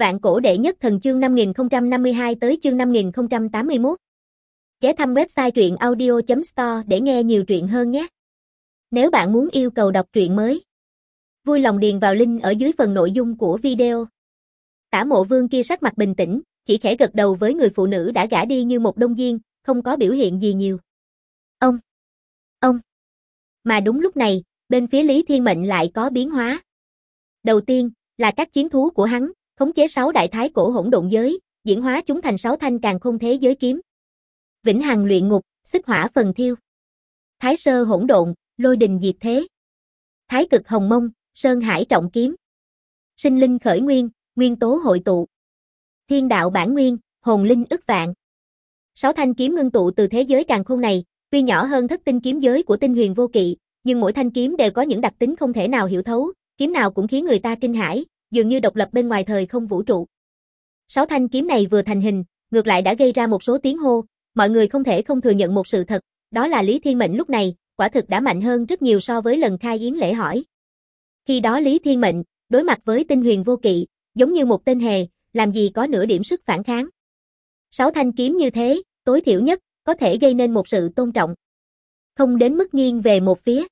Vạn cổ đệ nhất thần chương 5052 tới chương 5081. Ghé thăm website truyện audio.store để nghe nhiều truyện hơn nhé. Nếu bạn muốn yêu cầu đọc truyện mới, vui lòng điền vào link ở dưới phần nội dung của video. Tả Mộ Vương kia sắc mặt bình tĩnh, chỉ khẽ gật đầu với người phụ nữ đã gả đi như một đông diên, không có biểu hiện gì nhiều. Ông. Mà đúng lúc này, bên phía Lý Thiên Mệnh lại có biến hóa. Đầu tiên, là các chiến thú của hắn, khống chế 6 đại thái cổ hỗn độn giới, diễn hóa chúng thành 6 thanh càn khôn thế giới kiếm. Vĩnh hằng luyện ngục, xích hỏa phần thiêu. Thái sơ hỗn độn, lôi đình diệt thế. Thái cực hồng mông, sơn hải trọng kiếm. Sinh linh khởi nguyên, nguyên tố hội tụ. Thiên đạo bản nguyên, hồn linh ức vạn. 6 thanh kiếm ngưng tụ từ thế giới càn khôn này, tuy nhỏ hơn thất tinh kiếm giới của Tinh Huyền Vô Kỵ, nhưng mỗi thanh kiếm đều có những đặc tính không thể nào hiểu thấu, kiếm nào cũng khiến người ta kinh hãi, dường như độc lập bên ngoài thời không vũ trụ. 6 thanh kiếm này vừa thành hình, ngược lại đã gây ra một số tiếng hô, mọi người không thể không thừa nhận một sự thật, đó là Lý Thiên Mệnh lúc này, quả thực đã mạnh hơn rất nhiều so với lần khai yến lễ hỏi. Khi đó Lý Thiên Mệnh, đối mặt với Tinh Huyền Vô Kỵ, giống như một tên hề, làm gì có nửa điểm sức phản kháng. 6 thanh kiếm như thế, tối thiểu nhất, có thể gây nên một sự tôn trọng. Không đến mức nghiêng về một phía.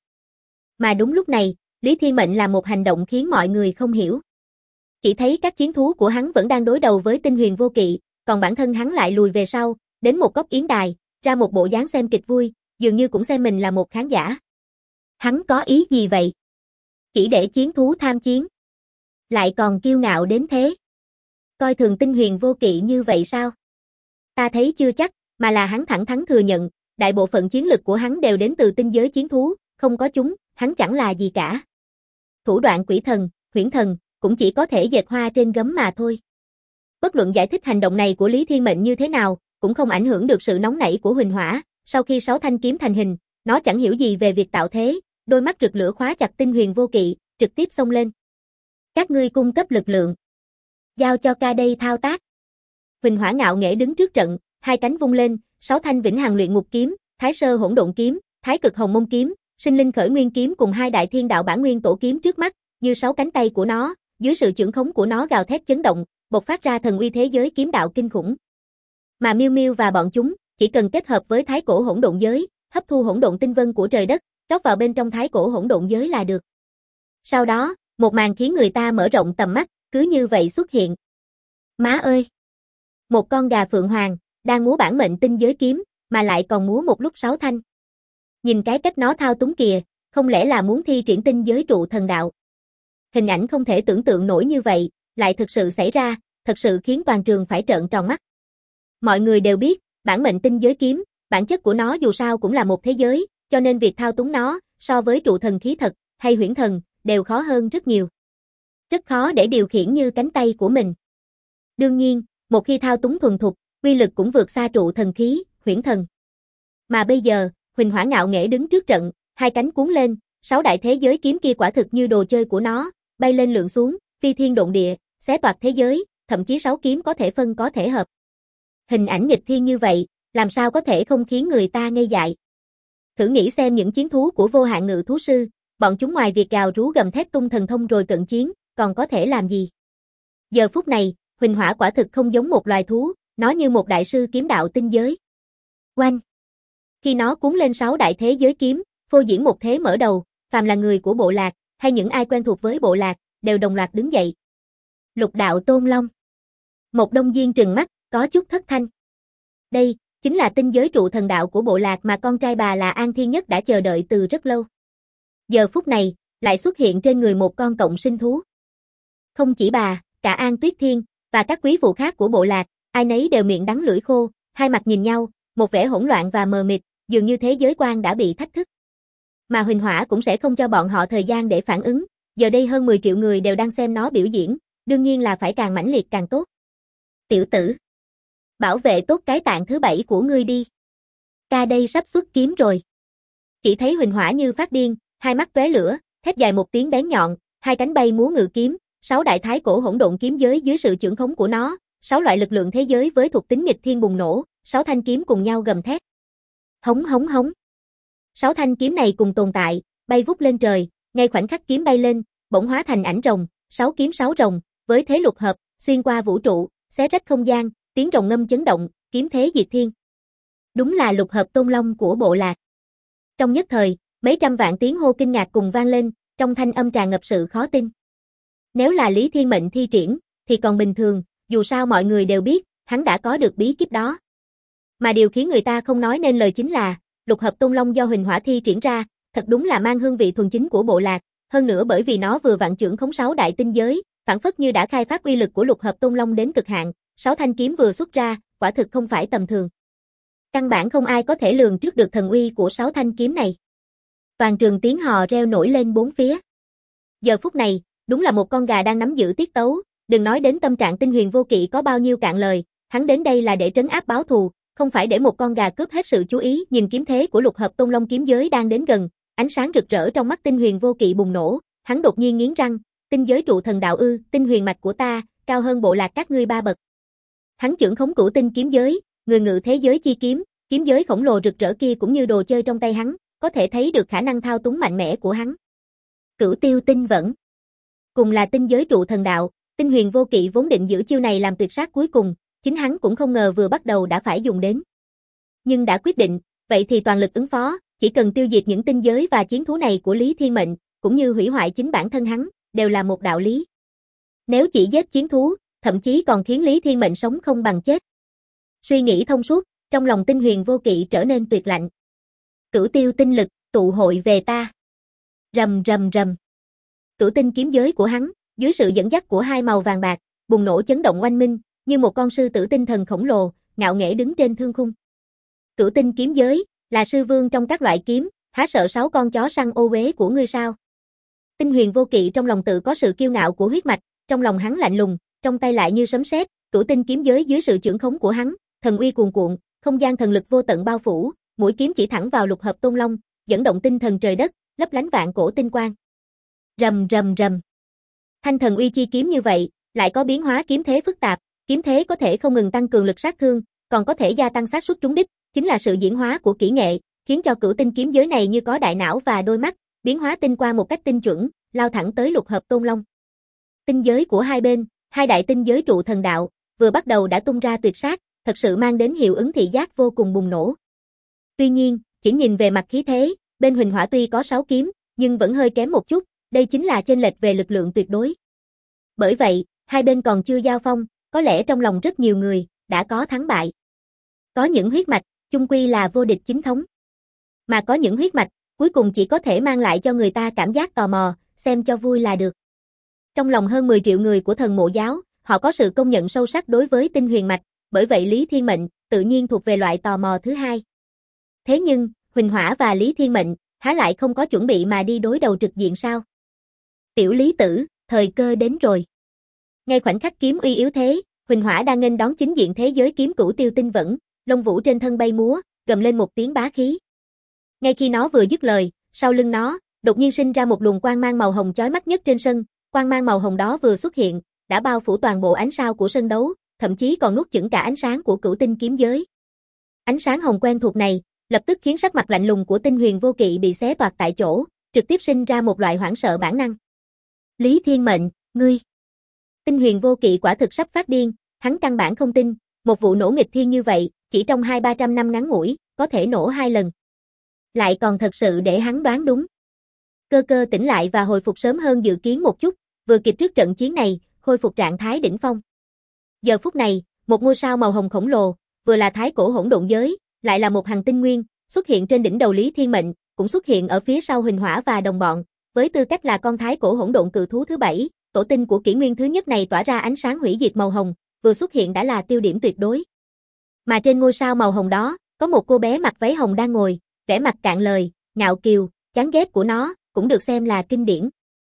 Mà đúng lúc này, Lý Thiên Mệnh làm một hành động khiến mọi người không hiểu. Chỉ thấy các chiến thú của hắn vẫn đang đối đầu với Tinh Huyền Vô Kỵ, còn bản thân hắn lại lùi về sau, đến một góc yến đài, ra một bộ dáng xem kịch vui, dường như cũng xem mình là một khán giả. Hắn có ý gì vậy? Chỉ để chiến thú tham chiến. Lại còn kiêu ngạo đến thế. Coi thường Tinh Huyền Vô Kỵ như vậy sao? Ta thấy chưa chắc, mà là hắn thẳng thắn thừa nhận, đại bộ phận chiến lực của hắn đều đến từ tinh giới chiến thú, không có chúng, hắn chẳng là gì cả. Thủ đoạn quỷ thần, huyễn thần, cũng chỉ có thể dệt hoa trên gấm mà thôi. Bất luận giải thích hành động này của Lý Thiên Mệnh như thế nào, cũng không ảnh hưởng được sự nóng nảy của Huỳnh Hỏa, sau khi 6 thanh kiếm thành hình, nó chẳng hiểu gì về việc tạo thế, đôi mắt rực lửa khóa chặt Tinh Huyền Vô Kỵ, trực tiếp xông lên. Các ngươi cung cấp lực lượng, giao cho ca đây thao tác. Huỳnh Hỏa ngạo nghễ đứng trước trận, hai cánh vung lên, 6 thanh vĩnh hằng luyện ngục kiếm, thái sơ hỗn độn kiếm, thái cực hồng mông kiếm, sinh linh khởi nguyên kiếm cùng 2 đại thiên đạo bản nguyên tổ kiếm trước mắt, như 6 cánh tay của nó, dưới sự chưởng khống của nó gào thét chấn động, bộc phát ra thần uy thế giới kiếm đạo kinh khủng. Mà Miêu Miêu và bọn chúng, chỉ cần kết hợp với thái cổ hỗn độn giới, hấp thu hỗn độn tinh vân của trời đất, rót vào bên trong thái cổ hỗn độn giới là được. Sau đó, một màn khiến người ta mở rộng tầm mắt, cứ như vậy xuất hiện. Má ơi! Một con gà phượng hoàng, đang múa bản mệnh tinh giới kiếm, mà lại còn múa một lúc 6 thanh. Nhìn cái cách nó thao túng kìa, không lẽ là muốn thi triển tinh giới trụ thần đạo. Hình ảnh không thể tưởng tượng nổi như vậy, lại thực sự xảy ra, thật sự khiến toàn trường phải trợn tròn mắt. Mọi người đều biết, bản mệnh tinh giới kiếm, bản chất của nó dù sao cũng là một thế giới, cho nên việc thao túng nó, so với trụ thần khí thật, hay huyễn thần, đều khó hơn rất nhiều. Rất khó để điều khiển như cánh tay của mình. Đương nhiên, một khi thao túng thuần thục, uy lực cũng vượt xa trụ thần khí, huyễn thần. Mà bây giờ, Huỳnh Hỏa ngạo nghễ đứng trước trận, hai cánh cuốn lên, 6 đại thế giới kiếm kia quả thực như đồ chơi của nó, bay lên lượn xuống, phi thiên độn địa, xé toạc thế giới, thậm chí 6 kiếm có thể phân có thể hợp. Hình ảnh nghịch thiên như vậy, làm sao có thể không khiến người ta ngây dại. Thử nghĩ xem những chiến thú của Vô Hạn Ngự Thú Sư, bọn chúng ngoài việc gào rú gầm thét tung thần thông rồi cận chiến, còn có thể làm gì? Giờ phút này, Huỳnh Hỏa quả thực không giống một loài thú, nó như một đại sư kiếm đạo tinh giới. Oanh! Khi nó cuốn lên 6 đại thế giới kiếm, phô diễn một thế mở đầu, phàm là người của bộ lạc, hay những ai quen thuộc với bộ lạc, đều đồng loạt đứng dậy. Lục đạo Tôn Long. Một đông diên trừng mắt, có chút thất thanh. Đây, chính là tinh giới trụ thần đạo của bộ lạc mà con trai bà là An Thiên Nhất đã chờ đợi từ rất lâu. Giờ phút này, lại xuất hiện trên người một con cộng sinh thú. Không chỉ bà, cả An Tuyết Thiên, và các quý phụ khác của bộ lạc, ai nấy đều miệng đắng lưỡi khô, hai mặt nhìn nhau, một vẻ hỗn loạn và mờ mịt, dường như thế giới quan đã bị thách thức. Mà Huỳnh Hỏa cũng sẽ không cho bọn họ thời gian để phản ứng, giờ đây hơn 10 triệu người đều đang xem nó biểu diễn, đương nhiên là phải càng mãnh liệt càng tốt. Tiểu tử, bảo vệ tốt cái tạng thứ 7 của ngươi đi. Ca đây sắp xuất kiếm rồi. Chỉ thấy Huỳnh Hỏa như phát điên, hai mắt tóe lửa, thét dài một tiếng bén nhọn, hai cánh bay múa ngự kiếm, 6 đại thái cổ hỗn độn kiếm giới dưới sự chưởng khống của nó, 6 loại lực lượng thế giới với thuộc tính nghịch thiên bùng nổ, 6 thanh kiếm cùng nhau gầm thét. Hống hống hống. 6 thanh kiếm này cùng tồn tại, bay vút lên trời, ngay khoảnh khắc kiếm bay lên, bỗng hóa thành ảnh rồng, 6 kiếm 6 rồng, với thế lục hợp, xuyên qua vũ trụ, xé rách không gian, tiếng rồng ngâm chấn động, kiếm thế diệt thiên. Đúng là lục hợp tôn long của bộ lạc. Trong nhất thời, mấy trăm vạn tiếng hô kinh ngạc cùng vang lên, trong thanh âm tràn ngập sự khó tin. Nếu là Lý Thiên Mệnh thi triển, thì còn bình thường, dù sao mọi người đều biết, hắn đã có được bí kíp đó. Mà điều khiến người ta không nói nên lời chính là, lục hợp tôn long do Huỳnh Hỏa thi triển ra, thật đúng là mang hương vị thuần chính của bộ lạc, hơn nữa bởi vì nó vừa vặn trưởng khống 6 đại tinh giới, phản phất như đã khai phát uy lực của lục hợp tôn long đến cực hạn, 6 thanh kiếm vừa xuất ra, quả thực không phải tầm thường. Căn bản không ai có thể lường trước được thần uy của 6 thanh kiếm này. Toàn trường tiếng hò reo nổi lên bốn phía. Giờ phút này, đúng là một con gà đang nắm giữ tiết tấu, đừng nói đến tâm trạng Tinh Huyền Vô Kỵ có bao nhiêu cạn lời, hắn đến đây là để trấn áp báo thù, không phải để một con gà cướp hết sự chú ý. Nhìn kiếm thế của lục hợp tôn long kiếm giới đang đến gần, ánh sáng rực rỡ trong mắt Tinh Huyền Vô Kỵ bùng nổ, hắn đột nhiên nghiến răng, tinh giới trụ thần đạo ư, tinh huyền mạch của ta, cao hơn bộ lạc các ngươi 3 bậc. Hắn trưởng khống cửu tinh kiếm giới, người ngự thế giới chi kiếm, kiếm giới khổng lồ rực rỡ kia cũng như đồ chơi trong tay hắn, có thể thấy được khả năng thao túng mạnh mẽ của hắn. Cửu tiêu tinh vẫn. Cùng là tinh giới trụ thần đạo, Tinh Huyền Vô Kỵ vốn định giữ chiêu này làm tuyệt sát cuối cùng, chính hắn cũng không ngờ vừa bắt đầu đã phải dùng đến. Nhưng đã quyết định, vậy thì toàn lực ứng phó, chỉ cần tiêu diệt những tinh giới và chiến thú này của Lý Thiên Mệnh, cũng như hủy hoại chính bản thân hắn, đều là một đạo lý. Nếu chỉ giết chiến thú, thậm chí còn khiến Lý Thiên Mệnh sống không bằng chết. Suy nghĩ thông suốt, trong lòng Tinh Huyền Vô Kỵ trở nên tuyệt lạnh. Cửu tiêu tinh lực, tụ hội về ta. Rầm rầm rầm. Cửu tinh kiếm giới của hắn, dưới sự dẫn dắt của hai màu vàng bạc, bùng nổ chấn động oanh minh, như một con sư tử tinh thần khổng lồ, ngạo nghễ đứng trên thương khung. Cửu tinh kiếm giới, là sư vương trong các loại kiếm, há sợ 6 con chó săn ô uế của ngươi sao? Tinh Huyền Vô Kỵ trong lòng tự có sự kiêu ngạo của huyết mạch, trong lòng hắn lạnh lùng, trong tay lại như sấm sét, cửu tinh kiếm giới dưới sự trưởng khống của hắn, thần uy cuồn cuộn, không gian thần lực vô tận bao phủ, mũi kiếm chỉ thẳng vào lục hợp tôn long, dẫn động tinh thần trời đất, lấp lánh vạn cổ tinh quang. Rầm rầm rầm. Thanh thần uy chi kiếm như vậy, lại có biến hóa kiếm thế phức tạp, kiếm thế có thể không ngừng tăng cường lực sát thương, còn có thể gia tăng xác suất trúng đích, chính là sự diễn hóa của kỹ nghệ, khiến cho cửu tinh kiếm giới này như có đại não và đôi mắt, biến hóa tinh quang một cách tinh chuẩn, lao thẳng tới lục hợp tôn long. Tinh giới của hai bên, hai đại tinh giới trụ thần đạo, vừa bắt đầu đã tung ra tuyệt sát, thật sự mang đến hiệu ứng thị giác vô cùng bùng nổ. Tuy nhiên, chỉ nhìn về mặt khí thế, bên Huỳnh Hỏa tuy có 6 kiếm, nhưng vẫn hơi kém một chút, đây chính là chênh lệch về lực lượng tuyệt đối. Bởi vậy, hai bên còn chưa giao phong, có lẽ trong lòng rất nhiều người, đã có thắng bại. Có những huyết mạch, chung quy là vô địch chính thống. Mà có những huyết mạch, cuối cùng chỉ có thể mang lại cho người ta cảm giác tò mò, xem cho vui là được. Trong lòng hơn 10 triệu người của thần mộ giáo, họ có sự công nhận sâu sắc đối với tinh huyền mạch, bởi vậy Lý Thiên Mệnh tự nhiên thuộc về loại tò mò thứ hai. Thế nhưng, Huỳnh Hỏa và Lý Thiên Mệnh, há lại không có chuẩn bị mà đi đối đầu trực diện sao? Tiểu Lý Tử, thời cơ đến rồi. Ngay khoảnh khắc kiếm uy yếu thế, Huỳnh Hỏa đang nghênh đón chính diện thế giới kiếm cửu tiêu tinh vẫn, lông vũ trên thân bay múa, gầm lên một tiếng bá khí. Ngay khi nó vừa dứt lời, sau lưng nó, đột nhiên sinh ra một luồng quang mang màu hồng chói mắt nhất trên sân, quang mang màu hồng đó vừa xuất hiện, đã bao phủ toàn bộ ánh sao của sân đấu, thậm chí còn nuốt chửng cả ánh sáng của cửu tinh kiếm giới. Ánh sáng hồng quen thuộc này, lập tức khiến sắc mặt lạnh lùng của Tinh Huyền Vô Kỵ bị xé toạc tại chỗ, trực tiếp sinh ra một loại hoảng sợ bản năng. Lý Thiên Mệnh, ngươi. Tinh Huyền Vô Kỵ quả thực sắp phát điên, hắn căn bản không tin, một vụ nổ nghịch thiên như vậy, chỉ trong 200-300 năm ngắn ngủi, có thể nổ 2 lần. Lại còn thật sự để hắn đoán đúng. Cơ cơ tỉnh lại và hồi phục sớm hơn dự kiến một chút, vừa kịp trước trận chiến này, khôi phục trạng thái đỉnh phong. Giờ phút này, một ngôi sao màu hồng khổng lồ, vừa là thái cổ hỗn độn giới, lại là một hành tinh nguyên, xuất hiện trên đỉnh đầu Lý Thiên Mệnh, cũng xuất hiện ở phía sau Huỳnh Hỏa và đồng bọn, với tư cách là con thái cổ hỗn độn cự thú thứ 7, tổ tinh của kỷ nguyên thứ nhất này tỏa ra ánh sáng hủy diệt màu hồng, vừa xuất hiện đã là tiêu điểm tuyệt đối. Mà trên ngôi sao màu hồng đó, có một cô bé mặc váy hồng đang ngồi, vẻ mặt cạn lời, ngạo kiều, chán ghét của nó, cũng được xem là kinh điển.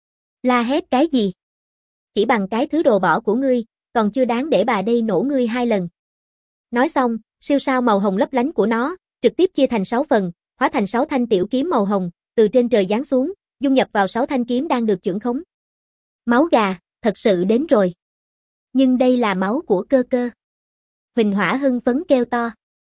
La hét cái gì? Chỉ bằng cái thứ đồ bỏ của ngươi, còn chưa đáng để bà đây nổ ngươi 2 lần. Nói xong, siêu sao màu hồng lấp lánh của nó, trực tiếp chia thành 6 phần, hóa thành 6 thanh tiểu kiếm màu hồng, từ trên trời giáng xuống, dung nhập vào 6 thanh kiếm đang được chưởng khống. Máu gà, thật sự đến rồi. Nhưng đây là máu của cơ cơ. Huỳnh Hỏa hưng phấn kêu to.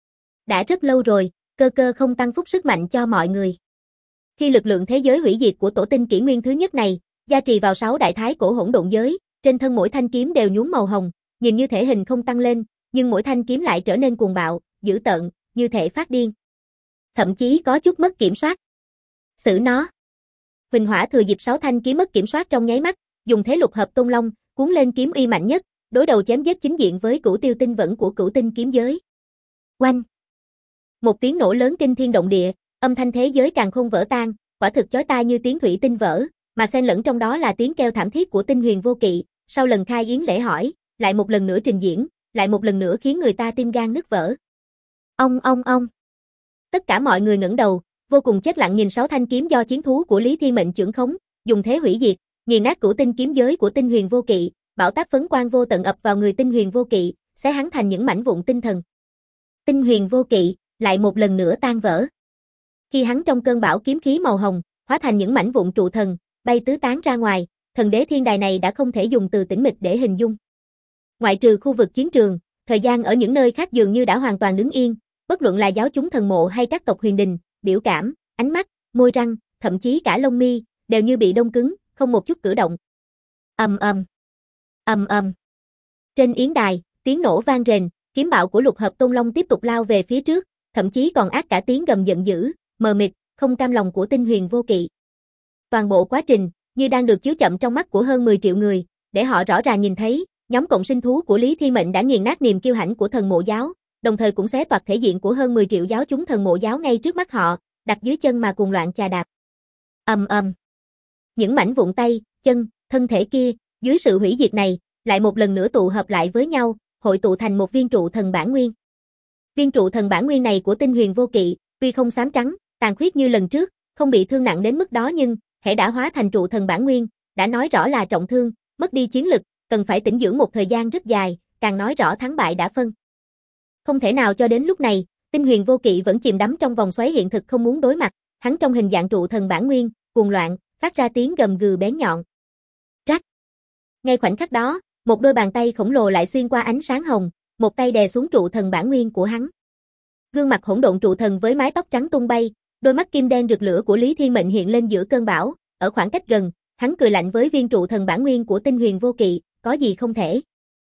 Đã rất lâu rồi, cơ cơ không tăng phúc sức mạnh cho mọi người. Khi lực lượng thế giới hủy diệt của tổ tinh kỷ nguyên thứ nhất này, gia trì vào 6 đại thái cổ hỗn độn giới, Trên thân mỗi thanh kiếm đều nhuốm màu hồng, nhìn như thể hình không tăng lên, nhưng mỗi thanh kiếm lại trở nên cuồng bạo, dữ tợn, như thể phát điên. Thậm chí có chút mất kiểm soát. Xử nó. Huỳnh Hỏa thừa dịp 6 thanh kiếm mất kiểm soát trong nháy mắt, dùng thế lục hợp tôn long, cuốn lên kiếm uy mạnh nhất, đối đầu chém giết chính diện với Cửu Tiêu Tinh Vẫn của Cửu Tinh kiếm giới. Oanh! Một tiếng nổ lớn kinh thiên động địa, âm thanh thế giới càn khôn vỡ tan, quả thực chói tai như tiếng thủy tinh vỡ, mà xen lẫn trong đó là tiếng kêu thảm thiết của Tinh Huyền Vô Kỵ. Sau lần khai yến lễ hỏi, lại một lần nữa trình diễn, lại một lần nữa khiến người ta tim gan nứt vỡ. Ông. Tất cả mọi người ngẩng đầu, vô cùng chết lặng nhìn 6 thanh kiếm do chiến thú của Lý Thiên Mệnh trưởng khống, dùng thế hủy diệt, nghiền nát Cửu Tinh kiếm giới của Tinh Huyền Vô Kỵ, bão táp phấn quang vô tận ập vào người Tinh Huyền Vô Kỵ, xé hắn thành những mảnh vụn tinh thần. Tinh Huyền Vô Kỵ lại một lần nữa tan vỡ. Khi hắn trong cơn bão kiếm khí màu hồng, hóa thành những mảnh vụn trụ thần, bay tứ tán ra ngoài, thần đế thiên đài này đã không thể dùng từ tĩnh mịch để hình dung. Ngoại trừ khu vực chiến trường, thời gian ở những nơi khác dường như đã hoàn toàn đứng yên, bất luận là giáo chúng thần mộ hay các tộc huyền đình, biểu cảm, ánh mắt, môi răng, thậm chí cả lông mi, đều như bị đông cứng, không một chút cử động. Ầm ầm. Trên yến đài, tiếng nổ vang rền, kiếm bạo của lục hợp tôn long tiếp tục lao về phía trước, thậm chí còn ác cả tiếng gầm giận dữ, mờ mịt, không cam lòng của Tinh Huyền Vô Kỵ. Toàn bộ quá trình như đang được chiếu chậm trong mắt của hơn 10 triệu người, để họ rõ ràng nhìn thấy, nhóm cộng sinh thú của Lý Thiên Mệnh đã nghiền nát niềm kiêu hãnh của thần mộ giáo, đồng thời cũng xé toạc thể diện của hơn 10 triệu giáo chúng thần mộ giáo ngay trước mắt họ, đặt dưới chân mà cuồng loạn chà đạp. Ầm. Những mảnh vụn tay, chân, thân thể kia, dưới sự hủy diệt này, lại một lần nữa tụ hợp lại với nhau, hội tụ thành một viên trụ thần bản nguyên. Viên trụ thần bản nguyên này của Tinh Huyền Vô Kỵ, tuy không xám trắng, tàn khuyết như lần trước, không bị thương nặng đến mức đó nhưng, hễ đã hóa thành trụ thần bản nguyên, đã nói rõ là trọng thương, mất đi chiến lực, cần phải tĩnh dưỡng một thời gian rất dài, càng nói rõ thắng bại đã phân. Không thể nào cho đến lúc này, Tinh Huyền Vô Kỵ vẫn chìm đắm trong vòng xoáy hiện thực không muốn đối mặt, hắn trong hình dạng trụ thần bản nguyên, cuồng loạn, phát ra tiếng gầm gừ bén nhọn. Rắc. Ngay khoảnh khắc đó, một đôi bàn tay khổng lồ lại xuyên qua ánh sáng hồng, một tay đè xuống trụ thần bản nguyên của hắn. Gương mặt hỗn độn trụ thần với mái tóc trắng tung bay, đôi mắt kim đen rực lửa của Lý Thiên Mệnh hiện lên giữa cơn bão, ở khoảng cách gần, hắn cười lạnh với viên trụ thần bản nguyên của Tinh Huyền Vô Kỵ, có gì không thể.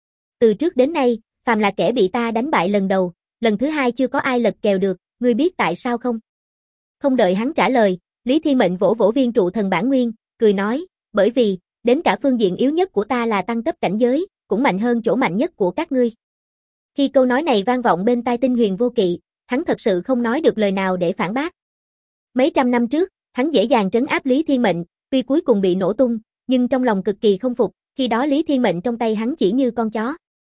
Từ trước đến nay, phàm là kẻ bị ta đánh bại lần đầu, lần thứ hai chưa có ai lật kèo được, ngươi biết tại sao không? Không đợi hắn trả lời, Lý Thiên Mệnh vỗ vỗ viên trụ thần bản nguyên, cười nói, bởi vì, đến cả phương diện yếu nhất của ta là tăng cấp cảnh giới, cũng mạnh hơn chỗ mạnh nhất của các ngươi. Khi câu nói này vang vọng bên tai Tinh Huyền Vô Kỵ, hắn thật sự không nói được lời nào để phản bác. Mấy trăm năm trước, hắn dễ dàng trấn áp Lý Thiên Mệnh, tuy cuối cùng bị nổ tung, nhưng trong lòng cực kỳ không phục, khi đó Lý Thiên Mệnh trong tay hắn chỉ như con chó.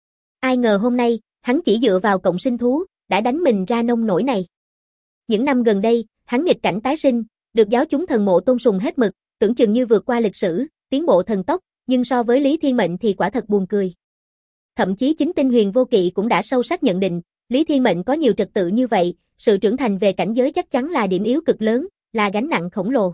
Ai ngờ hôm nay, hắn chỉ dựa vào cộng sinh thú, đã đánh mình ra nông nổi này. Những năm gần đây, hắn nghịch cảnh tái sinh, được giáo chúng thần mộ tôn sùng hết mực, tưởng chừng như vượt qua lịch sử, tiến bộ thần tốc, nhưng so với Lý Thiên Mệnh thì quả thật buồn cười. Thậm chí chính Tinh Huyền Vô Kỵ cũng đã sâu sắc nhận định, Lý Thiên Mệnh có nhiều trật tự như vậy, sự trưởng thành về cảnh giới chắc chắn là điểm yếu cực lớn, là gánh nặng khổng lồ.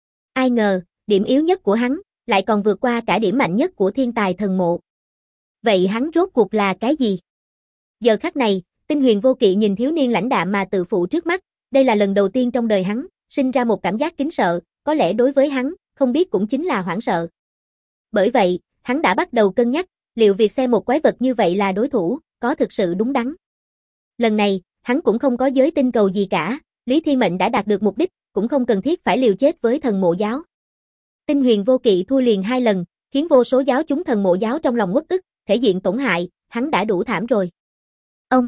Ai ngờ, điểm yếu nhất của hắn, lại còn vượt qua cả điểm mạnh nhất của thiên tài thần mộ. Vậy hắn rốt cuộc là cái gì? Giờ khắc này, Tinh Huyền Vô Kỵ nhìn thiếu niên lãnh đạm mà tự phụ trước mắt, đây là lần đầu tiên trong đời hắn, sinh ra một cảm giác kính sợ, có lẽ đối với hắn, không biết cũng chính là hoảng sợ. Bởi vậy, hắn đã bắt đầu cân nhắc, liệu việc xem một quái vật như vậy là đối thủ, có thực sự đúng đắn. Lần này, hắn cũng không có giới tinh cầu gì cả, Lý Thiên Mệnh đã đạt được mục đích, cũng không cần thiết phải liều chết với thần mộ giáo. Tinh Huyền Vô Kỵ thua liền 2 lần, khiến vô số giáo chúng thần mộ giáo trong lòng uất ức, thể diện tổn hại, hắn đã đủ thảm rồi. Ông!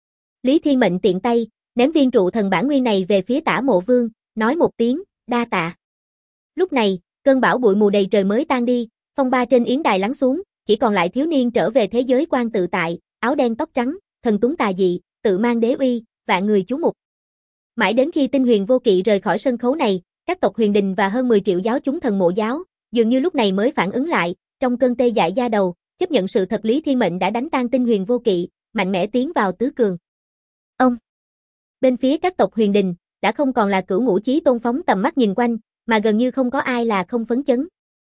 Lý Thiên Mệnh tiện tay, ném viên trụ thần bản nguyên này về phía Tả Mộ Vương, nói một tiếng, đa tạ. Lúc này, cơn bão bụi mù đầy trời mới tan đi, phong ba trên yến đài lắng xuống, chỉ còn lại thiếu niên trở về thế giới quan tự tại, áo đen tóc trắng, thần tuấn tà dị, tự mang đế uy, vạn người chú mục. Mãi đến khi Tinh Huyền Vô Kỵ rời khỏi sân khấu này, các tộc huyền đình và hơn 10 triệu giáo chúng thần mộ giáo, dường như lúc này mới phản ứng lại, trong cơn tê dại da đầu, chấp nhận sự thật Lý Thiên Mệnh đã đánh tan Tinh Huyền Vô Kỵ, mạnh mẽ tiến vào tứ cường. Ông! Bên phía các tộc huyền đình, đã không còn là Cửu Ngũ Chí Tôn phóng tầm mắt nhìn quanh, mà gần như không có ai là không phấn chấn.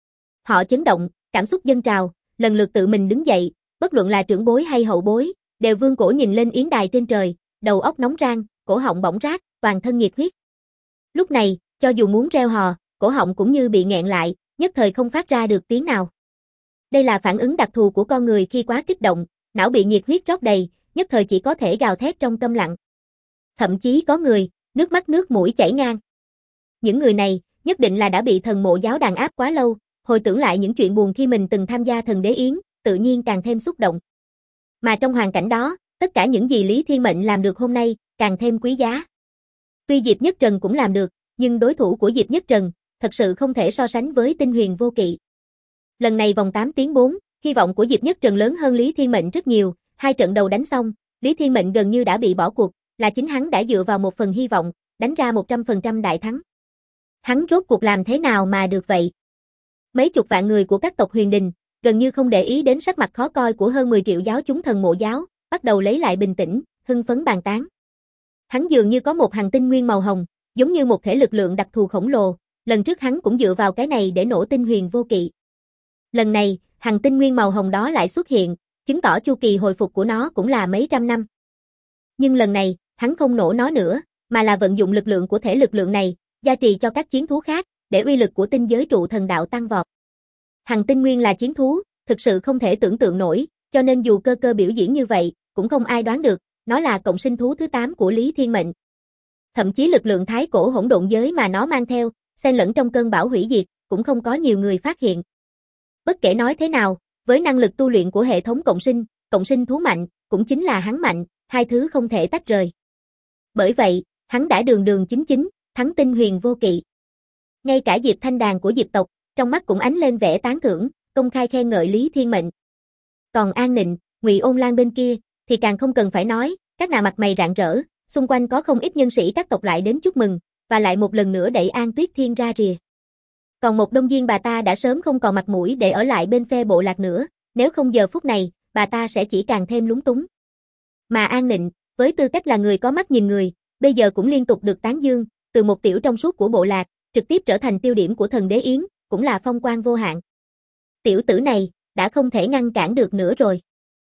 Họ chấn động, cảm xúc dâng trào, lần lượt tự mình đứng dậy, bất luận là trưởng bối hay hậu bối, đều vươn cổ nhìn lên yến đài trên trời, đầu óc nóng rang, cổ họng bỏng rát, toàn thân nhiệt huyết. Lúc này, cho dù muốn reo hò, cổ họng cũng như bị nghẹn lại, nhất thời không phát ra được tiếng nào. Đây là phản ứng đặc thù của con người khi quá kích động, não bị nhiệt huyết rót đầy, nhất thời chỉ có thể gào thét trong câm lặng. Thậm chí có người, nước mắt nước mũi chảy ngang. Những người này, nhất định là đã bị thần mộ giáo đàn áp quá lâu, hồi tưởng lại những chuyện buồn khi mình từng tham gia thần đế yến, tự nhiên càng thêm xúc động. Mà trong hoàn cảnh đó, tất cả những gì Lý Thiên Mệnh làm được hôm nay, càng thêm quý giá. Tuy Diệp Nhất Trần cũng làm được, nhưng đối thủ của Diệp Nhất Trần, thật sự không thể so sánh với Tinh Huyền Vô Kỵ. Lần này vòng 8 tiếng 4, hy vọng của Diệp Nhất Trần lớn hơn Lý Thiên Mệnh rất nhiều, 2 trận đầu đánh xong, Lý Thiên Mệnh gần như đã bị bỏ cuộc, là chính hắn đã dựa vào một phần hy vọng, đánh ra 100% đại thắng. Hắn rốt cuộc làm thế nào mà được vậy? Mấy chục vạn người của các tộc Huyền Đình, gần như không để ý đến sắc mặt khó coi của hơn 10 triệu giáo chúng thần mộ giáo, bắt đầu lấy lại bình tĩnh, hưng phấn bàn tán. Hắn dường như có một hành tinh nguyên màu hồng, giống như một thể lực lượng đặc thù khổng lồ, lần trước hắn cũng dựa vào cái này để nổ Tinh Huyền Vô Kỵ. Lần này, hành tinh nguyên màu hồng đó lại xuất hiện, chứng tỏ chu kỳ hồi phục của nó cũng là mấy trăm năm. Nhưng lần này, hắn không nổ nó nữa, mà là vận dụng lực lượng của thể lực lượng này, gia trì cho các chiến thú khác, để uy lực của tinh giới trụ thần đạo tăng vọt. Hành tinh nguyên là chiến thú, thực sự không thể tưởng tượng nổi, cho nên dù cơ cơ biểu diễn như vậy, cũng không ai đoán được, nó là cộng sinh thú thứ 8 của Lý Thiên Mệnh. Thậm chí lực lượng thái cổ hỗn độn giới mà nó mang theo, xen lẫn trong cơn bão hủy diệt, cũng không có nhiều người phát hiện. Bất kể nói thế nào, với năng lực tu luyện của hệ thống cộng sinh thú mạnh, cũng chính là hắn mạnh, hai thứ không thể tách rời. Bởi vậy, hắn đã đường đường chính chính, thắng Tinh Huyền Vô Kỵ. Ngay cả Diệp Thanh Đàn của Diệp tộc, trong mắt cũng ánh lên vẻ tán thưởng, công khai khen ngợi Lý Thiên Mệnh. Còn An Nịnh, Ngụy Ôn Lan bên kia, thì càng không cần phải nói, các nàng mặt mày rạng rỡ, xung quanh có không ít nhân sĩ các tộc lại đến chúc mừng, và lại một lần nữa đẩy An Tuyết Thiên ra rìa. Còn một Đông Diên bà ta đã sớm không còn mặt mũi để ở lại bên phe bộ lạc nữa, nếu không giờ phút này, bà ta sẽ chỉ càng thêm lúng túng. Mà An Nịnh, với tư cách là người có mắt nhìn người, bây giờ cũng liên tục được tán dương, từ một tiểu trong suốt của bộ lạc, trực tiếp trở thành tiêu điểm của thần đế yến, cũng là phong quang vô hạn. Tiểu tử này, đã không thể ngăn cản được nữa rồi.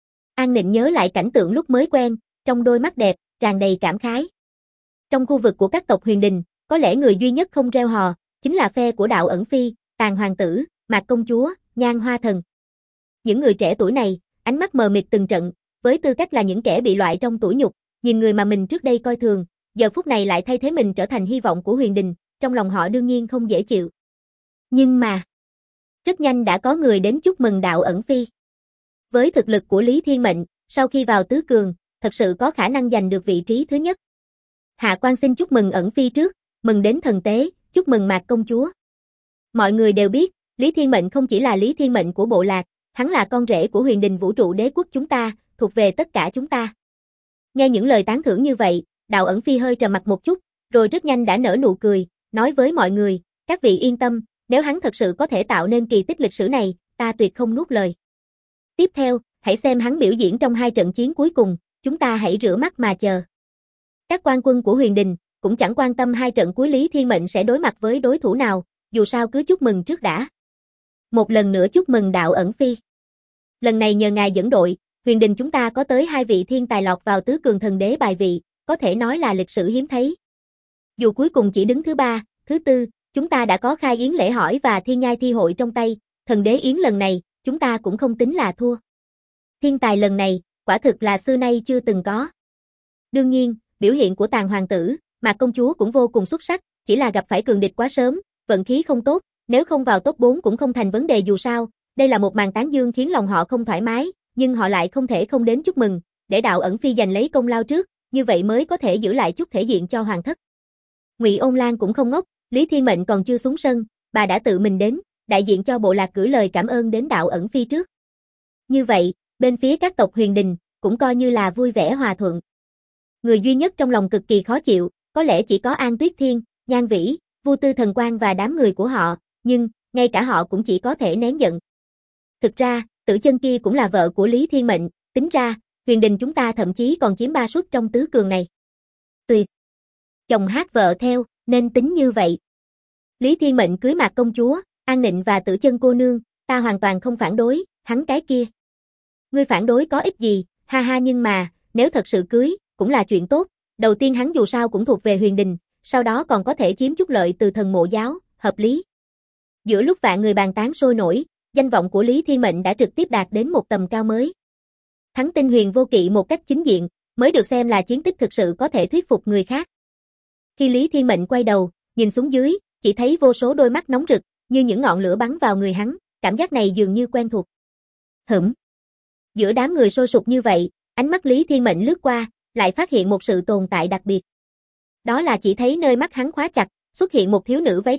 An Nịnh nhớ lại cảnh tượng lúc mới quen, trong đôi mắt đẹp, tràn đầy cảm khái. Trong khu vực của các tộc Huyền Đình, có lẽ người duy nhất không reo hò, chính là phe của Đạo Ẩn Phi, Tàn Hoàng Tử, Mạc Công Chúa, Nhan Hoa Thần. Những người trẻ tuổi này, ánh mắt mờ mịt từng trận, với tư cách là những kẻ bị loại trong tủi nhục, nhìn người mà mình trước đây coi thường, giờ phút này lại thay thế mình trở thành hy vọng của Huyền Đình, trong lòng họ đương nhiên không dễ chịu. Nhưng mà, rất nhanh đã có người đến chúc mừng Đạo Ẩn Phi. Với thực lực của Lý Thiên Mệnh, sau khi vào tứ cường, thật sự có khả năng giành được vị trí thứ nhất. Hạ quan xin chúc mừng Ẩn Phi trước, mừng đến thần tế, chúc mừng Mạc Công Chúa. Mọi người đều biết, Lý Thiên Mệnh không chỉ là Lý Thiên Mệnh của bộ lạc, hắn là con rể của Huyền Đình vũ trụ đế quốc chúng ta, thuộc về tất cả chúng ta. Nghe những lời tán thưởng như vậy, Đạo Ẩn Phi hơi trầm mặt một chút, rồi rất nhanh đã nở nụ cười, nói với mọi người, các vị yên tâm, nếu hắn thật sự có thể tạo nên kỳ tích lịch sử này, ta tuyệt không nuốt lời. Tiếp theo, hãy xem hắn biểu diễn trong 2 trận chiến cuối cùng, chúng ta hãy rửa mắt mà chờ. Các quan quân của Huyền Đình cũng chẳng quan tâm 2 trận cuối Lý Thiên Mệnh sẽ đối mặt với đối thủ nào, dù sao cứ chúc mừng trước đã. Một lần nữa chúc mừng Đạo Ẩn Phi. Lần này nhờ ngài dẫn đội, Huyền Đình chúng ta có tới 2 vị thiên tài lọt vào tứ cường thần đế bài vị, có thể nói là lịch sử hiếm thấy. Dù cuối cùng chỉ đứng thứ 3, thứ 4, chúng ta đã có khai yến lễ hỏi và thiên nhai thi hội trong tay, thần đế yến lần này, chúng ta cũng không tính là thua. Thiên tài lần này, quả thực là xưa nay chưa từng có. Đương nhiên, biểu hiện của Tàn Hoàng Tử, Mạc Công Chúa cũng vô cùng xuất sắc, chỉ là gặp phải cường địch quá sớm, vận khí không tốt, nếu không vào top 4 cũng không thành vấn đề dù sao, đây là một màn tán dương khiến lòng họ không thoải mái, nhưng họ lại không thể không đến chúc mừng, để Đạo Ẩn Phi giành lấy công lao trước, như vậy mới có thể giữ lại chút thể diện cho hoàng thất. Ngụy Ôn Lan cũng không ngốc, Lý Thiên Mệnh còn chưa xuống sân, bà đã tự mình đến, đại diện cho bộ lạc gửi lời cảm ơn đến Đạo Ẩn Phi trước. Như vậy, bên phía các tộc Huyền Đình, cũng coi như là vui vẻ hòa thuận. Người duy nhất trong lòng cực kỳ khó chịu, có lẽ chỉ có An Tuyết Thiên, Nhan Vĩ, Vu Tư Thần Quang và đám người của họ, nhưng, ngay cả họ cũng chỉ có thể nén giận. Thực ra, Tử Chân kia cũng là vợ của Lý Thiên Mệnh, tính ra, Huyền Đình chúng ta thậm chí còn chiếm 3 suất trong tứ cường này. Tuyệt! Chồng hát vợ theo, nên tính như vậy. Lý Thiên Mệnh cưới Mạc Công Chúa, An Nịnh và Tử Chân cô nương, ta hoàn toàn không phản đối, hắn cái kia. Ngươi phản đối có ích gì, ha ha, nhưng mà, nếu thật sự cưới, cũng là chuyện tốt, đầu tiên hắn dù sao cũng thuộc về Huyền Đình, sau đó còn có thể chiếm chút lợi từ thần mộ giáo, hợp lý. Giữa lúc vạn người bàn tán sôi nổi, danh vọng của Lý Thiên Mệnh đã trực tiếp đạt đến một tầm cao mới. Thắng Tinh Huyền Vô Kỵ một cách chính diện, mới được xem là chiến tích thực sự có thể thuyết phục người khác. Khi Lý Thiên Mệnh quay đầu, nhìn xuống dưới, chỉ thấy vô số đôi mắt nóng rực, như những ngọn lửa bắn vào người hắn, cảm giác này dường như quen thuộc. Giữa đám người sôi sục như vậy, ánh mắt Lý Thiên Mệnh lướt qua, lại phát hiện một sự tồn tại đặc biệt. Đó là chỉ thấy nơi mắt hắn khóa chặt, xuất hiện một thiếu nữ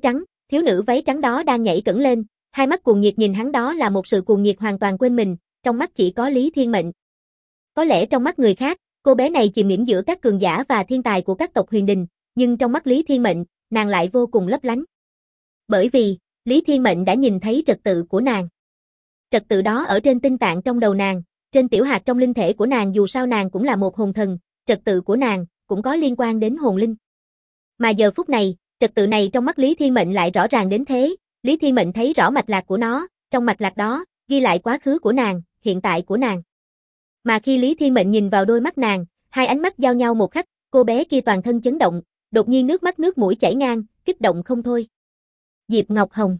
váy trắng đó đang nhảy cẫng lên, hai mắt cuồng nhiệt nhìn hắn, đó là một sự cuồng nhiệt hoàn toàn quên mình, trong mắt chỉ có Lý Thiên Mệnh. Có lẽ trong mắt người khác, cô bé này chìm nghỉm giữa các cường giả và thiên tài của các tộc Huyền Đình, nhưng trong mắt Lý Thiên Mệnh, nàng lại vô cùng lấp lánh. Bởi vì, Lý Thiên Mệnh đã nhìn thấy trật tự của nàng. Trật tự đó ở trên tinh tạng trong đầu nàng, trên tiểu hạt trong linh thể của nàng, dù sao nàng cũng là một hồn thần, trật tự của nàng cũng có liên quan đến hồn linh. Mà giờ phút này, trật tự này trong mắt Lý Thiên Mệnh lại rõ ràng đến thế, Lý Thiên Mệnh thấy rõ mạch lạc của nó, trong mạch lạc đó, ghi lại quá khứ của nàng, hiện tại của nàng. Mà khi Lý Thiên Mệnh nhìn vào đôi mắt nàng, hai ánh mắt giao nhau một khắc, cô bé kia toàn thân chấn động, đột nhiên nước mắt nước mũi chảy ngang, kích động không thôi. Diệp Ngọc Hồng.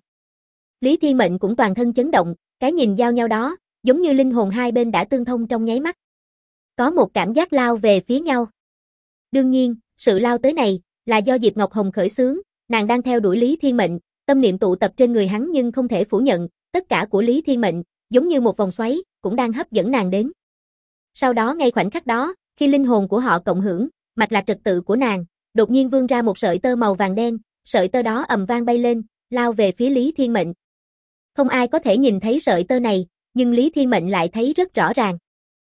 Lý Thiên Mệnh cũng toàn thân chấn động, cái nhìn giao nhau đó, giống như linh hồn hai bên đã tương thông trong nháy mắt. Có một cảm giác lao về phía nhau. Đương nhiên, sự lao tới này là do Diệp Ngọc Hồng khởi xướng, nàng đang theo đuổi Lý Thiên Mệnh, tâm niệm tụ tập trên người hắn, nhưng không thể phủ nhận, tất cả của Lý Thiên Mệnh, giống như một vòng xoáy, cũng đang hấp dẫn nàng đến. Sau đó ngay khoảnh khắc đó, khi linh hồn của họ cộng hưởng, mạch lạc trật tự của nàng, đột nhiên vươn ra một sợi tơ màu vàng đen, sợi tơ đó ầm vang bay lên, lao về phía Lý Thiên Mệnh. Không ai có thể nhìn thấy sợi tơ này, nhưng Lý Thiên Mệnh lại thấy rất rõ ràng.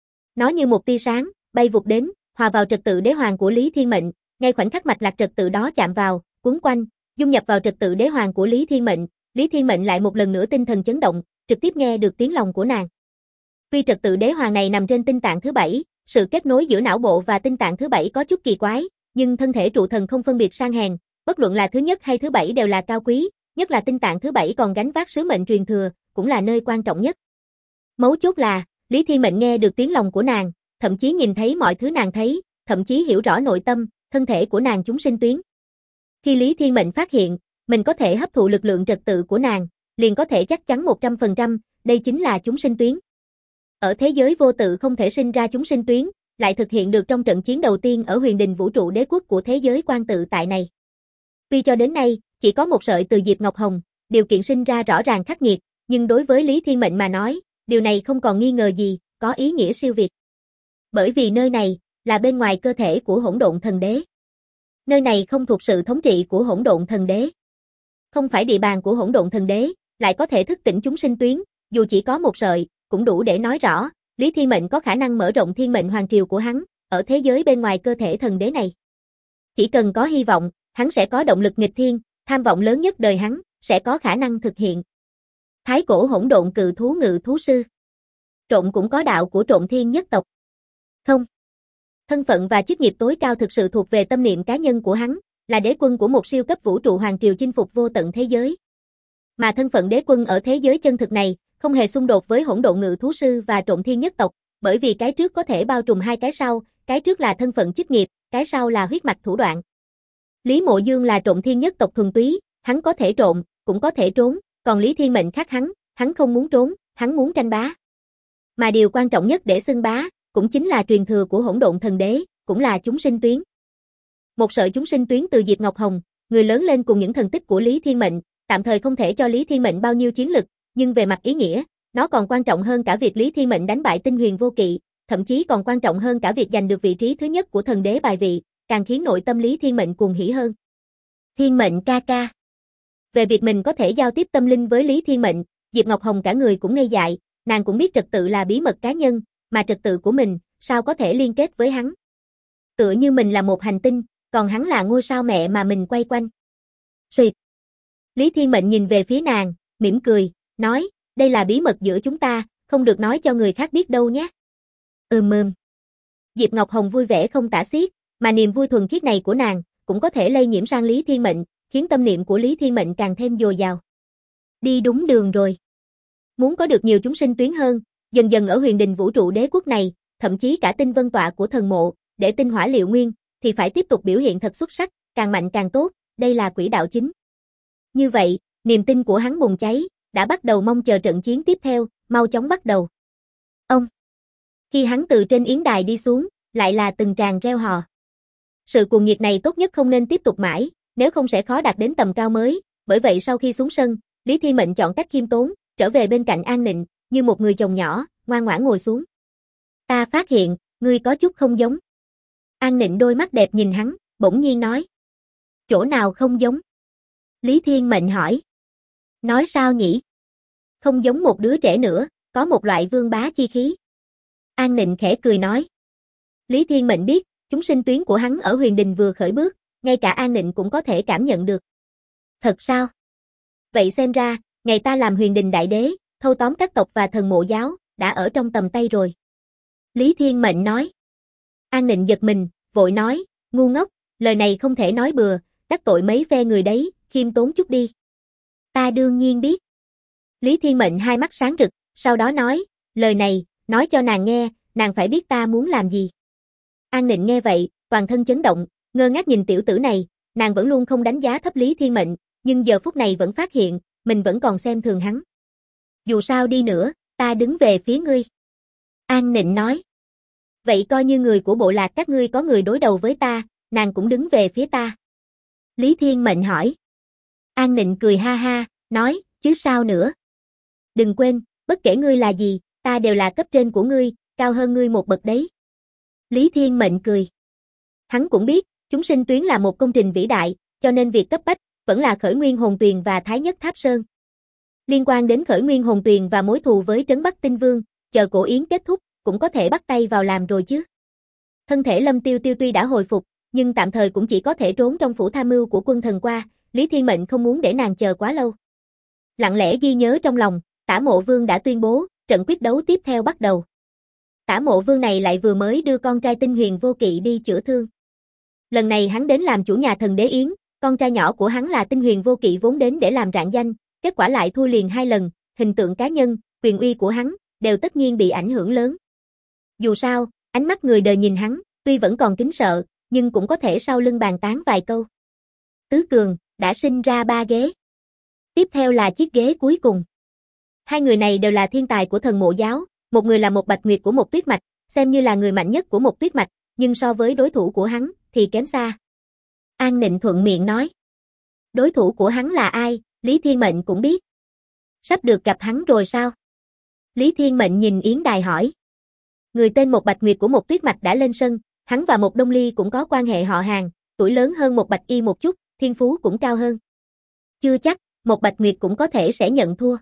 Nó như một tia sáng, bay vụt đến, hòa vào trật tự đế hoàng của Lý Thiên Mệnh, ngay khoảnh khắc mạch lạc trật tự đó chạm vào, cuốn quanh, dung nhập vào trật tự đế hoàng của Lý Thiên Mệnh lại một lần nữa tinh thần chấn động, trực tiếp nghe được tiếng lòng của nàng. Tuy trật tự đế hoàng này nằm trên tinh tạng thứ 7, sự kết nối giữa não bộ và tinh tạng thứ 7 có chút kỳ quái, nhưng thân thể trụ thần không phân biệt sang hèn, bất luận là thứ nhất hay thứ 7 đều là cao quý, nhất là tinh tạng thứ 7 còn gánh vác sứ mệnh truyền thừa, cũng là nơi quan trọng nhất. Mấu chốt là, Lý Thiên Mệnh nghe được tiếng lòng của nàng, thậm chí nhìn thấy mọi thứ nàng thấy, thậm chí hiểu rõ nội tâm, thân thể của nàng chúng sinh tuyến. Khi Lý Thiên Mệnh phát hiện, mình có thể hấp thụ lực lượng trật tự của nàng, liền có thể chắc chắn 100%, đây chính là chúng sinh tuyến. Ở thế giới vô tự không thể sinh ra chúng sinh tuyến, lại thực hiện được trong trận chiến đầu tiên ở Huyền Đình vũ trụ đế quốc của thế giới quan tự tại này. Tuy cho đến nay, chỉ có một sợi từ Diệp Ngọc Hồng, điều kiện sinh ra rõ ràng khắc nghiệt, nhưng đối với Lý Thiên Mệnh mà nói, điều này không còn nghi ngờ gì, có ý nghĩa siêu việt. Bởi vì nơi này, là bên ngoài cơ thể của Hỗn Độn Thần Đế. Nơi này không thuộc sự thống trị của Hỗn Độn Thần Đế. Không phải địa bàn của Hỗn Độn Thần Đế, lại có thể thức tỉnh chúng sinh tuyến, dù chỉ có một sợi, cũng đủ để nói rõ, Lý Thiên Mệnh có khả năng mở rộng thiên mệnh hoàng triều của hắn, ở thế giới bên ngoài cơ thể thần đế này. Chỉ cần có hy vọng, hắn sẽ có động lực nghịch thiên, tham vọng lớn nhất đời hắn, sẽ có khả năng thực hiện. Thái cổ hỗn độn cự thú ngự thú sư. Trộn cũng có đạo của Trộn Thiên nhất tộc. Không. Thân phận và chức nghiệp tối cao thực sự thuộc về tâm niệm cá nhân của hắn, là đế quân của một siêu cấp vũ trụ hoàng triều chinh phục vô tận thế giới. Mà thân phận đế quân ở thế giới chân thực này, không hề xung đột với hỗn độn ngự thú sư và Trộn Thiên nhất tộc, bởi vì cái trước có thể bao trùm hai cái sau, cái trước là thân phận chức nghiệp, cái sau là huyết mạch thủ đoạn. Lý Mộ Dương là Trộn Thiên nhất tộc thuần túy, hắn có thể trộn, cũng có thể trốn, còn Lý Thiên Mệnh khác hắn không muốn trốn, hắn muốn tranh bá. Mà điều quan trọng nhất để xưng bá, cũng chính là truyền thừa của hỗn độn thần đế, cũng là chúng sinh tuyến. Một sợi chúng sinh tuyến từ Diệp Ngọc Hồng, người lớn lên cùng những thần tích của Lý Thiên Mệnh, tạm thời không thể cho Lý Thiên Mệnh bao nhiêu chiến lực, nhưng về mặt ý nghĩa, nó còn quan trọng hơn cả việc Lý Thiên Mệnh đánh bại Tinh Huyền Vô Kỵ, thậm chí còn quan trọng hơn cả việc giành được vị trí thứ nhất của thần đế bài vị, càng khiến nội tâm Lý Thiên Mệnh cuồng hỉ hơn. Thiên Mệnh ca ca. Về việc mình có thể giao tiếp tâm linh với Lý Thiên Mệnh, Diệp Ngọc Hồng cả người cũng ngây dại, nàng cũng biết trật tự là bí mật cá nhân, mà trật tự của mình, sao có thể liên kết với hắn. Tựa như mình là một hành tinh, còn hắn là ngôi sao mẹ mà mình quay quanh. Xuyệt. Lý Thiên Mệnh nhìn về phía nàng, mỉm cười, nói, đây là bí mật giữa chúng ta, không được nói cho người khác biết đâu nhé. Diệp Ngọc Hồng vui vẻ không tả xiết, mà niềm vui thuần khiết này của nàng, cũng có thể lây nhiễm sang Lý Thiên Mệnh, khiến tâm niệm của Lý Thiên Mệnh càng thêm dồi dào. Đi đúng đường rồi. Muốn có được nhiều chúng sinh tuyến hơn, dần dần ở Huyền Đình vũ trụ đế quốc này, thậm chí cả tinh vân tọa của thần mộ, để tinh hỏa liệu nguyên, thì phải tiếp tục biểu hiện thật xuất sắc, càng mạnh càng tốt, đây là quỹ đạo chính. Như vậy, niềm tin của hắn bùng cháy, đã bắt đầu mong chờ trận chiến tiếp theo, mau chóng bắt đầu. Ông! Khi hắn từ trên yến đài đi xuống, lại là từng tràng reo hò. Sự cuồng nhiệt này tốt nhất không nên tiếp tục mãi, nếu không sẽ khó đạt đến tầm cao mới, bởi vậy sau khi xuống sân, Lý Thiên Mệnh chọn cách khiêm tốn, trở về bên cạnh An Nịnh, như một người chồng nhỏ, ngoan ngoãn ngồi xuống. Ta phát hiện, ngươi có chút không giống. An Nịnh đôi mắt đẹp nhìn hắn, bỗng nhiên nói. Chỗ nào không giống? Lý Thiên Mệnh hỏi. Nói sao nhỉ? Không giống một đứa trẻ nữa, có một loại vương bá chi khí. An Nịnh khẽ cười nói. Lý Thiên Mệnh biết, chúng sinh tuyến của hắn ở huyền đình vừa khởi bước, ngay cả An Nịnh cũng có thể cảm nhận được. Thật sao? Vậy xem ra, ngày ta làm huyền đình đại đế, thâu tóm các tộc và thần mộ giáo, đã ở trong tầm tay rồi. Lý Thiên Mệnh nói. An Nịnh giật mình, vội nói, ngu ngốc, lời này không thể nói bừa, đắc tội mấy phe người đấy, khiêm tốn chút đi. Ta đương nhiên biết. Lý Thiên Mệnh hai mắt sáng rực, sau đó nói, lời này, nói cho nàng nghe, nàng phải biết ta muốn làm gì. An Nịnh nghe vậy, toàn thân chấn động, ngơ ngác nhìn tiểu tử này, nàng vẫn luôn không đánh giá thấp Lý Thiên Mệnh, nhưng giờ phút này vẫn phát hiện, mình vẫn còn xem thường hắn. Dù sao đi nữa, ta đứng về phía ngươi. An Nịnh nói. Vậy coi như người của bộ lạc các ngươi có người đối đầu với ta, nàng cũng đứng về phía ta. Lý Thiên Mệnh hỏi. An Nịnh cười ha ha, nói, chứ sao nữa. Đừng quên, bất kể ngươi là gì, ta đều là cấp trên của ngươi, cao hơn ngươi một bậc đấy. Lý Thiên Mệnh cười. Hắn cũng biết, chúng sinh tuyến là một công trình vĩ đại, cho nên việc cấp bách, vẫn là khởi nguyên hồn tuyền và thái nhất tháp sơn. Liên quan đến khởi nguyên hồn tuyền và mối thù với Trấn Bắc Tinh Vương, chờ cổ yến kết thúc, cũng có thể bắt tay vào làm rồi chứ. Thân thể Lâm Tiêu Tiêu tuy đã hồi phục, nhưng tạm thời cũng chỉ có thể trốn trong phủ tham mưu của quân thần qua, Lý Thiên Mệnh không muốn để nàng chờ quá lâu. Lặng lẽ ghi nhớ trong lòng, Tả Mộ Vương đã tuyên bố, trận quyết đấu tiếp theo bắt đầu. Tả Mộ Vương này lại vừa mới đưa con trai Tinh Huyền Vô Kỵ đi chữa thương. Lần này hắn đến làm chủ nhà thần đế yến, con trai nhỏ của hắn là Tinh Huyền Vô Kỵ vốn đến để làm rạng danh, kết quả lại thua liền 2 lần, hình tượng cá nhân, quyền uy của hắn, đều tất nhiên bị ảnh hưởng lớn. Dù sao, ánh mắt người đời nhìn hắn, tuy vẫn còn kính sợ, nhưng cũng có thể sau lưng bàn tán vài câu. Tứ Cường, đã sinh ra 3 ghế. Tiếp theo là chiếc ghế cuối cùng. Hai người này đều là thiên tài của thần mộ giáo, một người là một Bạch Nguyệt của một Tuyết Mạch, xem như là người mạnh nhất của một Tuyết Mạch, nhưng so với đối thủ của hắn, thì kém xa. An Nịnh thuận miệng nói. Đối thủ của hắn là ai, Lý Thiên Mệnh cũng biết. Sắp được gặp hắn rồi sao? Lý Thiên Mệnh nhìn yến đài hỏi. Người tên một Bạch Nguyệt của một Tuyết Mạch đã lên sân, hắn và một Đông Ly cũng có quan hệ họ hàng, tuổi lớn hơn một Bạch Y một chút, thiên phú cũng cao hơn. Chưa chắc, một Bạch Nguyệt cũng có thể sẽ nhận thua.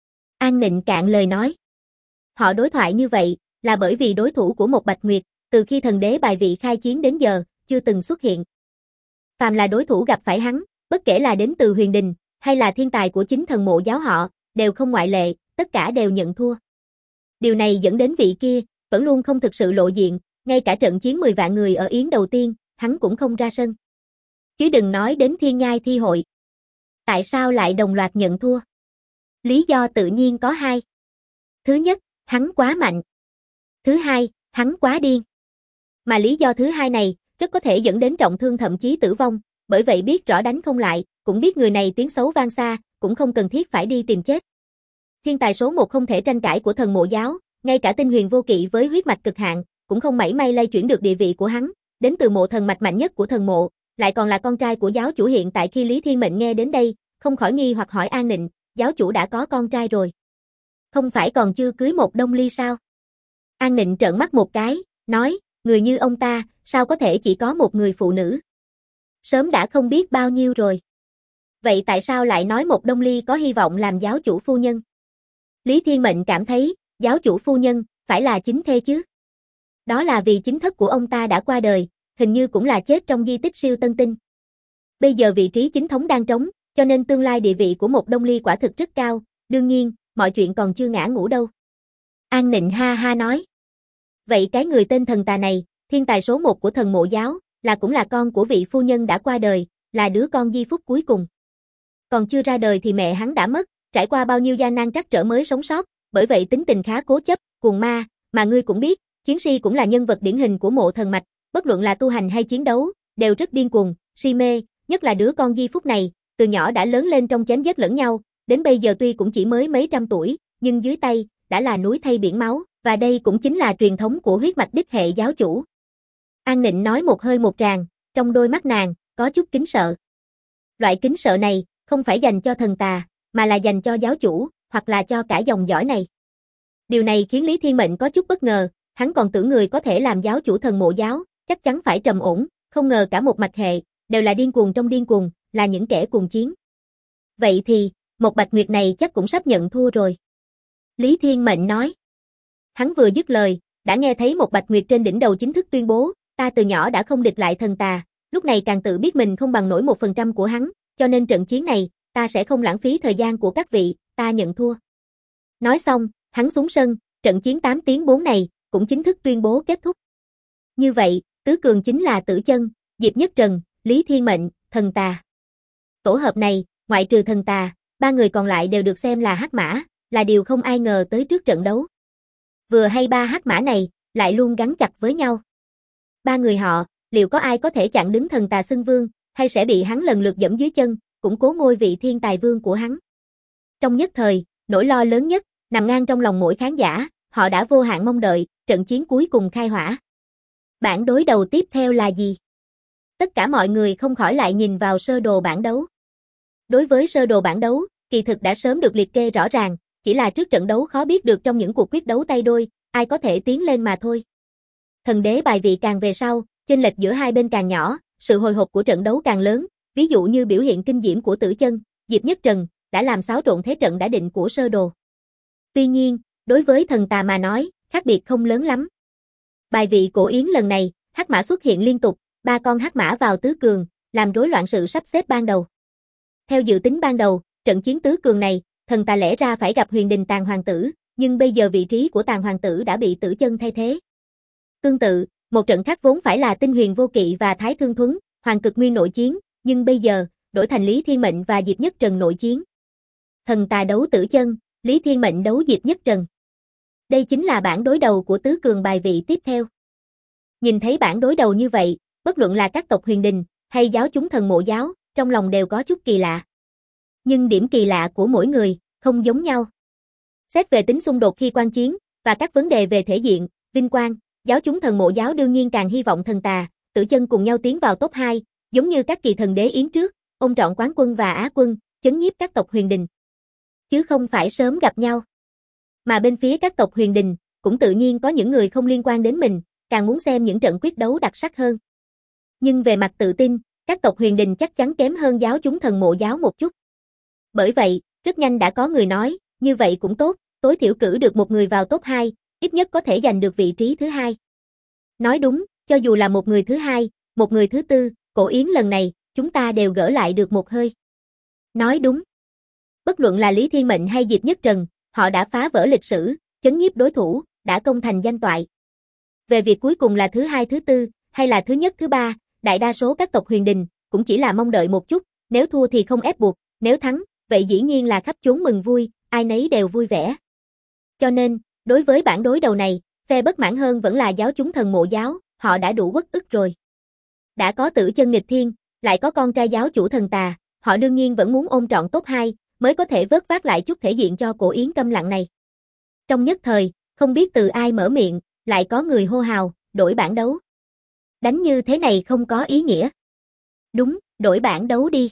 An Nịnh cạn lời nói. Họ đối thoại như vậy, là bởi vì đối thủ của một Bạch Nguyệt, từ khi thần đế bài vị khai chiến đến giờ, chưa từng xuất hiện. Phàm là đối thủ gặp phải hắn, bất kể là đến từ huyền đình, hay là thiên tài của chính thần mộ giáo họ, đều không ngoại lệ, tất cả đều nhận thua. Điều này dẫn đến vị kia, vẫn luôn không thực sự lộ diện, ngay cả trận chiến 10 vạn người ở yến đầu tiên, hắn cũng không ra sân. Chứ đừng nói đến thiên nhai thi hội. Tại sao lại đồng loạt nhận thua? Lý do tự nhiên có 2. Thứ nhất, hắn quá mạnh. Thứ hai, hắn quá điên. Mà lý do thứ hai này, rất có thể dẫn đến trọng thương thậm chí tử vong, bởi vậy biết rõ đánh không lại, cũng biết người này tiếng xấu vang xa, cũng không cần thiết phải đi tìm chết. Thiên tài số 1 không thể tranh cãi của thần mộ giáo, ngay cả Tinh Huyền Vô Kỵ với huyết mạch cực hạn, cũng không mảy may lay chuyển được địa vị của hắn, đến từ mộ thần mạch mạnh nhất của thần mộ, lại còn là con trai của giáo chủ hiện tại. Khi Lý Thiên Mệnh nghe đến đây, không khỏi nghi hoặc hỏi An Nịnh, giáo chủ đã có con trai rồi. Không phải còn chưa cưới một Đông Ly sao? An Nịnh trợn mắt một cái, nói, người như ông ta, sao có thể chỉ có một người phụ nữ? Sớm đã không biết bao nhiêu rồi. Vậy tại sao lại nói một Đông Ly có hy vọng làm giáo chủ phu nhân? Lý Thiên Mệnh cảm thấy, giáo chủ phu nhân, phải là chính thê chứ. Đó là vì chính thất của ông ta đã qua đời, hình như cũng là chết trong di tích siêu tân tinh. Bây giờ vị trí chính thống đang trống, cho nên tương lai địa vị của một Đông Ly quả thực rất cao, đương nhiên, mọi chuyện còn chưa ngã ngũ đâu. An Nịnh ha ha nói. Vậy cái người tên thần tà này, thiên tài số 1 của thần mộ giáo, là cũng là con của vị phu nhân đã qua đời, là đứa con di phúc cuối cùng. Còn chưa ra đời thì mẹ hắn đã mất, trải qua bao nhiêu gian nan trắc trở mới sống sót, bởi vậy tính tình khá cố chấp, cuồng ma, mà ngươi cũng biết, Chiến Si cũng là nhân vật điển hình của mộ thần mạch, bất luận là tu hành hay chiến đấu, đều rất điên cuồng, si mê, nhất là đứa con di phúc này, từ nhỏ đã lớn lên trong chém giết lẫn nhau, đến bây giờ tuy cũng chỉ mới mấy trăm tuổi, nhưng dưới tay, đã là núi thay biển máu, và đây cũng chính là truyền thống của huyết mạch đích hệ giáo chủ. An Nịnh nói một hơi một tràng, trong đôi mắt nàng, có chút kính sợ. Loại kính sợ này, không phải dành cho thần tà, mà là dành cho giáo chủ, hoặc là cho cả dòng dõi này. Điều này khiến Lý Thiên Mệnh có chút bất ngờ, hắn còn tưởng người có thể làm giáo chủ Thần Mộ giáo, chắc chắn phải trầm ổn, không ngờ cả một mạch hệ, đều là điên cuồng trong điên cuồng, là những kẻ cuồng chiến. Vậy thì, một Bạch Nguyệt này chắc cũng sắp nhận thua rồi. Lý Thiên Mệnh nói. Hắn vừa dứt lời, đã nghe thấy một Bạch Nguyệt trên đỉnh đầu chính thức tuyên bố, ta từ nhỏ đã không địch lại thần tà, lúc này càng tự biết mình không bằng nổi 1% của hắn, cho nên trận chiến này, ta sẽ không lãng phí thời gian của các vị, ta nhận thua. Nói xong, hắn xuống sân, trận chiến 8 tiếng 4 này, cũng chính thức tuyên bố kết thúc. Như vậy, tứ cường chính là Tử Chân, Diệp Nhất Trần, Lý Thiên Mệnh, thần tà. Tổ hợp này, ngoại trừ thần tà, ba người còn lại đều được xem là hắc mã, là điều không ai ngờ tới trước trận đấu. Vừa hay ba hắc mã này, lại luôn gắn chặt với nhau. Ba người họ, liệu có ai có thể chặn đứng thần tà xưng vương, hay sẽ bị hắn lần lượt dẫm dưới chân, củng cố ngôi vị thiên tài vương của hắn. Trong nhất thời, nỗi lo lớn nhất, nằm ngang trong lòng mỗi khán giả, họ đã vô hạn mong đợi, trận chiến cuối cùng khai hỏa. Bảng đối đầu tiếp theo là gì? Tất cả mọi người không khỏi lại nhìn vào sơ đồ bảng đấu. Đối với sơ đồ bảng đấu, kỳ thực đã sớm được liệt kê rõ ràng, chỉ là trước trận đấu khó biết được trong những cuộc quyết đấu tay đôi, ai có thể tiến lên mà thôi. Thần đế bài vị càng về sau, chênh lệch giữa hai bên càng nhỏ, sự hồi hộp của trận đấu càng lớn, ví dụ như biểu hiện kinh diễm của Tử Chân, Diệp Nhất Trần, đã làm xáo trộn thế trận đã định của sơ đồ. Tuy nhiên, đối với thần tà mà nói, khác biệt không lớn lắm. Bài vị cổ yến lần này, hắc mã xuất hiện liên tục, ba con hắc mã vào tứ cường, làm rối loạn sự sắp xếp ban đầu. Theo dự tính ban đầu, trận chiến tứ cường này, thần tà lẽ ra phải gặp Huyền Đình Tàn Hoàng tử, nhưng bây giờ vị trí của Tàn Hoàng tử đã bị Tử Chân thay thế. Tương tự, một trận khác vốn phải là Tinh Huyền Vô Kỵ và Thái Thương Thuấn, Hoàng Cực Nguyên nội chiến, nhưng bây giờ, đổi thành Lý Thiên Mệnh và Diệp Nhất Trần nội chiến. Thần tà đấu Tử Chân, Lý Thiên Mệnh đấu Diệp Nhất Trần. Đây chính là bảng đối đầu của tứ cường bài vị tiếp theo. Nhìn thấy bảng đối đầu như vậy, bất luận là các tộc Huyền Đình, hay giáo chúng Thần Mộ giáo, trong lòng đều có chút kỳ lạ. Nhưng điểm kỳ lạ của mỗi người, không giống nhau. Xét về tính xung đột khi quan chiến, và các vấn đề về thể diện, vinh quang, giáo chúng Thần Mộ giáo đương nhiên càng hy vọng thần tà, Tử Chân cùng nhau tiến vào top 2, giống như các kỳ thần đế yến trước, ôm trọn quán quân và á quân, chấn nhiếp các tộc Huyền Đình. Chứ không phải sớm gặp nhau. Mà bên phía các tộc Huyền Đình, cũng tự nhiên có những người không liên quan đến mình, càng muốn xem những trận quyết đấu đặc sắc hơn. Nhưng về mặt tự tin, các tộc Huyền Đình chắc chắn kém hơn giáo chúng Thần Mộ giáo một chút. Bởi vậy, rất nhanh đã có người nói, như vậy cũng tốt, tối thiểu cử được một người vào top 2, ít nhất có thể giành được vị trí thứ 2. Nói đúng, cho dù là một người thứ 2, một người thứ 4, cổ yến lần này, chúng ta đều gỡ lại được một hơi. Nói đúng. Bất luận là Lý Thiên Mệnh hay Diệp Nhất Trần, họ đã phá vỡ lịch sử, chấn nhiếp đối thủ, đã công thành danh toại. Về việc cuối cùng là thứ 2 thứ 4, hay là thứ nhất thứ 3, đại đa số các tộc Huyền Đình, cũng chỉ là mong đợi một chút, nếu thua thì không ép buộc, nếu thắng, vậy dĩ nhiên là khắp chốn mừng vui, ai nấy đều vui vẻ. Cho nên, đối với bảng đối đầu này, phe bất mãn hơn vẫn là giáo chúng Thần Mộ giáo, họ đã đủ uất ức rồi. Đã có Tử Chân nghịch thiên, lại có con trai giáo chủ thần tà, họ đương nhiên vẫn muốn ôm trọn top 2, mới có thể vớt vát lại chút thể diện cho cổ yến câm lặng này. Trong nhất thời, không biết từ ai mở miệng, lại có người hô hào, đổi bảng đấu. Đánh như thế này không có ý nghĩa. Đúng, đổi bảng đấu đi.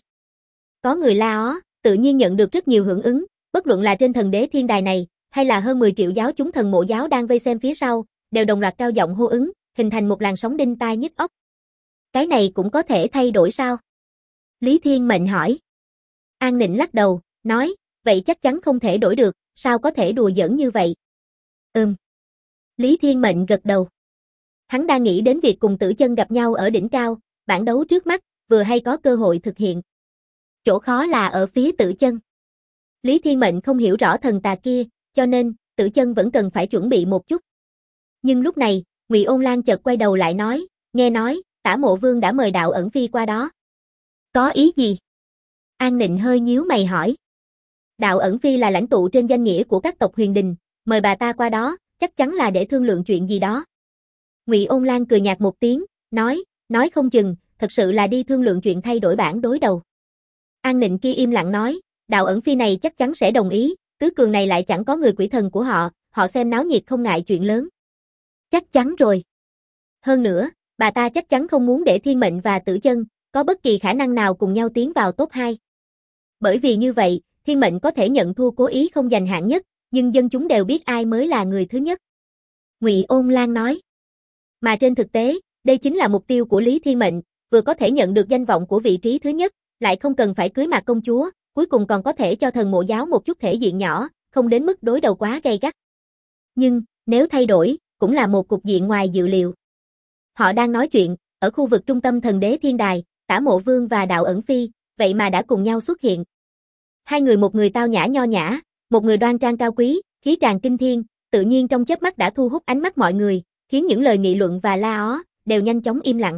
Có người la ó, tự nhiên nhận được rất nhiều hưởng ứng, bất luận là trên thần đế thiên đài này, hay là hơn 10 triệu giáo chúng Thần Mộ giáo đang vây xem phía sau, đều đồng loạt cao giọng hô ứng, hình thành một làn sóng đinh tai nhức óc. Cái này cũng có thể thay đổi sao? Lý Thiên Mệnh hỏi. An Nịnh lắc đầu, nói, vậy chắc chắn không thể đổi được, sao có thể đùa giỡn như vậy? Lý Thiên Mệnh gật đầu. Hắn đang nghĩ đến việc cùng Tử Chân gặp nhau ở đỉnh cao, bảng đấu trước mắt, vừa hay có cơ hội thực hiện. Chỗ khó là ở phía Tử Chân. Lý Thiên Mệnh không hiểu rõ thần tà kia, cho nên, Tử Chân vẫn cần phải chuẩn bị một chút. Nhưng lúc này, Ngụy Ôn Lan chợt quay đầu lại nói, nghe nói, Tả Mộ Vương đã mời Đạo Ẩn Phi qua đó. Có ý gì? An Nịnh hơi nhíu mày hỏi. Đạo Ẩn Phi là lãnh tụ trên danh nghĩa của các tộc Huyền Đình, mời bà ta qua đó, chắc chắn là để thương lượng chuyện gì đó. Ngụy Ôn Lan cười nhạt một tiếng, nói không chừng, thật sự là đi thương lượng chuyện thay đổi bảng đối đầu. An Nịnh kia im lặng nói, Đạo ẩn phi này chắc chắn sẽ đồng ý, tứ cường này lại chẳng có người quỷ thần của họ xem náo nhiệt không ngại chuyện lớn. Chắc chắn rồi. Hơn nữa, bà ta chắc chắn không muốn để Thiên Mệnh và Tử Chân có bất kỳ khả năng nào cùng nhau tiến vào top 2. Bởi vì như vậy, Thiên Mệnh có thể nhận thua cố ý không giành hạng nhất, nhưng dân chúng đều biết ai mới là người thứ nhất. Ngụy Ôn Lan nói. Mà trên thực tế, đây chính là mục tiêu của Lý Thiên Mệnh, vừa có thể nhận được danh vọng của vị trí thứ nhất, lại không cần phải cưới Mạc công chúa, cuối cùng còn có thể cho Thần Mộ giáo một chút thể diện nhỏ, không đến mức đối đầu quá gay gắt. Nhưng, nếu thay đổi, cũng là một cục diện ngoài dự liệu. Họ đang nói chuyện, ở khu vực trung tâm Thần Đế Thiên Đài, Tả Mộ Vương và Đạo Ẩn Phi, vậy mà đã cùng nhau xuất hiện. Hai người, một người tao nhã nho nhã, một người đoan trang cao quý, khí tràn kinh thiên, tự nhiên trong chớp mắt đã thu hút ánh mắt mọi người, khiến những lời nghị luận và la ó đều nhanh chóng im lặng.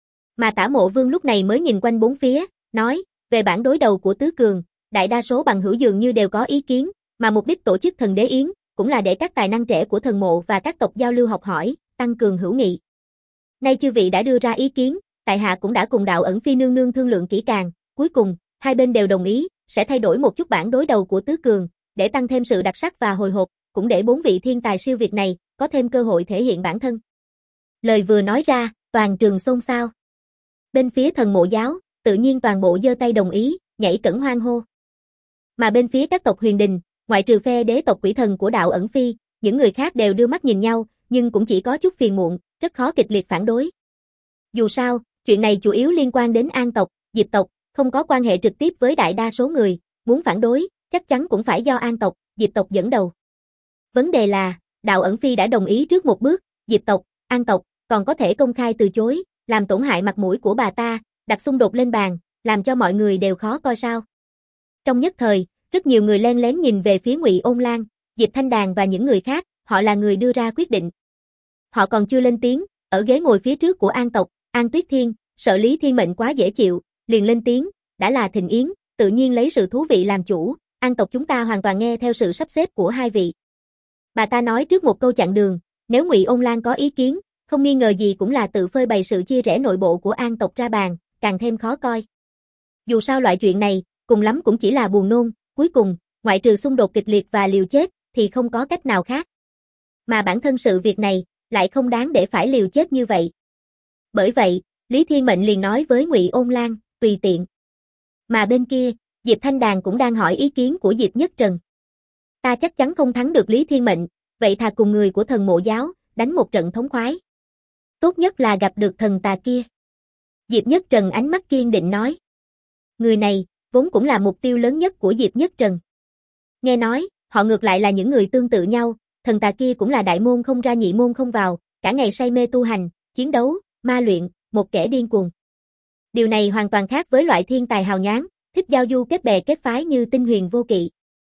Mà Tả Mộ Vương lúc này mới nhìn quanh bốn phía, nói, về bản đối đầu của tứ cường, đại đa số bằng hữu dường như đều có ý kiến, mà mục đích tổ chức Thần Đế Yến cũng là để các tài năng trẻ của thần mộ và các tộc giao lưu học hỏi, tăng cường hữu nghị. Nay chư vị đã đưa ra ý kiến, tại hạ cũng đã cùng Đạo Ẩn Phi nương nương thương lượng kỹ càng, cuối cùng, hai bên đều đồng ý, sẽ thay đổi một chút bản đối đầu của tứ cường, để tăng thêm sự đặc sắc và hồi hộp, cũng để bốn vị thiên tài siêu việt này có thêm cơ hội thể hiện bản thân. Lời vừa nói ra, toàn trường xôn xao. Bên phía thần mộ giáo, tự nhiên toàn bộ giơ tay đồng ý, nhảy cẫng hoan hô. Mà bên phía các tộc huyền đình, ngoại trừ phe đế tộc quỷ thần của Đạo Ẩn Phi, những người khác đều đưa mắt nhìn nhau, nhưng cũng chỉ có chút phiền muộn, rất khó kịch liệt phản đối. Dù sao, chuyện này chủ yếu liên quan đến An tộc, Diệp tộc, không có quan hệ trực tiếp với đại đa số người, muốn phản đối, chắc chắn cũng phải do An tộc, Diệp tộc dẫn đầu. Vấn đề là, Đạo Ẩn Phi đã đồng ý trước một bước, Diệp tộc, An tộc, còn có thể công khai từ chối, làm tổn hại mặt mũi của bà ta, đặt xung đột lên bàn, làm cho mọi người đều khó coi sao. Trong nhất thời, rất nhiều người len lén nhìn về phía Ngụy Ôn Lan, Diệp Thanh Đàn và những người khác, họ là người đưa ra quyết định. Họ còn chưa lên tiếng, ở ghế ngồi phía trước của An tộc, An Tuyết Thiên, sợ Lý Thiên Mệnh quá dễ chịu, liền lên tiếng, đã là thịnh yến, tự nhiên lấy sự thú vị làm chủ, An tộc chúng ta hoàn toàn nghe theo sự sắp xếp của hai vị. Bà ta nói trước một câu chặn đường, nếu Ngụy Ôn Lan có ý kiến, không nghi ngờ gì cũng là tự phơi bày sự chia rẽ nội bộ của An tộc ra bàn, càng thêm khó coi. Dù sao loại chuyện này, cùng lắm cũng chỉ là buồn nôn, cuối cùng, ngoại trừ xung đột kịch liệt và liều chết, thì không có cách nào khác. Mà bản thân sự việc này, lại không đáng để phải liều chết như vậy. Bởi vậy, Lý Thiên Mệnh liền nói với Ngụy Ôn Lan, tùy tiện. Mà bên kia, Diệp Thanh Đàn cũng đang hỏi ý kiến của Diệp Nhất Trần. Ta chắc chắn không thắng được Lý Thiên Mệnh, vậy thà cùng người của thần mộ giáo, đánh một trận thống khoái. Tốt nhất là gặp được thần tà kia. Diệp Nhất Trần ánh mắt kiên định nói. Người này, vốn cũng là mục tiêu lớn nhất của Diệp Nhất Trần. Nghe nói, họ ngược lại là những người tương tự nhau, thần tà kia cũng là đại môn không ra nhị môn không vào, cả ngày say mê tu hành, chiến đấu, ma luyện, một kẻ điên cuồng. Điều này hoàn toàn khác với loại thiên tài hào nhoáng, thích giao du kết bè kết phái như Tinh Huyền Vô Kỵ.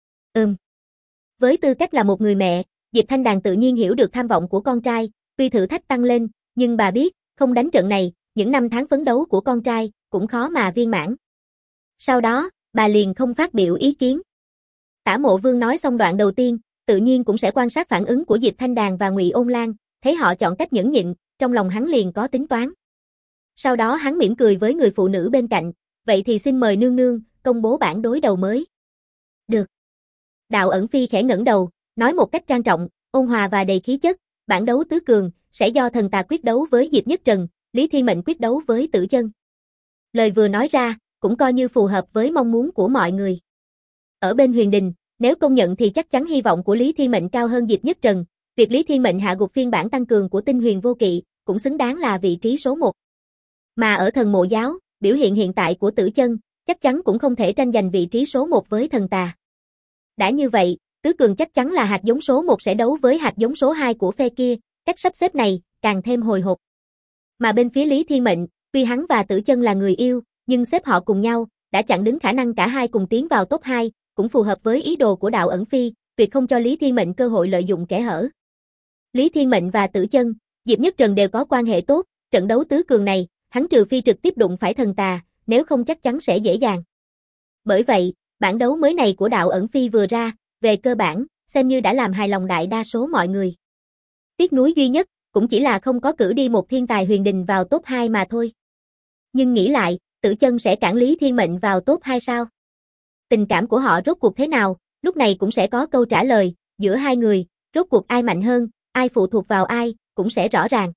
Với tư cách là một người mẹ, Diệp Thanh Đàn tự nhiên hiểu được tham vọng của con trai, tuy thử thách tăng lên, nhưng bà biết, không đánh trận này, những năm tháng phấn đấu của con trai cũng khó mà viên mãn. Sau đó, bà liền không phát biểu ý kiến. Tả Mộ Vương nói xong đoạn đầu tiên, tự nhiên cũng sẽ quan sát phản ứng của Diệp Thanh Đàn và Ngụy Ôn Lan, thấy họ chọn cách nhẫn nhịn, trong lòng hắn liền có tính toán. Sau đó hắn mỉm cười với người phụ nữ bên cạnh, vậy thì xin mời nương nương, công bố bản đối đầu mới. Được. Đạo Ẩn Phi khẽ ngẩng đầu, nói một cách trang trọng, ôn hòa và đầy khí chất, bản đấu tứ cường, sẽ do thần tà quyết đấu với Diệp Nhất Trần, Lý Thiên Mệnh quyết đấu với Tử Chân. Lời vừa nói ra, cũng coi như phù hợp với mong muốn của mọi người. Ở bên Huyền Đình, nếu công nhận thì chắc chắn hy vọng của Lý Thiên Mệnh cao hơn Diệp Nhất Trần, việc Lý Thiên Mệnh hạ gục phiên bản tăng cường của Tinh Huyền Vô Kỵ, cũng xứng đáng là vị trí số 1. Mà ở thần mộ giáo, biểu hiện hiện tại của Tử Chân, chắc chắn cũng không thể tranh giành vị trí số 1 với thần tà. Đã như vậy, tứ cường chắc chắn là hạt giống số 1 sẽ đấu với hạt giống số 2 của phe kia, cách sắp xếp này, càng thêm hồi hộp. Mà bên phía Lý Thiên Mệnh, tuy hắn và Tử Chân là người yêu, nhưng xếp họ cùng nhau, đã chặn đứng khả năng cả hai cùng tiến vào top 2, cũng phù hợp với ý đồ của Đạo Ẩn Phi, tuyệt không cho Lý Thiên Mệnh cơ hội lợi dụng kẽ hở. Lý Thiên Mệnh và Tử Chân, Diệp Nhất Trần đều có quan hệ tốt, trận đấu tứ cường này, hắn trừ phi trực tiếp đụng phải thần tà, nếu không chắc chắn sẽ dễ dàng. Bởi vậy, bản đấu mới này của Đạo Ẩn Phi vừa ra, về cơ bản, xem như đã làm hài lòng đại đa số mọi người. Tiếc nuối duy nhất, cũng chỉ là không có cử đi một thiên tài huyền đình vào top 2 mà thôi. Nhưng nghĩ lại, Tử Chân sẽ cản Lý Thiên Mệnh vào top 2 sao? Tình cảm của họ rốt cuộc thế nào, lúc này cũng sẽ có câu trả lời, giữa hai người, rốt cuộc ai mạnh hơn, ai phụ thuộc vào ai, cũng sẽ rõ ràng.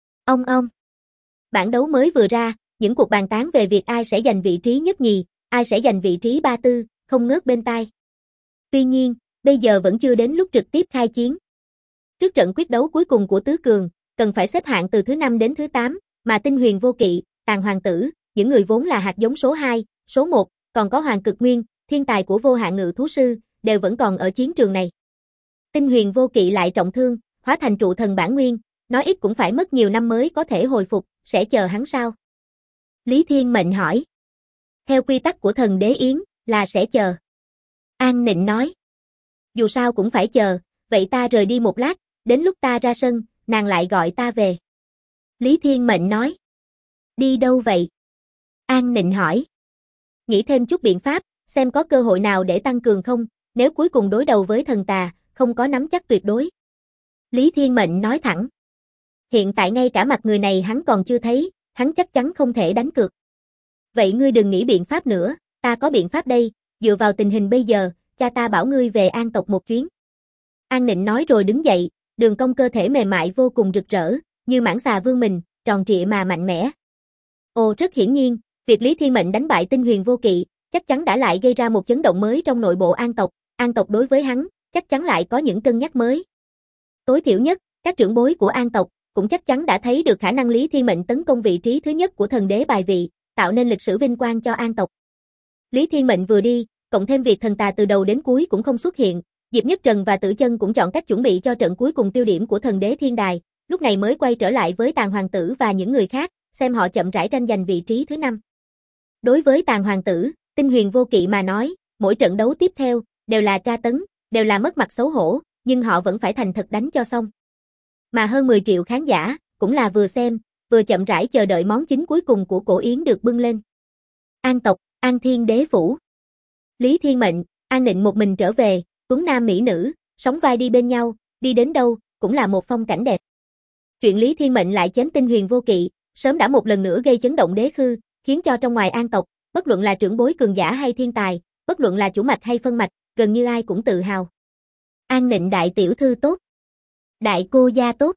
Ông. Bảng đấu mới vừa ra, những cuộc bàn tán về việc ai sẽ giành vị trí nhất nhì, ai sẽ giành vị trí ba tư, không ngớt bên tai. Tuy nhiên, bây giờ vẫn chưa đến lúc trực tiếp khai chiến. Trước trận quyết đấu cuối cùng của tứ cường, cần phải xếp hạng từ thứ 5 đến thứ 8, mà Tinh Huyền Vô Kỵ, Tàn Hoàng Tử, những người vốn là hạt giống số 2, số 1, còn có Hoàng Cực Nguyên, thiên tài của Vô Hạn Ngự Thú Sư, đều vẫn còn ở chiến trường này. Tinh Huyền Vô Kỵ lại trọng thương, hóa thành trụ thần bản nguyên, nói ít cũng phải mất nhiều năm mới có thể hồi phục, sẽ chờ hắn sao? Lý Thiên Mệnh hỏi. Theo quy tắc của thần đế yến, là sẽ chờ. An Nịnh nói. Dù sao cũng phải chờ, vậy ta rời đi một lát, đến lúc ta ra sân, nàng lại gọi ta về. Lý Thiên Mệnh nói. Đi đâu vậy? An Nịnh hỏi. Nghĩ thêm chút biện pháp, xem có cơ hội nào để tăng cường không, nếu cuối cùng đối đầu với thần tà, không có nắm chắc tuyệt đối. Lý Thiên Mệnh nói thẳng. Hiện tại ngay cả mặt người này hắn còn chưa thấy, hắn chắc chắn không thể đánh cược. Vậy ngươi đừng nghĩ biện pháp nữa, ta có biện pháp đây, dựa vào tình hình bây giờ, cha ta bảo ngươi về An tộc một chuyến. An Nịnh nói rồi đứng dậy, đường cong cơ thể mềm mại vô cùng rực rỡ, như mãng xà vương mình, tròn trịa mà mạnh mẽ. Ồ, rất hiển nhiên, việc Lý Thiên Mệnh đánh bại Tinh Huyền Vô Kỵ, chắc chắn đã lại gây ra một chấn động mới trong nội bộ An tộc đối với hắn, chắc chắn lại có những cân nhắc mới. Tối thiểu nhất, các trưởng bối của An tộc cũng chắc chắn đã thấy được khả năng Lý Thiên Mệnh tấn công vị trí thứ nhất của thần đế bài vị, tạo nên lịch sử vinh quang cho An tộc. Lý Thiên Mệnh vừa đi, cộng thêm việc thần tà từ đầu đến cuối cũng không xuất hiện, Diệp Nhất Trần và Tử Chân cũng chọn cách chuẩn bị cho trận cuối cùng tiêu điểm của thần đế thiên đài, lúc này mới quay trở lại với Tàn Hoàng Tử và những người khác, xem họ chậm rãi tranh giành vị trí thứ 5. Đối với Tàn Hoàng Tử, Tinh Huyền Vô Kỵ mà nói, mỗi trận đấu tiếp theo đều là tra tấn, đều là mất mặt xấu hổ, nhưng họ vẫn phải thành thật đánh cho xong. Mà hơn 10 triệu khán giả, cũng là vừa xem, vừa chậm rãi chờ đợi món chính cuối cùng của cổ yến được bưng lên. An tộc, An Thiên Đế Phủ. Lý Thiên Mệnh, An Nịnh một mình trở về, tuấn nam mỹ nữ, sóng vai đi bên nhau, đi đến đâu, cũng là một phong cảnh đẹp. Chuyện Lý Thiên Mệnh lại chém Tinh Huyền Vô Kỵ, sớm đã một lần nữa gây chấn động đế khư, khiến cho trong ngoài An tộc, bất luận là trưởng bối cường giả hay thiên tài, bất luận là chủ mạch hay phân mạch, gần như ai cũng tự hào. An Nịnh đại tiểu thư tốt. Đại cô gia tốt.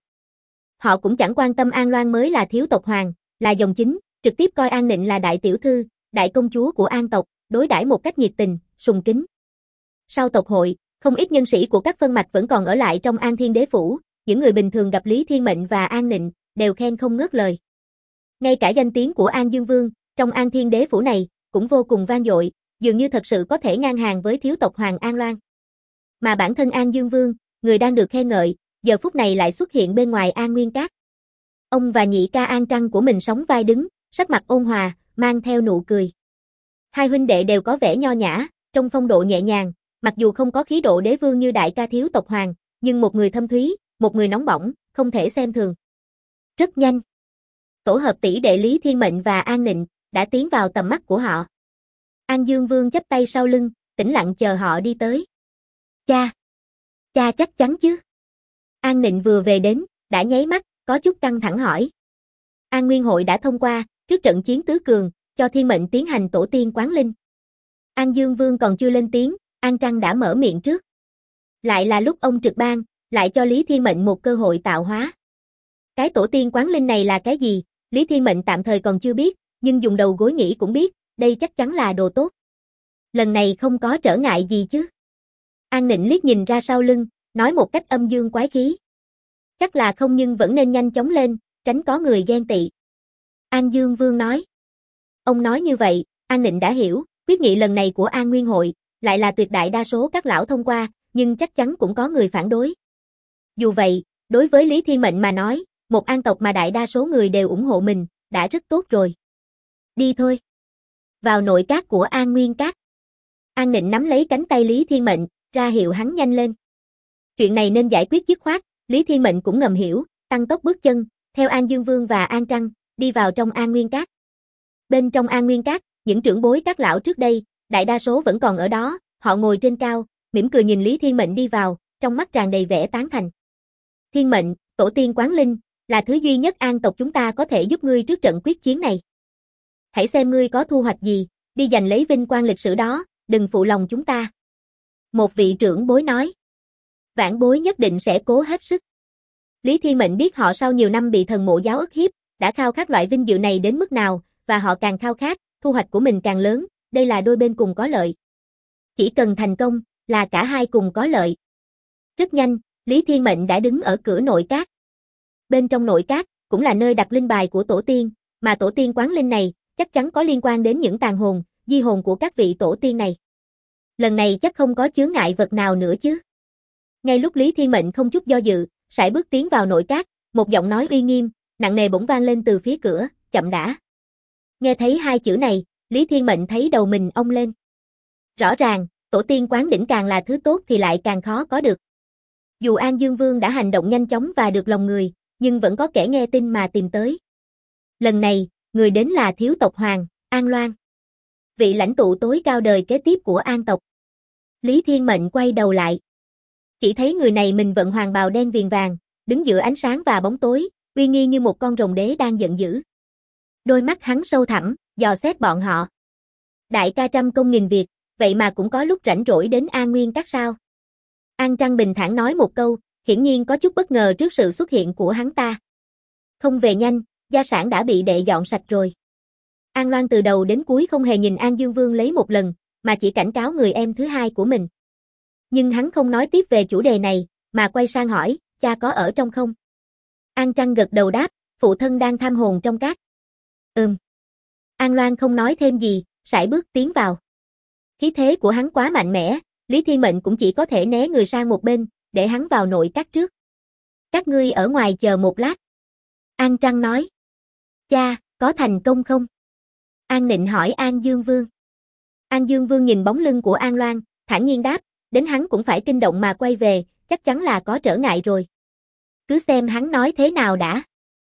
Họ cũng chẳng quan tâm An Loan mới là thiếu tộc hoàng, là dòng chính, trực tiếp coi An Nịnh là đại tiểu thư, đại công chúa của An tộc, đối đãi một cách nhiệt tình, sùng kính. Sau tộc hội, không ít nhân sĩ của các phân mạch vẫn còn ở lại trong An Thiên Đế Phủ, những người bình thường gặp Lý Thiên Mệnh và An Nịnh, đều khen không ngớt lời. Ngay cả danh tiếng của An Dương Vương, trong An Thiên Đế Phủ này, cũng vô cùng vang dội, dường như thật sự có thể ngang hàng với thiếu tộc hoàng An Loan. Mà bản thân An Dương Vương, người đang được khen ngợi, giờ phút này lại xuất hiện bên ngoài An Nguyên Các. Ông và nhị ca An Trăng của mình sóng vai đứng, sắc mặt ôn hòa, mang theo nụ cười. Hai huynh đệ đều có vẻ nho nhã, trong phong độ nhẹ nhàng, mặc dù không có khí độ đế vương như đại ca thiếu tộc hoàng, nhưng một người thâm thúy, một người nóng bỏng, không thể xem thường. Rất nhanh, tổ hợp tỷ đệ Lý Thiên Mệnh và An Nịnh đã tiến vào tầm mắt của họ. An Dương Vương chắp tay sau lưng, tĩnh lặng chờ họ đi tới. Cha chắc chắn chứ? An Nịnh vừa về đến, đã nháy mắt, có chút căng thẳng hỏi. An Nguyên hội đã thông qua, trước trận chiến tứ cường, cho Thiên Mệnh tiến hành tổ tiên quán linh. An Dương Vương còn chưa lên tiếng, An Trăng đã mở miệng trước. Lại là lúc ông trực ban, lại cho Lý Thiên Mệnh một cơ hội tạo hóa. Cái tổ tiên quán linh này là cái gì? Lý Thiên Mệnh tạm thời còn chưa biết, nhưng dùng đầu gối nghĩ cũng biết, đây chắc chắn là đồ tốt. Lần này không có trở ngại gì chứ? An Nịnh liếc nhìn ra sau lưng, nói một cách âm dương quái khí. Chắc là không nhưng vẫn nên nhanh chóng lên, tránh có người ghen tị. An Dương Vương nói. Ông nói như vậy, An Nịnh đã hiểu, quyết nghị lần này của An Nguyên hội, lại là tuyệt đại đa số các lão thông qua, nhưng chắc chắn cũng có người phản đối. Dù vậy, đối với Lý Thiên Mệnh mà nói, một an tộc mà đại đa số người đều ủng hộ mình, đã rất tốt rồi. Đi thôi. Vào nội các của An Nguyên Các. An Nịnh nắm lấy cánh tay Lý Thiên Mệnh, ra hiệu hắn nhanh lên. Chuyện này nên giải quyết dứt khoát, Lý Thiên Mệnh cũng ngầm hiểu, tăng tốc bước chân, theo An Dương Vương và An Trăng, đi vào trong An Nguyên Các. Bên trong An Nguyên Các, những trưởng bối các lão trước đây, đại đa số vẫn còn ở đó, họ ngồi trên cao, mỉm cười nhìn Lý Thiên Mệnh đi vào, trong mắt tràn đầy vẻ tán thành. Thiên Mệnh, tổ tiên quán linh, là thứ duy nhất An tộc chúng ta có thể giúp ngươi trước trận quyết chiến này. Hãy xem ngươi có thu hoạch gì, đi giành lấy vinh quang lịch sử đó, đừng phụ lòng chúng ta. Một vị trưởng bối nói. Vãn bối nhất định sẽ cố hết sức. Lý Thiên Mệnh biết họ sau nhiều năm bị thần mộ giáo ức hiếp, đã khao khát loại vinh dự này đến mức nào, và họ càng khao khát, thu hoạch của mình càng lớn, đây là đôi bên cùng có lợi. Chỉ cần thành công, là cả hai cùng có lợi. Rất nhanh, Lý Thiên Mệnh đã đứng ở cửa nội các. Bên trong nội các, cũng là nơi đặt linh bài của tổ tiên, mà tổ tiên quán linh này, chắc chắn có liên quan đến những tàn hồn, di hồn của các vị tổ tiên này. Lần này chắc không có chướng ngại vật nào nữa chứ. Ngay lúc Lý Thiên Mệnh không chút do dự, sải bước tiến vào nội các, một giọng nói uy nghiêm, nặng nề bỗng vang lên từ phía cửa, chậm đã. Nghe thấy hai chữ này, Lý Thiên Mệnh thấy đầu mình ong lên. Rõ ràng, tổ tiên quán đỉnh càng là thứ tốt thì lại càng khó có được. Dù An Dương Vương đã hành động nhanh chóng và được lòng người, nhưng vẫn có kẻ nghe tin mà tìm tới. Lần này, người đến là thiếu tộc hoàng, An Loan. Vị lãnh tụ tối cao đời kế tiếp của An tộc. Lý Thiên Mệnh quay đầu lại. Chỉ thấy người này mình vận hoàng bào đen viền vàng, đứng giữa ánh sáng và bóng tối, uy nghi như một con rồng đế đang giận dữ. Đôi mắt hắn sâu thẳm, dò xét bọn họ. Đại ca trăm công nghìn việc, vậy mà cũng có lúc rảnh rỗi đến An Nguyên các sao. An Trăng bình thản nói một câu, hiển nhiên có chút bất ngờ trước sự xuất hiện của hắn ta. Không về nhanh, gia sản đã bị đệ dọn sạch rồi. An Loan từ đầu đến cuối không hề nhìn An Dương Vương lấy một lần, mà chỉ cảnh cáo người em thứ hai của mình. Nhưng hắn không nói tiếp về chủ đề này, mà quay sang hỏi, cha có ở trong không? An Trăng gật đầu đáp, phụ thân đang tham hồn trong các. An Loan không nói thêm gì, sải bước tiến vào. Khí thế của hắn quá mạnh mẽ, Lý Thiên Mệnh cũng chỉ có thể né người sang một bên, để hắn vào nội các trước. Các ngươi ở ngoài chờ một lát. An Trăng nói. Cha, có thành công không? An Nịnh hỏi An Dương Vương. An Dương Vương nhìn bóng lưng của An Loan, thản nhiên đáp, đến hắn cũng phải kinh động mà quay về, chắc chắn là có trở ngại rồi. Cứ xem hắn nói thế nào đã.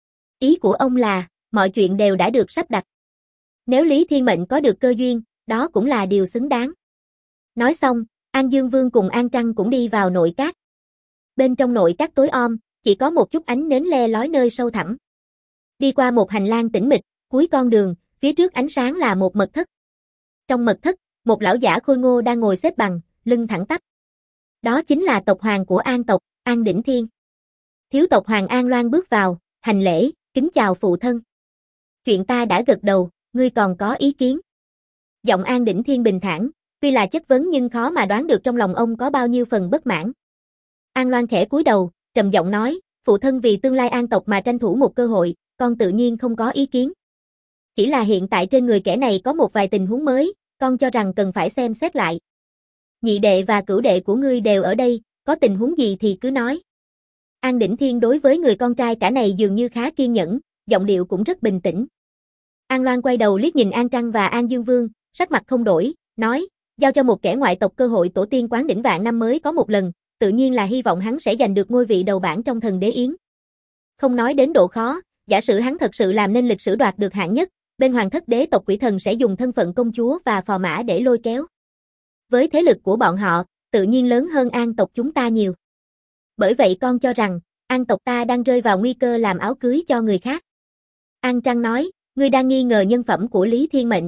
Ý của ông là, mọi chuyện đều đã được sắp đặt. Nếu Lý Thiên Mệnh có được cơ duyên, đó cũng là điều xứng đáng. Nói xong, An Dương Vương cùng An Trăng cũng đi vào nội các. Bên trong nội các tối om, chỉ có một chút ánh nến le lói nơi sâu thẳm. Đi qua một hành lang tĩnh mịch, cuối con đường, phía trước ánh sáng là một mật thất. Trong mật thất, một lão giả khôi ngô đang ngồi xếp bằng, lưng thẳng tắp. Đó chính là tộc hoàng của An tộc, An Đỉnh Thiên. Thiếu tộc hoàng An Loan bước vào, hành lễ, kính chào phụ thân. Chuyện ta đã gật đầu, ngươi còn có ý kiến? Giọng An Đỉnh Thiên bình thản, tuy là chất vấn nhưng khó mà đoán được trong lòng ông có bao nhiêu phần bất mãn. An Loan khẽ cúi đầu, trầm giọng nói, phụ thân vì tương lai An tộc mà tranh thủ một cơ hội, con tự nhiên không có ý kiến. Chỉ là hiện tại trên người kẻ này có một vài tình huống mới, con cho rằng cần phải xem xét lại. Nhị đệ và cửu đệ của ngươi đều ở đây, có tình huống gì thì cứ nói. An Đỉnh Thiên đối với người con trai cả này dường như khá kiên nhẫn, giọng điệu cũng rất bình tĩnh. An Loan quay đầu liếc nhìn An Trăng và An Dương Vương, sắc mặt không đổi, nói, giao cho một kẻ ngoại tộc cơ hội tổ tiên quán đỉnh vạn năm mới có một lần, tự nhiên là hy vọng hắn sẽ giành được ngôi vị đầu bảng trong thần đế yến. Không nói đến độ khó, giả sử hắn thật sự làm nên lịch sử đoạt được hạng nhất, bên hoàng thất đế tộc quỷ thần sẽ dùng thân phận công chúa và phò mã để lôi kéo. Với thế lực của bọn họ, tự nhiên lớn hơn An tộc chúng ta nhiều. Bởi vậy con cho rằng, An tộc ta đang rơi vào nguy cơ làm áo cưới cho người khác. An Trăng nói, ngươi đang nghi ngờ nhân phẩm của Lý Thiên Mệnh.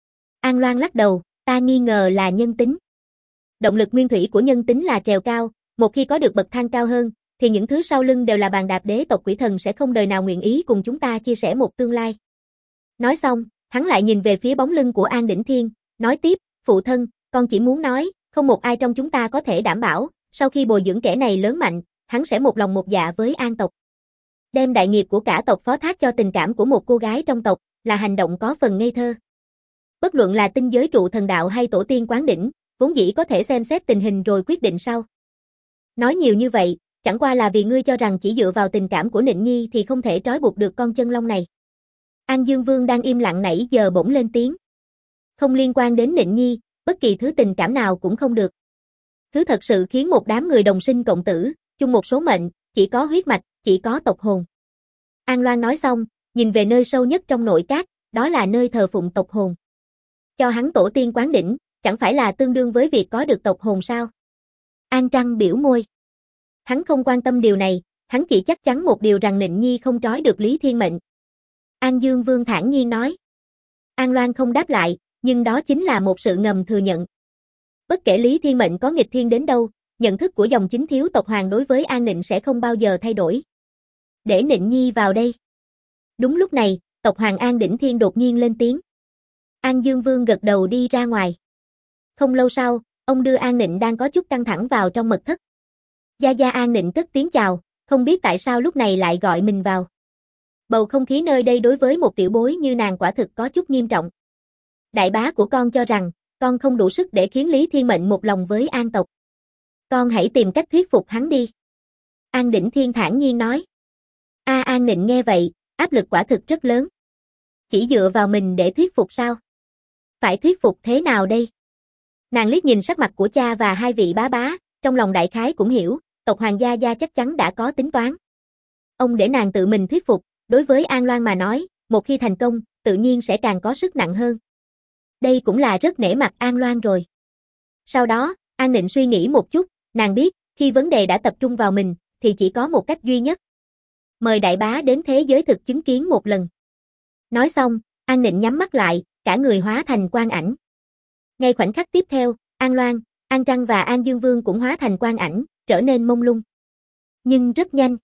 An Loan lắc đầu, ta nghi ngờ là nhân tính. Động lực nguyên thủy của nhân tính là trèo cao, một khi có được bậc thang cao hơn, thì những thứ sau lưng đều là bàn đạp đế tộc quỷ thần sẽ không đời nào nguyện ý cùng chúng ta chia sẻ một tương lai. Nói xong, hắn lại nhìn về phía bóng lưng của An Đỉnh Thiên, nói tiếp, phụ thân, con chỉ muốn nói, không một ai trong chúng ta có thể đảm bảo, sau khi bồi dưỡng kẻ này lớn mạnh, hắn sẽ một lòng một dạ với An tộc. Đem đại nghiệp của cả tộc phó thác cho tình cảm của một cô gái trong tộc, là hành động có phần ngây thơ. Bất luận là tinh giới trụ thần đạo hay tổ tiên quán đỉnh, vốn dĩ có thể xem xét tình hình rồi quyết định sau. Nói nhiều như vậy, chẳng qua là vì ngươi cho rằng chỉ dựa vào tình cảm của Nịnh Nhi thì không thể trói buộc được con chân long này. An Dương Vương đang im lặng nãy giờ bỗng lên tiếng. Không liên quan đến Nịnh Nhi, bất kỳ thứ tình cảm nào cũng không được. Thứ thật sự khiến một đám người đồng sinh cộng tử, chung một số mệnh, chỉ có huyết mạch, chỉ có tộc hồn. An Loan nói xong, nhìn về nơi sâu nhất trong nội các, đó là nơi thờ phụng tộc hồn. Cho hắn tổ tiên quán đỉnh, chẳng phải là tương đương với việc có được tộc hồn sao? An Trăng biểu môi. Hắn không quan tâm điều này, hắn chỉ chắc chắn một điều rằng Nịnh Nhi không trói được Lý Thiên Mệnh. An Dương Vương thản nhiên nói. An Loan không đáp lại, nhưng đó chính là một sự ngầm thừa nhận. Bất kể Lý Thiên Mệnh có nghịch thiên đến đâu, nhận thức của dòng chính thiếu tộc Hoàng đối với An Nịnh sẽ không bao giờ thay đổi. Để Nịnh Nhi vào đây. Đúng lúc này, tộc Hoàng An Đỉnh Thiên đột nhiên lên tiếng. An Dương Vương gật đầu đi ra ngoài. Không lâu sau, ông đưa An Nịnh đang có chút căng thẳng vào trong mật thất. Gia Gia An Nịnh cất tiếng chào, không biết tại sao lúc này lại gọi mình vào. Bầu không khí nơi đây đối với một tiểu bối như nàng quả thực có chút nghiêm trọng. Đại bá của con cho rằng, con không đủ sức để khiến Lý Thiên Mệnh một lòng với An tộc. Con hãy tìm cách thuyết phục hắn đi. An Đỉnh Thiên thản nhiên nói. An Nịnh nghe vậy, áp lực quả thực rất lớn. Chỉ dựa vào mình để thuyết phục sao? Phải thuyết phục thế nào đây? Nàng liếc nhìn sắc mặt của cha và hai vị bá bá, trong lòng đại khái cũng hiểu, tộc Hoàng Gia Gia chắc chắn đã có tính toán. Ông để nàng tự mình thuyết phục, đối với An Loan mà nói, một khi thành công, tự nhiên sẽ càng có sức nặng hơn. Đây cũng là rất nể mặt An Loan rồi. Sau đó, An Nịnh suy nghĩ một chút, nàng biết, khi vấn đề đã tập trung vào mình, thì chỉ có một cách duy nhất. Mời đại bá đến thế giới thực chứng kiến một lần. Nói xong, An Nịnh nhắm mắt lại, cả người hóa thành quang ảnh. Ngay khoảnh khắc tiếp theo, An Loan, An Trăng và An Dương Vương cũng hóa thành quang ảnh, trở nên mông lung. Nhưng rất nhanh,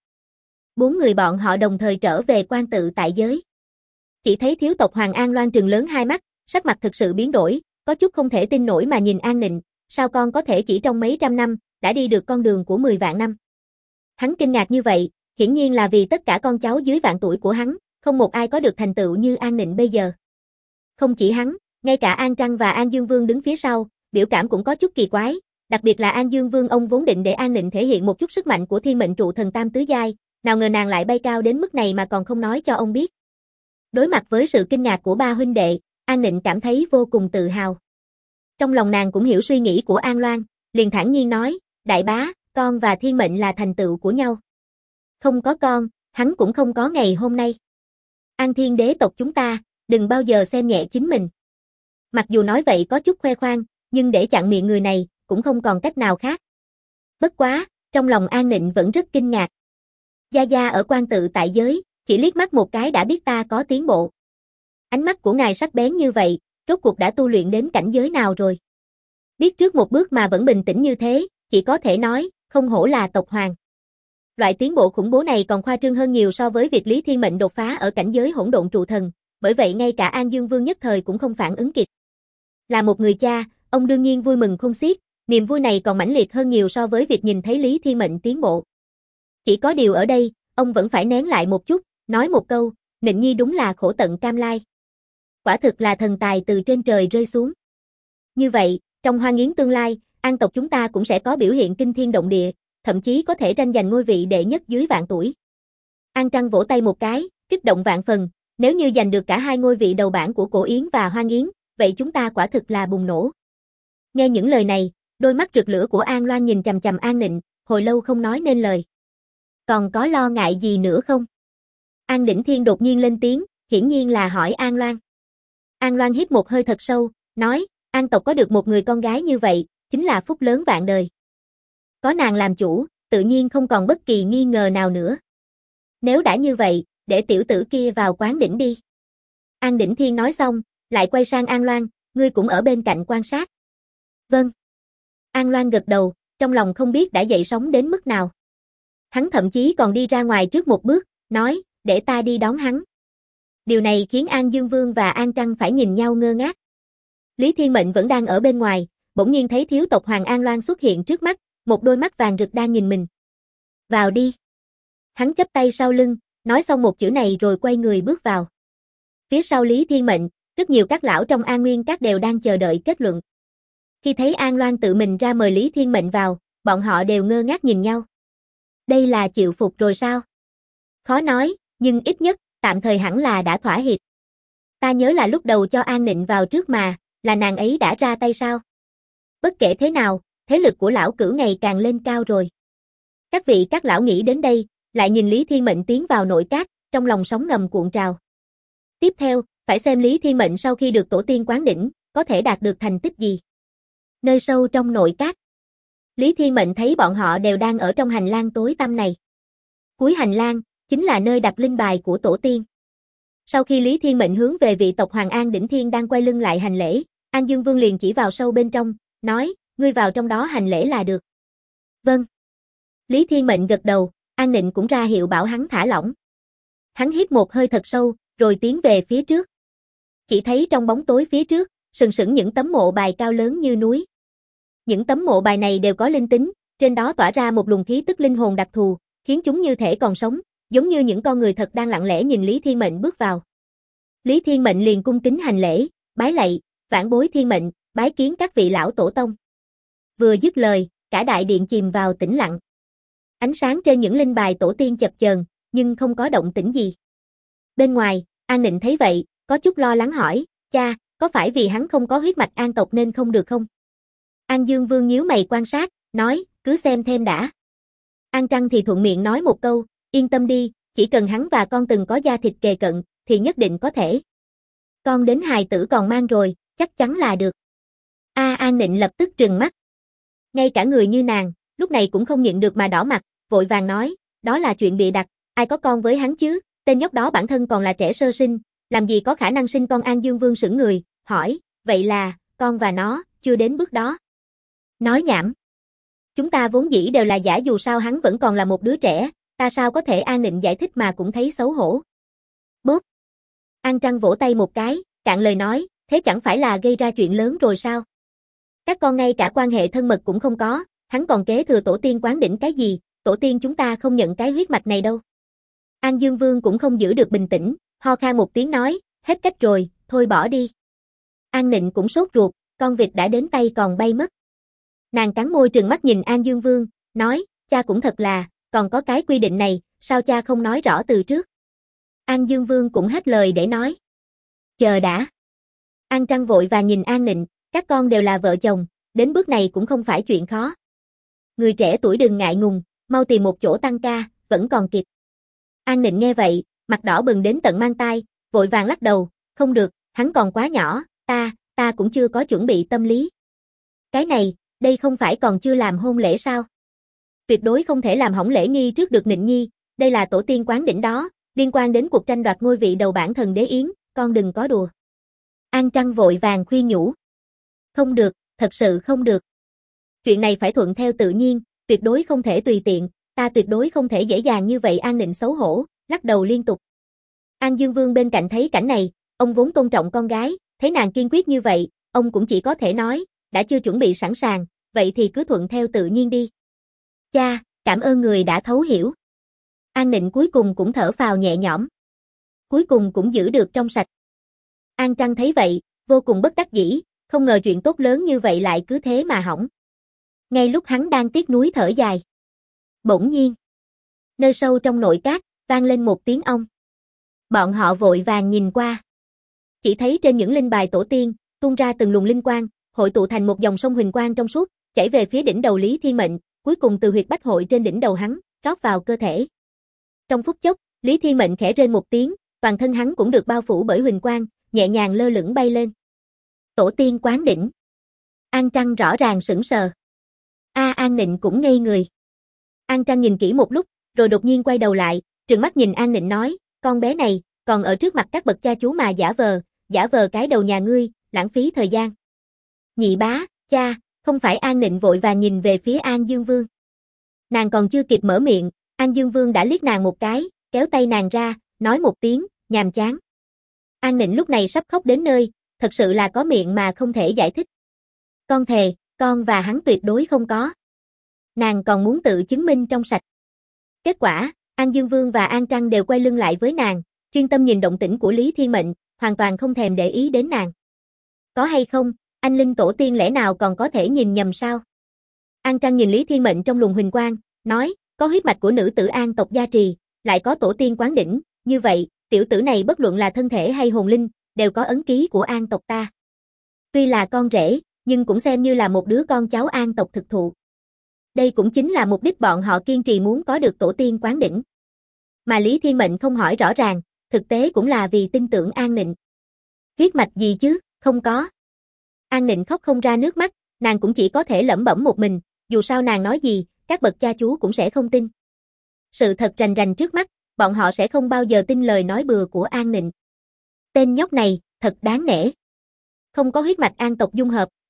4 người bọn họ đồng thời trở về quan tự tại giới. Chỉ thấy thiếu tộc Hoàng An Loan trừng lớn hai mắt, sắc mặt thực sự biến đổi, có chút không thể tin nổi mà nhìn An Nịnh, sao con có thể chỉ trong mấy trăm năm, đã đi được con đường của 10 vạn năm. Hắn kinh ngạc như vậy, hiển nhiên là vì tất cả con cháu dưới vạn tuổi của hắn, không một ai có được thành tựu như An Nịnh bây giờ. Không chỉ hắn, ngay cả An Trăng và An Dương Vương đứng phía sau, biểu cảm cũng có chút kỳ quái, đặc biệt là An Dương Vương, ông vốn định để An Nịnh thể hiện một chút sức mạnh của Thiên Mệnh Trụ Thần Tam Tứ Giai, nào ngờ nàng lại bay cao đến mức này mà còn không nói cho ông biết. Đối mặt với sự kinh ngạc của ba huynh đệ, An Nịnh cảm thấy vô cùng tự hào. Trong lòng nàng cũng hiểu suy nghĩ của An Loan, liền thản nhiên nói, đại bá, con và Thiên Mệnh là thành tựu của nhau. Không có con, hắn cũng không có ngày hôm nay. An Thiên đế tộc chúng ta, đừng bao giờ xem nhẹ chính mình. Mặc dù nói vậy có chút khoe khoang, nhưng để chặn miệng người này, cũng không còn cách nào khác. Bất quá, trong lòng An Nịnh vẫn rất kinh ngạc. Gia Gia ở quan tự tại giới, chỉ liếc mắt một cái đã biết ta có tiến bộ. Ánh mắt của ngài sắc bén như vậy, rốt cuộc đã tu luyện đến cảnh giới nào rồi? Biết trước một bước mà vẫn bình tĩnh như thế, chỉ có thể nói, không hổ là tộc Hoàng. Loại tiến bộ khủng bố này còn khoa trương hơn nhiều so với việc Lý Thiên Mệnh đột phá ở cảnh giới hỗn độn trụ thần, bởi vậy ngay cả An Dương Vương nhất thời cũng không phản ứng kịp. Là một người cha, ông đương nhiên vui mừng khôn xiết, niềm vui này còn mãnh liệt hơn nhiều so với việc nhìn thấy Lý Thiên Mệnh tiến bộ. Chỉ có điều ở đây, ông vẫn phải nén lại một chút, nói một câu, Nịnh Nhi đúng là khổ tận cam lai. Quả thực là thần tài từ trên trời rơi xuống. Như vậy, trong Hoa Nghiến tương lai, An tộc chúng ta cũng sẽ có biểu hiện kinh thiên động địa, thậm chí có thể tranh giành ngôi vị đệ nhất dưới vạn tuổi. An Trăng vỗ tay một cái, kích động vạn phần, nếu như giành được cả hai ngôi vị đầu bảng của Cổ Yến và Hoa Nghiến, vậy chúng ta quả thực là bùng nổ. Nghe những lời này, đôi mắt rực lửa của An Loan nhìn chằm chằm An Nịnh, hồi lâu không nói nên lời. Còn có lo ngại gì nữa không? An Đỉnh Thiên đột nhiên lên tiếng, hiển nhiên là hỏi An Loan. An Loan hít một hơi thật sâu, nói, An tộc có được một người con gái như vậy, chính là phúc lớn vạn đời. Có nàng làm chủ, tự nhiên không còn bất kỳ nghi ngờ nào nữa. Nếu đã như vậy, để tiểu tử kia vào quán đỉnh đi. An Đỉnh Thiên nói xong, lại quay sang An Loan, ngươi cũng ở bên cạnh quan sát. Vâng. An Loan gật đầu, trong lòng không biết đã dậy sóng đến mức nào. Hắn thậm chí còn đi ra ngoài trước một bước, nói, để ta đi đón hắn. Điều này khiến An Dương Vương và An Trăng phải nhìn nhau ngơ ngác. Lý Thiên Mệnh vẫn đang ở bên ngoài, bỗng nhiên thấy thiếu tộc Hoàng An Loan xuất hiện trước mắt, một đôi mắt vàng rực đang nhìn mình. Vào đi. Hắn chắp tay sau lưng, nói xong một chữ này rồi quay người bước vào. Phía sau Lý Thiên Mệnh, rất nhiều các lão trong An Nguyên Các đều đang chờ đợi kết luận. Khi thấy An Loan tự mình ra mời Lý Thiên Mệnh vào, bọn họ đều ngơ ngác nhìn nhau. Đây là chịu phục rồi sao? Khó nói, nhưng ít nhất, tạm thời hẳn là đã thỏa hiệp. Ta nhớ là lúc đầu cho An Nịnh vào trước mà, là nàng ấy đã ra tay sao? Bất kể thế nào, thế lực của lão cửu ngày càng lên cao rồi. Các vị các lão nghĩ đến đây, lại nhìn Lý Thiên Mệnh tiến vào nội các, trong lòng sóng ngầm cuộn trào. Tiếp theo, phải xem Lý Thiên Mệnh sau khi được tổ tiên quán đỉnh, có thể đạt được thành tích gì. Nơi sâu trong nội các, Lý Thiên Mệnh thấy bọn họ đều đang ở trong hành lang tối tăm này. Cuối hành lang, chính là nơi đặt linh bài của tổ tiên. Sau khi Lý Thiên Mệnh hướng về vị tộc Hoàng An Đỉnh Thiên đang quay lưng lại hành lễ, An Dương Vương liền chỉ vào sâu bên trong, nói, ngươi vào trong đó hành lễ là được. Vâng. Lý Thiên Mệnh gật đầu, An Nịnh cũng ra hiệu bảo hắn thả lỏng. Hắn hít một hơi thật sâu, rồi tiến về phía trước. Chỉ thấy trong bóng tối phía trước, sừng sững những tấm mộ bài cao lớn như núi. Những tấm mộ bài này đều có linh tính, trên đó tỏa ra một luồng khí tức linh hồn đặc thù, khiến chúng như thể còn sống, giống như những con người thật đang lặng lẽ nhìn Lý Thiên Mệnh bước vào. Lý Thiên Mệnh liền cung kính hành lễ, bái lạy, vãn bối Thiên Mệnh, bái kiến các vị lão tổ tông. Vừa dứt lời, cả đại điện chìm vào tĩnh lặng. Ánh sáng trên những linh bài tổ tiên chập chờn, nhưng không có động tĩnh gì. Bên ngoài, An Nịnh thấy vậy, có chút lo lắng hỏi, cha, có phải vì hắn không có huyết mạch An tộc nên không được không? An Dương Vương nhíu mày quan sát, nói, cứ xem thêm đã. An Trăng thì thuận miệng nói một câu, yên tâm đi, chỉ cần hắn và con từng có da thịt kề cận, thì nhất định có thể. Con đến hài tử còn mang rồi, chắc chắn là được. An Nịnh lập tức trừng mắt. Ngay cả người như nàng, lúc này cũng không nhịn được mà đỏ mặt, vội vàng nói, đó là chuyện bịa đặt, ai có con với hắn chứ, tên nhóc đó bản thân còn là trẻ sơ sinh, làm gì có khả năng sinh con. An Dương Vương sững người, hỏi, vậy là, con và nó, chưa đến bước đó. Nói nhảm. Chúng ta vốn dĩ đều là giả, dù sao hắn vẫn còn là một đứa trẻ, ta sao có thể. An Nịnh giải thích mà cũng thấy xấu hổ. Bốp. An Trăng vỗ tay một cái, cạn lời nói, thế chẳng phải là gây ra chuyện lớn rồi sao? Các con ngay cả quan hệ thân mật cũng không có, hắn còn kế thừa tổ tiên quán đỉnh cái gì, tổ tiên chúng ta không nhận cái huyết mạch này đâu. An Dương Vương cũng không giữ được bình tĩnh, ho khan một tiếng nói, hết cách rồi, thôi bỏ đi. An Nịnh cũng sốt ruột, con vịt đã đến tay còn bay mất. Nàng cắn môi trừng mắt nhìn An Dương Vương, nói, cha cũng thật là, còn có cái quy định này, sao cha không nói rõ từ trước. An Dương Vương cũng hết lời để nói. Chờ đã. An Trăng vội và nhìn An Nịnh, các con đều là vợ chồng, đến bước này cũng không phải chuyện khó. Người trẻ tuổi đừng ngại ngùng, mau tìm một chỗ tăng ca, vẫn còn kịp. An Nịnh nghe vậy, mặt đỏ bừng đến tận mang tai, vội vàng lắc đầu, không được, hắn còn quá nhỏ, ta cũng chưa có chuẩn bị tâm lý. Cái này, đây không phải còn chưa làm hôn lễ sao? Tuyệt đối không thể làm hỏng lễ nghi trước được Nịnh nhi, đây là tổ tiên quán đỉnh đó, liên quan đến cuộc tranh đoạt ngôi vị đầu bảng thần đế yến, con đừng có đùa. An Trăng vội vàng khuyên nhủ. Không được, thật sự không được. Chuyện này phải thuận theo tự nhiên, tuyệt đối không thể tùy tiện, ta tuyệt đối không thể dễ dàng như vậy. An Nịnh xấu hổ, lắc đầu liên tục. An Dương Vương bên cạnh thấy cảnh này, ông vốn tôn trọng con gái, thấy nàng kiên quyết như vậy, ông cũng chỉ có thể nói, đã chưa chuẩn bị sẵn sàng, vậy thì cứ thuận theo tự nhiên đi. Cha, cảm ơn người đã thấu hiểu. An Nịnh cuối cùng cũng thở phào nhẹ nhõm. Cuối cùng cũng giữ được trong sạch. An Trăng thấy vậy, vô cùng bất đắc dĩ, không ngờ chuyện tốt lớn như vậy lại cứ thế mà hỏng. Ngay lúc hắn đang tiếc nuối thở dài. Bỗng nhiên, nơi sâu trong nội cát, vang lên một tiếng ong. Bọn họ vội vàng nhìn qua. Chỉ thấy trên những linh bài tổ tiên, tuôn ra từng luồng linh quang, hội tụ thành một dòng sông huỳnh quang trong suốt, chảy về phía đỉnh đầu Lý Thiên Mệnh, cuối cùng từ huyệt bách hội trên đỉnh đầu hắn, rót vào cơ thể. Trong phút chốc, Lý Thiên Mệnh khẽ rên một tiếng, toàn thân hắn cũng được bao phủ bởi huỳnh quang, nhẹ nhàng lơ lửng bay lên. Tổ tiên quán đỉnh. An Trăng rõ ràng sững sờ. An Nịnh cũng ngây người. An Trăng nhìn kỹ một lúc, rồi đột nhiên quay đầu lại, trừng mắt nhìn An Nịnh nói, con bé này, còn ở trước mặt các bậc cha chú mà giả vờ cái đầu nhà ngươi, lãng phí thời gian. Nhị bá, cha, không phải. An Nịnh vội vàng nhìn về phía An Dương Vương. Nàng còn chưa kịp mở miệng, An Dương Vương đã liếc nàng một cái, kéo tay nàng ra, nói một tiếng, nhàm chán. An Nịnh lúc này sắp khóc đến nơi, thật sự là có miệng mà không thể giải thích. Con thề, con và hắn tuyệt đối không có. Nàng còn muốn tự chứng minh trong sạch. Kết quả, An Dương Vương và An Trăng đều quay lưng lại với nàng, chuyên tâm nhìn động tĩnh của Lý Thiên Mệnh, hoàn toàn không thèm để ý đến nàng. Có hay không, anh linh tổ tiên lẽ nào còn có thể nhìn nhầm sao? An Trăng nhìn Lý Thiên Mệnh trong luồng huỳnh quang, nói, có huyết mạch của nữ tử An tộc gia trì, lại có tổ tiên quán đỉnh, như vậy, tiểu tử này bất luận là thân thể hay hồn linh, đều có ấn ký của An tộc ta. Tuy là con rể, nhưng cũng xem như là một đứa con cháu An tộc thực thụ. Đây cũng chính là mục đích bọn họ kiên trì muốn có được tổ tiên quán đỉnh. Mà Lý Thiên Mệnh không hỏi rõ ràng, thực tế cũng là vì tin tưởng An Nịnh. Huyết mạch gì chứ, không có. An Nịnh khóc không ra nước mắt, nàng cũng chỉ có thể lẩm bẩm một mình, dù sao nàng nói gì, các bậc cha chú cũng sẽ không tin. Sự thật rành rành trước mắt, bọn họ sẽ không bao giờ tin lời nói bừa của An Nịnh. Tên nhóc này, thật đáng nể. Không có huyết mạch An tộc dung hợp,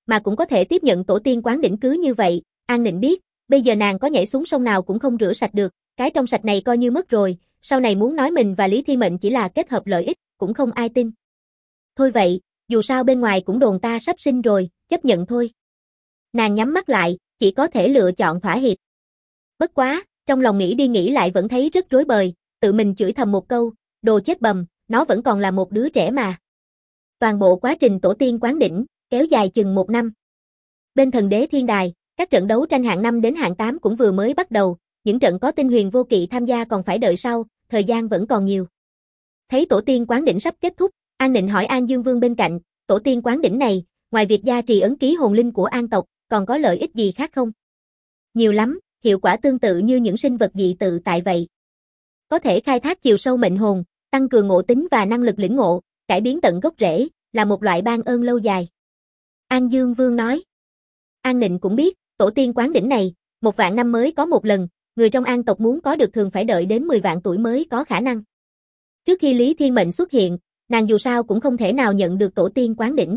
mà cũng có thể tiếp nhận tổ tiên quán đỉnh cứ như vậy, An Nịnh biết, bây giờ nàng có nhảy xuống sông nào cũng không rửa sạch được, cái trong sạch này coi như mất rồi, sau này muốn nói mình và Lý Thiên Mệnh chỉ là kết hợp lợi ích, cũng không ai tin. Thôi vậy, dù sao bên ngoài cũng đồn ta sắp sinh rồi, chấp nhận thôi. Nàng nhắm mắt lại, chỉ có thể lựa chọn thỏa hiệp. Bất quá, trong lòng nghĩ đi nghĩ lại vẫn thấy rất rối bời, tự mình chửi thầm một câu, đồ chết bầm, nó vẫn còn là một đứa trẻ mà. Toàn bộ quá trình tổ tiên quán đỉnh, kéo dài chừng 1 năm. Bên thần đế thiên đài, các trận đấu tranh hạng 5 đến hạng 8 cũng vừa mới bắt đầu, những trận có tinh huyền vô kỵ tham gia còn phải đợi sau, thời gian vẫn còn nhiều. Thấy tổ tiên quán đỉnh sắp kết thúc, An Nịnh hỏi An Dương Vương bên cạnh, tổ tiên quán đỉnh này, ngoài việc gia trì ấn ký hồn linh của An tộc, còn có lợi ích gì khác không? Nhiều lắm, hiệu quả tương tự như những sinh vật dị tự tại vậy. Có thể khai thác chiều sâu mệnh hồn, tăng cường ngộ tính và năng lực lĩnh ngộ, cải biến tận gốc rễ, là một loại ban ơn lâu dài. An Dương Vương nói. An Nịnh cũng biết, tổ tiên quán đỉnh này, 1 vạn năm mới có một lần, người trong An tộc muốn có được thường phải đợi đến 10 vạn tuổi mới có khả năng. Trước khi Lý Thiên Mệnh xuất hiện, nàng dù sao cũng không thể nào nhận được tổ tiên quán đỉnh.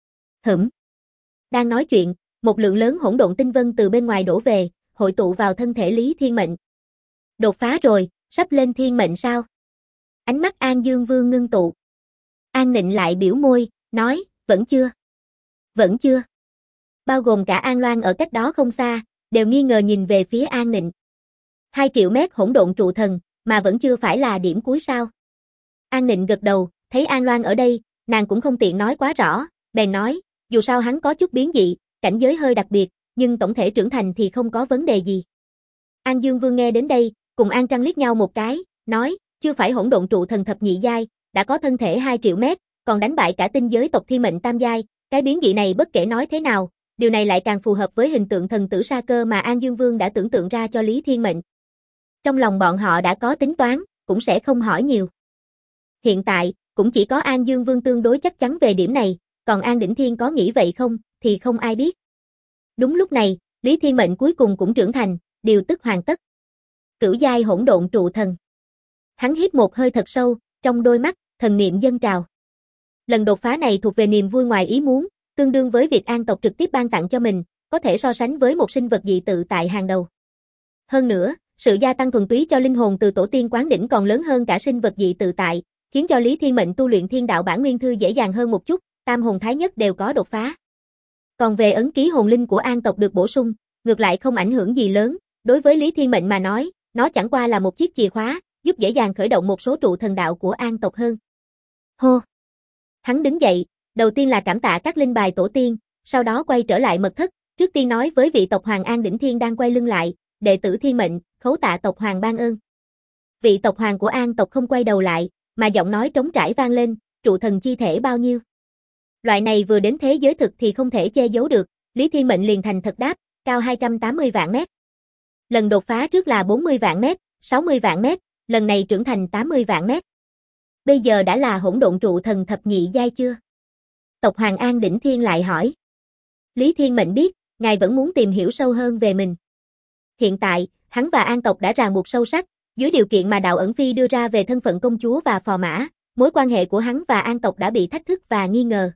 Đang nói chuyện, một lượng lớn hỗn độn tinh vân từ bên ngoài đổ về, hội tụ vào thân thể Lý Thiên Mệnh. Đột phá rồi, sắp lên thiên mệnh sao? Ánh mắt An Dương Vương ngưng tụ. An Nịnh lại biểu môi, nói, vẫn chưa. Vẫn chưa. Bao gồm cả An Loan ở cách đó không xa, đều nghi ngờ nhìn về phía An Nịnh. 2 triệu mét hỗn độn trụ thần, mà vẫn chưa phải là điểm cuối sao? An Nịnh gật đầu, thấy An Loan ở đây, nàng cũng không tiện nói quá rõ, bèn nói, dù sao hắn có chút biến dị, cảnh giới hơi đặc biệt, nhưng tổng thể trưởng thành thì không có vấn đề gì. An Dương Vương nghe đến đây, cùng An Trăng liếc nhau một cái, nói, chưa phải hỗn độn trụ thần thập nhị giai, đã có thân thể 2 triệu mét, còn đánh bại cả tinh giới tộc Thiên Mệnh tam giai, cái biến dị này bất kể nói thế nào, điều này lại càng phù hợp với hình tượng thần tử Sa Cơ mà An Dương Vương đã tưởng tượng ra cho Lý Thiên Mệnh. Trong lòng bọn họ đã có tính toán, cũng sẽ không hỏi nhiều. Hiện tại, cũng chỉ có An Dương Vương tương đối chắc chắn về điểm này, còn An Đỉnh Thiên có nghĩ vậy không, thì không ai biết. Đúng lúc này, Lý Thiên Mệnh cuối cùng cũng trưởng thành, điều tức hoàn tất. Cửu giai hỗn độn trụ thần. Hắn hít một hơi thật sâu, trong đôi mắt, thần niệm dâng trào. Lần đột phá này thuộc về niềm vui ngoài ý muốn, tương đương với việc An tộc trực tiếp ban tặng cho mình, có thể so sánh với một sinh vật dị tự tại hàng đầu. Hơn nữa, sự gia tăng thuần túy cho linh hồn từ tổ tiên quán đỉnh còn lớn hơn cả sinh vật dị tự tại, khiến cho Lý Thiên Mệnh tu luyện thiên đạo bản nguyên thư dễ dàng hơn một chút, tam hồn thái nhất đều có đột phá. Còn về ấn ký hồn linh của An tộc được bổ sung, ngược lại không ảnh hưởng gì lớn, đối với Lý Thiên Mệnh mà nói, nó chẳng qua là một chiếc chìa khóa, giúp dễ dàng khởi động một số trụ thần đạo của An tộc hơn. Hô! Hắn đứng dậy, đầu tiên là cảm tạ các linh bài tổ tiên, sau đó quay trở lại mật thất, trước tiên nói với vị tộc hoàng An Đỉnh Thiên đang quay lưng lại, đệ tử Thiên Mệnh, khấu tạ tộc hoàng ban ơn. Vị tộc hoàng của An tộc không quay đầu lại, mà giọng nói trống trải vang lên, trụ thần chi thể bao nhiêu? Loại này vừa đến thế giới thực thì không thể che giấu được, Lý Thiên Mệnh liền thành thật đáp, cao 280 vạn mét. Lần đột phá trước là 40 vạn mét, 60 vạn mét, lần này trưởng thành 80 vạn mét. Bây giờ đã là hỗn độn trụ thần thập nhị giai chưa? Tộc hoàng An Đỉnh Thiên lại hỏi. Lý Thiên Mệnh biết, ngài vẫn muốn tìm hiểu sâu hơn về mình. Hiện tại, hắn và An tộc đã ràng buộc sâu sắc, dưới điều kiện mà Đạo Ẩn Phi đưa ra về thân phận công chúa và phò mã, mối quan hệ của hắn và An tộc đã bị thách thức và nghi ngờ.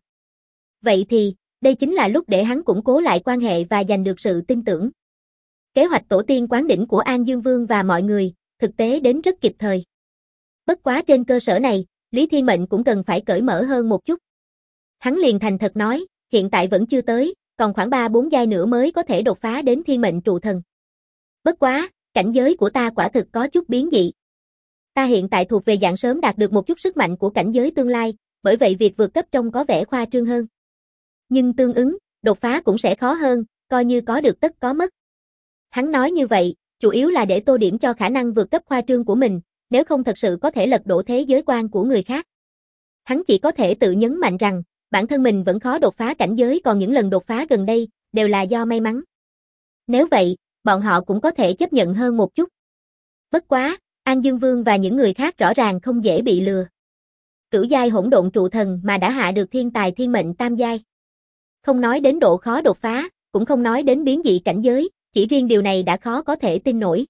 Vậy thì, đây chính là lúc để hắn củng cố lại quan hệ và giành được sự tin tưởng. Kế hoạch tổ tiên quán đỉnh của An Dương Vương và mọi người, thực tế đến rất kịp thời. Bất quá trên cơ sở này, Lý Thiên Mệnh cũng cần phải cởi mở hơn một chút. Hắn liền thành thật nói, hiện tại vẫn chưa tới, còn khoảng 3-4 giai nữa mới có thể đột phá đến thiên mệnh trụ thần. Bất quá, cảnh giới của ta quả thực có chút biến dị. Ta hiện tại thuộc về dạng sớm đạt được một chút sức mạnh của cảnh giới tương lai, bởi vậy việc vượt cấp trông có vẻ khoa trương hơn. Nhưng tương ứng, đột phá cũng sẽ khó hơn, coi như có được tất có mất. Hắn nói như vậy, chủ yếu là để tô điểm cho khả năng vượt cấp khoa trương của mình, nếu không thật sự có thể lật đổ thế giới quan của người khác. Hắn chỉ có thể tự nhấn mạnh rằng, bản thân mình vẫn khó đột phá cảnh giới còn những lần đột phá gần đây, đều là do may mắn. Nếu vậy, bọn họ cũng có thể chấp nhận hơn một chút. Bất quá, An Dương Vương và những người khác rõ ràng không dễ bị lừa. Cửu giai hỗn độn trụ thần mà đã hạ được thiên tài thiên mệnh tam giai. Không nói đến độ khó đột phá, cũng không nói đến biến dị cảnh giới, chỉ riêng điều này đã khó có thể tin nổi.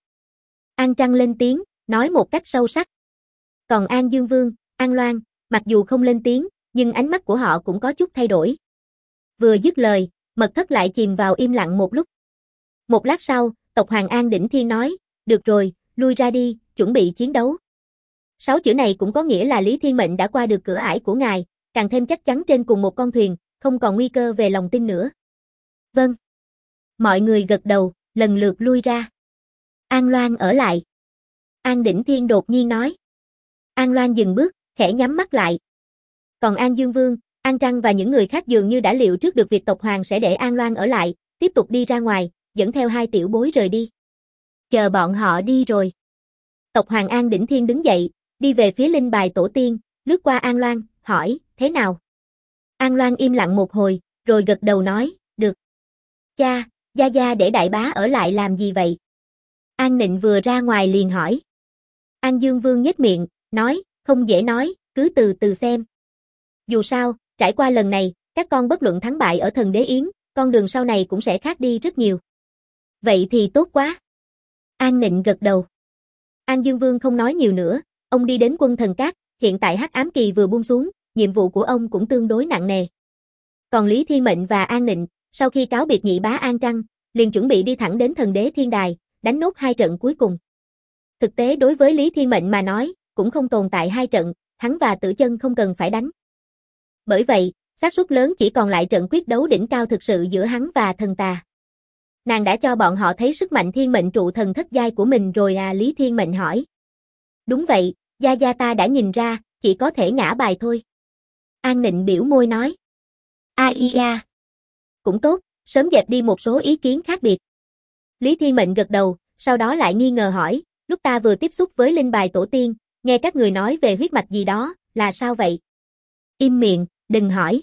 An Trăng lên tiếng, nói một cách sâu sắc. Còn An Dương Vương, An Loan, mặc dù không lên tiếng, nhưng ánh mắt của họ cũng có chút thay đổi. Vừa dứt lời, Mật thất lại chìm vào im lặng một lúc. Một lát sau, tộc Hoàng An Đỉnh Thiên nói, được rồi, lui ra đi, chuẩn bị chiến đấu. 6 chữ này cũng có nghĩa là Lý Thiên Mệnh đã qua được cửa ải của ngài, càng thêm chắc chắn trên cùng một con thuyền, không còn nguy cơ về lòng tin nữa. Vâng. Mọi người gật đầu, lần lượt lui ra. An Loan ở lại. An Đỉnh Thiên đột nhiên nói. An Loan dừng bước, khẽ nhắm mắt lại. Còn An Dương Vương, An Trăng và những người khác dường như đã liệu trước được việc tộc Hoàng sẽ để An Loan ở lại, tiếp tục đi ra ngoài, dẫn theo 2 tiểu bối rời đi. Chờ bọn họ đi rồi. Tộc Hoàng An Đỉnh Thiên đứng dậy, đi về phía linh bài tổ tiên, lướt qua An Loan, hỏi, thế nào? An Loan im lặng một hồi, rồi gật đầu nói, được. Cha, Gia Gia để đại bá ở lại làm gì vậy? An Nịnh vừa ra ngoài liền hỏi. An Dương Vương nhếch miệng, nói, không dễ nói, cứ từ từ xem. Dù sao, trải qua lần này, các con bất luận thắng bại ở Thần Đế Yến, con đường sau này cũng sẽ khác đi rất nhiều. Vậy thì tốt quá. An Nịnh gật đầu. An Dương Vương không nói nhiều nữa, ông đi đến Quân Thần Cát, hiện tại Hắc Ám Kỳ vừa buông xuống, nhiệm vụ của ông cũng tương đối nặng nề. Còn Lý Thiên Mệnh và An Nịnh, sau khi cáo biệt nhị bá An Trăng, liền chuẩn bị đi thẳng đến Thần Đế Thiên Đài, đánh nốt 2 trận cuối cùng. Thực tế đối với Lý Thiên Mệnh mà nói, cũng không tồn tại 2 trận, hắn và Tử Chân không cần phải đánh. Bởi vậy, xác suất lớn chỉ còn lại trận quyết đấu đỉnh cao thực sự giữa hắn và thần tà. Nàng đã cho bọn họ thấy sức mạnh thiên mệnh trụ thần thất giai của mình rồi à? Lý Thiên Mệnh hỏi. Đúng vậy, Gia Gia ta đã nhìn ra, chỉ có thể ngã bài thôi. An Nịnh biểu môi nói. Ia. Cũng tốt, sớm dẹp đi một số ý kiến khác biệt. Lý Thiên Mệnh gật đầu, sau đó lại nghi ngờ hỏi, lúc ta vừa tiếp xúc với linh bài tổ tiên, nghe các người nói về huyết mạch gì đó, là sao vậy? Im miệng, đừng hỏi.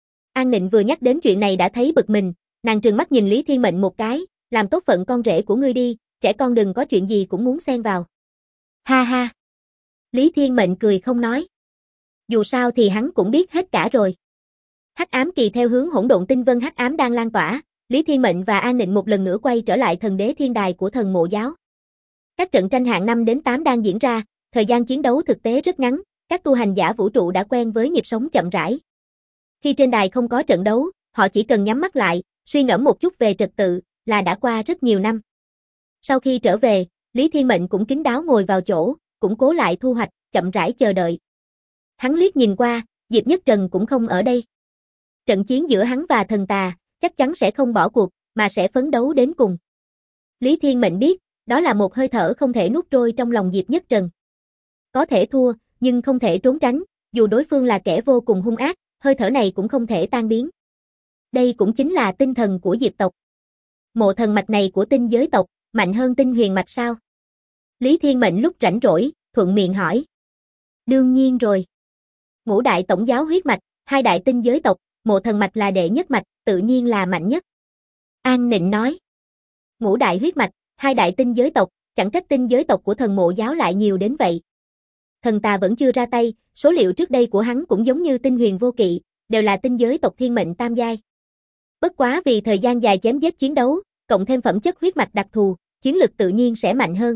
An Nịnh vừa nhắc đến chuyện này đã thấy bực mình, nàng trừng mắt nhìn Lý Thiên Mệnh một cái, làm tốt phận con rể của ngươi đi, trẻ con đừng có chuyện gì cũng muốn xen vào. Ha ha. Lý Thiên Mệnh cười không nói. Dù sao thì hắn cũng biết hết cả rồi. Hắc ám kỳ theo hướng hỗn độn tinh vân hắc ám đang lan tỏa, Lý Thiên Mệnh và An Nịnh một lần nữa quay trở lại Thần Đế Thiên Đài của Thần Mộ Giáo. Các trận tranh hạng 5 đến 8 đang diễn ra, thời gian chiến đấu thực tế rất ngắn, các tu hành giả vũ trụ đã quen với nhịp sống chậm rãi. Khi trên đài không có trận đấu, họ chỉ cần nhắm mắt lại, suy ngẫm một chút về trật tự, là đã qua rất nhiều năm. Sau khi trở về, Lý Thiên Mệnh cũng kín đáo ngồi vào chỗ, củng cố lại thu hoạch, chậm rãi chờ đợi. Hắn liếc nhìn qua, Diệp Nhất Trần cũng không ở đây. Trận chiến giữa hắn và thần tà, chắc chắn sẽ không bỏ cuộc, mà sẽ phấn đấu đến cùng. Lý Thiên Mệnh biết, đó là một hơi thở không thể nuốt trôi trong lòng Diệp Nhất Trần. Có thể thua, nhưng không thể trốn tránh, dù đối phương là kẻ vô cùng hung ác, hơi thở này cũng không thể tan biến. Đây cũng chính là tinh thần của Diệp tộc. Mộ thần mạch này của tinh giới tộc, mạnh hơn tinh huyền mạch sao? Lý Thiên Mệnh lúc rảnh rỗi, thuận miệng hỏi. Đương nhiên rồi. Ngũ đại tổng giáo huyết mạch, 2 đại tinh giới tộc, mộ thần mạch là đệ nhất mạch, tự nhiên là mạnh nhất. An Nịnh nói. Ngũ đại huyết mạch, 2 đại tinh giới tộc, chẳng trách tinh giới tộc của thần mộ giáo lại nhiều đến vậy. Thần tà vẫn chưa ra tay, số liệu trước đây của hắn cũng giống như tinh huyền vô kỵ, đều là tinh giới tộc thiên mệnh tam giai. Bất quá vì thời gian dài chém giết chiến đấu, cộng thêm phẩm chất huyết mạch đặc thù, chiến lực tự nhiên sẽ mạnh hơn.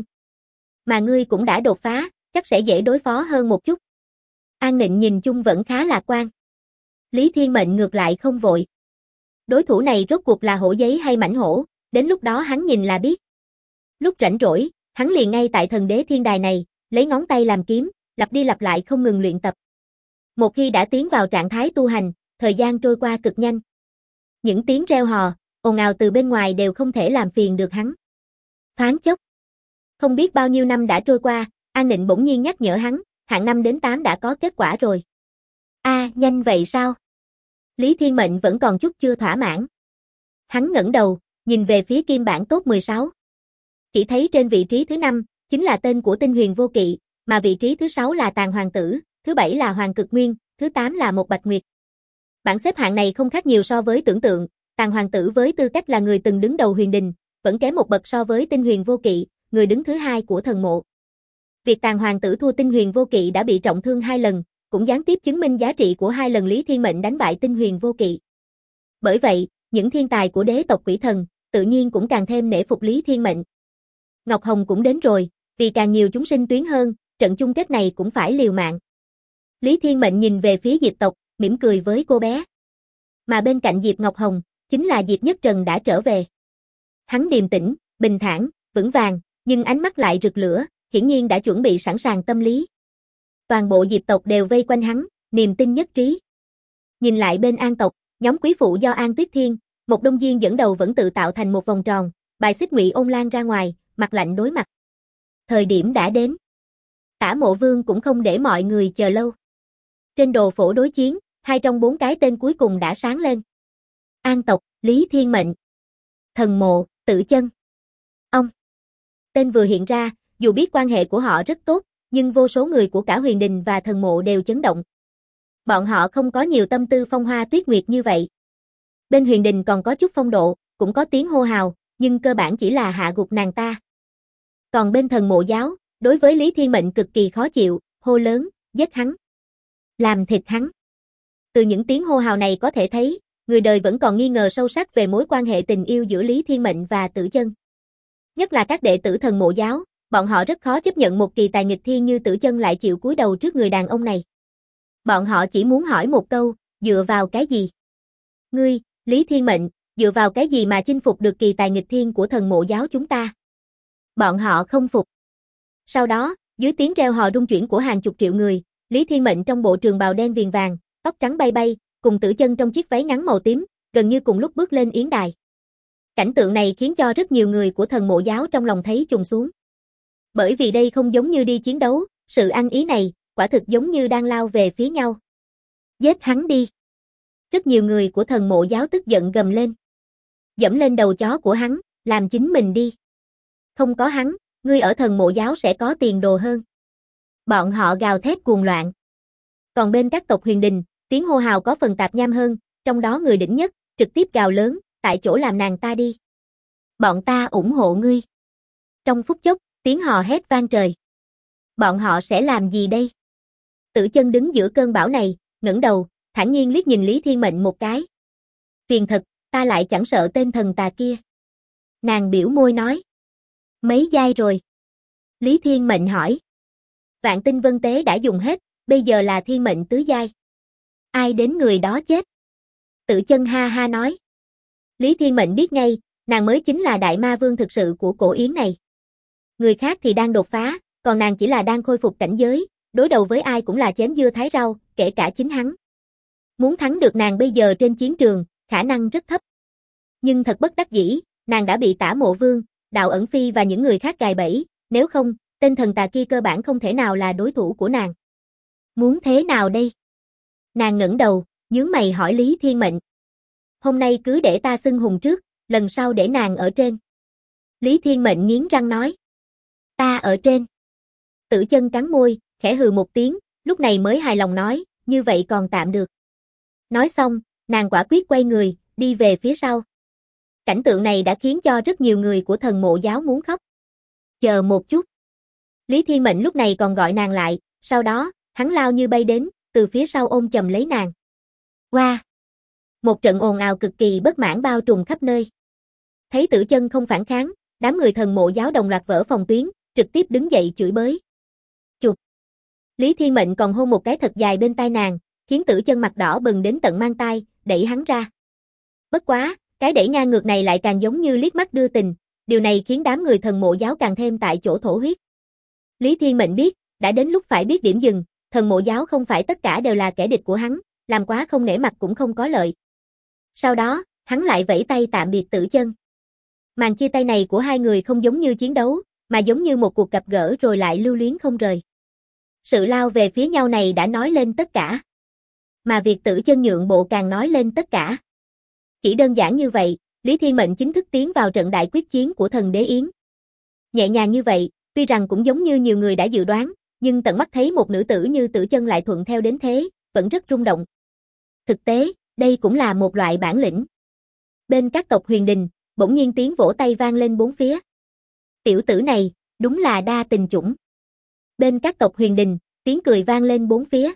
Mà ngươi cũng đã đột phá, chắc sẽ dễ đối phó hơn một chút. An Nịnh nhìn chung vẫn khá lạc quan. Lý Thiên Mệnh ngược lại không vội. Đối thủ này rốt cuộc là hổ giấy hay mãnh hổ, đến lúc đó hắn nhìn là biết. Lúc rảnh rỗi, hắn liền ngay tại Thần Đế Thiên Đài này, lấy ngón tay làm kiếm, lặp đi lặp lại không ngừng luyện tập. Một khi đã tiến vào trạng thái tu hành, thời gian trôi qua cực nhanh. Những tiếng reo hò, ồn ào từ bên ngoài đều không thể làm phiền được hắn. Thoáng chốc. Không biết bao nhiêu năm đã trôi qua, An Nịnh bỗng nhiên nhắc nhở hắn, hạng 5 đến 8 đã có kết quả rồi. Nhanh vậy sao? Lý Thiên Mệnh vẫn còn chút chưa thỏa mãn. Hắn ngẩng đầu, nhìn về phía kim bảng top 16. Chỉ thấy trên vị trí thứ 5, chính là tên của tinh huyền vô kỵ, mà vị trí thứ 6 là Tàn Hoàng Tử, thứ 7 là Hoàng Cực Nguyên, thứ 8 là Một Bạch Nguyệt. Bảng xếp hạng này không khác nhiều so với tưởng tượng, Tàn Hoàng Tử với tư cách là người từng đứng đầu huyền đình, vẫn kém một bậc so với tinh huyền vô kỵ, người đứng thứ 2 của thần mộ. Việc Tàn Hoàng Tử thua tinh huyền vô kỵ đã bị trọng thương 2 lần, cũng gián tiếp chứng minh giá trị của 2 lần Lý Thiên Mệnh đánh bại tinh huyền vô kỵ. Bởi vậy, những thiên tài của đế tộc quỷ thần, tự nhiên cũng càng thêm nể phục Lý Thiên Mệnh. Ngọc Hồng cũng đến rồi, vì càng nhiều chúng sinh tuyến hơn, trận chung kết này cũng phải liều mạng. Lý Thiên Mệnh nhìn về phía Diệp tộc, mỉm cười với cô bé. Mà bên cạnh Diệp Ngọc Hồng, chính là Diệp Nhất Trần đã trở về. Hắn điềm tĩnh, bình thản, vững vàng, nhưng ánh mắt lại rực lửa, hiển nhiên đã chuẩn bị sẵn sàng tâm lý. Toàn bộ Diệp tộc đều vây quanh hắn, niềm tin nhất trí. Nhìn lại bên An tộc, nhóm quý phụ do An Tuyết Thiên, một Đông Diên dẫn đầu vẫn tự tạo thành một vòng tròn, bài xích Ngụy Ôn Lan ra ngoài, mặt lạnh đối mặt. Thời điểm đã đến. Tả Mộ Vương cũng không để mọi người chờ lâu. Trên đồ phổ đối chiến, 2 trong 4 cái tên cuối cùng đã sáng lên. An tộc, Lý Thiên Mệnh. Thần Mộ, Tử Chân. Ông. Tên vừa hiện ra, dù biết quan hệ của họ rất tốt, nhưng vô số người của cả Huyền Đình và Thần Mộ đều chấn động. Bọn họ không có nhiều tâm tư phong hoa tuyết nguyệt như vậy. Bên Huyền Đình còn có chút phong độ, cũng có tiếng hô hào, nhưng cơ bản chỉ là hạ gục nàng ta. Còn bên Thần Mộ giáo, đối với Lý Thiên Mệnh cực kỳ khó chịu, hô lớn, giết hắn. Làm thịt hắn. Từ những tiếng hô hào này có thể thấy, người đời vẫn còn nghi ngờ sâu sắc về mối quan hệ tình yêu giữa Lý Thiên Mệnh và Tử Chân. Nhất là các đệ tử Thần Mộ giáo, bọn họ rất khó chấp nhận một kỳ tài nghịch thiên như Tử Chân lại chịu cúi đầu trước người đàn ông này. Bọn họ chỉ muốn hỏi một câu, dựa vào cái gì? Ngươi, Lý Thiên Mệnh, dựa vào cái gì mà chinh phục được kỳ tài nghịch thiên của Thần Mộ giáo chúng ta? Bọn họ không phục. Sau đó, dưới tiếng reo hò rung chuyển của hàng chục triệu người, Lý Thiên Mệnh trong bộ trường bào đen viền vàng, tóc trắng bay bay, cùng Tử Chân trong chiếc váy ngắn màu tím, gần như cùng lúc bước lên yến đài. Cảnh tượng này khiến cho rất nhiều người của Thần Mộ giáo trong lòng thấy trùng xuống. Bởi vì đây không giống như đi chiến đấu, sự ăn ý này, quả thực giống như đang lao về phía nhau. Giết hắn đi. Rất nhiều người của Thần Mộ giáo tức giận gầm lên. Dẫm lên đầu chó của hắn, làm chính mình đi. Không có hắn, ngươi ở Thần Mộ giáo sẽ có tiền đồ hơn. Bọn họ gào thét cuồng loạn. Còn bên các tộc Huyền Đình, tiếng hô hào có phần tạp nham hơn, trong đó người đỉnh nhất, trực tiếp gào lớn, tại chỗ làm nàng ta đi. Bọn ta ủng hộ ngươi. Trong phút chốc, tiếng hò hét vang trời. Bọn họ sẽ làm gì đây? Tử Chân đứng giữa cơn bão này, ngẩng đầu, thản nhiên liếc nhìn Lý Thiên Mệnh một cái. Phiền thật, ta lại chẳng sợ tên thần tà kia. Nàng biểu môi nói. Mấy giai rồi? Lý Thiên Mệnh hỏi. Vạn tinh vân tế đã dùng hết, bây giờ là thiên mệnh tứ giai. Ai đến người đó chết. Tử Chân ha ha nói. Lý Thiên Mệnh biết ngay, nàng mới chính là đại ma vương thực sự của cổ yến này. Người khác thì đang đột phá, còn nàng chỉ là đang khôi phục cảnh giới, đối đầu với ai cũng là chém dưa thái rau, kể cả chính hắn. Muốn thắng được nàng bây giờ trên chiến trường, khả năng rất thấp. Nhưng thật bất đắc dĩ, nàng đã bị Tả Mộ Vương, Đạo Ẩn Phi và những người khác gài bẫy, nếu không, tên thần tà kia cơ bản không thể nào là đối thủ của nàng. Muốn thế nào đây? Nàng ngẩng đầu, nhướng mày hỏi Lý Thiên Mệnh. Hôm nay cứ để ta xưng hùng trước, lần sau để nàng ở trên. Lý Thiên Mệnh nghiến răng nói. Ta ở trên. Tử Chân cắn môi, khẽ hừ một tiếng, lúc này mới hài lòng nói, như vậy còn tạm được. Nói xong, nàng quả quyết quay người, đi về phía sau. Cảnh tượng này đã khiến cho rất nhiều người của Thần Mộ giáo muốn khóc. Chờ một chút. Lý Thiên Mệnh lúc này còn gọi nàng lại, sau đó, hắn lao như bay đến, từ phía sau ôm chầm lấy nàng. Wow! Một trận ồn ào cực kỳ bất mãn bao trùm khắp nơi. Thấy Tử Chân không phản kháng, đám người Thần Mộ giáo đồng loạt vỡ phòng tuyến, trực tiếp đứng dậy chửi bới. Chụp! Lý Thiên Mệnh còn hôn một cái thật dài bên tai nàng, khiến Tử Chân mặt đỏ bừng đến tận mang tai, đẩy hắn ra. Bất quá, cái đẩy ngang ngược này lại càng giống như liếc mắt đưa tình, điều này khiến đám người Thần Mộ giáo càng thêm tại chỗ thổ huyết. Lý Thiên Mệnh biết, đã đến lúc phải biết điểm dừng, Thần Mộ giáo không phải tất cả đều là kẻ địch của hắn, làm quá không nể mặt cũng không có lợi. Sau đó, hắn lại vẫy tay tạm biệt Tử Chân. Màn chia tay này của hai người không giống như chiến đấu, mà giống như một cuộc gặp gỡ rồi lại lưu luyến không rời. Sự lao về phía nhau này đã nói lên tất cả. Mà việc Tử Chân nhượng bộ càng nói lên tất cả. Chỉ đơn giản như vậy, Lý Thiên Mệnh chính thức tiến vào trận đại quyết chiến của Thần Đế Yến. Nhẹ nhàng như vậy, tuy rằng cũng giống như nhiều người đã dự đoán, nhưng tận mắt thấy một nữ tử như Tử Chân lại thuận theo đến thế, vẫn rất rung động. Thực tế, đây cũng là một loại bản lĩnh. Bên các tộc Huyền Đình, bỗng nhiên tiếng vỗ tay vang lên bốn phía. Tiểu tử này, đúng là đa tình chủng. Bên các tộc Huyền Đình, tiếng cười vang lên bốn phía.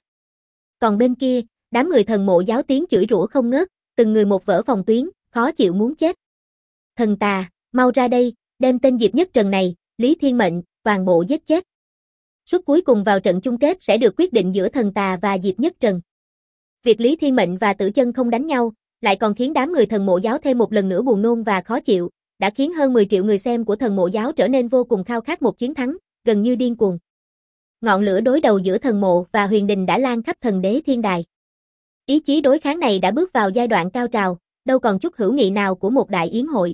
Còn bên kia, đám người Thần Mộ giáo tiếng chửi rủa không ngớt, từng người một vỡ phòng tuyến, khó chịu muốn chết. Thần tà, mau ra đây, đem tên Diệp Nhất Trần này, Lý Thiên Mệnh, toàn bộ giết chết. Suất cuối cùng vào trận chung kết sẽ được quyết định giữa thần tà và Diệp Nhất Trần. Việc Lý Thiên Mệnh và Tử Chân không đánh nhau, lại còn khiến đám người thần mộ giáo thêm một lần nữa buồn nôn và khó chịu, đã khiến hơn 10 triệu người xem của thần mộ giáo trở nên vô cùng khao khát một chiến thắng, gần như điên cuồng. Ngọn lửa đối đầu giữa thần mộ và huyền đình đã lan khắp thần đế thiên đài. Ý chí đối kháng này đã bước vào giai đoạn cao trào, đâu còn chút hữu nghị nào của một đại yến hội.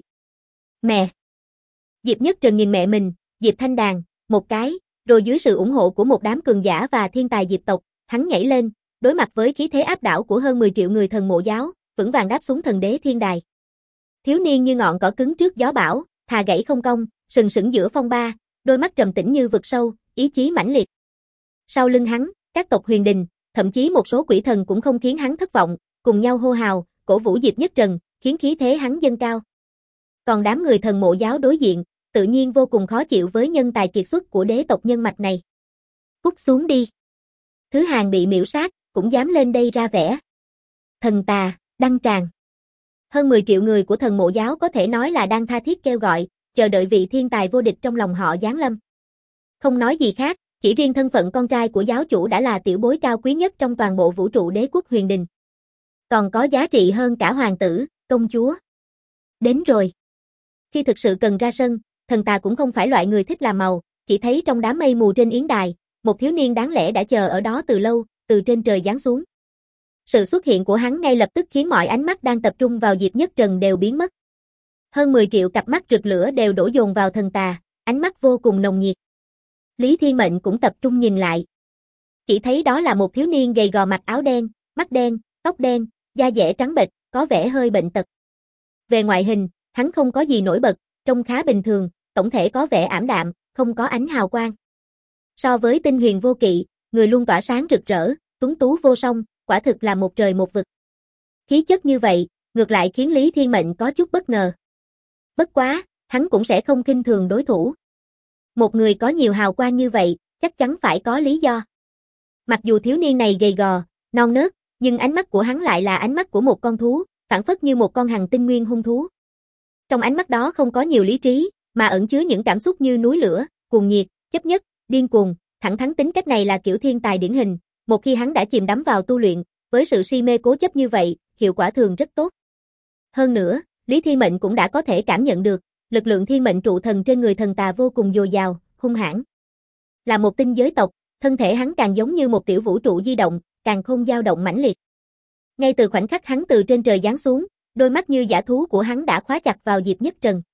Mẹ! Diệp Nhất Trần nhìn mẹ mình, Diệp Thanh Đàn, một cái, rồi dưới sự ủng hộ của một đám cường giả và thiên tài Diệp tộc, hắn nhảy lên, đối mặt với khí thế áp đảo của hơn 10 triệu người thần mộ giáo, vững vàng đáp xuống thần đế thiên đài. Thiếu niên như ngọn cỏ cứng trước gió bão, thà gãy không cong, sừng sững giữa phong ba, đôi mắt trầm tĩnh như vực sâu, ý chí mãnh liệt. Sau lưng hắn, các tộc huyền đình, thậm chí một số quỷ thần cũng không khiến hắn thất vọng, cùng nhau hô hào, cổ vũ Diệp Nhất Trần, khiến khí thế hắn dâng cao. Còn đám người thần mộ giáo đối diện, tự nhiên vô cùng khó chịu với nhân tài kiệt xuất của đế tộc nhân mạch này. Cút xuống đi. Thứ hàng bị miễu sát, cũng dám lên đây ra vẻ. Thần tà, đăng tràng. Hơn 10 triệu người của thần mộ giáo có thể nói là đang tha thiết kêu gọi, chờ đợi vị thiên tài vô địch trong lòng họ giáng lâm. Không nói gì khác, chỉ riêng thân phận con trai của giáo chủ đã là tiểu bối cao quý nhất trong toàn bộ vũ trụ đế quốc huyền đình. Còn có giá trị hơn cả hoàng tử, công chúa. Đến rồi. Khi thực sự cần ra sân, thần tà cũng không phải loại người thích làm màu, chỉ thấy trong đám mây mù trên yến đài, một thiếu niên đáng lẽ đã chờ ở đó từ lâu, từ trên trời giáng xuống. Sự xuất hiện của hắn ngay lập tức khiến mọi ánh mắt đang tập trung vào Diệp Nhất Trần đều biến mất. Hơn 10 triệu cặp mắt rực lửa đều đổ dồn vào thần tà, ánh mắt vô cùng nồng nhiệt. Lý Thiên Mệnh cũng tập trung nhìn lại. Chỉ thấy đó là một thiếu niên gầy gò mặc áo đen, mắt đen, tóc đen, da dẻ trắng bệch, có vẻ hơi bệnh tật. Về ngoại hình, hắn không có gì nổi bật, trông khá bình thường, tổng thể có vẻ ảm đạm, không có ánh hào quang. So với Tinh Huyền Vô Kỵ, người luôn tỏa sáng rực rỡ, tuấn tú vô song, quả thực là một trời một vực. Khí chất như vậy, ngược lại khiến Lý Thiên Mệnh có chút bất ngờ. Bất quá, hắn cũng sẽ không khinh thường đối thủ. Một người có nhiều hào quang như vậy, chắc chắn phải có lý do. Mặc dù thiếu niên này gầy gò, non nớt, nhưng ánh mắt của hắn lại là ánh mắt của một con thú, phảng phất như một con hằng tinh nguyên hung thú. Trong ánh mắt đó không có nhiều lý trí, mà ẩn chứa những cảm xúc như núi lửa, cuồng nhiệt, chấp nhất, điên cuồng, thẳng thắn. Tính cách này là kiểu thiên tài điển hình, một khi hắn đã chìm đắm vào tu luyện, với sự si mê cố chấp như vậy, hiệu quả thường rất tốt. Hơn nữa, Lý Thiên Mệnh cũng đã có thể cảm nhận được, lực lượng thiên mệnh trụ thần trên người thần tà vô cùng dồi dào, hung hãn. Là một tinh giới tộc, thân thể hắn càng giống như một tiểu vũ trụ di động, càng không dao động mãnh liệt. Ngay từ khoảnh khắc hắn từ trên trời giáng xuống, đôi mắt như dã thú của hắn đã khóa chặt vào Diệp Nhất Trần.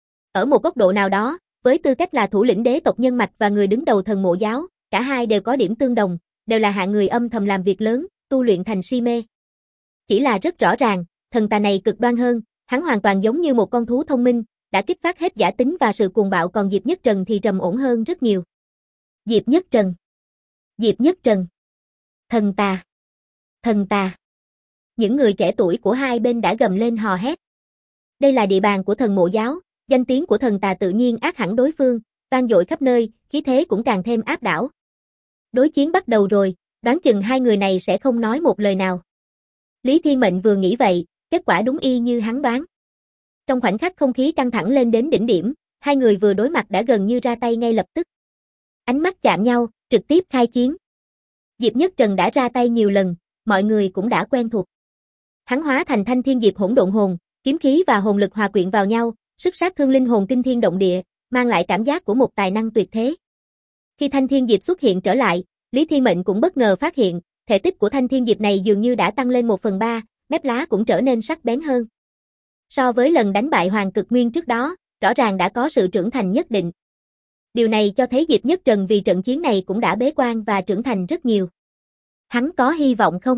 Ở một góc độ nào đó, với tư cách là thủ lĩnh đế tộc nhân mạch và người đứng đầu thần mộ giáo, cả hai đều có điểm tương đồng, đều là hạng người âm thầm làm việc lớn, tu luyện thành si mê. Chỉ là rất rõ ràng, thần tà này cực đoan hơn, hắn hoàn toàn giống như một con thú thông minh, đã kích phát hết giả tính và sự cuồng bạo, còn Diệp Nhất Trần thì trầm ổn hơn rất nhiều. Diệp Nhất Trần. Diệp Nhất Trần. Thần tà. Thần tà. Những người trẻ tuổi của hai bên đã gầm lên hò hét. Đây là địa bàn của thần mộ giáo, danh tiếng của thần tà tự nhiên ác hẳn đối phương, vang dội khắp nơi, khí thế cũng càng thêm áp đảo. Đối chiến bắt đầu rồi, đoán chừng hai người này sẽ không nói một lời nào. Lý Thiên Mệnh vừa nghĩ vậy, kết quả đúng y như hắn đoán. Trong khoảnh khắc không khí căng thẳng lên đến đỉnh điểm, hai người vừa đối mặt đã gần như ra tay ngay lập tức. Ánh mắt chạm nhau, trực tiếp khai chiến. Diệp Nhất Trần đã ra tay nhiều lần, mọi người cũng đã quen thuộc. Hắn hóa thành thanh thiên diệp hỗn độn hồn, kiếm khí và hồn lực hòa quyện vào nhau, sức sát thương linh hồn kinh thiên động địa, mang lại cảm giác của một tài năng tuyệt thế. Khi thanh thiên diệp xuất hiện trở lại, Lý Thiên Mệnh cũng bất ngờ phát hiện, thể tích của thanh thiên diệp này dường như đã tăng lên 1/3, mép lá cũng trở nên sắc bén hơn. So với lần đánh bại Hoàng Cực Nguyên trước đó, rõ ràng đã có sự trưởng thành nhất định. Điều này cho thấy Diệp Nhất Trần vì trận chiến này cũng đã bế quan và trưởng thành rất nhiều. Hắn có hy vọng không?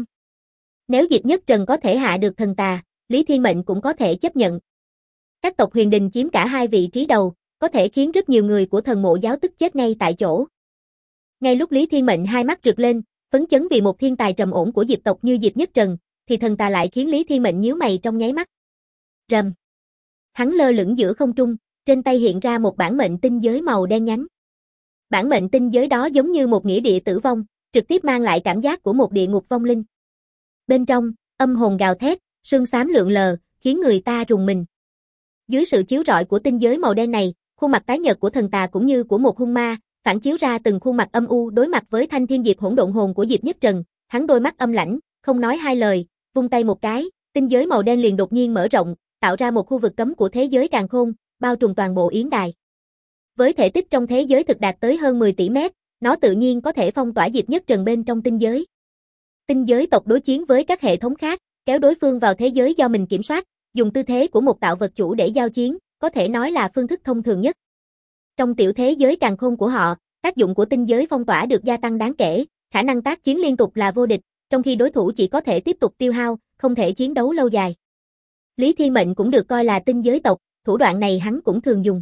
Nếu Diệp Nhất Trần có thể hạ được thần tà, Lý Thiên Mệnh cũng có thể chấp nhận. Các tộc huyền đình chiếm cả hai vị trí đầu, có thể khiến rất nhiều người của thần mộ giáo tức chết ngay tại chỗ. Ngay lúc Lý Thiên Mệnh hai mắt rực lên, phấn chấn vì một thiên tài trầm ổn của Diệp tộc như Diệp Nhất Trần, thì thần tà lại khiến Lý Thiên Mệnh nhíu mày trong nháy mắt. Rầm. Hắn lơ lửng giữa không trung, trên tay hiện ra một bản mệnh tinh giới màu đen nhánh. Bản mệnh tinh giới đó giống như một nghĩa địa tử vong, trực tiếp mang lại cảm giác của một địa ngục vong linh. Bên trong, âm hồn gào thét, sương xám lượn lờ, khiến người ta rùng mình. Dưới sự chiếu rọi của tinh giới màu đen này, khuôn mặt tái nhợt của thần tà cũng như của một hung ma, phản chiếu ra từng khuôn mặt âm u. Đối mặt với thanh thiên diệp hỗn độn hồn của Diệp Nhất Trần, hắn đôi mắt âm lãnh, không nói hai lời, vung tay một cái, tinh giới màu đen liền đột nhiên mở rộng, tạo ra một khu vực cấm của thế giới càn khôn, bao trùm toàn bộ yến đài. Với thể tích trong thế giới thực đạt tới hơn 10 tỷ mét, nó tự nhiên có thể phong tỏa Diệp Nhất Trần bên trong tinh giới. Tinh giới tộc đối chiến với các hệ thống khác, kéo đối phương vào thế giới do mình kiểm soát, dùng tư thế của một tạo vật chủ để giao chiến, có thể nói là phương thức thông thường nhất. Trong tiểu thế giới càn khôn của họ, tác dụng của tinh giới phong tỏa được gia tăng đáng kể, khả năng tác chiến liên tục là vô địch, trong khi đối thủ chỉ có thể tiếp tục tiêu hao, không thể chiến đấu lâu dài. Lý Thiên Mệnh cũng được coi là tinh giới tộc, thủ đoạn này hắn cũng thường dùng.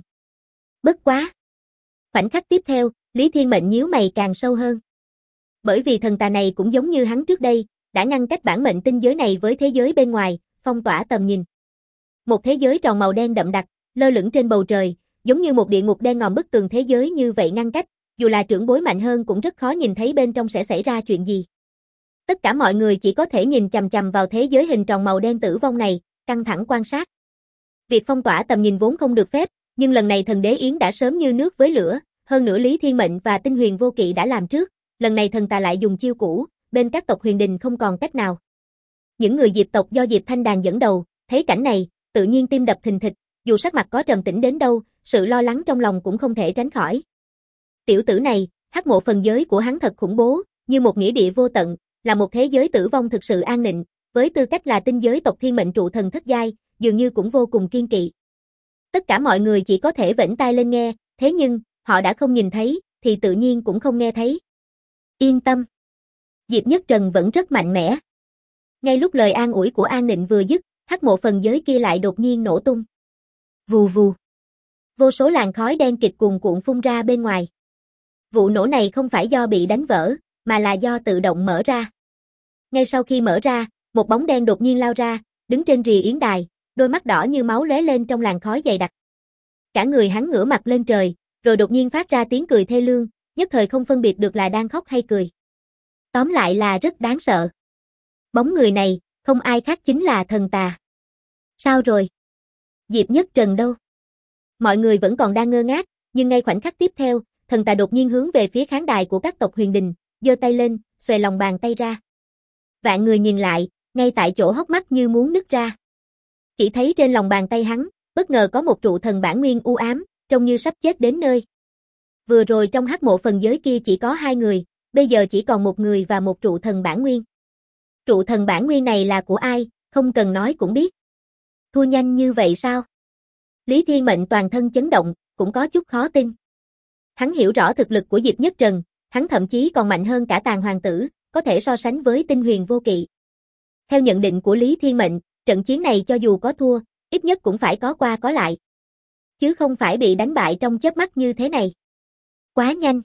Bất quá. Khoảnh khắc tiếp theo, Lý Thiên Mệnh nhíu mày càng sâu hơn. Bởi vì thần tà này cũng giống như hắn trước đây, đã ngăn cách bản mệnh tinh giới này với thế giới bên ngoài, phong tỏa tầm nhìn. Một thế giới tròn màu đen đậm đặc, lơ lửng trên bầu trời, giống như một địa ngục đen ngòm bức tường thế giới như vậy ngăn cách, dù là trưởng bối mạnh hơn cũng rất khó nhìn thấy bên trong sẽ xảy ra chuyện gì. Tất cả mọi người chỉ có thể nhìn chằm chằm vào thế giới hình tròn màu đen tử vong này, căng thẳng quan sát. Việc phong tỏa tầm nhìn vốn không được phép, nhưng lần này thần đế Yến đã sớm như nước với lửa, hơn nữa Lý Thiên Mệnh và Tinh Huyền Vô Kỵ đã làm trước, lần này thần tà lại dùng chiêu cũ, bên các tộc Huyền Đình không còn cách nào. Những người Diệp tộc do Diệp Thanh Đàn dẫn đầu, thấy cảnh này, tự nhiên tim đập thình thịch, dù sắc mặt có trầm tĩnh đến đâu, sự lo lắng trong lòng cũng không thể tránh khỏi. Tiểu tử này, hắc mộ phần giới của hắn thật khủng bố, như một nghĩa địa vô tận, là một thế giới tử vong thực sự an định, với tư cách là tinh giới tộc thiên mệnh trụ thần thất giai, dường như cũng vô cùng kiên kỵ. Tất cả mọi người chỉ có thể vểnh tai lên nghe, thế nhưng, họ đã không nhìn thấy, thì tự nhiên cũng không nghe thấy. Yên tâm. Diệp Nhất Trần vẫn rất mạnh mẽ. Ngay lúc lời an ủi của An Nịnh vừa dứt, hắc mộ phần giới kia lại đột nhiên nổ tung. Vù vù. Vô số làn khói đen kịt cuồn cuộn phun ra bên ngoài. Vụ nổ này không phải do bị đánh vỡ, mà là do tự động mở ra. Ngay sau khi mở ra, một bóng đen đột nhiên lao ra, đứng trên rìa yến đài, đôi mắt đỏ như máu lóe lên trong làn khói dày đặc. Cả người hắn ngửa mặt lên trời, rồi đột nhiên phát ra tiếng cười thê lương, nhất thời không phân biệt được là đang khóc hay cười. Tóm lại là rất đáng sợ. Bóng người này, không ai khác chính là thần tà. Sao rồi? Diệp Nhất Trần đâu? Mọi người vẫn còn đang ngơ ngác, nhưng ngay khoảnh khắc tiếp theo, thần tà đột nhiên hướng về phía khán đài của các tộc Huyền Đình, giơ tay lên, xòe lòng bàn tay ra. Vạn người nhìn lại, ngay tại chỗ hốc mắt như muốn nứt ra. Chỉ thấy trên lòng bàn tay hắn, bất ngờ có một trụ thần bản nguyên u ám, trông như sắp chết đến nơi. Vừa rồi trong hắc mộ phần giới kia chỉ có 2 người, bây giờ chỉ còn 1 người và một trụ thần bản nguyên. Trụ thần bản nguyên này là của ai, không cần nói cũng biết. Thua nhanh như vậy sao? Lý Thiên Mệnh toàn thân chấn động, cũng có chút khó tin. Hắn hiểu rõ thực lực của Diệp Nhất Trần, hắn thậm chí còn mạnh hơn cả Tàn Hoàng tử, có thể so sánh với Tinh Huyền Vô Kỵ. Theo nhận định của Lý Thiên Mệnh, trận chiến này cho dù có thua, ít nhất cũng phải có qua có lại. Chứ không phải bị đánh bại trong chớp mắt như thế này. Quá nhanh.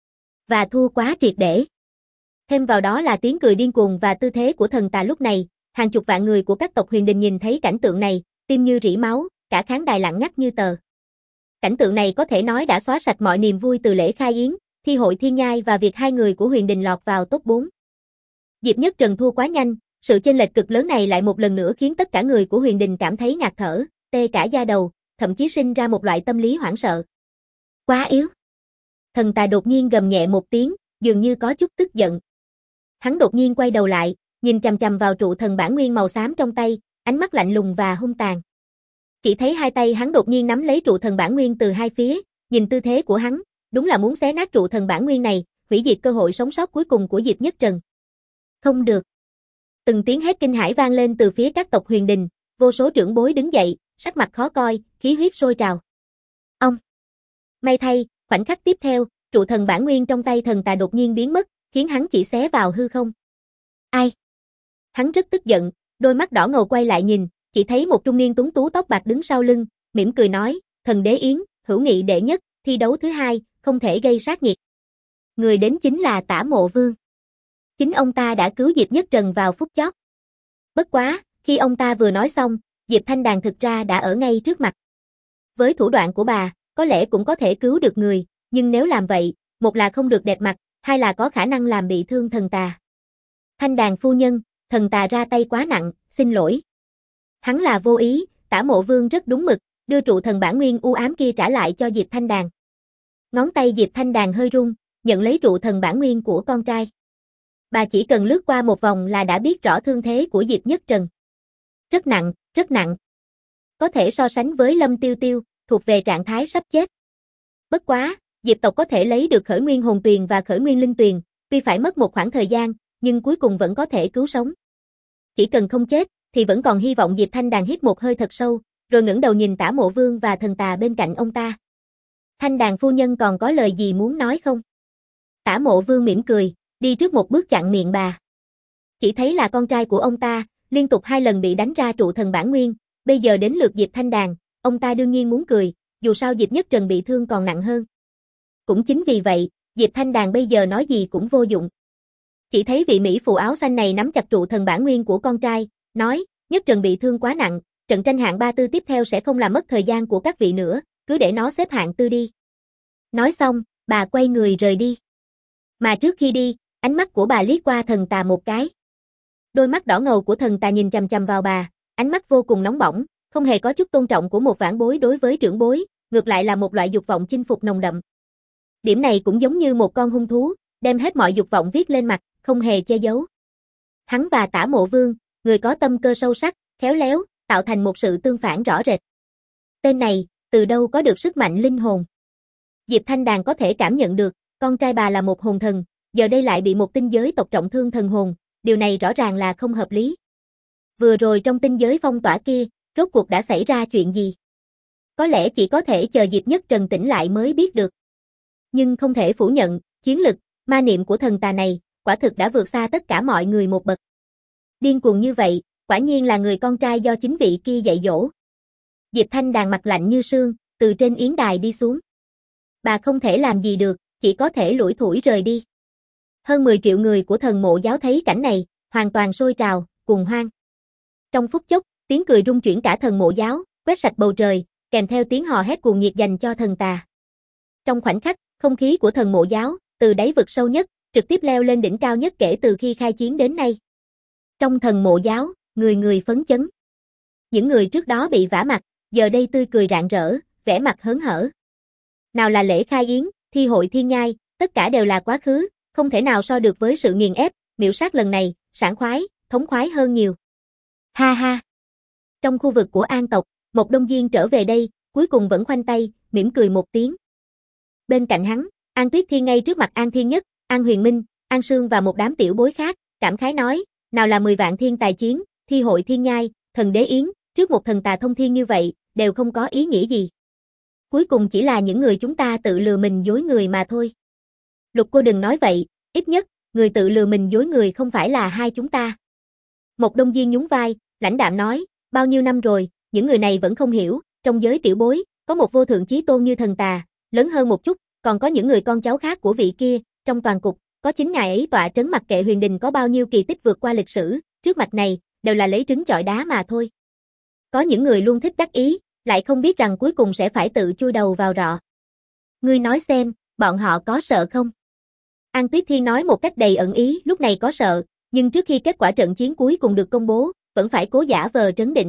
Và thua quá triệt để. Thêm vào đó là tiếng cười điên cuồng và tư thế của thần tà lúc này, hàng chục vạn người của các tộc Huyền Đình nhìn thấy cảnh tượng này, tim như rỉ máu, cả khán đài lặng ngắt như tờ. Cảnh tượng này có thể nói đã xóa sạch mọi niềm vui từ lễ khai yến, thi hội thiên nhai và việc 2 người của Huyền Đình lọt vào top 4. Diệp Nhất Trần thua quá nhanh, sự chênh lệch cực lớn này lại một lần nữa khiến tất cả người của Huyền Đình cảm thấy ngạt thở, tê cả da đầu, thậm chí sinh ra một loại tâm lý hoảng sợ. Quá yếu. Thần tà đột nhiên gầm nhẹ một tiếng, dường như có chút tức giận. Hắn đột nhiên quay đầu lại, nhìn chằm chằm vào trụ thần bản nguyên màu xám trong tay, ánh mắt lạnh lùng và hung tàn. Chỉ thấy hai tay hắn đột nhiên nắm lấy trụ thần bản nguyên từ hai phía, nhìn tư thế của hắn, đúng là muốn xé nát trụ thần bản nguyên này, hủy diệt cơ hội sống sót cuối cùng của Diệp Nhất Trần. Không được. Từng tiếng hét kinh hãi vang lên từ phía các tộc Huyền Đình, vô số trưởng bối đứng dậy, sắc mặt khó coi, khí huyết sôi trào. Ông. May thay, khoảnh khắc tiếp theo, trụ thần bản nguyên trong tay thần tà đột nhiên biến mất, khiến hắn chỉ xé vào hư không. Ai? Hắn rất tức giận, đôi mắt đỏ ngầu quay lại nhìn, chỉ thấy một trung niên tuấn tú tóc bạc đứng sau lưng, mỉm cười nói, thần đế Yến, hữu nghị đệ nhất, thi đấu thứ 2, không thể gây sát nghiệt. Người đến chính là Tả Mộ Vương. Chính ông ta đã cứu Diệp Nhất Trần vào phút chót. Bất quá, khi ông ta vừa nói xong, Diệp Thanh Đàn thực ra đã ở ngay trước mặt. Với thủ đoạn của bà, có lẽ cũng có thể cứu được người, nhưng nếu làm vậy, một là không được đẹp mặt, hai là có khả năng làm bị thương thần tà. Thanh Đàn phu nhân, thần tà ra tay quá nặng, xin lỗi. Hắn là vô ý, Tả Mộ Vương rất đúng mực, đưa trụ thần bản nguyên u ám kia trả lại cho Diệp Thanh Đàn. Ngón tay Diệp Thanh Đàn hơi rung, nhận lấy trụ thần bản nguyên của con trai. Bà chỉ cần lướt qua một vòng là đã biết rõ thương thế của Diệp Nhất Trần. Rất nặng, rất nặng. Có thể so sánh với Lâm Tiêu Tiêu, thuộc về trạng thái sắp chết. Bất quá, Diệp tộc có thể lấy được Khởi Nguyên Hồn Tuyền và Khởi Nguyên Linh Tuyền, tuy phải mất một khoảng thời gian, nhưng cuối cùng vẫn có thể cứu sống. Chỉ cần không chết, thì vẫn còn hy vọng. Diệp Thanh Đàn hít một hơi thật sâu, rồi ngẩng đầu nhìn Tả Mộ Vương và thần tà bên cạnh ông ta. Thanh Đàn phu nhân còn có lời gì muốn nói không? Tả Mộ Vương mỉm cười, đi trước một bước chặn miệng bà. Chỉ thấy là con trai của ông ta, liên tục 2 lần bị đánh ra trụ thần bản nguyên, bây giờ đến lượt Diệp Thanh Đàn, ông ta đương nhiên muốn cười, dù sao Diệp Nhất Trần bị thương còn nặng hơn. Cũng chính vì vậy, Diệp Thanh Đàn bây giờ nói gì cũng vô dụng. Chỉ thấy vị mỹ phụ áo xanh này nắm chặt trụ thần bản nguyên của con trai, nói, Nhất Trần bị thương quá nặng, trận tranh hạng 3 tư tiếp theo sẽ không làm mất thời gian của các vị nữa, cứ để nó xếp hạng 4 đi. Nói xong, bà quay người rời đi. Mà trước khi đi, ánh mắt của bà liếc qua thần tà một cái. Đôi mắt đỏ ngầu của thần tà nhìn chằm chằm vào bà, ánh mắt vô cùng nóng bỏng, không hề có chút tôn trọng của một vãn bối đối với trưởng bối, ngược lại là một loại dục vọng chinh phục nồng đậm. Điểm này cũng giống như một con hung thú, đem hết mọi dục vọng viết lên mặt, không hề che giấu. Hắn và Tả Mộ Vương, người có tâm cơ sâu sắc, khéo léo, tạo thành một sự tương phản rõ rệt. Tên này, từ đâu có được sức mạnh linh hồn? Diệp Thanh Đàn có thể cảm nhận được, con trai bà là một hồn thần, giờ đây lại bị một tinh giới tộc trọng thương thần hồn, điều này rõ ràng là không hợp lý. Vừa rồi trong tinh giới phong tỏa kia, rốt cuộc đã xảy ra chuyện gì? Có lẽ chỉ có thể chờ Diệp Nhất Trần tỉnh lại mới biết được. Nhưng không thể phủ nhận, chiến lực, ma niệm của thần tà này, quả thực đã vượt xa tất cả mọi người một bậc. Điên cuồng như vậy, quả nhiên là người con trai do chính vị kia dạy dỗ. Diệp Thanh Đàn mặt lạnh như sương, từ trên yến đài đi xuống. Bà không thể làm gì được, chỉ có thể lủi thủi rời đi. Hơn 10 triệu người của thần mộ giáo thấy cảnh này, hoàn toàn sôi trào, cuồng hoan. Trong phút chốc, tiếng cười rung chuyển cả thần mộ giáo, quét sạch bầu trời, kèm theo tiếng hò hét cuồng nhiệt dành cho thần tà. Trong khoảnh khắc, không khí của thần mộ giáo, từ đáy vực sâu nhất, trực tiếp leo lên đỉnh cao nhất kể từ khi khai chiến đến nay. Trong thần mộ giáo, người người phấn chấn. Những người trước đó bị vả mặt, giờ đây tươi cười rạng rỡ, vẻ mặt hớn hở. Nào là lễ khai yến, thi hội thiên nhai, tất cả đều là quá khứ, không thể nào so được với sự nghiền ép, miểu sát lần này, sảng khoái, thống khoái hơn nhiều. Ha ha. Trong khu vực của An tộc, một Đông Diên trở về đây, cuối cùng vẫn khoanh tay, mỉm cười một tiếng. Bên cạnh hắn, An Tuyết Thiên ngay trước mặt An Thiên Nhất, An Huyền Minh, An Sương và một đám tiểu bối khác, cảm khái nói, nào là 10 vạn thiên tài chiến, thi hội thiên nhai, thần đế yến, trước một thần tà thông thiên như vậy, đều không có ý nghĩa gì. Cuối cùng chỉ là những người chúng ta tự lừa mình dối người mà thôi. Lục cô đừng nói vậy, ít nhất, người tự lừa mình dối người không phải là hai chúng ta. Một Đông Diên nhún vai, lãnh đạm nói, bao nhiêu năm rồi, những người này vẫn không hiểu, trong giới tiểu bối, có một vô thượng chí tôn như thần tà, lớn hơn một chút, còn có những người con cháu khác của vị kia, trong toàn cục, có chính ngài ấy tọa trấn mặc kệ huyền đình có bao nhiêu kỳ tích vượt qua lịch sử, trước mặt này, đều là lấy trứng chọi đá mà thôi. Có những người luôn thích đắc ý, lại không biết rằng cuối cùng sẽ phải tự chui đầu vào rọ. Ngươi nói xem, bọn họ có sợ không? An Tuyết Thiên nói một cách đầy ẩn ý, lúc này có sợ, nhưng trước khi kết quả trận chiến cuối cùng được công bố, vẫn phải cố giả vờ trấn định.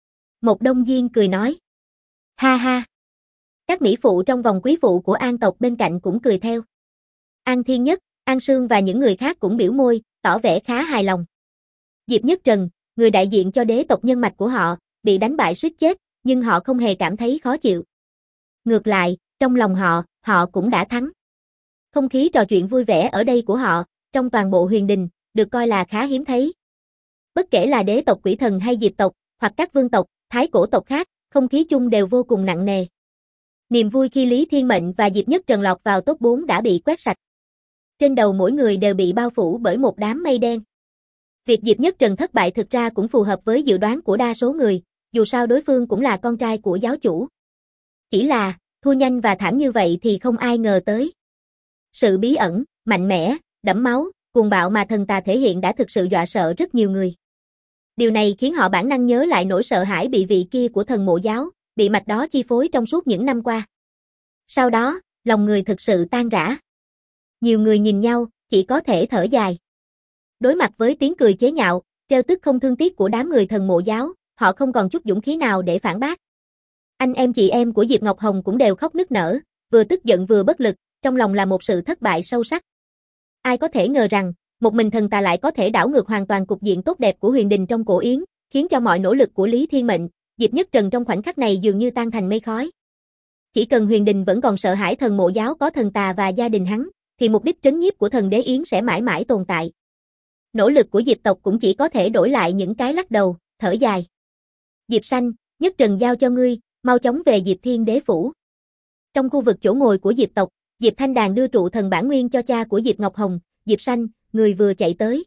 Một Đông Diên cười nói. Ha ha. Các mỹ phụ trong vòng quý phụ của An tộc bên cạnh cũng cười theo. An Thiên Nhất, An Sương và những người khác cũng biểu môi, tỏ vẻ khá hài lòng. Diệp Nhất Trần, người đại diện cho đế tộc nhân mạch của họ, bị đánh bại suýt chết, nhưng họ không hề cảm thấy khó chịu. Ngược lại, trong lòng họ cũng đã thắng. Không khí trò chuyện vui vẻ ở đây của họ, trong toàn bộ huyền đình, được coi là khá hiếm thấy. Bất kể là đế tộc Quỷ Thần hay Diệp tộc, hoặc các vương tộc, thái cổ tộc khác, không khí chung đều vô cùng nặng nề. Niềm vui khi Lý Thiên Mệnh và Diệp Nhất Trần lọt vào top 4 đã bị quét sạch. Trên đầu mỗi người đều bị bao phủ bởi một đám mây đen. Việc Diệp Nhất Trần thất bại thực ra cũng phù hợp với dự đoán của đa số người, dù sao đối phương cũng là con trai của giáo chủ. Chỉ là, thua nhanh và thảm như vậy thì không ai ngờ tới. Sự bí ẩn, mạnh mẽ, đẫm máu, cuồng bạo mà thần tà thể hiện đã thực sự dọa sợ rất nhiều người. Điều này khiến họ bản năng nhớ lại nỗi sợ hãi bị vị kia của thần mộ giáo, bị mạch đó chi phối trong suốt những năm qua. Sau đó, lòng người thực sự tan rã. Nhiều người nhìn nhau, chỉ có thể thở dài. Đối mặt với tiếng cười chế nhạo, trêu tức không thương tiếc của đám người thần mộ giáo, họ không còn chút dũng khí nào để phản bác. Anh em chị em của Diệp Ngọc Hồng cũng đều khóc nức nở, vừa tức giận vừa bất lực, trong lòng là một sự thất bại sâu sắc. Ai có thể ngờ rằng, một mình thần tà lại có thể đảo ngược hoàn toàn cục diện tốt đẹp của huyền đình trong cổ yến, khiến cho mọi nỗ lực của Lý Thiên Mệnh, Diệp Nhất Trần trong khoảnh khắc này dường như tan thành mây khói. Chỉ cần Huyền Đình vẫn còn sợ hãi thần mộ giáo có thần tà và gia đình hắn, thì mục đích trấn nhiếp của thần đế Yến sẽ mãi mãi tồn tại. Nỗ lực của Diệp tộc cũng chỉ có thể đổi lại những cái lắc đầu, thở dài. Diệp Sanh, Nhất Trần giao cho ngươi, mau chóng về Diệp Thiên Đế phủ. Trong khu vực chỗ ngồi của Diệp tộc, Diệp Thanh Đàn đưa trụ thần bản nguyên cho cha của Diệp Ngọc Hồng, Diệp Sanh, người vừa chạy tới.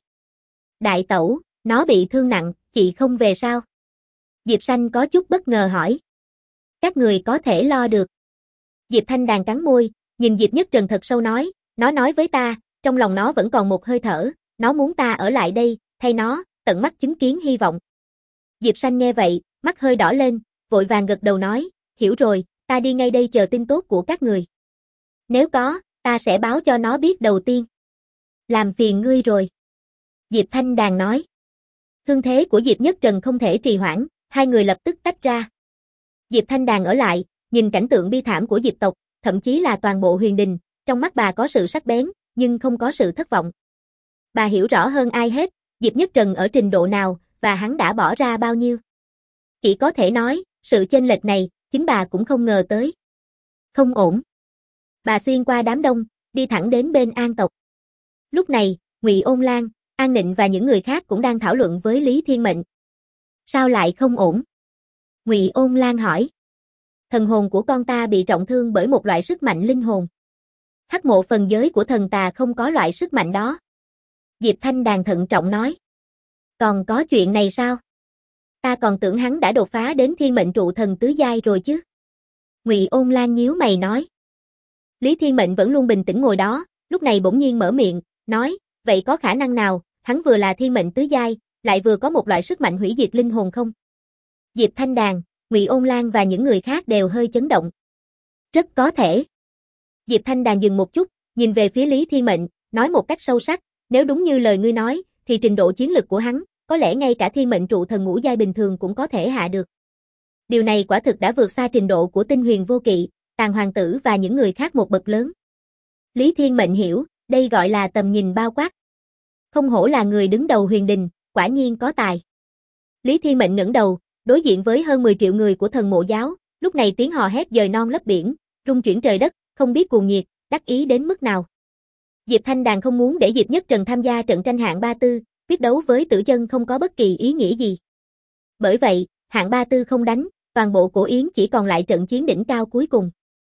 Đại tẩu, nó bị thương nặng, chị không về sao? Diệp Sanh có chút bất ngờ hỏi. Các người có thể lo được. Diệp Thanh Đàn cắn môi, nhìn Diệp Nhất Trần thật sâu nói, nó nói với ta, trong lòng nó vẫn còn một hơi thở, nó muốn ta ở lại đây, thay nó, tận mắt chứng kiến hy vọng. Diệp Sanh nghe vậy, mắt hơi đỏ lên, vội vàng gật đầu nói, hiểu rồi, ta đi ngay đây chờ tin tốt của các người. Nếu có, ta sẽ báo cho nó biết đầu tiên. Làm phiền ngươi rồi. Diệp Thanh Đàn nói. Thương thế của Diệp Nhất Trần không thể trì hoãn, hai người lập tức tách ra. Diệp Thanh Đàn ở lại, nhìn cảnh tượng bi thảm của Diệp tộc, thậm chí là toàn bộ Huyền Đình, trong mắt bà có sự sắc bén, nhưng không có sự thất vọng. Bà hiểu rõ hơn ai hết, Diệp Nhất Trần ở trình độ nào, và hắn đã bỏ ra bao nhiêu. Chỉ có thể nói, sự chênh lệch này, chính bà cũng không ngờ tới. Không ổn. Bà xuyên qua đám đông, đi thẳng đến bên An tộc. Lúc này, Ngụy Ôn Lan, An Nịnh và những người khác cũng đang thảo luận với Lý Thiên Mệnh. Sao lại không ổn? Ngụy Ôn Lan hỏi. Thần hồn của con ta bị trọng thương bởi một loại sức mạnh linh hồn. Hắc mộ phần giới của thần tà không có loại sức mạnh đó. Diệp Thanh Đàn thận trọng nói. Còn có chuyện này sao? Ta còn tưởng hắn đã đột phá đến thiên mệnh trụ thần tứ giai rồi chứ. Ngụy Ôn Lan nhíu mày nói. Lý Thiên Mệnh vẫn luôn bình tĩnh ngồi đó, lúc này bỗng nhiên mở miệng, nói, vậy có khả năng nào, hắn vừa là thiên mệnh tứ giai, lại vừa có một loại sức mạnh hủy diệt linh hồn không? Diệp Thanh Đàn, Ngụy Ôn Lan và những người khác đều hơi chấn động. Rất có thể. Diệp Thanh Đàn dừng một chút, nhìn về phía Lý Thiên Mệnh, nói một cách sâu sắc, nếu đúng như lời ngươi nói, thì trình độ chiến lực của hắn, có lẽ ngay cả thiên mệnh trụ thần ngũ giai bình thường cũng có thể hạ được. Điều này quả thực đã vượt xa trình độ của Tinh Huyền Vô Kỵ, Tàn Hoàng tử và những người khác một bậc lớn. Lý Thiên Mệnh hiểu, đây gọi là tầm nhìn bao quát. Không hổ là người đứng đầu Huyền Đình, quả nhiên có tài. Lý Thiên Mệnh ngẩng đầu, đối diện với hơn 10 triệu người của thần mộ giáo, lúc này tiếng hò hét dời non lấp biển, rung chuyển trời đất, không biết cuồng nhiệt, đắc ý đến mức nào. Diệp Thanh Đàn không muốn để Diệp Nhất Trần tham gia trận tranh hạng 34, quyết đấu với Tử Chân không có bất kỳ ý nghĩa gì. Bởi vậy, hạng 34 không đánh, toàn bộ cổ Yến chỉ còn lại trận chiến đỉnh cao cuối cùng.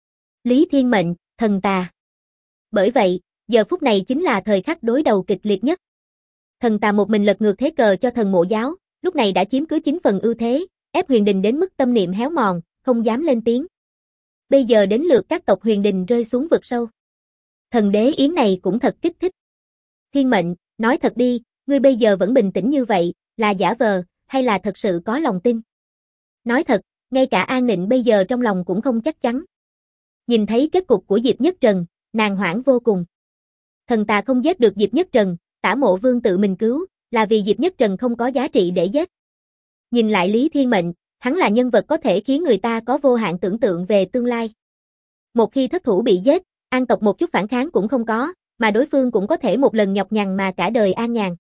Lý Thiên Mệnh, thần tà. Bởi vậy, giờ phút này chính là thời khắc đối đầu kịch liệt nhất. Thần tà một mình lật ngược thế cờ cho thần mộ giáo, lúc này đã chiếm cứ 9 phần ưu thế, ép Huyền Đình đến mức tâm niệm héo mòn, không dám lên tiếng. Bây giờ đến lượt các tộc Huyền Đình rơi xuống vực sâu. Thần đế Yến này cũng thật kích thích. Thiên Mệnh, nói thật đi, ngươi bây giờ vẫn bình tĩnh như vậy, là giả vờ, hay là thật sự có lòng tin? Nói thật, ngay cả An Nịnh bây giờ trong lòng cũng không chắc chắn. Nhìn thấy kết cục của Diệp Nhất Trần, nàng hoảng vô cùng. Thần tà không giết được Diệp Nhất Trần, Tả Mộ Vương tự mình cứu, là vì Diệp Nhất Trần không có giá trị để giết. Nhìn lại Lý Thiên Mệnh, hắn là nhân vật có thể khiến người ta có vô hạn tưởng tượng về tương lai. Một khi thất thủ bị giết, An tộc một chút phản kháng cũng không có, mà đối phương cũng có thể một lần nhọc nhằn mà cả đời an nhàn.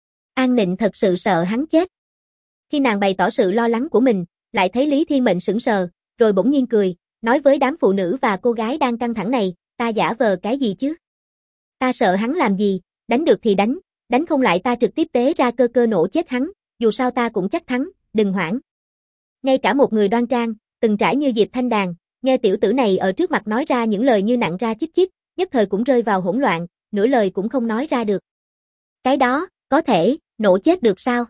An Nịnh thật sự sợ hắn chết. Khi nàng bày tỏ sự lo lắng của mình, lại thấy Lý Thiên Mệnh sững sờ, rồi bỗng nhiên cười, nói với đám phụ nữ và cô gái đang căng thẳng này, ta giả vờ cái gì chứ? Ta sợ hắn làm gì, đánh được thì đánh không lại ta trực tiếp tế ra cơ cơ nổ chết hắn, dù sao ta cũng chắc thắng, đừng hoảng. Ngay cả một người đoan trang, từng trải như Diệp Thanh Đàn, nghe tiểu tử này ở trước mặt nói ra những lời như nặng ra chích chích, nhất thời cũng rơi vào hỗn loạn, nửa lời cũng không nói ra được. Cái đó, có thể, nổ chết được sao?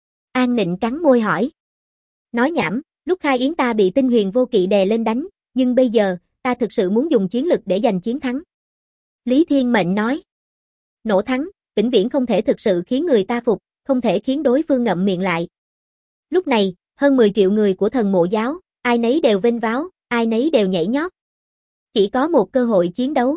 An Nịnh cắn môi hỏi. Nói nhảm, lúc khai yến ta bị Tinh Huyền Vô Kỵ đè lên đánh, nhưng bây giờ, ta thực sự muốn dùng chiến lực để giành chiến thắng. Lý Thiên Mệnh nói. Nổ thắng, vĩnh viễn không thể thực sự khiến người ta phục, không thể khiến đối phương ngậm miệng lại. Lúc này, hơn 10 triệu người của thần mộ giáo, ai nấy đều vênh váo, ai nấy đều nhảy nhót. Chỉ có một cơ hội chiến đấu.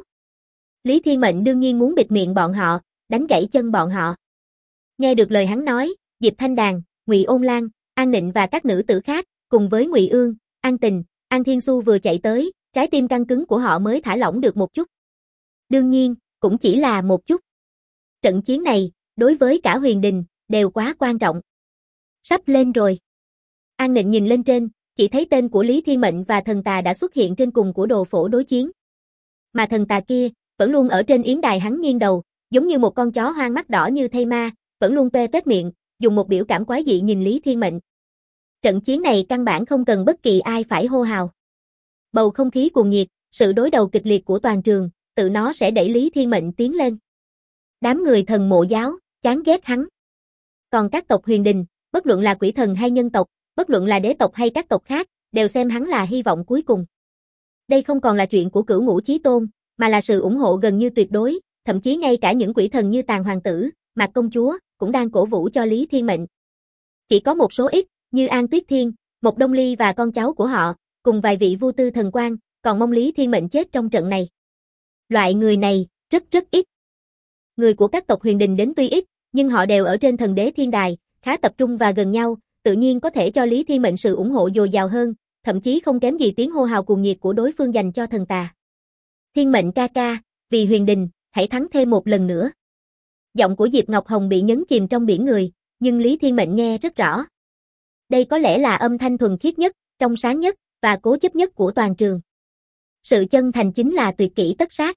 Lý Thiên Mệnh đương nhiên muốn bịt miệng bọn họ, đánh gãy chân bọn họ. Nghe được lời hắn nói, Diệp Thanh Đàn, Ngụy Ôn Lan, An Nịnh và các nữ tử khác, cùng với Ngụy Ương, An Tình, An Thiên Xu vừa chạy tới, trái tim căng cứng của họ mới thả lỏng được một chút. Đương nhiên, cũng chỉ là một chút. Trận chiến này, đối với cả Huyền Đình, đều quá quan trọng. Sắp lên rồi. An Nịnh nhìn lên trên, chỉ thấy tên của Lý Thiên Mệnh và thần tà đã xuất hiện trên cùng của đồ phổ đối chiến. Mà thần tà kia, vẫn luôn ở trên yến đài hắn nghiêng đầu, giống như một con chó hoang mắt đỏ như thây ma, vẫn luôn pê pét miệng, dùng một biểu cảm quái dị nhìn Lý Thiên Mệnh. Trận chiến này căn bản không cần bất kỳ ai phải hô hào. Bầu không khí cuồng nhiệt, sự đối đầu kịch liệt của toàn trường, tự nó sẽ đẩy Lý Thiên Mệnh tiến lên. Đám người thần mộ giáo, chán ghét hắn. Còn các tộc huyền đình, bất luận là quỷ thần hay nhân tộc, bất luận là đế tộc hay các tộc khác, đều xem hắn là hy vọng cuối cùng. Đây không còn là chuyện của Cửu Ngũ Chí Tôn, mà là sự ủng hộ gần như tuyệt đối, thậm chí ngay cả những quỷ thần như Tàn Hoàng Tử, Mạc Công Chúa, cũng đang cổ vũ cho Lý Thiên Mệnh. Chỉ có một số ít, như An Tuyết Thiên, Mộc Đông Ly và con cháu của họ, cùng vài vị Vu Tư thần quan, còn mong Lý Thiên Mệnh chết trong trận này. Loại người này, rất ít. Người của các tộc huyền đình đến tuy ít, nhưng họ đều ở trên thần đế thiên đài, khá tập trung và gần nhau, tự nhiên có thể cho Lý Thiên Mệnh sự ủng hộ dồi dào hơn, thậm chí không kém gì tiếng hô hào cuồng nhiệt của đối phương dành cho thần tà. Thiên Mệnh ca ca, vì huyền đình, hãy thắng thêm một lần nữa. Giọng của Diệp Ngọc Hồng bị nhấn chìm trong biển người, nhưng Lý Thiên Mệnh nghe rất rõ. Đây có lẽ là âm thanh thuần khiết nhất, trong sáng nhất, và cố chấp nhất của toàn trường. Sự chân thành chính là tuyệt kỹ tất sát.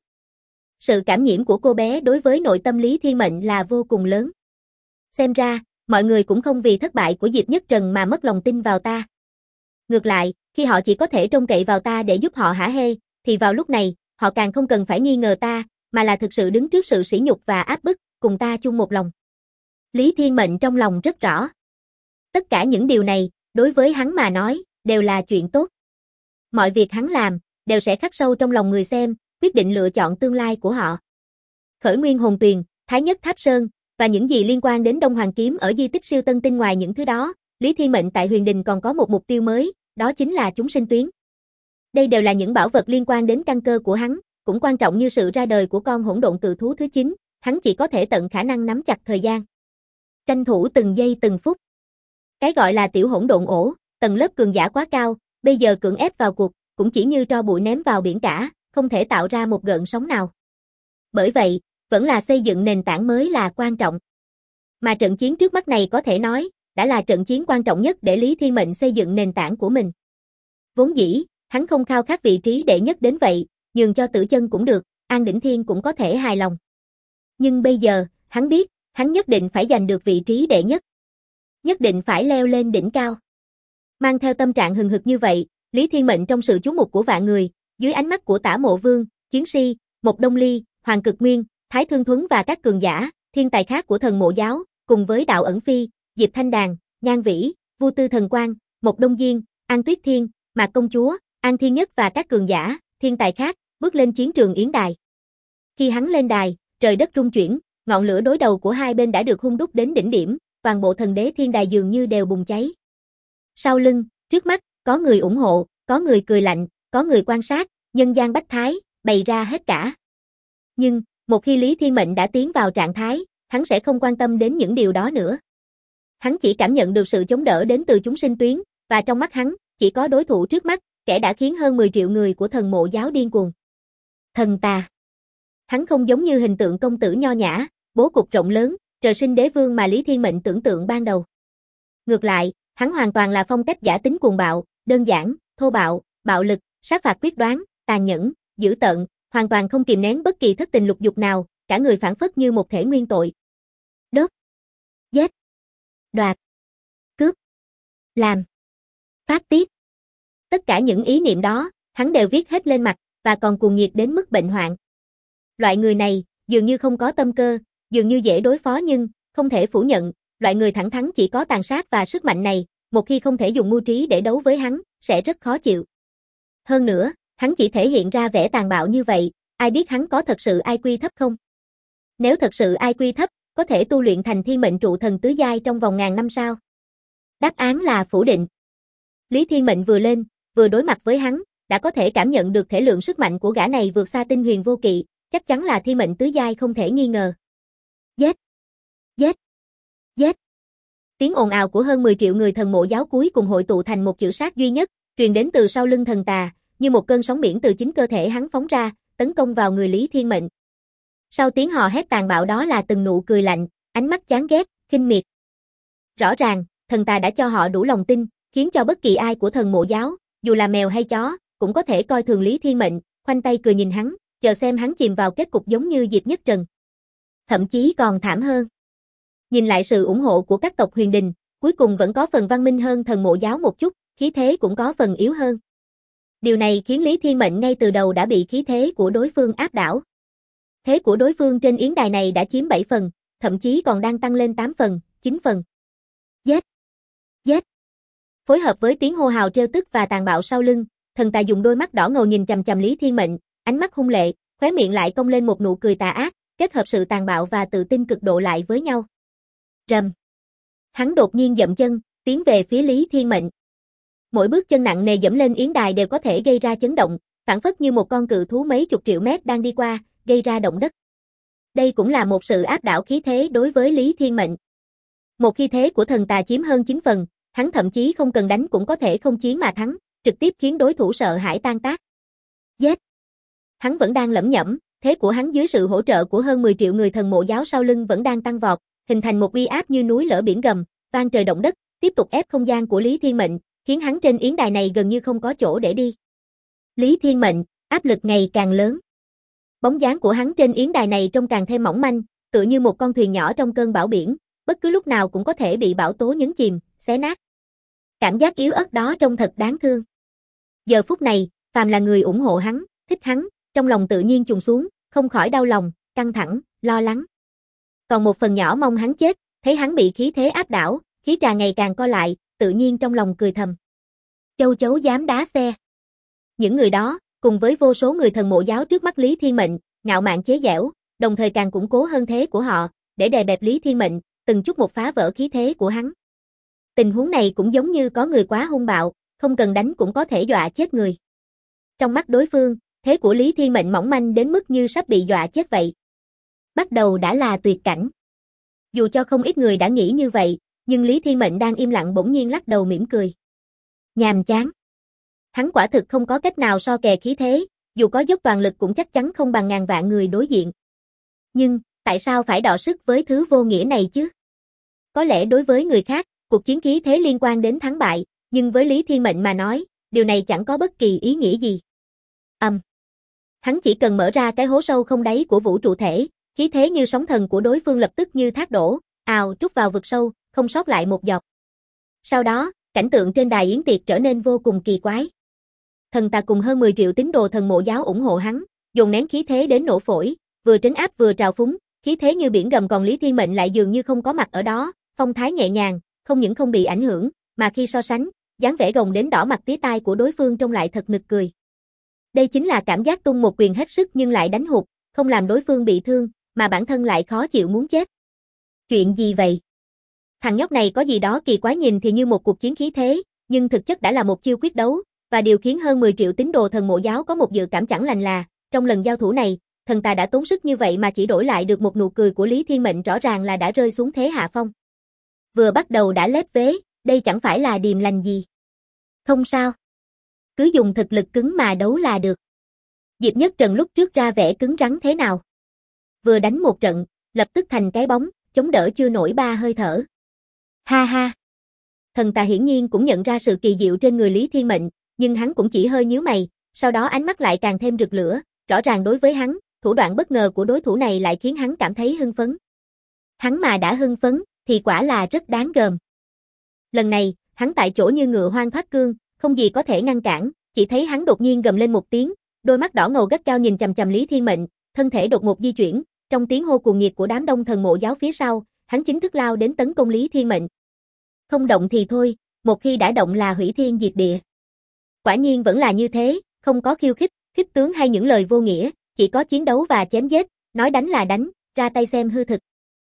Sự cảm nhiễm của cô bé đối với nội tâm Lý Thiên Mệnh là vô cùng lớn. Xem ra, mọi người cũng không vì thất bại của Diệp Nhất Trần mà mất lòng tin vào ta. Ngược lại, khi họ chỉ có thể trông cậy vào ta để giúp họ hả hê, thì vào lúc này, họ càng không cần phải nghi ngờ ta, mà là thực sự đứng trước sự sỉ nhục và áp bức, cùng ta chung một lòng. Lý Thiên Mệnh trong lòng rất rõ. Tất cả những điều này, đối với hắn mà nói, đều là chuyện tốt. Mọi việc hắn làm, đều sẽ khắc sâu trong lòng người xem, quyết định lựa chọn tương lai của họ. Khởi Nguyên Hồn Tuyền, Thái Nhất Tháp Sơn, và những gì liên quan đến Đông Hoàng Kiếm ở di tích Siêu Tân Tinh, ngoài những thứ đó, Lý Thiên Mệnh tại Huyền Đình còn có một mục tiêu mới, đó chính là chúng sinh tuyến. Đây đều là những bảo vật liên quan đến căn cơ của hắn, cũng quan trọng như sự ra đời của con hỗn độn cự thú thứ 9, hắn chỉ có thể tận khả năng nắm chặt thời gian. Tranh thủ từng giây từng phút. Cái gọi là tiểu hỗn độn ổ, tầng lớp cường giả quá cao, bây giờ cưỡng ép vào cuộc, cũng chỉ như tro bụi ném vào biển cả, không thể tạo ra một gợn sóng nào. Bởi vậy, vẫn là xây dựng nền tảng mới là quan trọng. Mà trận chiến trước mắt này có thể nói, đã là trận chiến quan trọng nhất để Lý Thiên Mệnh xây dựng nền tảng của mình. Vốn dĩ, hắn không khao khát vị trí đệ nhất đến vậy, nhường cho Tử Chân cũng được, An Đỉnh Thiên cũng có thể hài lòng. Nhưng bây giờ, hắn biết, hắn nhất định phải giành được vị trí đệ nhất. Nhất định phải leo lên đỉnh cao. Mang theo tâm trạng hừng hực như vậy, Lý Thiên Mệnh trong sự chú mục của vạn người, dưới ánh mắt của Tả Mộ Vương, Chiến Si, Mộc Đông Ly, Hoàng Cực Nguyên, Thái Thương Thuấn và các cường giả, thiên tài khác của thần mộ giáo, cùng với Đạo Ẩn Phi, Diệp Thanh Đàn, Nhan Vĩ, Vu Tư Thần Quang, Mộc Đông Diên, An Tuyết Thiên, Mạc Công Chúa, An Thiên Nhất và các cường giả, thiên tài khác, bước lên chiến trường yến đài. Khi hắn lên đài, trời đất rung chuyển, ngọn lửa đối đầu của hai bên đã được hun đúc đến đỉnh điểm, toàn bộ thần đế thiên đài dường như đều bùng cháy. Sau lưng, trước mắt, có người ủng hộ, có người cười lạnh, có người quan sát, nhân gian bách thái, bày ra hết cả. Nhưng, một khi Lý Thiên Mệnh đã tiến vào trạng thái, hắn sẽ không quan tâm đến những điều đó nữa. Hắn chỉ cảm nhận được sự chống đỡ đến từ chúng sinh tuyến, và trong mắt hắn, chỉ có đối thủ trước mắt, kẻ đã khiến hơn 10 triệu người của thần mộ giáo điên cuồng. Thần tà. Hắn không giống như hình tượng công tử nho nhã, bố cục rộng lớn, trời sinh đế vương mà Lý Thiên Mệnh tưởng tượng ban đầu. Ngược lại, hắn hoàn toàn là phong cách giả tính cuồng bạo, đơn giản, thô bạo, bạo lực, sát phạt quyết đoán, tàn nhẫn, dữ tợn, hoàn toàn không kìm nén bất kỳ thất tình lục dục nào, cả người phản phất như một thể nguyên tội. Đốt, giết, đoạt, cướp, làm, phát tiết. Tất cả những ý niệm đó, hắn đều viết hết lên mặt, và còn cuồng nhiệt đến mức bệnh hoạn. Loại người này, dường như không có tâm cơ, dường như dễ đối phó, nhưng, không thể phủ nhận, loại người thẳng thắn chỉ có tàn sát và sức mạnh này, một khi không thể dùng mưu trí để đấu với hắn, sẽ rất khó chịu. Hơn nữa, hắn chỉ thể hiện ra vẻ tàn bạo như vậy, ai biết hắn có thật sự IQ thấp không? Nếu thật sự IQ thấp, có thể tu luyện thành thiên mệnh trụ thần tứ giai trong vòng ngàn năm sao? Đáp án là phủ định. Lý Thiên Mệnh vừa lên, vừa đối mặt với hắn, đã có thể cảm nhận được thể lượng sức mạnh của gã này vượt xa Tinh Huyền Vô Kỵ, chắc chắn là thiên mệnh tứ giai không thể nghi ngờ. Giết! Giết! Giết! Tiếng ồn ào của hơn 10 triệu người thần mộ giáo cuối cùng hội tụ thành một chữ sát duy nhất, truyền đến từ sau lưng thần tà, như một cơn sóng biển từ chính cơ thể hắn phóng ra, tấn công vào người Lý Thiên Mệnh. Sau tiếng hò hét tàn bạo đó là từng nụ cười lạnh, ánh mắt chán ghét, khinh miệt. Rõ ràng, thần tà đã cho họ đủ lòng tin, khiến cho bất kỳ ai của thần mộ giáo, dù là mèo hay chó, cũng có thể coi thường Lý Thiên Mệnh, khoanh tay cười nhìn hắn, chờ xem hắn chìm vào kết cục giống như Diệp Nhất Trần. Thậm chí còn thảm hơn. Nhìn lại sự ủng hộ của các tộc huyền đình, cuối cùng vẫn có phần văn minh hơn thần mộ giáo một chút, khí thế cũng có phần yếu hơn. Điều này khiến Lý Thiên Mệnh ngay từ đầu đã bị khí thế của đối phương áp đảo. Thế của đối phương trên yến đài này đã chiếm 7 phần, thậm chí còn đang tăng lên 8 phần, 9 phần. Giết! Giết! Phối hợp với tiếng hô hào trêu tức và tàn bạo sau lưng, thần tà dùng đôi mắt đỏ ngầu nhìn chằm chằm Lý Thiên Mệnh, ánh mắt hung lệ, khóe miệng lại cong lên một nụ cười tà ác, kết hợp sự tàn bạo và tự tin cực độ lại với nhau. Rầm! Hắn đột nhiên dậm chân, tiến về phía Lý Thiên Mệnh. Mỗi bước chân nặng nề dẫm lên yến đài đều có thể gây ra chấn động, phảng phất như một con cự thú mấy chục triệu mét đang đi qua, gây ra động đất. Đây cũng là một sự áp đảo khí thế đối với Lý Thiên Mệnh. Một khí thế của thần tà chiếm hơn 9 phần, hắn thậm chí không cần đánh cũng có thể không chiến mà thắng, trực tiếp khiến đối thủ sợ hãi tan tác. Giết! Hắn vẫn đang lẩm nhẩm, thế của hắn dưới sự hỗ trợ của hơn 10 triệu người thần mộ giáo sau lưng vẫn đang tăng vọt, hình thành một uy áp như núi lở biển gầm, vang trời động đất, tiếp tục ép không gian của Lý Thiên Mệnh, khiến hắn trên yến đài này gần như không có chỗ để đi. Lý Thiên Mệnh, áp lực ngày càng lớn. Bóng dáng của hắn trên yến đài này trông càng thêm mỏng manh, tựa như một con thuyền nhỏ trong cơn bão biển, bất cứ lúc nào cũng có thể bị bão tố nhấn chìm, xé nát. Cảm giác yếu ớt đó trông thật đáng thương. Giờ phút này, phàm là người ủng hộ hắn, thích hắn, trong lòng tự nhiên trùng xuống, không khỏi đau lòng, căng thẳng, lo lắng. Còn một phần nhỏ mong hắn chết, thấy hắn bị khí thế áp đảo, khí trà ngày càng co lại, tự nhiên trong lòng cười thầm. Châu chấu dám đá xe. Những người đó, cùng với vô số người thần mộ giáo trước mắt Lý Thiên Mệnh, ngạo mạn chế giễu, đồng thời càng củng cố hơn thế của họ, để đè bẹp Lý Thiên Mệnh, từng chút một phá vỡ khí thế của hắn. Tình huống này cũng giống như có người quá hung bạo, không cần đánh cũng có thể dọa chết người. Trong mắt đối phương, thế của Lý Thiên Mệnh mỏng manh đến mức như sắp bị dọa chết vậy. Bắt đầu đã là tuyệt cảnh. Dù cho không ít người đã nghĩ như vậy, nhưng Lý Thiên Mệnh đang im lặng bỗng nhiên lắc đầu mỉm cười. Nhàm chán. Hắn quả thực không có cách nào so kè khí thế, dù có dốc toàn lực cũng chắc chắn không bằng ngàn vạn người đối diện. Nhưng, tại sao phải đọ sức với thứ vô nghĩa này chứ? Có lẽ đối với người khác, cuộc chiến khí thế liên quan đến thắng bại, nhưng với Lý Thiên Mệnh mà nói, điều này chẳng có bất kỳ ý nghĩa gì. Hắn chỉ cần mở ra cái hố sâu không đáy của vũ trụ thể, khí thế như sóng thần của đối phương lập tức như thác đổ, ào trút vào vực sâu, không sót lại một giọt. Sau đó, cảnh tượng trên đài yến tiệc trở nên vô cùng kỳ quái. Thần tà cùng hơn 10 triệu tín đồ thần mộ giáo ủng hộ hắn, dồn nén khí thế đến nổ phổi, vừa trấn áp vừa trào phúng, khí thế như biển gầm, còn Lý Thiên Mệnh lại dường như không có mặt ở đó, phong thái nhẹ nhàng, không những không bị ảnh hưởng, mà khi so sánh, dáng vẻ gồng đến đỏ mặt tía tai của đối phương trông lại thật nực cười. Đây chính là cảm giác tung một quyền hết sức nhưng lại đánh hụt, không làm đối phương bị thương, mà bản thân lại khó chịu muốn chết. Chuyện gì vậy? Thằng nhóc này có gì đó kỳ quái, nhìn thì như một cuộc chiến khí thế, nhưng thực chất đã là một chiêu quyết đấu, và điều khiến hơn 10 triệu tín đồ thần mộ giáo có một dự cảm chẳng lành là, trong lần giao thủ này, thần tà đã tốn sức như vậy mà chỉ đổi lại được một nụ cười của Lý Thiên Mệnh, rõ ràng là đã rơi xuống thế hạ phong. Vừa bắt đầu đã lép vế, đây chẳng phải là điềm lành gì. Không sao. Cứ dùng thực lực cứng mà đấu là được. Diệp Nhất Trần lúc trước ra vẻ cứng rắn thế nào? Vừa đánh một trận, lập tức thành cái bóng, chống đỡ chưa nổi 3 hơi thở. Ha ha. Thần tà hiển nhiên cũng nhận ra sự kỳ diệu trên người Lý Thiên Mệnh, nhưng hắn cũng chỉ hơi nhíu mày, sau đó ánh mắt lại càng thêm rực lửa, rõ ràng đối với hắn, thủ đoạn bất ngờ của đối thủ này lại khiến hắn cảm thấy hưng phấn. Hắn mà đã hưng phấn, thì quả là rất đáng gờm. Lần này, hắn tại chỗ như ngựa hoang thoát cương, không gì có thể ngăn cản, chỉ thấy hắn đột nhiên gầm lên một tiếng, đôi mắt đỏ ngầu gắt cao nhìn chằm chằm Lý Thiên Mệnh, thân thể đột ngột di chuyển, trong tiếng hô cuồng nhiệt của đám đông thần mộ giáo phía sau, hắn chính thức lao đến tấn công Lý Thiên Mệnh. Không động thì thôi, một khi đã động là hủy thiên diệt địa. Quả nhiên vẫn là như thế, không có khiêu khích, khích tướng hay những lời vô nghĩa, chỉ có chiến đấu và chém giết, nói đánh là đánh, ra tay xem hư thực.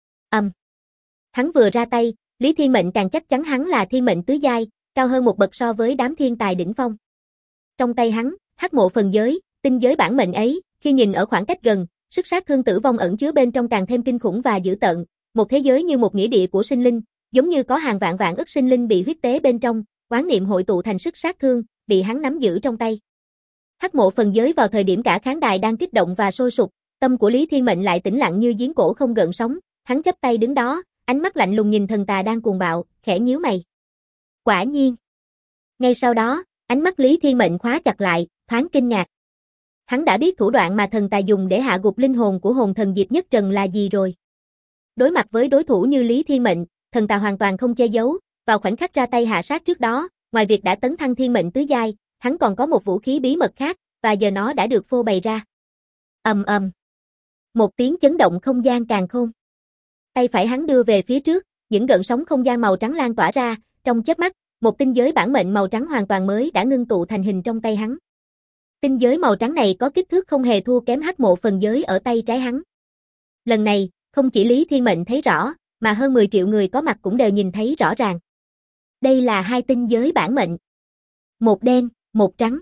Hắn vừa ra tay, Lý Thiên Mệnh càng chắc chắn hắn là thiên mệnh tứ giai, cao hơn một bậc so với đám thiên tài đỉnh phong. Trong tay hắn, hắc mộ phần giới, tinh giới bản mệnh ấy, khi nhìn ở khoảng cách gần, sức sát thương tử vong ẩn chứa bên trong càng thêm kinh khủng và dữ tợn, một thế giới như một nghĩa địa của sinh linh, giống như có hàng vạn vạn ức sinh linh bị huyết tế bên trong, oán niệm hội tụ thành sức sát thương, bị hắn nắm giữ trong tay. Hắc mộ phần giới vào thời điểm cả khán đài đang kích động và sôi sục, tâm của Lý Thiên Mệnh lại tĩnh lặng như giếng cổ không gợn sóng, hắn chắp tay đứng đó, ánh mắt lạnh lùng nhìn thần tà đang cuồng bạo, khẽ nhíu mày. Quả nhiên. Ngay sau đó, ánh mắt Lý Thiên Mệnh khóa chặt lại, thoáng kinh ngạc. Hắn đã biết thủ đoạn mà thần tà dùng để hạ gục linh hồn của hồn thần Diệp Nhất Trần là gì rồi. Đối mặt với đối thủ như Lý Thiên Mệnh, thần tà hoàn toàn không che giấu, vào khoảnh khắc ra tay hạ sát trước đó, ngoài việc đã tấn thăng thiên mệnh tứ giai, hắn còn có một vũ khí bí mật khác, và giờ nó đã được phô bày ra. Ầm ầm. Một tiếng chấn động không gian càn khôn. Tay phải hắn đưa về phía trước, những gợn sóng không gian màu trắng lan tỏa ra, trong chớp mắt, một tinh giới bản mệnh màu trắng hoàn toàn mới đã ngưng tụ thành hình trong tay hắn. Tinh giới màu trắng này có kích thước không hề thua kém hắc mộ phần giới ở tay trái hắn. Lần này, không chỉ Lý Thiên Mệnh thấy rõ, mà hơn 10 triệu người có mặt cũng đều nhìn thấy rõ ràng. Đây là hai tinh giới bản mệnh. Một đen, một trắng.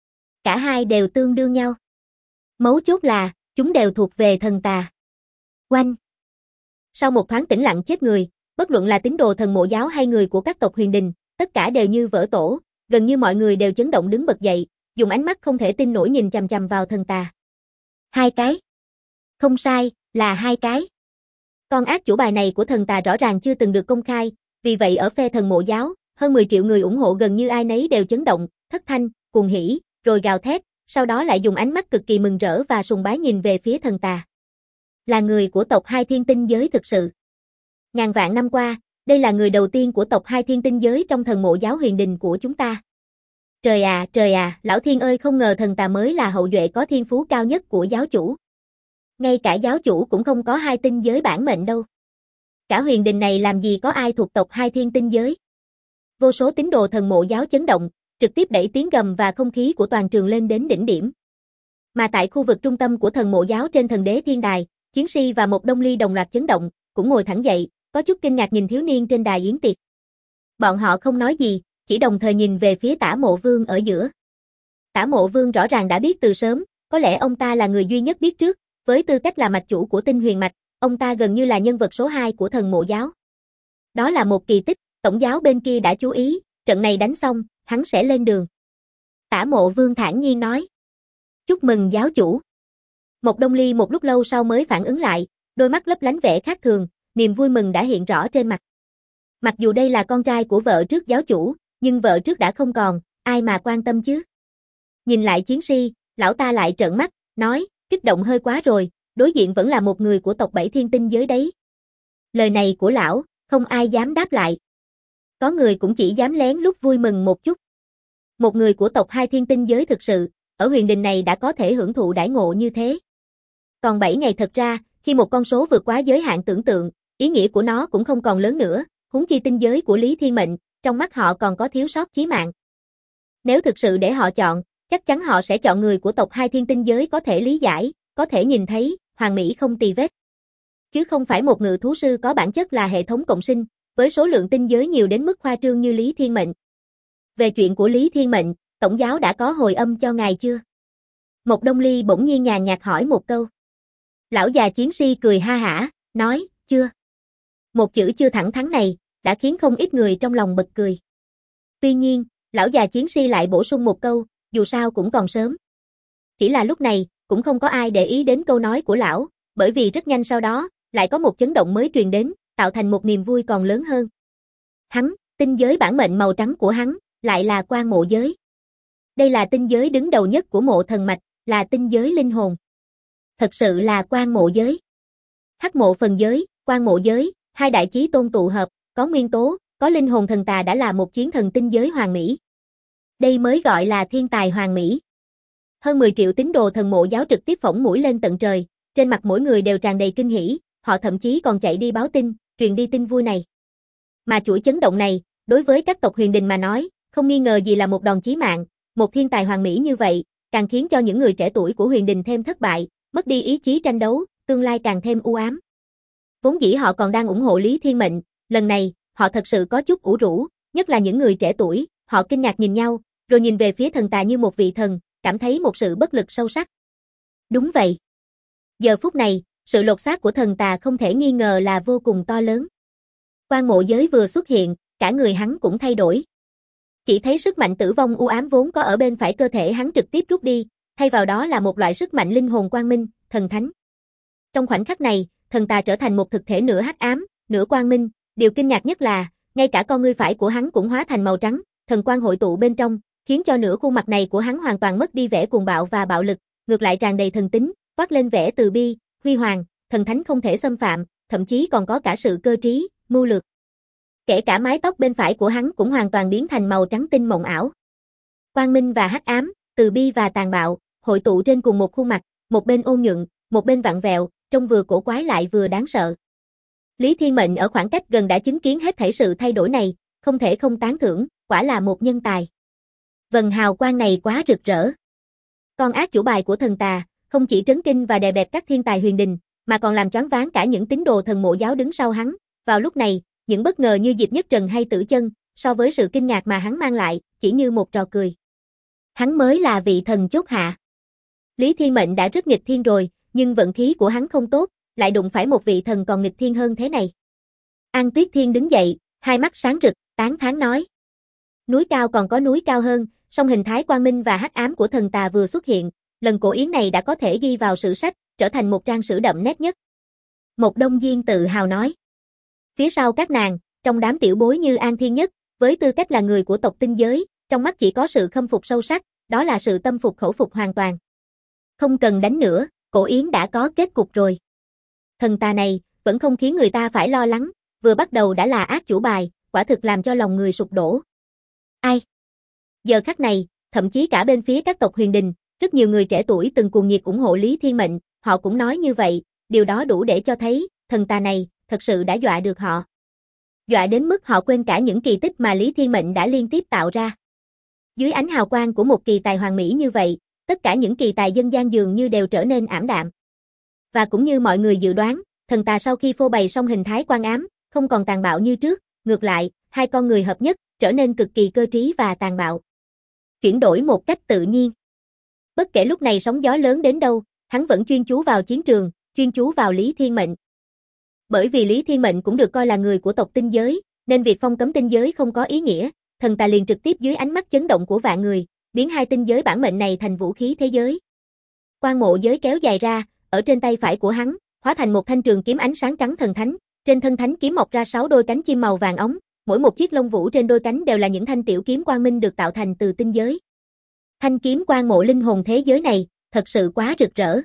Cả hai đều tương đương nhau. Mấu chốt là, chúng đều thuộc về thần tà. Oanh! Sau một thoáng tĩnh lặng chết người, bất luận là tín đồ thần mộ giáo hay người của các tộc huyền đình, tất cả đều như vỡ tổ, gần như mọi người đều chấn động đứng bật dậy, dùng ánh mắt không thể tin nổi nhìn chằm chằm vào thần tà. Hai cái. Không sai, là hai cái. Con ác chủ bài này của thần tà rõ ràng chưa từng được công khai, vì vậy ở phe thần mộ giáo, hơn 10 triệu người ủng hộ gần như ai nấy đều chấn động, thất thanh, cuồng hỉ, rồi gào thét, sau đó lại dùng ánh mắt cực kỳ mừng rỡ và sùng bái nhìn về phía thần tà. Là người của tộc Hai Thiên Tinh Giới thực sự. Ngàn vạn năm qua, đây là người đầu tiên của tộc Hai Thiên Tinh Giới trong thần mộ giáo huyền đình của chúng ta. Trời à, lão thiên ơi, không ngờ thần tà mới là hậu duệ có thiên phú cao nhất của giáo chủ. Ngay cả giáo chủ cũng không có hai tinh giới bản mệnh đâu. Cả huyền đình này làm gì có ai thuộc tộc Hai Thiên Tinh Giới. Vô số tín đồ thần mộ giáo chấn động, trực tiếp đẩy tiếng gầm và không khí của toàn trường lên đến đỉnh điểm. Mà tại khu vực trung tâm của thần mộ giáo trên thần đế thiên đài, Chiến Si và một Đông Ly đồng loạt chấn động, cũng ngồi thẳng dậy, có chút kinh ngạc nhìn thiếu niên trên đài yến tiệc. Bọn họ không nói gì, chỉ đồng thời nhìn về phía Tả Mộ Vương ở giữa. Tả Mộ Vương rõ ràng đã biết từ sớm, có lẽ ông ta là người duy nhất biết trước, với tư cách là mạch chủ của Tinh Huyền Mạch, ông ta gần như là nhân vật số 2 của thần mộ giáo. Đó là một kỳ tích, tổng giáo bên kia đã chú ý, trận này đánh xong, hắn sẽ lên đường. Tả Mộ Vương thản nhiên nói. Chúc mừng giáo chủ. Một Đông Ly một lúc lâu sau mới phản ứng lại, đôi mắt lấp lánh vẻ khác thường, niềm vui mừng đã hiện rõ trên mặt. Mặc dù đây là con trai của vợ trước giáo chủ, nhưng vợ trước đã không còn, ai mà quan tâm chứ. Nhìn lại Chiến Si, lão ta lại trợn mắt, nói, kích động hơi quá rồi, đối diện vẫn là một người của tộc Bảy Thiên Tinh Giới đấy. Lời này của lão, không ai dám đáp lại. Có người cũng chỉ dám lén lút vui mừng một chút. Một người của tộc Hai Thiên Tinh Giới thực sự, ở huyền đình này đã có thể hưởng thụ đãi ngộ như thế. Còn 7 ngày thật ra, khi một con số vượt quá giới hạn tưởng tượng, ý nghĩa của nó cũng không còn lớn nữa, huống chi tinh giới của Lý Thiên Mệnh, trong mắt họ còn có thiếu sót chí mạng. Nếu thực sự để họ chọn, chắc chắn họ sẽ chọn người của tộc Hai Thiên Tinh Giới có thể lý giải, có thể nhìn thấy, hoàn mỹ không tì vết. Chứ không phải một ngự thú sư có bản chất là hệ thống cộng sinh, với số lượng tinh giới nhiều đến mức khoa trương như Lý Thiên Mệnh. Về chuyện của Lý Thiên Mệnh, tổng giáo đã có hồi âm cho ngài chưa? Một Đông Ly bỗng nhiên nhàn nhạt hỏi một câu. Lão già Chiến Si cười ha hả, nói, chưa. Một chữ chưa thẳng thắn này, đã khiến không ít người trong lòng bật cười. Tuy nhiên, lão già Chiến Si lại bổ sung một câu, dù sao cũng còn sớm. Chỉ là lúc này, cũng không có ai để ý đến câu nói của lão, bởi vì rất nhanh sau đó, lại có một chấn động mới truyền đến, tạo thành một niềm vui còn lớn hơn. Hắn, tinh giới bản mệnh màu trắng của hắn, lại là Quan Mộ Giới. Đây là tinh giới đứng đầu nhất của mộ thần mạch, là tinh giới linh hồn. Thật sự là Quan Mộ Giới. Hắc mộ phần giới, Quan Mộ Giới, hai đại chí tôn tụ hợp, có nguyên tố, có linh hồn thần tà đã là một chiến thần tinh giới hoàn mỹ. Đây mới gọi là thiên tài hoàn mỹ. Hơn 10 triệu tín đồ thần mộ giáo trực tiếp phóng mũi lên tận trời, trên mặt mỗi người đều tràn đầy kinh hỉ, họ thậm chí còn chạy đi báo tin, truyền đi tin vui này. Mà chuỗi chấn động này, đối với các tộc huyền đình mà nói, không nghi ngờ gì là một đòn chí mạng, một thiên tài hoàn mỹ như vậy, càng khiến cho những người trẻ tuổi của huyền đình thêm thất bại, mất đi ý chí tranh đấu, tương lai càng thêm u ám. Vốn dĩ họ còn đang ủng hộ Lý Thiên Mệnh, lần này, họ thật sự có chút ủ rũ, nhất là những người trẻ tuổi, họ kinh ngạc nhìn nhau, rồi nhìn về phía thần tà như một vị thần, cảm thấy một sự bất lực sâu sắc. Đúng vậy. Giờ phút này, sự lột xác của thần tà không thể nghi ngờ là vô cùng to lớn. Quan Mộ Giới vừa xuất hiện, cả người hắn cũng thay đổi. Chỉ thấy sức mạnh tử vong u ám vốn có ở bên phải cơ thể hắn trực tiếp rút đi, thay vào đó là một loại sức mạnh linh hồn quang minh, thần thánh. Trong khoảnh khắc này, thần tà trở thành một thực thể nửa hắc ám, nửa quang minh, điều kinh ngạc nhất là, ngay cả con ngươi phải của hắn cũng hóa thành màu trắng, thần quang hội tụ bên trong, khiến cho nửa khuôn mặt này của hắn hoàn toàn mất đi vẻ cuồng bạo và bạo lực, ngược lại tràn đầy thần tính, toát lên vẻ từ bi, huy hoàng, thần thánh không thể xâm phạm, thậm chí còn có cả sự cơ trí, mưu lược. Kể cả mái tóc bên phải của hắn cũng hoàn toàn biến thành màu trắng tinh mộng ảo. Quang minh và hắc ám, từ bi và tàn bạo, hội tụ trên cùng một khuôn mặt, một bên ôn nhuận, một bên vặn vẹo, trông vừa cổ quái lại vừa đáng sợ. Lý Thiên Mệnh ở khoảng cách gần đã chứng kiến hết thảy sự thay đổi này, không thể không tán thưởng, quả là một nhân tài. Vầng hào quang này quá rực rỡ. Con ác chủ bài của thần tà, không chỉ trấn kinh và đè bẹp các thiên tài huyền đình, mà còn làm choáng váng cả những tín đồ thần mộ giáo đứng sau hắn. Vào lúc này, những bất ngờ như Diệp Nhất Trần hay Tử Chân, so với sự kinh ngạc mà hắn mang lại, chỉ như một trò cười. Hắn mới là vị thần chốt hạ. Lý Thiên Mệnh đã rất nghịch thiên rồi, nhưng vận khí của hắn không tốt, lại đụng phải một vị thần còn nghịch thiên hơn thế này. An Tuyết Thiên đứng dậy, hai mắt sáng rực, tán thán nói. Núi cao còn có núi cao hơn, song hình thái quang minh và hắc ám của thần tà vừa xuất hiện, lần cổ yến này đã có thể ghi vào sử sách, trở thành một trang sử đậm nét nhất. Một Đông Diên tự hào nói. Phía sau các nàng, trong đám tiểu bối như An Thiên Nhất, với tư cách là người của tộc tinh giới, trong mắt chỉ có sự khâm phục sâu sắc, đó là sự tâm phục khẩu phục hoàn toàn. Không cần đánh nữa, cổ yến đã có kết cục rồi. Thần tà này, vẫn không khiến người ta phải lo lắng, vừa bắt đầu đã là ác chủ bài, quả thực làm cho lòng người sụp đổ. Ai? Giờ khắc này, thậm chí cả bên phía các tộc huyền đình, rất nhiều người trẻ tuổi từng cuồng nhiệt ủng hộ Lý Thiên Mệnh, họ cũng nói như vậy, điều đó đủ để cho thấy, thần tà này, thật sự đã dọa được họ. Dọa đến mức họ quên cả những kỳ tích mà Lý Thiên Mệnh đã liên tiếp tạo ra. Dưới ánh hào quang của một kỳ tài hoàn mỹ như vậy, tất cả những kỳ tài dân gian dường như đều trở nên ảm đạm. Và cũng như mọi người dự đoán, thần tà sau khi phô bày xong hình thái quang ám, không còn tàn bạo như trước, ngược lại, hai con người hợp nhất, trở nên cực kỳ cơ trí và tàn bạo. Chuyển đổi một cách tự nhiên. Bất kể lúc này sóng gió lớn đến đâu, hắn vẫn chuyên chú vào chiến trường, chuyên chú vào Lý Thiên Mệnh. Bởi vì Lý Thiên Mệnh cũng được coi là người của tộc tinh giới, nên việc phong cấm tinh giới không có ý nghĩa, thần tà liền trực tiếp dưới ánh mắt chấn động của vạn người, biến hai tinh giới bản mệnh này thành vũ khí thế giới. Quan mộ giới kéo dài ra, ở trên tay phải của hắn, hóa thành một thanh trường kiếm ánh sáng trắng thần thánh, trên thân thánh kiếm mọc ra 6 đôi cánh chim màu vàng óng, mỗi một chiếc lông vũ trên đôi cánh đều là những thanh tiểu kiếm quang minh được tạo thành từ tinh giới. Thanh kiếm quan mộ linh hồn thế giới này, thật sự quá rực rỡ.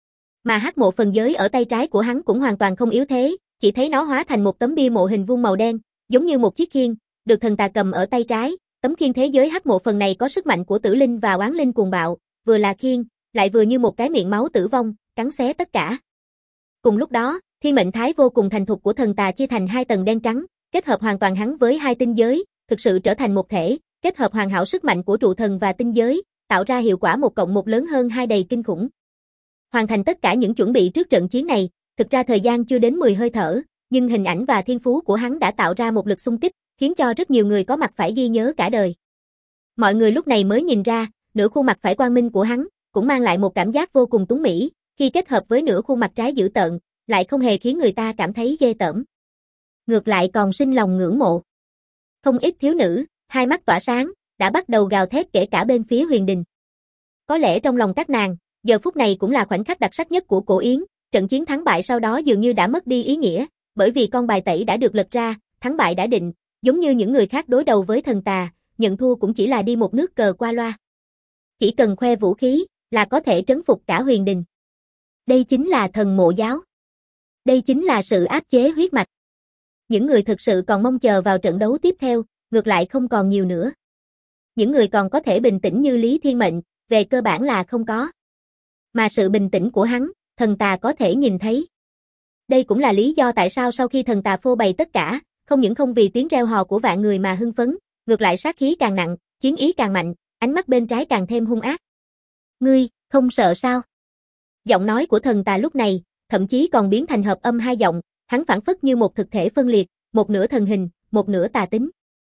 Mà hắc mộ phần giới ở tay trái của hắn cũng hoàn toàn không yếu thế, chỉ thấy nó hóa thành một tấm bia mộ hình vuông màu đen, giống như một chiếc khiên, được thần tà cầm ở tay trái. Tấm khiên thế giới hắc mộ phần này có sức mạnh của tử linh và oán linh cuồng bạo, vừa là khiên, lại vừa như một cái miệng máu tử vong, cắn xé tất cả. Cùng lúc đó, thiên mệnh thái vô cùng thành thục của thần tà chia thành hai tầng đen trắng, kết hợp hoàn toàn hắn với hai tinh giới, thực sự trở thành một thể, kết hợp hoàn hảo sức mạnh của trụ thần và tinh giới, tạo ra hiệu quả 1+1 lớn hơn 2 đầy kinh khủng. Hoàn thành tất cả những chuẩn bị trước trận chiến này, thực ra thời gian chưa đến 10 hơi thở, nhưng hình ảnh và thiên phú của hắn đã tạo ra một lực xung kích, khiến cho rất nhiều người có mặt phải ghi nhớ cả đời. Mọi người lúc này mới nhìn ra, nửa khuôn mặt phải quang minh của hắn, cũng mang lại một cảm giác vô cùng tuấn mỹ, khi kết hợp với nửa khuôn mặt trái dữ tợn, lại không hề khiến người ta cảm thấy ghê tởm. Ngược lại còn sinh lòng ngưỡng mộ. Không ít thiếu nữ, hai mắt tỏa sáng, đã bắt đầu gào thét kể cả bên phía huyền đình. Có lẽ trong lòng các nàng, giờ phút này cũng là khoảnh khắc đặc sắc nhất của cổ yến, trận chiến thắng bại sau đó dường như đã mất đi ý nghĩa, bởi vì con bài tẩy đã được lật ra, thắng bại đã định, giống như những người khác đối đầu với thần tà, nhận thua cũng chỉ là đi một nước cờ qua loa. Chỉ cần khoe vũ khí, là có thể trấn phục cả huyền đình. Đây chính là thần mộ giáo. Đây chính là sự áp chế huyết mạch. Những người thực sự còn mong chờ vào trận đấu tiếp theo, ngược lại không còn nhiều nữa. Những người còn có thể bình tĩnh như Lý Thiên Mệnh, về cơ bản là không có. Mà sự bình tĩnh của hắn, thần tà có thể nhìn thấy. Đây cũng là lý do tại sao sau khi thần tà phô bày tất cả, không những không vì tiếng reo hò của vạn người mà hưng phấn, ngược lại sát khí càng nặng, chiến ý càng mạnh, ánh mắt bên trái càng thêm hung ác. Ngươi, không sợ sao? Giọng nói của thần tà lúc này, thậm chí còn biến thành hợp âm hai giọng, hắn phảng phất như một thực thể phân liệt, một nửa thần hình, một nửa tà tính.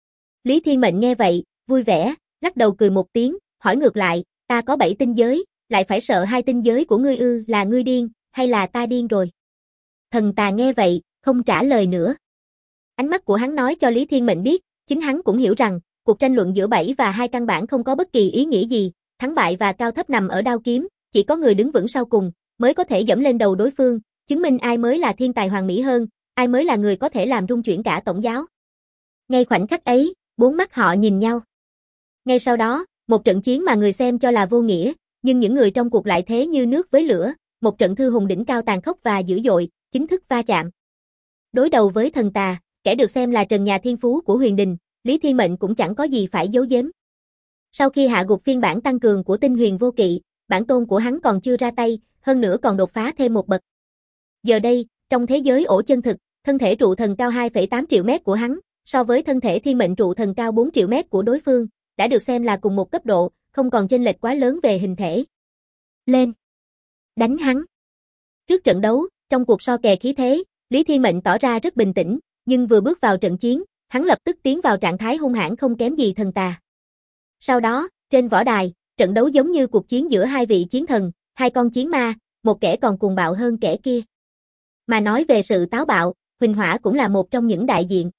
Lý Thiên Mệnh nghe vậy, vui vẻ, lắc đầu cười một tiếng, hỏi ngược lại, ta có 7 tinh giới, lại phải sợ 2 tinh giới của ngươi ư? Là ngươi điên, hay là ta điên rồi? Thần tà nghe vậy, không trả lời nữa. Ánh mắt của hắn nói cho Lý Thiên Mệnh biết, chính hắn cũng hiểu rằng, cuộc tranh luận giữa 7 và 2 căn bản không có bất kỳ ý nghĩa gì, thắng bại và cao thấp nằm ở đao kiếm, chỉ có người đứng vững sau cùng, mới có thể dẫm lên đầu đối phương, chứng minh ai mới là thiên tài hoàn mỹ hơn, ai mới là người có thể làm rung chuyển cả tổng giáo. Ngay khoảnh khắc ấy, bốn mắt họ nhìn nhau. Ngay sau đó, một trận chiến mà người xem cho là vô nghĩa, nhưng những người trong cuộc lại thế như nước với lửa, một trận thư hùng đỉnh cao tàn khốc và dữ dội, chính thức va chạm. Đối đầu với thần tà, kẻ được xem là trần nhà thiên phú của huyền đình, Lý Thiên Mệnh cũng chẳng có gì phải giấu giếm. Sau khi hạ gục phiên bản tăng cường của tinh huyền vô kỵ, bản tôn của hắn còn chưa ra tay, hơn nữa còn đột phá thêm một bậc. Giờ đây, trong thế giới ổ chân thực, thân thể trụ thần cao 2,8 triệu mét của hắn, so với thân thể thiên mệnh trụ thần cao 4 triệu mét của đối phương, đã được xem là cùng một cấp độ, không còn chênh lệch quá lớn về hình thể. Lên! Đánh hắn! Trước trận đấu, trong cuộc so kè khí thế, Lý Thiên Mệnh tỏ ra rất bình tĩnh, nhưng vừa bước vào trận chiến, hắn lập tức tiến vào trạng thái hung hãn không kém gì thần tà. Sau đó, trên võ đài, trận đấu giống như cuộc chiến giữa hai vị chiến thần, hai con chiến ma, một kẻ còn cuồng bạo hơn kẻ kia. Mà nói về sự táo bạo, Huỳnh Hỏa cũng là một trong những đại diện.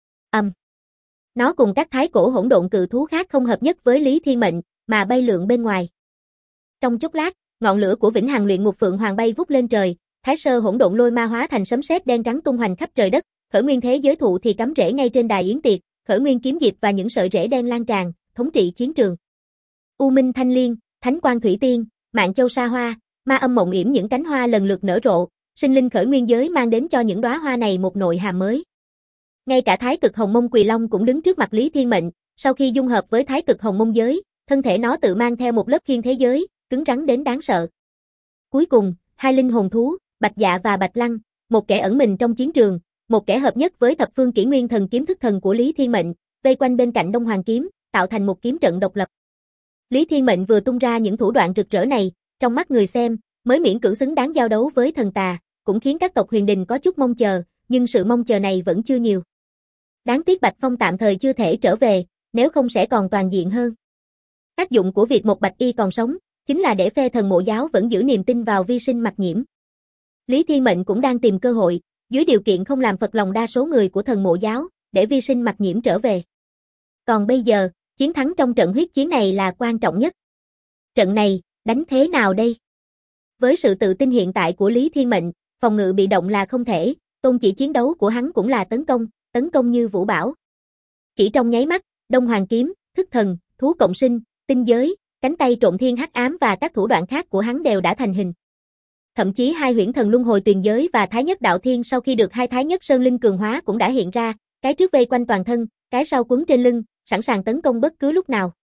Nó cùng các thái cổ hỗn độn cự thú khác không hợp nhất với Lý Thiên Mệnh, mà bay lượn bên ngoài. Trong chốc lát, ngọn lửa của Vĩnh Hằng Luyện Ngục Phượng Hoàng bay vút lên trời, Thái Sơ Hỗn Độn Lôi Ma hóa thành sấm sét đen trắng tung hoành khắp trời đất, Khởi Nguyên Thế Giới Thụ thì cắm rễ ngay trên đài yến tiệc, Khởi Nguyên Kiếm Diệp và những sợi rễ đen lan tràn, thống trị chiến trường. U Minh Thanh Liên, Thánh Quang Thủy Tiên, Mạn Châu Sa Hoa, Ma Âm Mộng Yểm những cánh hoa lần lượt nở rộ, sinh linh khởi nguyên giới mang đến cho những đóa hoa này một nội hàm mới. Ngay cả Thái Cực Hồng Mông Quỳ Long cũng đứng trước mặt Lý Thiên Mệnh, sau khi dung hợp với Thái Cực Hồng Mông giới, thân thể nó tự mang theo một lớp khiên thế giới, cứng rắn đến đáng sợ. Cuối cùng, hai linh hồn thú, Bạch Dạ và Bạch Lăng, một kẻ ẩn mình trong chiến trường, một kẻ hợp nhất với thập phương kỷ nguyên thần kiếm thức thần của Lý Thiên Mệnh, vây quanh bên cạnh Đông Hoàng kiếm, tạo thành một kiếm trận độc lập. Lý Thiên Mệnh vừa tung ra những thủ đoạn rực rỡ này, trong mắt người xem, mới miễn cưỡng xứng đáng giao đấu với thần tà, cũng khiến các tộc huyền đình có chút mong chờ, nhưng sự mong chờ này vẫn chưa nhiều. Đáng tiếc Bạch Phong tạm thời chưa thể trở về, nếu không sẽ còn toàn diện hơn. Tác dụng của việc một Bạch Y còn sống, chính là để phe thần mộ giáo vẫn giữ niềm tin vào vi sinh Mặc Nhiễm. Lý Thiên Mệnh cũng đang tìm cơ hội, dưới điều kiện không làm phật lòng đa số người của thần mộ giáo, để vi sinh Mặc Nhiễm trở về. Còn bây giờ, chiến thắng trong trận huyết chiến này là quan trọng nhất. Trận này, đánh thế nào đây? Với sự tự tin hiện tại của Lý Thiên Mệnh, phòng ngự bị động là không thể, tôn chỉ chiến đấu của hắn cũng là tấn công như vũ bão. Chỉ trong nháy mắt, Đông Hoàng kiếm, thức thần, thú cộng sinh, tinh giới, cánh tay trộn thiên hắc ám và các thủ đoạn khác của hắn đều đã thành hình. Thậm chí hai huyễn thần luân hồi tuyền giới và thái nhất đạo thiên sau khi được hai thái nhất sơn linh cường hóa cũng đã hiện ra, cái trước vây quanh toàn thân, cái sau quấn trên lưng, sẵn sàng tấn công bất cứ lúc nào.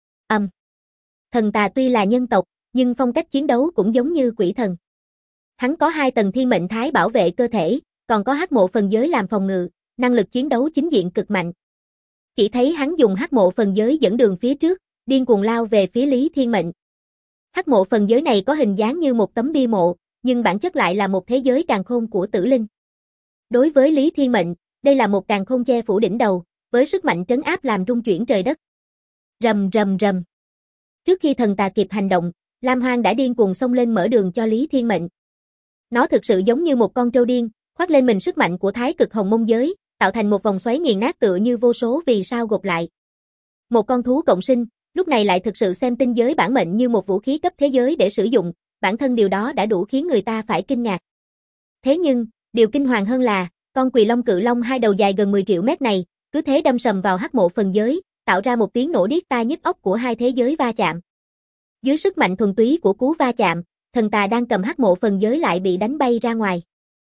Thần tà tuy là nhân tộc, nhưng phong cách chiến đấu cũng giống như quỷ thần. Hắn có 2 tầng thiên mệnh thái bảo vệ cơ thể, còn có hắc mộ phần giới làm phòng ngự, năng lực chiến đấu chính diện cực mạnh. Chỉ thấy hắn dùng hắc mộ phần giới dẫn đường phía trước, điên cuồng lao về phía Lý Thiên Mệnh. Hắc mộ phần giới này có hình dáng như một tấm bia mộ, nhưng bản chất lại là một thế giới càn khôn của tử linh. Đối với Lý Thiên Mệnh, đây là một càn khôn che phủ đỉnh đầu, với sức mạnh trấn áp làm rung chuyển trời đất. Rầm rầm rầm. Trước khi thần tà kịp hành động, Lam Hoang đã điên cuồng xông lên mở đường cho Lý Thiên Mệnh. Nó thực sự giống như một con trâu điên, khoác lên mình sức mạnh của Thái Cực Hồng Mông giới, tạo thành một vòng xoáy nghiền nát tựa như vô số vì sao gộp lại. Một con thú cộng sinh, lúc này lại thực sự xem tinh giới bản mệnh như một vũ khí cấp thế giới để sử dụng, bản thân điều đó đã đủ khiến người ta phải kinh ngạc. Thế nhưng, điều kinh hoàng hơn là, con Quỳ Long Cự Long 2 đầu dài gần 10 triệu mét này, cứ thế đâm sầm vào hắc mộ phần giới, tạo ra một tiếng nổ điếc tai nhức óc của hai thế giới va chạm. Dưới sức mạnh thuần túy của cú va chạm, thần tà đang cầm hắc mộ phần giới lại bị đánh bay ra ngoài.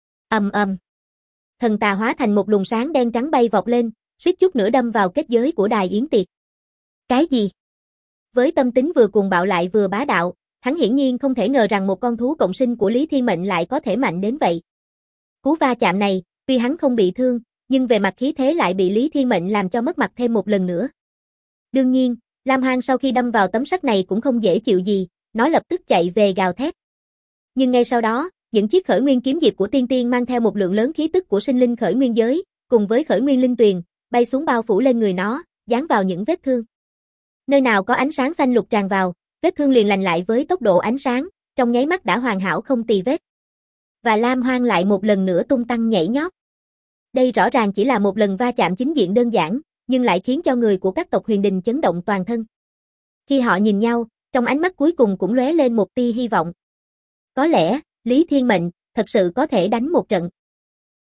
Thần tà hóa thành một luồng sáng đen trắng bay vọt lên, suýt chút nữa đâm vào kết giới của đài yến tiệc. Cái gì? Với tâm tính vừa cuồng bạo lại vừa bá đạo, hắn hiển nhiên không thể ngờ rằng một con thú cộng sinh của Lý Thiên Mệnh lại có thể mạnh đến vậy. Cú va chạm này, tuy hắn không bị thương, nhưng về mặt khí thế lại bị Lý Thiên Mệnh làm cho mất mặt thêm một lần nữa. Đương nhiên, Lam Hoang sau khi đâm vào tấm sắt này cũng không dễ chịu gì, nó lập tức chạy về gào thét. Nhưng ngay sau đó, những chiếc khởi nguyên kiếm diệp của tiên tiên mang theo một lượng lớn khí tức của sinh linh khởi nguyên giới, cùng với khởi nguyên linh tuyền, bay xuống bao phủ lên người nó, dán vào những vết thương. Nơi nào có ánh sáng xanh lục tràn vào, vết thương liền lành lại với tốc độ ánh sáng, trong nháy mắt đã hoàn hảo không tì vết. Và Lam Hoang lại một lần nữa tung tăng nhảy nhót. Đây rõ ràng chỉ là một lần va chạm chính diện đơn giản, nhưng lại khiến cho người của các tộc huyền đình chấn động toàn thân. Khi họ nhìn nhau, trong ánh mắt cuối cùng cũng lóe lên một tia hy vọng. Có lẽ, Lý Thiên Mệnh thật sự có thể đánh một trận.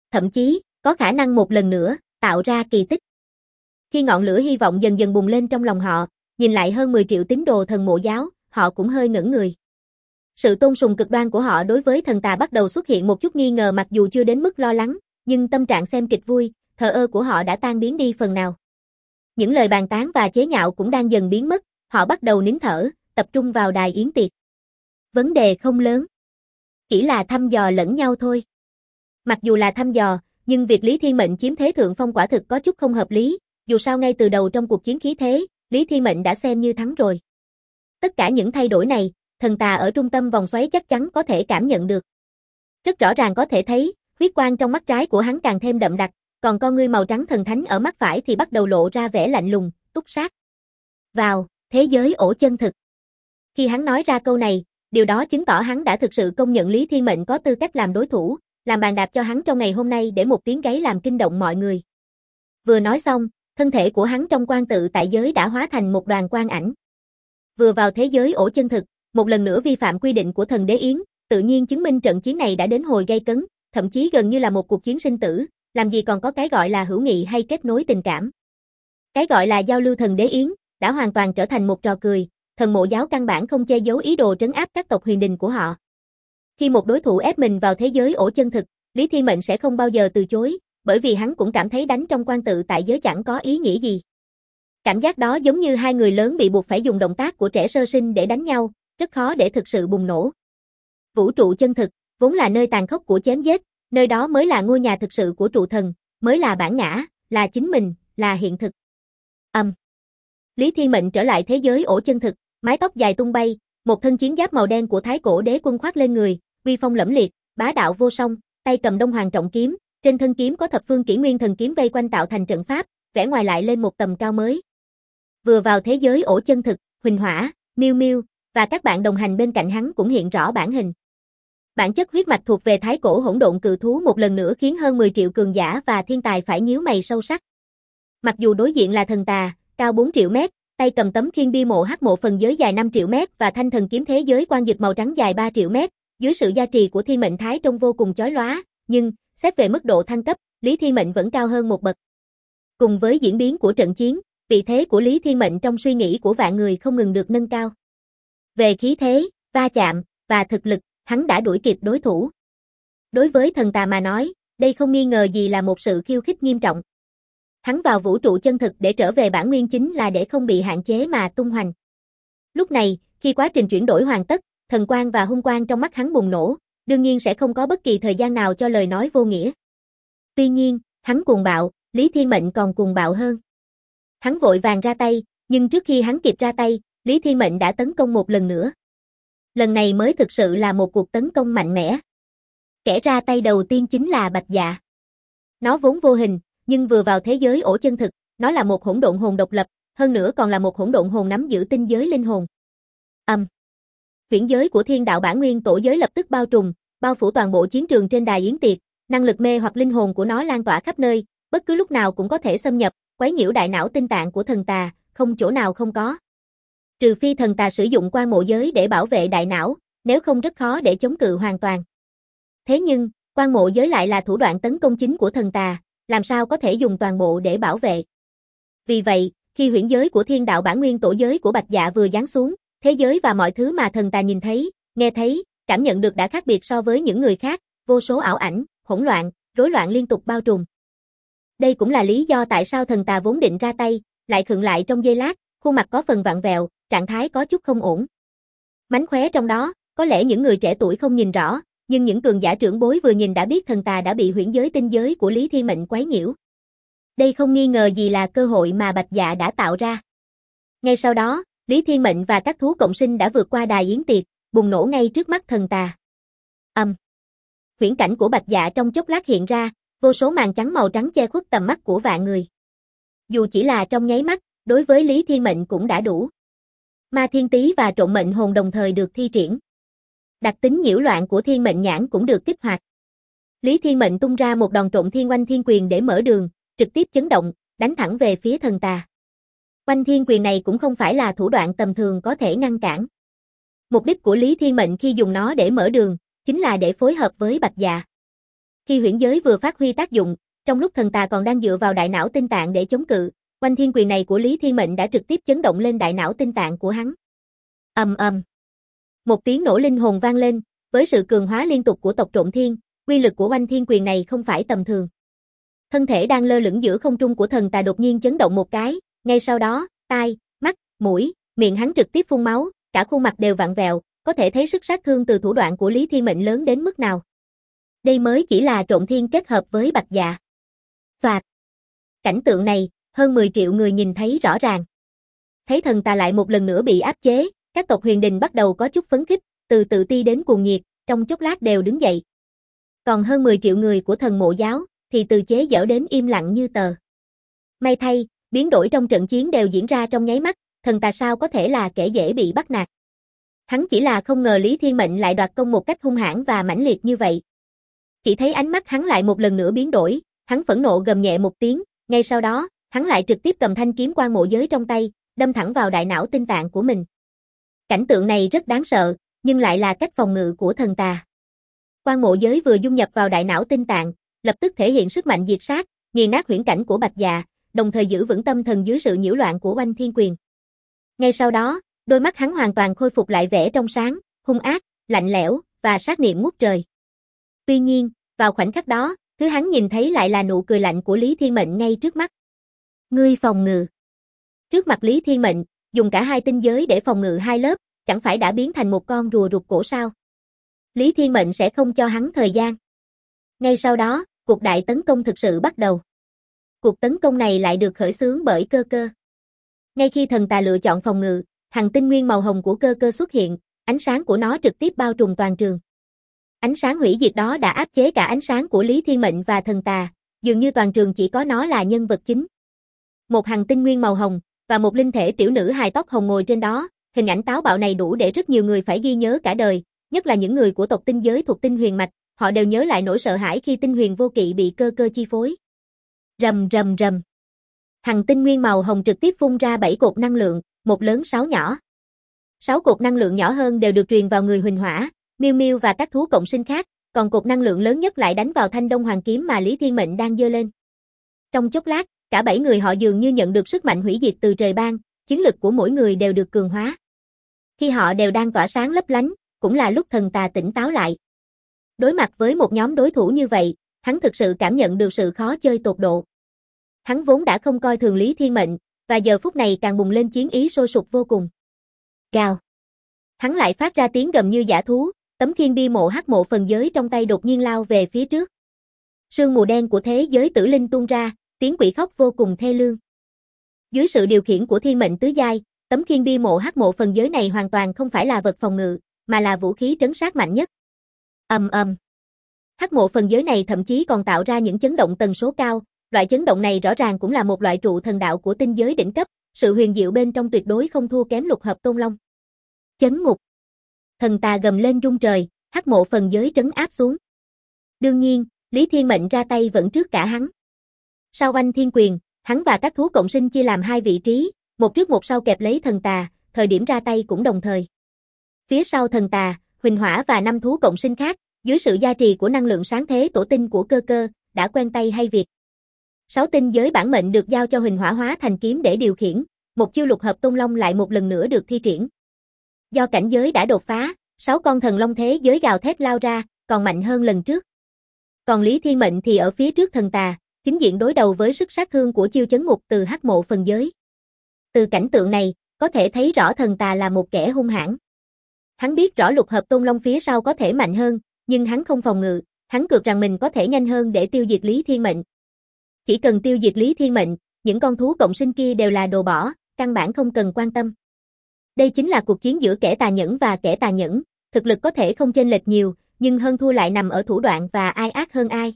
Thậm chí, có khả năng một lần nữa, tạo ra kỳ tích. Khi ngọn lửa hy vọng dần dần bùng lên trong lòng họ, nhìn lại hơn 10 triệu tín đồ thần mộ giáo, họ cũng hơi ngẩn người. Sự tôn sùng cực đoan của họ đối với thần tà bắt đầu xuất hiện một chút nghi ngờ, mặc dù chưa đến mức lo lắng, nhưng tâm trạng xem kịch vui, thờ ơ của họ đã tan biến đi phần nào. Những lời bàn tán và chế nhạo cũng đang dần biến mất, họ bắt đầu nín thở, tập trung vào đài yến tiệc. Vấn đề không lớn, chỉ là thăm dò lẫn nhau thôi. Mặc dù là thăm dò, nhưng việc Lý Thiên Mệnh chiếm thế thượng phong quả thực có chút không hợp lý, dù sao ngay từ đầu trong cuộc chiến khí thế, Lý Thiên Mệnh đã xem như thắng rồi. Tất cả những thay đổi này, thần tà ở trung tâm vòng xoáy chắc chắn có thể cảm nhận được. Rất rõ ràng có thể thấy, huyết quang trong mắt trái của hắn càng thêm đậm đặc, còn con ngươi màu trắng thần thánh ở mắt phải thì bắt đầu lộ ra vẻ lạnh lùng, túc sát. Vào, thế giới ổ chân thực. Khi hắn nói ra câu này, điều đó chứng tỏ hắn đã thực sự công nhận Lý Thiên Mệnh có tư cách làm đối thủ, làm bàn đạp cho hắn trong ngày hôm nay để một tiếng gáy làm kinh động mọi người. Vừa nói xong, thân thể của hắn trong quan tự tại giới đã hóa thành một đoàn quang ảnh. Vừa vào thế giới ổ chân thực, một lần nữa vi phạm quy định của thần đế yến, tự nhiên chứng minh trận chiến này đã đến hồi gay cấn, thậm chí gần như là một cuộc chiến sinh tử, làm gì còn có cái gọi là hữu nghị hay kết nối tình cảm. Cái gọi là giao lưu thần đế yến, đã hoàn toàn trở thành một trò cười, thần mộ giáo căn bản không che giấu ý đồ trấn áp các tộc huyền đình của họ. Khi một đối thủ ép mình vào thế giới ổ chân thực, Lý Thiên Mệnh sẽ không bao giờ từ chối, bởi vì hắn cũng cảm thấy đánh trong quan tự tại giới chẳng có ý nghĩa gì. Cảm giác đó giống như hai người lớn bị buộc phải dùng động tác của trẻ sơ sinh để đánh nhau, rất khó để thực sự bùng nổ. Vũ trụ chân thực, vốn là nơi tàn khốc của chém giết, nơi đó mới là ngôi nhà thực sự của trụ thần, mới là bản ngã, là chính mình, là hiện thực. Lý Thiên Mệnh trở lại thế giới ổ chân thực, mái tóc dài tung bay, một thân chiến giáp màu đen của Thái Cổ Đế Quân khoác lên người, uy phong lẫm liệt, bá đạo vô song, tay cầm Đông Hoàng trọng kiếm, trên thân kiếm có thập phương kỷ nguyên thần kiếm vây quanh tạo thành trận pháp, vẻ ngoài lại lên một tầm cao mới. Vừa vào thế giới ổ chân thực, Huỳnh Hỏa, Miêu Miêu và các bạn đồng hành bên cạnh hắn cũng hiện rõ bản hình. Bản chất huyết mạch thuộc về Thái Cổ hỗn độn cự thú một lần nữa khiến hơn 10 triệu cường giả và thiên tài phải nhíu mày sâu sắc. Mặc dù đối diện là thần tà, cao 4 triệu mét, tay cầm tấm khiên bia mộ hắc mộ phần giới dài 5 triệu mét và thanh thần kiếm thế giới quan dực màu trắng dài 3 triệu mét, dưới sự gia trì của Thiên Mệnh Thái trông vô cùng chói lóa, nhưng xét về mức độ thăng cấp, Lý Thiên Mệnh vẫn cao hơn một bậc. Cùng với diễn biến của trận chiến, vị thế của Lý Thiên Mệnh trong suy nghĩ của vạn người không ngừng được nâng cao. Về khí thế, va chạm và thực lực, hắn đã đuổi kịp đối thủ. Đối với thần tà mà nói, đây không nghi ngờ gì là một sự khiêu khích nghiêm trọng. Hắn vào vũ trụ chân thực để trở về bản nguyên chính là để không bị hạn chế mà tung hoành. Lúc này, khi quá trình chuyển đổi hoàn tất, thần quang và hung quang trong mắt hắn bùng nổ, đương nhiên sẽ không có bất kỳ thời gian nào cho lời nói vô nghĩa. Tuy nhiên, hắn cuồng bạo, Lý Thiên Mệnh còn cuồng bạo hơn. Hắn vội vàng ra tay, nhưng trước khi hắn kịp ra tay, Lý Thiên Mệnh đã tấn công một lần nữa. Lần này mới thực sự là một cuộc tấn công mạnh mẽ. Kẻ ra tay đầu tiên chính là Bạch Dạ. Nó vốn vô hình, nhưng vừa vào thế giới ổ chân thực, nó là một hỗn độn hồn độc lập, hơn nữa còn là một hỗn độn hồn nắm giữ tinh giới linh hồn. Huyễn giới của Thiên Đạo Bản Nguyên Tổ giới lập tức bao trùm, bao phủ toàn bộ chiến trường trên đài yến tiệc, năng lực mê hoặc linh hồn của nó lan tỏa khắp nơi, bất cứ lúc nào cũng có thể xâm nhập, quấy nhiễu đại não tinh tạng của thần tà, không chỗ nào không có. Trừ phi thần tà sử dụng quan mộ giới để bảo vệ đại não, nếu không rất khó để chống cự hoàn toàn. Thế nhưng, quan mộ giới lại là thủ đoạn tấn công chính của thần tà, làm sao có thể dùng toàn bộ để bảo vệ. Vì vậy, khi huyễn giới của Thiên Đạo Bản Nguyên Tổ giới của Bạch Dạ vừa giáng xuống, thế giới và mọi thứ mà thần tà nhìn thấy, nghe thấy, cảm nhận được đã khác biệt so với những người khác, vô số ảo ảnh, hỗn loạn, rối loạn liên tục bao trùm. Đây cũng là lý do tại sao thần tà vốn định ra tay, lại khựng lại trong giây lát, khuôn mặt có phần vặn vẹo, trạng thái có chút không ổn. Mánh khóe trong đó, có lẽ những người trẻ tuổi không nhìn rõ, nhưng những cường giả trưởng bối vừa nhìn đã biết thần tà đã bị huyễn giới tinh giới của Lý Thiên Mệnh quấy nhiễu. Đây không nghi ngờ gì là cơ hội mà Bạch Dạ đã tạo ra. Ngay sau đó, Lý Thiên Mệnh và các thú cộng sinh đã vượt qua đài yến tiệc, bùng nổ ngay trước mắt thần tà. Huyễn cảnh của Bạch Dạ trong chốc lát hiện ra, vô số màn trắng màu trắng che khuất tầm mắt của vạn người. Dù chỉ là trong nháy mắt, đối với Lý Thiên Mệnh cũng đã đủ. Ma Thiên Tý và Trộn Mệnh Hồn đồng thời được thi triển. Đặc tính nhiễu loạn của Thiên Mệnh Nhãn cũng được kích hoạt. Lý Thiên Mệnh tung ra một đòn trộn thiên oanh thiên quyền để mở đường, trực tiếp chấn động, đánh thẳng về phía thần tà. Oanh thiên quyền này cũng không phải là thủ đoạn tầm thường có thể ngăn cản. Mục đích của Lý Thiên Mệnh khi dùng nó để mở đường, chính là để phối hợp với Bạch Dạ. Khi huyễn giới vừa phát huy tác dụng, trong lúc thần tà còn đang dựa vào đại não tinh tạng để chống cự, oanh thiên quyền này của Lý Thiên Mệnh đã trực tiếp chấn động lên đại não tinh tạng của hắn. Ầm ầm. Một tiếng nổ linh hồn vang lên, với sự cường hóa liên tục của tộc Trộm Thiên, uy lực của oanh thiên quyền này không phải tầm thường. Thân thể đang lơ lửng giữa không trung của thần tà đột nhiên chấn động một cái, ngay sau đó, tai, mắt, mũi, miệng hắn trực tiếp phun máu, cả khuôn mặt đều vặn vẹo, có thể thấy sức sát thương từ thủ đoạn của Lý Thiên Mệnh lớn đến mức nào. Đây mới chỉ là Trộm Thiên kết hợp với Bạch Dạ. Phạt. Cảnh tượng này, hơn 10 triệu người nhìn thấy rõ ràng. Thấy thần tà lại một lần nữa bị áp chế, các tộc Huyền Đình bắt đầu có chút phấn khích, từ tự ti đến cuồng nhiệt, trong chốc lát đều đứng dậy. Còn hơn 10 triệu người của Thần Mộ giáo thì từ chế giễu đến im lặng như tờ. May thay, biến đổi trong trận chiến đều diễn ra trong nháy mắt, thần tà sao có thể là kẻ dễ bị bắt nạt. Hắn chỉ là không ngờ Lý Thiên Mệnh lại đoạt công một cách hung hãn và mãnh liệt như vậy. Chỉ thấy ánh mắt hắn lại một lần nữa biến đổi, hắn phẫn nộ gầm nhẹ một tiếng, ngay sau đó, hắn lại trực tiếp cầm thanh kiếm Quan Mộ Giới trong tay, đâm thẳng vào đại não tinh tạng của mình. Cảnh tượng này rất đáng sợ, nhưng lại là cách phòng ngự của thần tà. Quan Mộ Giới vừa dung nhập vào đại não tinh tạng, lập tức thể hiện sức mạnh diệt sát, nghiền nát huyễn cảnh của Bạch Dạ, đồng thời giữ vững tâm thần dưới sự nhiễu loạn của oanh thiên quyền. Ngay sau đó, đôi mắt hắn hoàn toàn khôi phục lại vẻ trong sáng, hung ác, lạnh lẽo và sát niệm ngút trời. Tuy nhiên, vào khoảnh khắc đó, thứ hắn nhìn thấy lại là nụ cười lạnh của Lý Thiên Mệnh ngay trước mắt. Ngươi phòng ngự. Trước mặt Lý Thiên Mệnh, dùng cả hai tinh giới để phòng ngự hai lớp, chẳng phải đã biến thành một con rùa rụt cổ sao? Lý Thiên Mệnh sẽ không cho hắn thời gian. Ngay sau đó, cuộc đại tấn công thực sự bắt đầu. Cuộc tấn công này lại được khởi xướng bởi Cơ Cơ. Ngay khi thần tà lựa chọn phòng ngự, hằng tinh nguyên màu hồng của Cơ Cơ xuất hiện, ánh sáng của nó trực tiếp bao trùm toàn trường. Ánh sáng hủy diệt đó đã áp chế cả ánh sáng của Lý Thiên Mệnh và thần tà, dường như toàn trường chỉ có nó là nhân vật chính. Một hằng tinh nguyên màu hồng, và một linh thể tiểu nữ hài tóc hồng ngồi trên đó, hình ảnh táo bạo này đủ để rất nhiều người phải ghi nhớ cả đời, nhất là những người của tộc tinh giới thuộc tinh huyền mạch, họ đều nhớ lại nỗi sợ hãi khi tinh huyền vô kỵ bị Cơ Cơ chi phối. Rầm rầm rầm. Hằng tinh nguyên màu hồng trực tiếp phun ra 7 cột năng lượng, một lớn 6 nhỏ. 6 cột năng lượng nhỏ hơn đều được truyền vào người Huỳnh Hỏa, Miêu Miêu và các thú cộng sinh khác, còn cột năng lượng lớn nhất lại đánh vào thanh Đông Hoàng kiếm mà Lý Thiên Mệnh đang giơ lên. Trong chốc lát, cả 7 người họ dường như nhận được sức mạnh hủy diệt từ trời ban, chiến lực của mỗi người đều được cường hóa. Khi họ đều đang tỏa sáng lấp lánh, cũng là lúc thần tà tỉnh táo lại. Đối mặt với một nhóm đối thủ như vậy, hắn thực sự cảm nhận được sự khó chơi tột độ. Hắn vốn đã không coi thường Lý Thiên Mệnh, và giờ phút này càng bùng lên chiến ý sôi sục vô cùng. Gào. Hắn lại phát ra tiếng gầm như dã thú, tấm khiên bi mộ hắc mộ phần giới trong tay đột nhiên lao về phía trước. Sương mù đen của thế giới tử linh tuôn ra, tiếng quỷ khóc vô cùng thê lương. Dưới sự điều khiển của thiên mệnh tứ giai, tấm khiên bi mộ hắc mộ phần giới này hoàn toàn không phải là vật phòng ngự, mà là vũ khí trấn sát mạnh nhất. Ầm ầm. Hắc mộ phần giới này thậm chí còn tạo ra những chấn động tần số cao, loại chấn động này rõ ràng cũng là một loại trụ thần đạo của tinh giới đỉnh cấp, sự huyền diệu bên trong tuyệt đối không thua kém lục hợp tôn long. Chấn ngục. Thần tà gầm lên rung trời, hắc mộ phần giới trấn áp xuống. Đương nhiên, Lý Thiên Mệnh ra tay vẫn trước cả hắn. Sau oanh thiên quyền, hắn và các thú cộng sinh chia làm hai vị trí, một trước một sau kẹp lấy thần tà, thời điểm ra tay cũng đồng thời. Phía sau thần tà, Huỳnh Hỏa và 5 thú cộng sinh khác, dưới sự gia trì của năng lượng sáng thế tổ tinh của Cơ Cơ, đã quen tay hay việc. 6 tinh giới bản mệnh được giao cho Huỳnh Hỏa hóa thành kiếm để điều khiển, một chiêu lục hợp tôn long lại một lần nữa được thi triển. Do cảnh giới đã đột phá, 6 con thần long thế giới gào thét lao ra, còn mạnh hơn lần trước. Còn Lý Thiên Mệnh thì ở phía trước thần tà, chính diện đối đầu với sức sát thương của chiêu chấn ngục từ hắc mộ phần giới. Từ cảnh tượng này, có thể thấy rõ thần tà là một kẻ hung hãn. Hắn biết rõ lục hợp tôn long phía sau có thể mạnh hơn, nhưng hắn không phòng ngự, hắn cược rằng mình có thể nhanh hơn để tiêu diệt Lý Thiên Mệnh. Chỉ cần tiêu diệt Lý Thiên Mệnh, những con thú cộng sinh kia đều là đồ bỏ, căn bản không cần quan tâm. Đây chính là cuộc chiến giữa kẻ tà nhẫn và kẻ tà nhẫn, thực lực có thể không chênh lệch nhiều, nhưng hơn thua lại nằm ở thủ đoạn và ai ác hơn ai.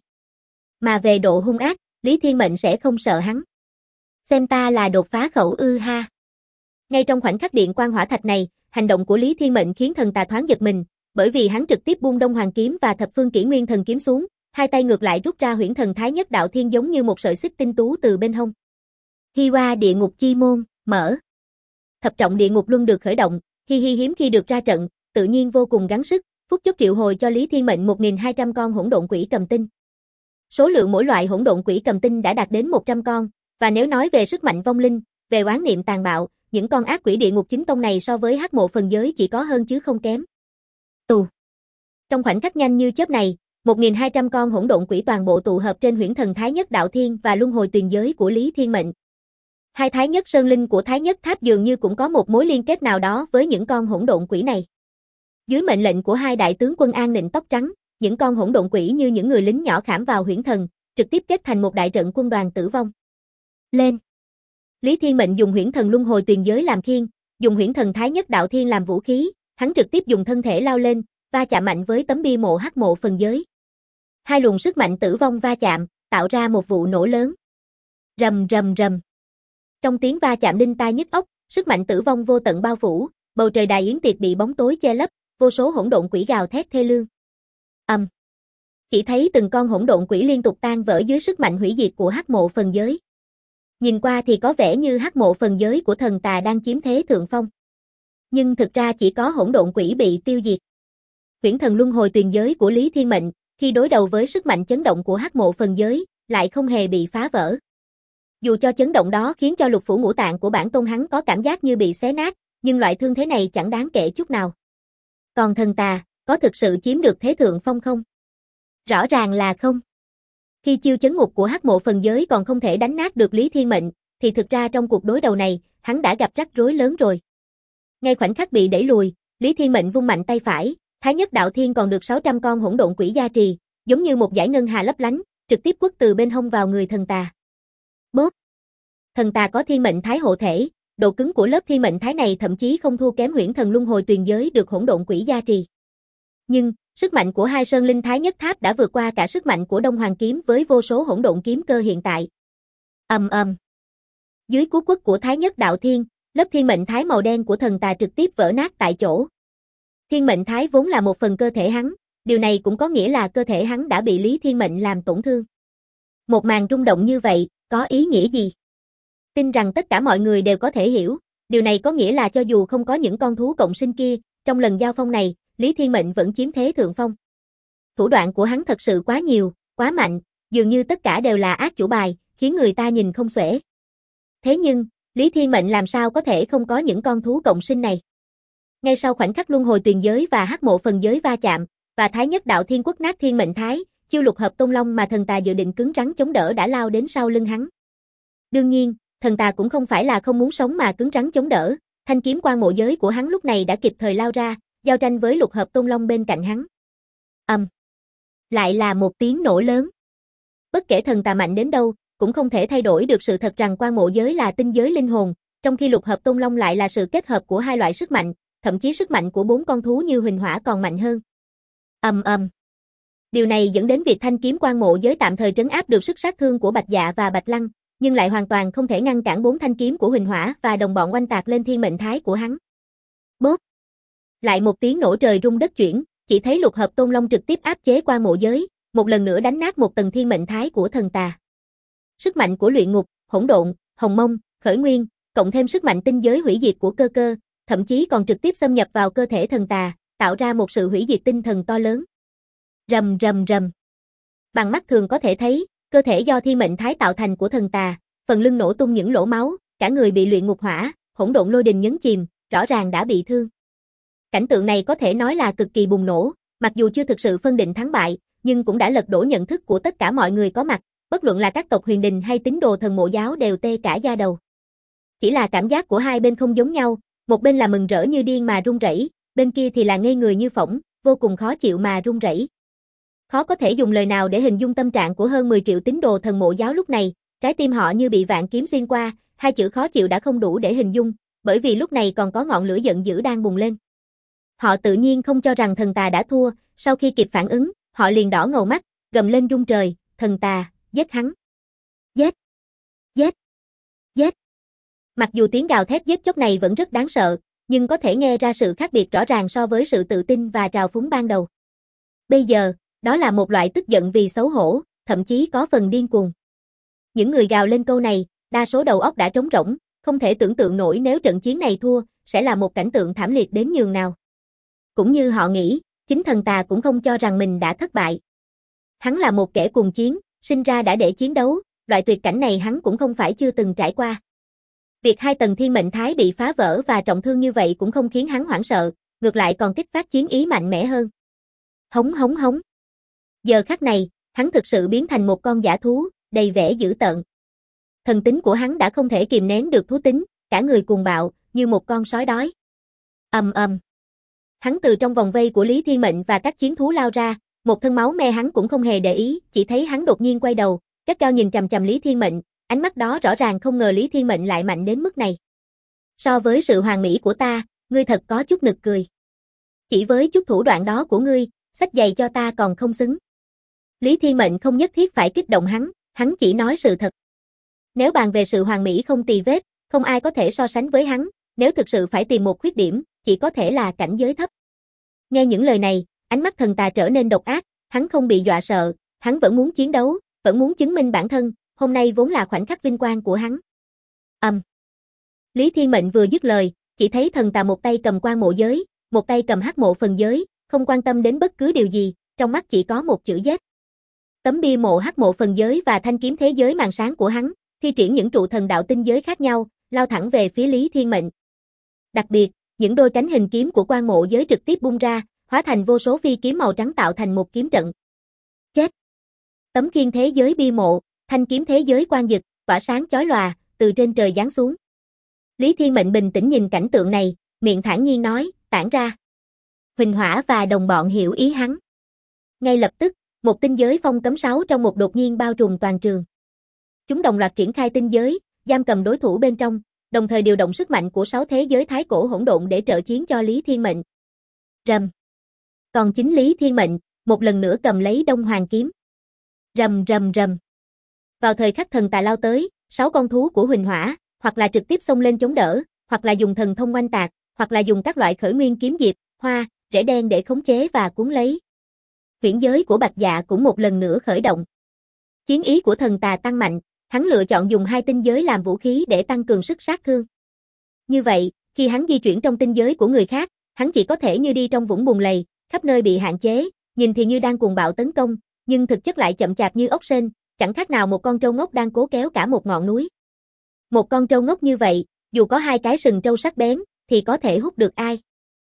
Mà về độ hung ác, Lý Thiên Mệnh sẽ không sợ hắn. Xem ta là đột phá khẩu ư ha. Ngay trong khoảnh khắc điện quang hỏa thạch này, hành động của Lý Thiên Mệnh khiến thần tà thoáng giật mình, bởi vì hắn trực tiếp buông Đông Hoàng kiếm và Thập Phương Kỷ Nguyên Thần kiếm xuống, hai tay ngược lại rút ra Huyễn Thần Thái Nhất Đạo Thiên giống như một sợi xích tinh tú từ bên hông. Hi Hoa Địa Ngục Chi Môn, mở. Thập trọng địa ngục luân được khởi động, hi hiếm khi được ra trận, tự nhiên vô cùng gắng sức, phút chốc triệu hồi cho Lý Thiên Mệnh 1200 con hỗn độn quỷ cầm tinh. Số lượng mỗi loại hỗn độn quỷ cầm tinh đã đạt đến 100 con, và nếu nói về sức mạnh vong linh, về oán niệm tàn bạo, những con ác quỷ địa ngục chính tông này so với hắc mộ phần giới chỉ có hơn chứ không kém. Trong khoảnh khắc nhanh như chớp này, 1.200 con hỗn độn quỷ toàn bộ tụ hợp trên huyễn thần Thái Nhất Đạo Thiên và luân hồi tuyền giới của Lý Thiên Mệnh. Hai Thái Nhất Sơn Linh của Thái Nhất Tháp dường như cũng có một mối liên kết nào đó với những con hỗn độn quỷ này. Dưới mệnh lệnh của hai đại tướng quân An Nịnh tóc trắng, những con hỗn độn quỷ như những người lính nhỏ khảm vào huyễn thần, trực tiếp kết thành một đại trận quân đoàn tử vong. Lên! Lý Thiên Mệnh dùng huyễn thần luân hồi tuyền giới làm khiên, dùng huyễn thần Thái Nhất Đạo Thiên làm vũ khí, hắn trực tiếp dùng thân thể lao lên, va chạm mạnh với tấm bia mộ hắc mộ phần giới. Hai luồng sức mạnh tử vong va chạm, tạo ra một vụ nổ lớn. Rầm rầm rầm. Trong tiếng va chạm đinh tai nhức óc, sức mạnh tử vong vô tận bao phủ, bầu trời đài yến tiệc bị bóng tối che lấp, vô số hỗn độn quỷ gào thét thê lương. Chỉ thấy từng con hỗn độn quỷ liên tục tan vỡ dưới sức mạnh hủy diệt của hắc mộ phần giới. Nhìn qua thì có vẻ như hắc mộ phần giới của thần tà đang chiếm thế thượng phong. Nhưng thực ra chỉ có hỗn độn quỷ bị tiêu diệt. Huyễn thần luân hồi tuyền giới của Lý Thiên Mệnh, khi đối đầu với sức mạnh chấn động của hắc mộ phần giới, lại không hề bị phá vỡ. Dù cho chấn động đó khiến cho lục phủ ngũ tạng của bản tôn hắn có cảm giác như bị xé nát, nhưng loại thương thế này chẳng đáng kể chút nào. Còn thần tà, có thực sự chiếm được thế thượng phong không? Rõ ràng là không. Khi chiêu chấn ngục của hắc mộ phần giới còn không thể đánh nát được Lý Thiên Mệnh, thì thực ra trong cuộc đối đầu này, hắn đã gặp rắc rối lớn rồi. Ngay khoảnh khắc bị đẩy lùi, Lý Thiên Mệnh vung mạnh tay phải, Thái Nhất Đạo Thiên còn được 600 con hỗn độn quỷ gia trì, giống như một dải ngân hà lấp lánh, trực tiếp quất từ bên hông vào người thần tà. Bốp! Thần tà có thiên mệnh thái hộ thể, độ cứng của lớp thiên mệnh thái này thậm chí không thua kém huyễn thần luân hồi tuyền giới được hỗn độn quỷ gia trì. Nhưng, sức mạnh của hai sơn linh Thái Nhất Tháp đã vượt qua cả sức mạnh của Đông Hoàng kiếm với vô số hỗn độn kiếm cơ hiện tại. Dưới cú quất của Thái Nhất Đạo Thiên, lớp thiên mệnh thái màu đen của thần tà trực tiếp vỡ nát tại chỗ. Thiên mệnh thái vốn là một phần cơ thể hắn, điều này cũng có nghĩa là cơ thể hắn đã bị Lý Thiên Mệnh làm tổn thương. Một màn rung động như vậy, có ý nghĩa gì? Tin rằng tất cả mọi người đều có thể hiểu, điều này có nghĩa là cho dù không có những con thú cộng sinh kia, trong lần giao phong này, Lý Thiên Mệnh vẫn chiếm thế thượng phong. Thủ đoạn của hắn thật sự quá nhiều, quá mạnh, dường như tất cả đều là ác chủ bài, khiến người ta nhìn không xuể. Thế nhưng, Lý Thiên Mệnh làm sao có thể không có những con thú cộng sinh này? Ngay sau khoảnh khắc luân hồi tuyền giới và hắc mộ phần giới va chạm, và Thái Nhất Đạo Thiên quất nát thiên mệnh thái, chiêu lục hợp tôn long mà thần tà dự định cứng rắn chống đỡ đã lao đến sau lưng hắn. Đương nhiên, thần tà cũng không phải là không muốn sống mà cứng rắn chống đỡ, thanh kiếm quan mộ giới của hắn lúc này đã kịp thời lao ra, giao tranh với lục hợp tôn long bên cạnh hắn. Lại là một tiếng nổ lớn. Bất kể thần tà mạnh đến đâu, cũng không thể thay đổi được sự thật rằng quan mộ giới là tinh giới linh hồn, trong khi lục hợp tôn long lại là sự kết hợp của hai loại sức mạnh, thậm chí sức mạnh của 4 con thú như huỳnh hỏa còn mạnh hơn. Điều này dẫn đến việc thanh kiếm quan mộ giới tạm thời trấn áp được sức sát thương của Bạch Dạ và Bạch Lăng, nhưng lại hoàn toàn không thể ngăn cản 4 thanh kiếm của huỳnh hỏa và đồng bọn oanh tạc lên thiên mệnh thái của hắn. Bốp! Lại một tiếng nổ trời rung đất chuyển, chỉ thấy lục hợp tôn long trực tiếp áp chế quan mộ giới, một lần nữa đánh nát một tầng thiên mệnh thái của thần tà. Sức mạnh của luyện ngục, hỗn độn, hồng mông, khởi nguyên, cộng thêm sức mạnh tinh giới hủy diệt của cơ cơ, thậm chí còn trực tiếp xâm nhập vào cơ thể thần tà, tạo ra một sự hủy diệt tinh thần to lớn. Rầm rầm rầm. Bằng mắt thường có thể thấy, cơ thể do thiên mệnh thái tạo thành của thần tà, phần lưng nổ tung những lỗ máu, cả người bị luyện ngục hỏa, hỗn độn lôi đình nhấn chìm, rõ ràng đã bị thương. Cảnh tượng này có thể nói là cực kỳ bùng nổ, mặc dù chưa thực sự phân định thắng bại, nhưng cũng đã lật đổ nhận thức của tất cả mọi người có mặt, bất luận là các tộc huyền đình hay tín đồ thần mộ giáo đều tê cả da đầu. Chỉ là cảm giác của hai bên không giống nhau, một bên là mừng rỡ như điên mà run rẩy, bên kia thì là ngây người như phỗng, vô cùng khó chịu mà run rẩy. Khó có thể dùng lời nào để hình dung tâm trạng của hơn 10 triệu tín đồ thần mộ giáo lúc này, trái tim họ như bị vạn kiếm xuyên qua, hai chữ khó chịu đã không đủ để hình dung, bởi vì lúc này còn có ngọn lửa giận dữ đang bùng lên. Họ tự nhiên không cho rằng thần tà đã thua, sau khi kịp phản ứng, họ liền đỏ ngầu mắt, gầm lên rung trời, thần tà, giết hắn. Giết! Giết! Giết! Mặc dù tiếng gào thét giết chóc này vẫn rất đáng sợ, nhưng có thể nghe ra sự khác biệt rõ ràng so với sự tự tin và trào phúng ban đầu. Bây giờ, đó là một loại tức giận vì xấu hổ, thậm chí có phần điên cuồng. Những người gào lên câu này, đa số đầu óc đã trống rỗng, không thể tưởng tượng nổi nếu trận chiến này thua, sẽ là một cảnh tượng thảm liệt đến nhường nào. Cũng như họ nghĩ, chính thần tà cũng không cho rằng mình đã thất bại. Hắn là một kẻ cùng chiến, sinh ra đã để chiến đấu, loại tuyệt cảnh này hắn cũng không phải chưa từng trải qua. Việc 2 tầng thiên mệnh thái bị phá vỡ và trọng thương như vậy cũng không khiến hắn hoảng sợ, ngược lại còn kích phát chiến ý mạnh mẽ hơn. Hống hống hống. Giờ khắc này, hắn thực sự biến thành một con dã thú, đầy vẻ dữ tợn. Thần tính của hắn đã không thể kìm nén được thú tính, cả người cuồng bạo, như một con sói đói. Ầm ầm. Hắn từ trong vòng vây của Lý Thiên Mệnh và các chiến thú lao ra, một thân máu me hắn cũng không hề để ý, chỉ thấy hắn đột nhiên quay đầu, gắt gao nhìn chằm chằm Lý Thiên Mệnh, ánh mắt đó rõ ràng không ngờ Lý Thiên Mệnh lại mạnh đến mức này. So với sự hoàn mỹ của ta, ngươi thật có chút nực cười. Chỉ với chút thủ đoạn đó của ngươi, xách giày cho ta còn không xứng. Lý Thiên Mệnh không nhất thiết phải kích động hắn chỉ nói sự thật. Nếu bàn về sự hoàn mỹ không tì vết, không ai có thể so sánh với hắn, nếu thực sự phải tìm một khuyết điểm, chỉ có thể là cảnh giới thấp. Nghe những lời này, ánh mắt thần tà trở nên độc ác, hắn không bị dọa sợ, hắn vẫn muốn chiến đấu, vẫn muốn chứng minh bản thân, hôm nay vốn là khoảnh khắc vinh quang của hắn. Lý Thiên Mệnh vừa dứt lời, chỉ thấy thần tà một tay cầm quan mộ giới, một tay cầm hắc mộ phần giới, không quan tâm đến bất cứ điều gì, trong mắt chỉ có một chữ giết. Tấm bia mộ hắc mộ phần giới và thanh kiếm thế giới màn sáng của hắn, thi triển những trụ thần đạo tinh giới khác nhau, lao thẳng về phía Lý Thiên Mệnh. Đặc biệt, những đôi cánh hình kiếm của quan mộ giới trực tiếp bung ra, hóa thành vô số phi kiếm màu trắng tạo thành một kiếm trận. Chết! Tấm khiên thế giới bia mộ, thanh kiếm thế giới quang dực, tỏa sáng chói lòa, từ trên trời giáng xuống. Lý Thiên Mệnh bình tĩnh nhìn cảnh tượng này, miệng thản nhiên nói, tản ra. Huỳnh Hỏa và đồng bọn hiểu ý hắn. Ngay lập tức, một tinh giới phong cấm 6 trong một đột nhiên bao trùm toàn trường. Chúng đồng loạt triển khai tinh giới, giam cầm đối thủ bên trong, đồng thời điều động sức mạnh của 6 thế giới thái cổ hỗn độn để trợ chiến cho Lý Thiên Mệnh. Rầm. Còn chính Lý Thiên Mệnh, một lần nữa cầm lấy Đông Hoàng kiếm. Rầm rầm rầm. Vào thời khắc thần tà lao tới, 6 con thú của Huỳnh Hỏa, hoặc là trực tiếp xông lên chống đỡ, hoặc là dùng thần thông oanh tạc, hoặc là dùng các loại khởi nguyên kiếm diệp, hoa, rễ đen để khống chế và cuốn lấy. Huyễn giới của Bạch Dạ cũng một lần nữa khởi động. Chiến ý của thần tà tăng mạnh, hắn lựa chọn dùng 2 tinh giới làm vũ khí để tăng cường sức sát thương. Như vậy, khi hắn di chuyển trong tinh giới của người khác, hắn chỉ có thể như đi trong vũng bùn lầy, khắp nơi bị hạn chế, nhìn thì như đang cuồng bạo tấn công, nhưng thực chất lại chậm chạp như ốc sên, chẳng khác nào một con trâu ngốc đang cố kéo cả một ngọn núi. Một con trâu ngốc như vậy, dù có 2 cái sừng trâu sắc bén, thì có thể hút được ai?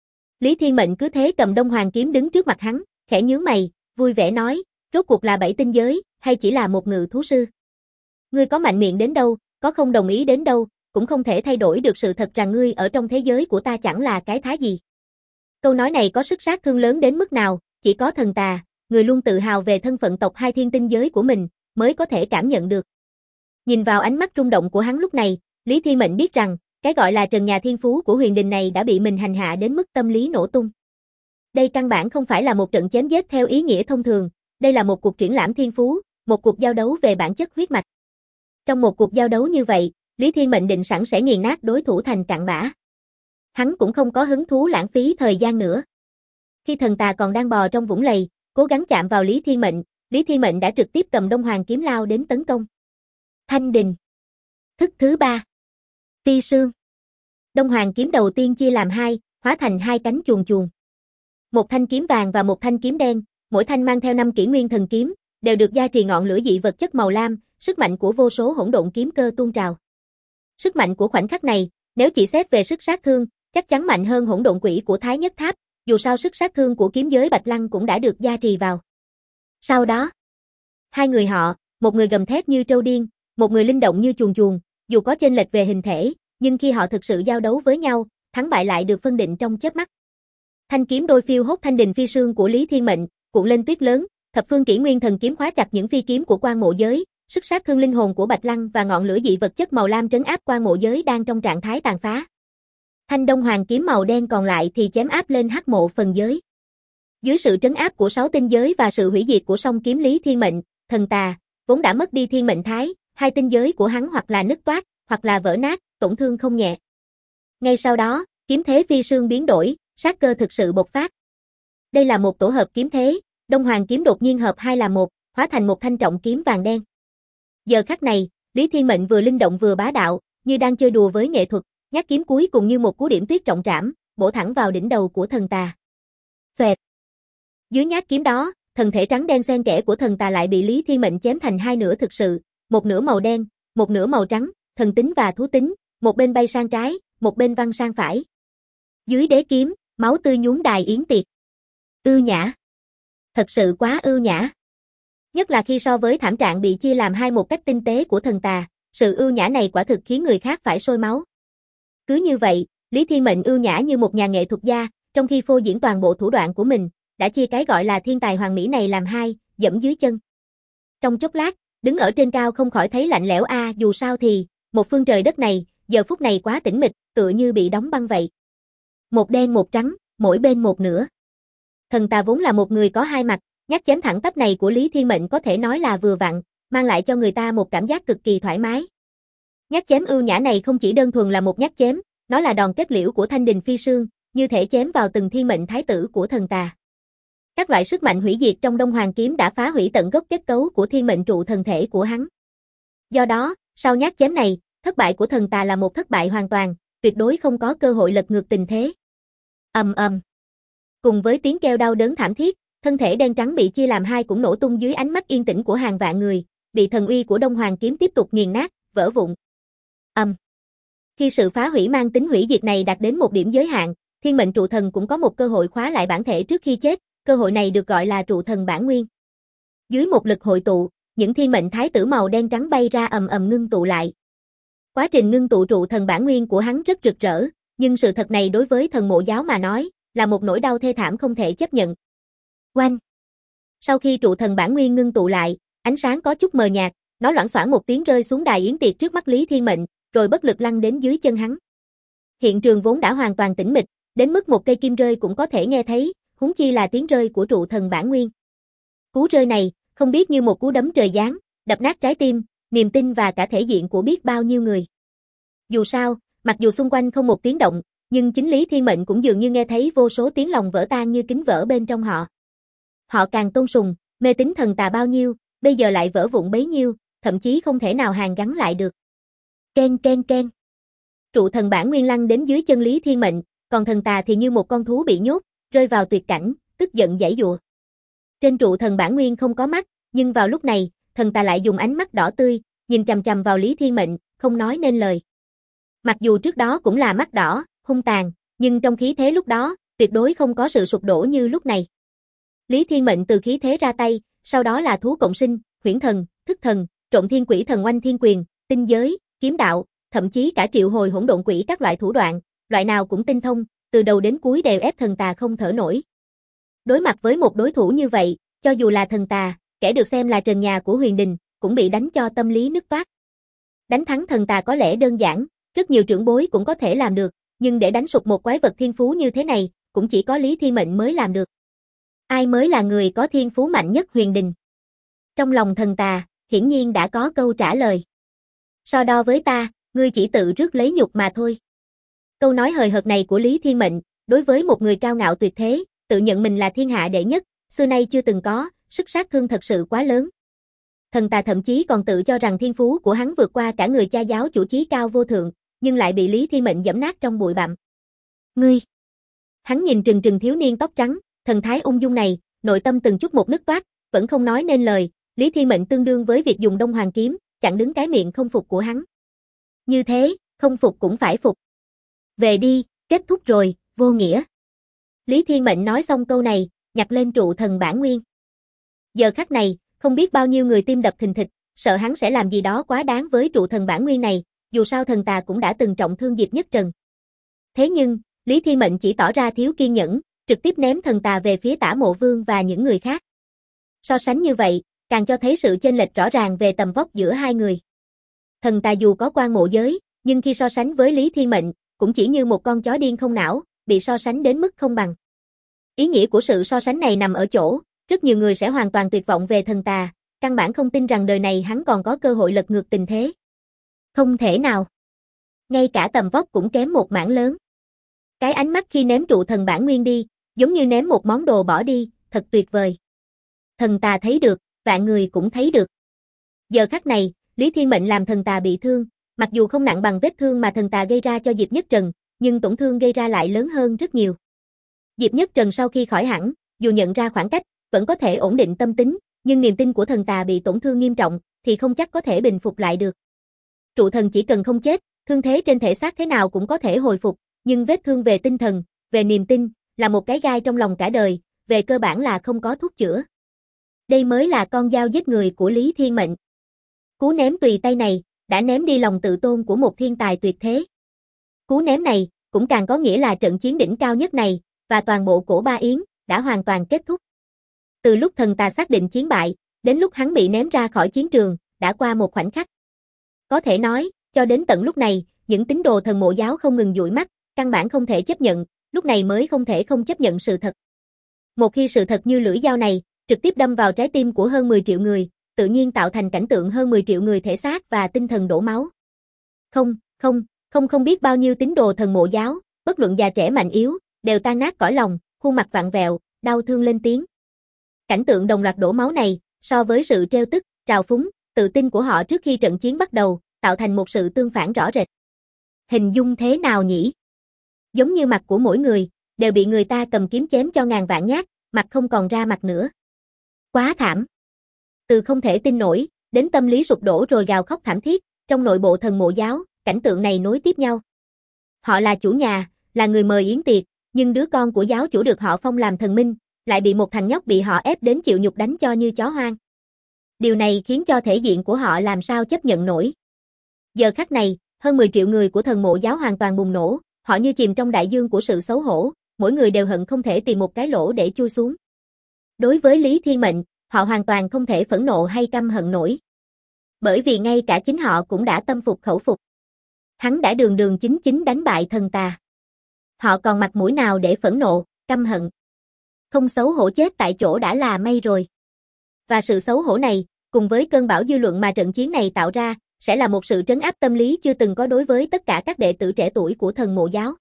Lý Thiên Mệnh cứ thế cầm Đông Hoàng kiếm đứng trước mặt hắn, khẽ nhướng mày, vui vẻ nói, rốt cuộc là 7 tinh giới, hay chỉ là một ngự thú sư? Ngươi có mạnh miệng đến đâu, có không đồng ý đến đâu, cũng không thể thay đổi được sự thật rằng ngươi ở trong thế giới của ta chẳng là cái thá gì. Câu nói này có sức sát thương lớn đến mức nào, chỉ có thần tà, người luôn tự hào về thân phận tộc 2 thiên tinh giới của mình, mới có thể cảm nhận được. Nhìn vào ánh mắt rung động của hắn lúc này, Lý Thiên Mệnh biết rằng, cái gọi là trần nhà thiên phú của huyền đình này đã bị mình hành hạ đến mức tâm lý nổ tung. Đây căn bản không phải là một trận chém giết theo ý nghĩa thông thường, đây là một cuộc triển lãm thiên phú, một cuộc giao đấu về bản chất huyết mạch. Trong một cuộc giao đấu như vậy, Lý Thiên Mệnh định sẵn sẽ nghiền nát đối thủ thành cặn bã. Hắn cũng không có hứng thú lãng phí thời gian nữa. Khi thần tà còn đang bò trong vũng lầy, cố gắng chạm vào Lý Thiên Mệnh đã trực tiếp cầm Đông Hoàng kiếm lao đến tấn công. Thanh đình. Thức thứ 3. Phi sương. Đông Hoàng kiếm đầu tiên chia làm 2, hóa thành 2 cánh chuồn chuồn. Một thanh kiếm vàng và một thanh kiếm đen, mỗi thanh mang theo 5 kỷ nguyên thần kiếm, đều được gia trì ngọn lửa dị vật chất màu lam, sức mạnh của vô số hỗn độn kiếm cơ tuôn trào. Sức mạnh của khoảnh khắc này, nếu chỉ xét về sức sát thương, chắc chắn mạnh hơn hỗn độn quỷ của Thái Nhất Tháp, dù sao sức sát thương của kiếm giới Bạch Lăng cũng đã được gia trì vào. Sau đó, 2 người họ, một người gầm thét như trâu điên, một người linh động như chuồn chuồn, dù có chênh lệch về hình thể, nhưng khi họ thực sự giao đấu với nhau, thắng bại lại được phân định trong chớp mắt. Thanh kiếm đôi phiêu hốt thanh đình phi sương của Lý Thiên Mệnh, cuộn lên tuyết lớn, thập phương kỷ nguyên thần kiếm khóa chặt những phi kiếm của quan mộ giới, sức sát thương linh hồn của Bạch Lăng và ngọn lửa dị vật chất màu lam trấn áp quan mộ giới đang trong trạng thái tàn phá. Thanh Đông Hoàng kiếm màu đen còn lại thì chém áp lên hắc mộ phần giới. Dưới sự trấn áp của 6 tinh giới và sự hủy diệt của song kiếm Lý Thiên Mệnh, thần tà vốn đã mất đi thiên mệnh thái, 2 tinh giới của hắn hoặc là nứt toác, hoặc là vỡ nát, tổn thương không nhẹ. Ngay sau đó, kiếm thế phi sương biến đổi, sát cơ thực sự bộc phát. Đây là một tổ hợp kiếm thế, Đông Hoàng kiếm đột nhiên hợp 2 là 1, hóa thành một thanh trọng kiếm vàng đen. Giờ khắc này, Lý Thiên Mệnh vừa linh động vừa bá đạo, như đang chơi đùa với nghệ thuật, nhát kiếm cuối cùng như một cú điểm tuyết trọng trảm, bổ thẳng vào đỉnh đầu của thần tà. Xoẹt. Dưới nhát kiếm đó, thân thể trắng đen xen kẽ của thần tà lại bị Lý Thiên Mệnh chém thành hai nửa thực sự, một nửa màu đen, một nửa màu trắng, thần tính và thú tính, một bên bay sang trái, một bên văng sang phải. Dưới đế kiếm, máu tươi nhuốm đài yến tiệc. Ưu nhã. Thật sự quá ưu nhã. Nhất là khi so với thảm trạng bị chia làm hai một cách tinh tế của thần tà, sự ưu nhã này quả thực khiến người khác phải sôi máu. Cứ như vậy, Lý Thiên Mệnh ưu nhã như một nhà nghệ thuật gia, trong khi phô diễn toàn bộ thủ đoạn của mình, đã chia cái gọi là thiên tài hoàng mỹ này làm hai, dẫm dưới chân. Trong chốc lát, đứng ở trên cao không khỏi thấy lạnh lẽo dù sao thì, một phương trời đất này, giờ phút này quá tĩnh mịch, tựa như bị đóng băng vậy. Một đen một trắng, mỗi bên một nửa. Thần tà vốn là một người có hai mặt, nhát chém thẳng tắp này của Lý Thiên Mệnh có thể nói là vừa vặn, mang lại cho người ta một cảm giác cực kỳ thoải mái. Nhát chém ưu nhã này không chỉ đơn thuần là một nhát chém, nó là đòn kết liễu của thanh đình phi sương, như thể chém vào từng thiên mệnh thái tử của thần tà. Các loại sức mạnh hủy diệt trong Đông Hoàng kiếm đã phá hủy tận gốc kết cấu của thiên mệnh trụ thần thể của hắn. Do đó, sau nhát chém này, thất bại của thần tà là một thất bại hoàn toàn, tuyệt đối không có cơ hội lật ngược tình thế. Ầm ầm. Cùng với tiếng kêu đau đớn thảm thiết, thân thể đen trắng bị chia làm hai cũng nổ tung dưới ánh mắt yên tĩnh của hàng vạn người, bị thần uy của Đông Hoàng kiếm tiếp tục nghiền nát, vỡ vụn. Khi sự phá hủy mang tính hủy diệt này đạt đến một điểm giới hạn, thiên mệnh trụ thần cũng có một cơ hội khóa lại bản thể trước khi chết, cơ hội này được gọi là trụ thần bản nguyên. Dưới một lực hội tụ, những thiên mệnh thái tử màu đen trắng bay ra ầm ầm ngưng tụ lại. Quá trình ngưng tụ trụ thần bản nguyên của hắn rất rực rỡ, nhưng sự thật này đối với thần mộ giáo mà nói, là một nỗi đau thê thảm không thể chấp nhận. Oanh! Sau khi trụ thần bản nguyên ngưng tụ lại, ánh sáng có chút mờ nhạt, nó loảng xoảng một tiếng rơi xuống đài yến tiệc trước mắt Lý Thiên Mệnh, rồi bất lực lăn đến dưới chân hắn. Hiện trường vốn đã hoàn toàn tĩnh mịch, đến mức một cây kim rơi cũng có thể nghe thấy, huống chi là tiếng rơi của trụ thần bản nguyên. Cú rơi này, không biết như một cú đấm trời giáng, đập nát trái tim, niềm tin và cả thể diện của biết bao nhiêu người. Dù sao, mặc dù xung quanh không một tiếng động, nhưng chính Lý Thiên Mệnh cũng dường như nghe thấy vô số tiếng lòng vỡ tan như kính vỡ bên trong họ. Họ càng tôn sùng, mê tín thần tà bao nhiêu, bây giờ lại vỡ vụn bấy nhiêu, thậm chí không thể nào hàn gắn lại được. Ken ken ken. Trụ thần bản nguyên lăn đến dưới chân Lý Thiên Mệnh, còn thần tà thì như một con thú bị nhốt, rơi vào tuyệt cảnh, tức giận giãy giụa. Trên trụ thần bản nguyên không có mắt, nhưng vào lúc này, thần tà lại dùng ánh mắt đỏ tươi, nhìn chằm chằm vào Lý Thiên Mệnh, không nói nên lời. Mặc dù trước đó cũng là mắt đỏ, hung tàn, nhưng trong khí thế lúc đó, tuyệt đối không có sự sụp đổ như lúc này. Lý Thiên Mệnh từ khí thế ra tay, sau đó là thú cộng sinh, huyễn thần, thức thần, trộn thiên quỷ thần oanh thiên quyền, tinh giới, kiếm đạo, thậm chí cả triệu hồi hỗn độn quỷ các loại thủ đoạn, loại nào cũng tinh thông, từ đầu đến cuối đều ép thần tà không thở nổi. Đối mặt với một đối thủ như vậy, cho dù là thần tà, kẻ được xem là trần nhà của huyền đình, cũng bị đánh cho tâm lý nứt toát. Đánh thắng thần tà có lẽ đơn giản, rất nhiều trưởng bối cũng có thể làm được, nhưng để đánh sụp một quái vật thiên phú như thế này, cũng chỉ có Lý Thiên Mệnh mới làm được. Ai mới là người có thiên phú mạnh nhất huyền đình? Trong lòng thần tà, hiển nhiên đã có câu trả lời. So đo với ta, ngươi chỉ tự rước lấy nhục mà thôi. Câu nói hời hợt này của Lý Thiên Mệnh, đối với một người cao ngạo tuyệt thế, tự nhận mình là thiên hạ đệ nhất, xưa nay chưa từng có, sức sát thương thật sự quá lớn. Thần tà thậm chí còn tự cho rằng thiên phú của hắn vượt qua cả người cha giáo chủ chí cao vô thượng, nhưng lại bị Lý Thiên Mệnh giẫm nát trong bụi bặm. Ngươi! Hắn nhìn trừng trừng thiếu niên tóc trắng, thần thái ung dung này, nội tâm từng chút một nứt toát, vẫn không nói nên lời. Lý Thiên Mệnh tương đương với việc dùng Đông Hoàng kiếm, chặn đứng cái miệng không phục của hắn. Như thế, không phục cũng phải phục. Về đi, kết thúc rồi, vô nghĩa. Lý Thiên Mệnh nói xong câu này, nhặt lên trụ thần bản nguyên. Giờ khắc này, không biết bao nhiêu người tim đập thình thịch, sợ hắn sẽ làm gì đó quá đáng với trụ thần bản nguyên này, dù sao thần tà cũng đã từng trọng thương Diệp Nhất Trần. Thế nhưng, Lý Thiên Mệnh chỉ tỏ ra thiếu kiên nhẫn, trực tiếp ném thần tà về phía Tả Mộ Vương và những người khác. So sánh như vậy, càng cho thấy sự chênh lệch rõ ràng về tầm vóc giữa hai người. Thần tà dù có quan mộ giới, nhưng khi so sánh với Lý Thiên Mệnh, cũng chỉ như một con chó điên không não, bị so sánh đến mức không bằng. Ý nghĩa của sự so sánh này nằm ở chỗ, rất nhiều người sẽ hoàn toàn tuyệt vọng về thần tà, căn bản không tin rằng đời này hắn còn có cơ hội lật ngược tình thế. Không thể nào. Ngay cả tầm vóc cũng kém một mảng lớn. Cái ánh mắt khi ném trụ thần bản nguyên đi, giống như ném một món đồ bỏ đi, thật tuyệt vời. Thần tà thấy được, vạn người cũng thấy được. Giờ khắc này, Lý Thiên Mệnh làm thần tà bị thương, mặc dù không nặng bằng vết thương mà thần tà gây ra cho Diệp Nhất Trần, nhưng tổn thương gây ra lại lớn hơn rất nhiều. Diệp Nhất Trần sau khi khỏi hẳn, dù nhận ra khoảng cách, vẫn có thể ổn định tâm tính, nhưng niềm tin của thần tà bị tổn thương nghiêm trọng, thì không chắc có thể bình phục lại được. Trụ thần chỉ cần không chết, thương thế trên thể xác thế nào cũng có thể hồi phục, nhưng vết thương về tinh thần, về niềm tin, là một cái gai trong lòng cả đời, về cơ bản là không có thuốc chữa. Đây mới là con dao giết người của Lý Thiên Mệnh. Cú ném tùy tay này, đã ném đi lòng tự tôn của một thiên tài tuyệt thế. Cú ném này, cũng càng có nghĩa là trận chiến đỉnh cao nhất này, và toàn bộ Cổ Ba Yến, đã hoàn toàn kết thúc. Từ lúc thần tà xác định chiến bại, đến lúc hắn bị ném ra khỏi chiến trường, đã qua một khoảnh khắc. Có thể nói, cho đến tận lúc này, những tín đồ thần mộ giáo không ngừng dụi mắt, căn bản không thể chấp nhận, lúc này mới không thể không chấp nhận sự thật. Một khi sự thật như lưỡi dao này, trực tiếp đâm vào trái tim của hơn 10 triệu người, tự nhiên tạo thành cảnh tượng hơn 10 triệu người thể xác và tinh thần đổ máu. Không biết bao nhiêu tín đồ thần mộ giáo, bất luận già trẻ mạnh yếu, đều tan nát cõi lòng, khuôn mặt vặn vẹo, đau thương lên tiếng. Cảnh tượng đồng loạt đổ máu này, so với sự trêu tức, trào phúng, tự tin của họ trước khi trận chiến bắt đầu, tạo thành một sự tương phản rõ rệt. Hình dung thế nào nhỉ? Giống như mặt của mỗi người, đều bị người ta cầm kiếm chém cho ngàn vạn nhát, mặt không còn ra mặt nữa. Quá thảm. Từ không thể tin nổi, đến tâm lý sụp đổ rồi gào khóc thảm thiết, trong nội bộ thần mộ giáo, cảnh tượng này nối tiếp nhau. Họ là chủ nhà, là người mời yến tiệc, nhưng đứa con của giáo chủ được họ phong làm thần minh, lại bị một thằng nhóc bị họ ép đến chịu nhục đánh cho như chó hoang. Điều này khiến cho thể diện của họ làm sao chấp nhận nổi. Giờ khắc này, hơn 10 triệu người của thần mộ giáo hoàn toàn bùng nổ, họ như chìm trong đại dương của sự xấu hổ, mỗi người đều hận không thể tìm một cái lỗ để chui xuống. Đối với Lý Thiên Mệnh, họ hoàn toàn không thể phẫn nộ hay căm hận nổi. Bởi vì ngay cả chính họ cũng đã tâm phục khẩu phục. Hắn đã đường đường chính chính đánh bại thần tà. Họ còn mặt mũi nào để phẫn nộ, căm hận. Không xấu hổ chết tại chỗ đã là may rồi. Và sự xấu hổ này, cùng với cơn bão dư luận mà trận chiến này tạo ra, sẽ là một sự trấn áp tâm lý chưa từng có đối với tất cả các đệ tử trẻ tuổi của thần mộ giáo.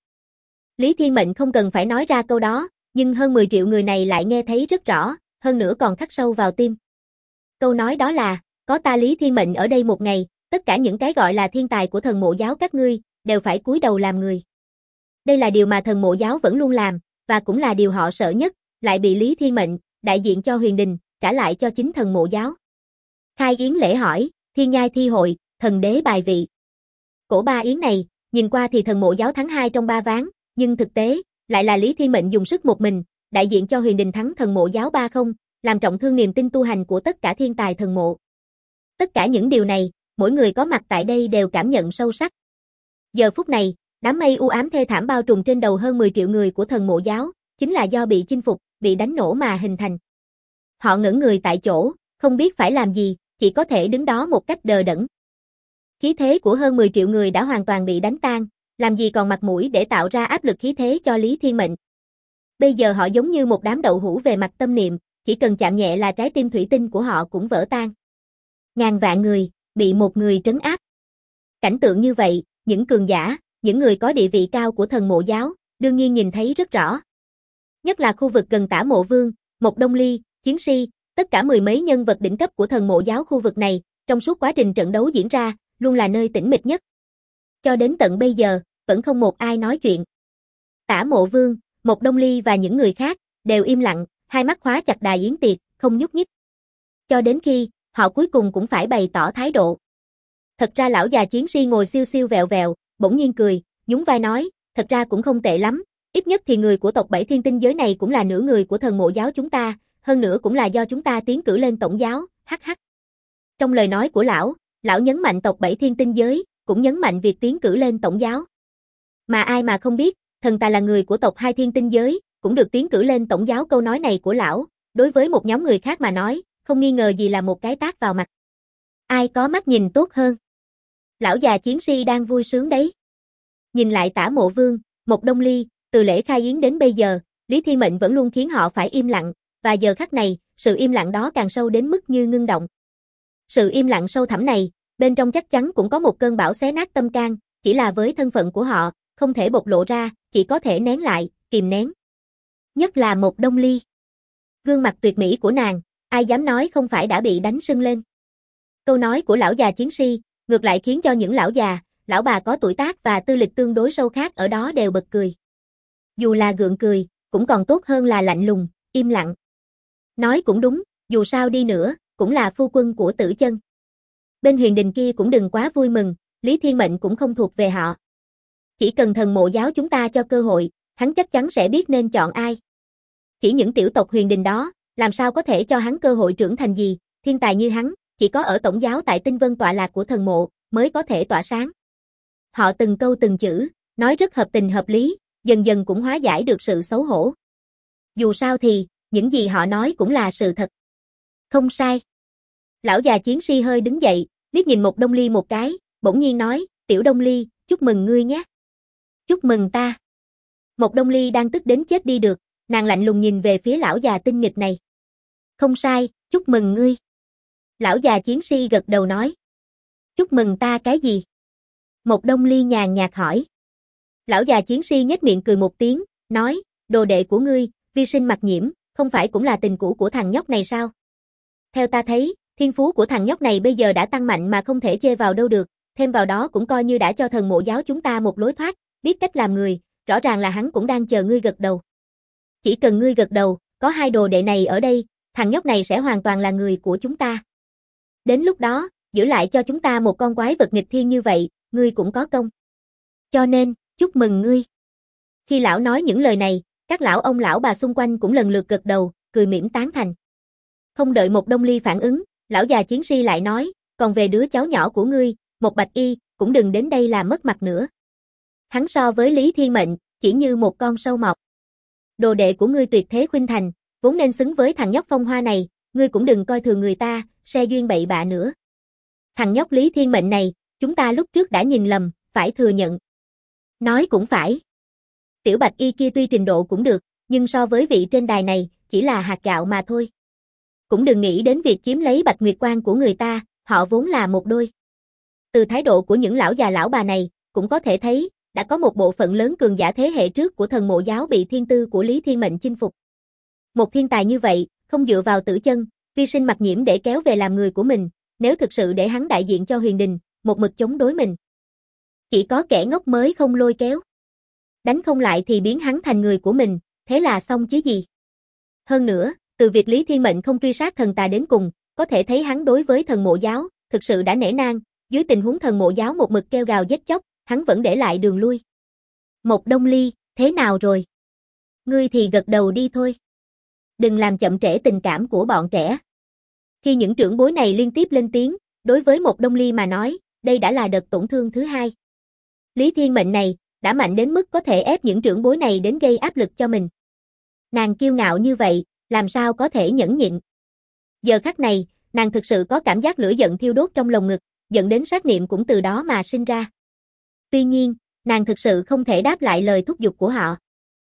Lý Thiên Mệnh không cần phải nói ra câu đó, nhưng hơn 10 triệu người này lại nghe thấy rất rõ, hơn nữa còn khắc sâu vào tim. Câu nói đó là, có ta Lý Thiên Mệnh ở đây một ngày, tất cả những cái gọi là thiên tài của thần mộ giáo các ngươi, đều phải cúi đầu làm người. Đây là điều mà thần mộ giáo vẫn luôn làm, và cũng là điều họ sợ nhất, lại bị Lý Thiên Mệnh, đại diện cho huyền đình, trả lại cho chính thần mộ giáo. Khai yến lễ hỏi, thiên nhai thi hội, thần đế bài vị. Cổ Ba Yến này, nhìn qua thì thần mộ giáo thắng 2 trong 3 ván, nhưng thực tế, lại là Lý Thiên Mệnh dùng sức một mình, đại diện cho huyền đình thắng thần mộ giáo 3-0, làm trọng thương niềm tin tu hành của tất cả thiên tài thần mộ. Tất cả những điều này, mỗi người có mặt tại đây đều cảm nhận sâu sắc. Giờ phút này, đám mây u ám thê thảm bao trùm trên đầu hơn 10 triệu người của thần mộ giáo, chính là do bị chinh phục, bị đánh nổ mà hình thành. Họ ngẩn người tại chỗ, không biết phải làm gì, chỉ có thể đứng đó một cách đờ đẫn. Khí thế của hơn 10 triệu người đã hoàn toàn bị đánh tan, làm gì còn mặt mũi để tạo ra áp lực khí thế cho Lý Thiên Mệnh. Bây giờ họ giống như một đám đậu hũ về mặt tâm niệm, chỉ cần chạm nhẹ là trái tim thủy tinh của họ cũng vỡ tan. Ngàn vạn người, bị một người trấn áp. Cảnh tượng như vậy, những cường giả, những người có địa vị cao của thần mộ giáo, đương nhiên nhìn thấy rất rõ. Nhất là khu vực gần Tả Mộ Vương, Mộc Đông Ly, Chiến Si, tất cả mười mấy nhân vật đỉnh cấp của thần mộ giáo khu vực này, trong suốt quá trình trận đấu diễn ra, luôn là nơi tĩnh mịch nhất. Cho đến tận bây giờ, vẫn không một ai nói chuyện. Tả Mộ Vương, Mộc Đông Ly và những người khác, đều im lặng, hai mắt khóa chặt đài yến tiệc, không nhúc nhích. Cho đến khi, họ cuối cùng cũng phải bày tỏ thái độ. Thật ra lão già Chiến Si ngồi siêu siêu vẹo vẹo, bỗng nhiên cười, nhún vai nói, thật ra cũng không tệ lắm, ít nhất thì người của tộc Bảy Thiên Tinh giới này cũng là nửa người của thần mộ giáo chúng ta, hơn nữa cũng là do chúng ta tiến cử lên tổng giáo, hắc hắc. Trong lời nói của lão nhấn mạnh tộc Bảy Thiên Tinh giới, cũng nhấn mạnh việc tiến cử lên tổng giáo. Mà ai mà không biết, thần ta là người của tộc Hai Thiên Tinh giới, cũng được tiến cử lên tổng giáo. Câu nói này của lão, đối với một nhóm người khác mà nói, không nghi ngờ gì là một cái tát vào mặt. Ai có mắt nhìn tốt hơn? Lão già Chiến Si đang vui sướng đấy. Nhìn lại Tả Mộ Vương, Mộc Đông Ly, từ lễ khai yến đến bây giờ, Lý Thiên Mệnh vẫn luôn khiến họ phải im lặng, và giờ khắc này, sự im lặng đó càng sâu đến mức như ngưng động. Sự im lặng sâu thẳm này, bên trong chắc chắn cũng có một cơn bão xé nát tâm can, chỉ là với thân phận của họ, không thể bộc lộ ra, chỉ có thể nén lại, kìm nén. Nhất là Mộc Đông Ly. Gương mặt tuyệt mỹ của nàng, ai dám nói không phải đã bị đánh sưng lên. Câu nói của lão già Chiến Si, ngược lại khiến cho những lão già, lão bà có tuổi tác và tư lịch tương đối sâu khác ở đó đều bật cười. Dù là gượng cười, cũng còn tốt hơn là lạnh lùng, im lặng. Nói cũng đúng, dù sao đi nữa, cũng là phu quân của Tử Chân. Bên huyền đình kia cũng đừng quá vui mừng, Lý Thiên Mệnh cũng không thuộc về họ. Chỉ cần thần mộ giáo chúng ta cho cơ hội, hắn chắc chắn sẽ biết nên chọn ai. Chỉ những tiểu tộc huyền đình đó, làm sao có thể cho hắn cơ hội trưởng thành gì, thiên tài như hắn, chỉ có ở tổng giáo tại Tinh Vân tọa lạc của thần mộ, mới có thể tỏa sáng. Họ từng câu từng chữ, nói rất hợp tình hợp lý, dần dần cũng hóa giải được sự xấu hổ. Dù sao thì, những gì họ nói cũng là sự thật. Không sai. Lão già chiến si hơi đứng dậy, liếc nhìn một Đông Ly một cái, bỗng nhiên nói, tiểu Đông Ly, chúc mừng ngươi nhé. Chúc mừng ta. Một Đông Ly đang tức đến chết đi được, nàng lạnh lùng nhìn về phía lão già tinh nghịch này. Không sai, chúc mừng ngươi. Lão già chiến si gật đầu nói. Chúc mừng ta cái gì? Một Đông Ly nhàn nhạt hỏi. Lão già chiến si nhếch miệng cười một tiếng, nói, đồ đệ của ngươi, Vi Sinh Mặc Nhiễm, không phải cũng là tình cũ của thằng nhóc này sao? Theo ta thấy, thiên phú của thằng nhóc này bây giờ đã tăng mạnh mà không thể chê vào đâu được, thêm vào đó cũng coi như đã cho thần mộ giáo chúng ta một lối thoát, biết cách làm người, rõ ràng là hắn cũng đang chờ ngươi gật đầu. Chỉ cần ngươi gật đầu, có hai đồ đệ này ở đây, thằng nhóc này sẽ hoàn toàn là người của chúng ta. Đến lúc đó, giữ lại cho chúng ta một con quái vật nghịch thiên như vậy, ngươi cũng có công. Cho nên, chúc mừng ngươi. Khi lão nói những lời này, các lão ông lão bà xung quanh cũng lần lượt gật đầu, cười mỉm tán thành. Không đợi một Đông Ly phản ứng, lão già chiến si lại nói, còn về đứa cháu nhỏ của ngươi, một Bạch Y, cũng đừng đến đây làm mất mặt nữa. Hắn so với Lý Thiên Mệnh, chỉ như một con sâu mọt. Đồ đệ của ngươi tuyệt thế khuynh thành, vốn nên xứng với thằng nhóc phong hoa này, ngươi cũng đừng coi thường người ta, se duyên bậy bạ nữa. Thằng nhóc Lý Thiên Mệnh này, chúng ta lúc trước đã nhìn lầm, phải thừa nhận. Nói cũng phải. Tiểu Bạch Y kia tuy trình độ cũng được, nhưng so với vị trên đài này, chỉ là hạt gạo mà thôi. Cũng đừng nghĩ đến việc chiếm lấy Bạch Nguyệt Quan của người ta, họ vốn là một đôi. Từ thái độ của những lão già lão bà này, cũng có thể thấy, đã có một bộ phận lớn cường giả thế hệ trước của thần mộ giáo bị thiên tư của Lý Thiên Mệnh chinh phục. Một thiên tài như vậy, không dựa vào Tử Chân, Vi Sinh Mặc Nhiễm để kéo về làm người của mình, nếu thực sự để hắn đại diện cho huyền đình, một mực chống đối mình. Chỉ có kẻ ngốc mới không lôi kéo. Đánh không lại thì biến hắn thành người của mình, thế là xong chứ gì. Hơn nữa, từ việc Lý Thiên Mệnh không truy sát thần tà đến cùng, có thể thấy hắn đối với thần mộ giáo, thực sự đã nể nang, dưới tình huống thần mộ giáo một mực kêu gào giết chóc, hắn vẫn để lại đường lui. Một Đông Ly, thế nào rồi? Ngươi thì gật đầu đi thôi. Đừng làm chậm trễ tình cảm của bọn trẻ. Khi những trưởng bối này liên tiếp lên tiếng, đối với một Đông Ly mà nói, đây đã là đợt tổn thương thứ hai. Lý Thiên Mệnh này, đã mạnh đến mức có thể ép những trưởng bối này đến gây áp lực cho mình. Nàng kiêu ngạo như vậy, làm sao có thể nhẫn nhịn. Giờ khắc này, nàng thực sự có cảm giác lửa giận thiêu đốt trong lồng ngực, dẫn đến sát niệm cũng từ đó mà sinh ra. Tuy nhiên, nàng thực sự không thể đáp lại lời thúc giục của họ.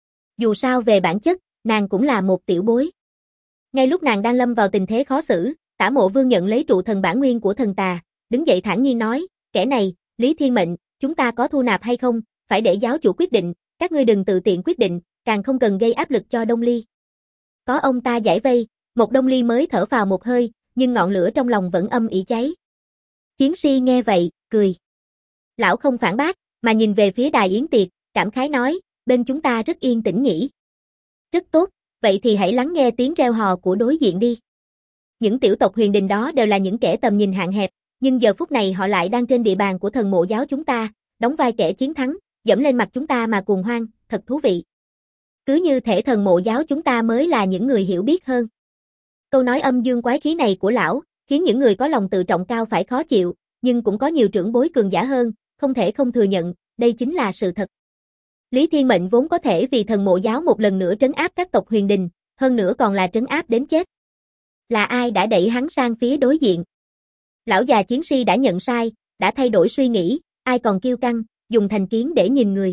Dù sao về bản chất, nàng cũng là một tiểu bối. Ngay lúc nàng đang lâm vào tình thế khó xử, Tả Mộ Vương nhận lấy trụ thần bản nguyên của thần tà, đứng dậy thản nhiên nói, kẻ này, Lý Thiên Mệnh, chúng ta có thu nạp hay không, phải để giáo chủ quyết định, các ngươi đừng tự tiện quyết định, càng không cần gây áp lực cho Đông Ly. Có ông ta giải vây, một Đông Ly mới thở phào một hơi, nhưng ngọn lửa trong lòng vẫn âm ỉ cháy. Chiến si nghe vậy, cười. Lão không phản bác, mà nhìn về phía đài yến tiệc, cảm khái nói, bên chúng ta rất yên tĩnh nhỉ. Rất tốt, vậy thì hãy lắng nghe tiếng reo hò của đối diện đi. Những tiểu tộc huyền đình đó đều là những kẻ tầm nhìn hạn hẹp, nhưng giờ phút này họ lại đang trên địa bàn của thần mộ giáo chúng ta, đóng vai kẻ chiến thắng, dẫm lên mặt chúng ta mà cuồng hoan, thật thú vị. Cứ như thể thần mộ giáo chúng ta mới là những người hiểu biết hơn. Câu nói âm dương quái khí này của lão, khiến những người có lòng tự trọng cao phải khó chịu, nhưng cũng có nhiều trưởng bối cường giả hơn, không thể không thừa nhận, đây chính là sự thật. Lý Thiên Mệnh vốn có thể vì thần mộ giáo một lần nữa trấn áp các tộc huyền đình, hơn nữa còn là trấn áp đến chết. Là ai đã đẩy hắn sang phía đối diện? Lão già chiến si đã nhận sai, đã thay đổi suy nghĩ, ai còn kiêu căng, dùng thành kiến để nhìn người.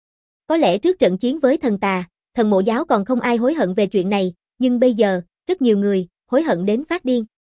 Có lẽ trước trận chiến với thần tà, thần mộ giáo còn không ai hối hận về chuyện này, nhưng bây giờ, rất nhiều người, hối hận đến phát điên.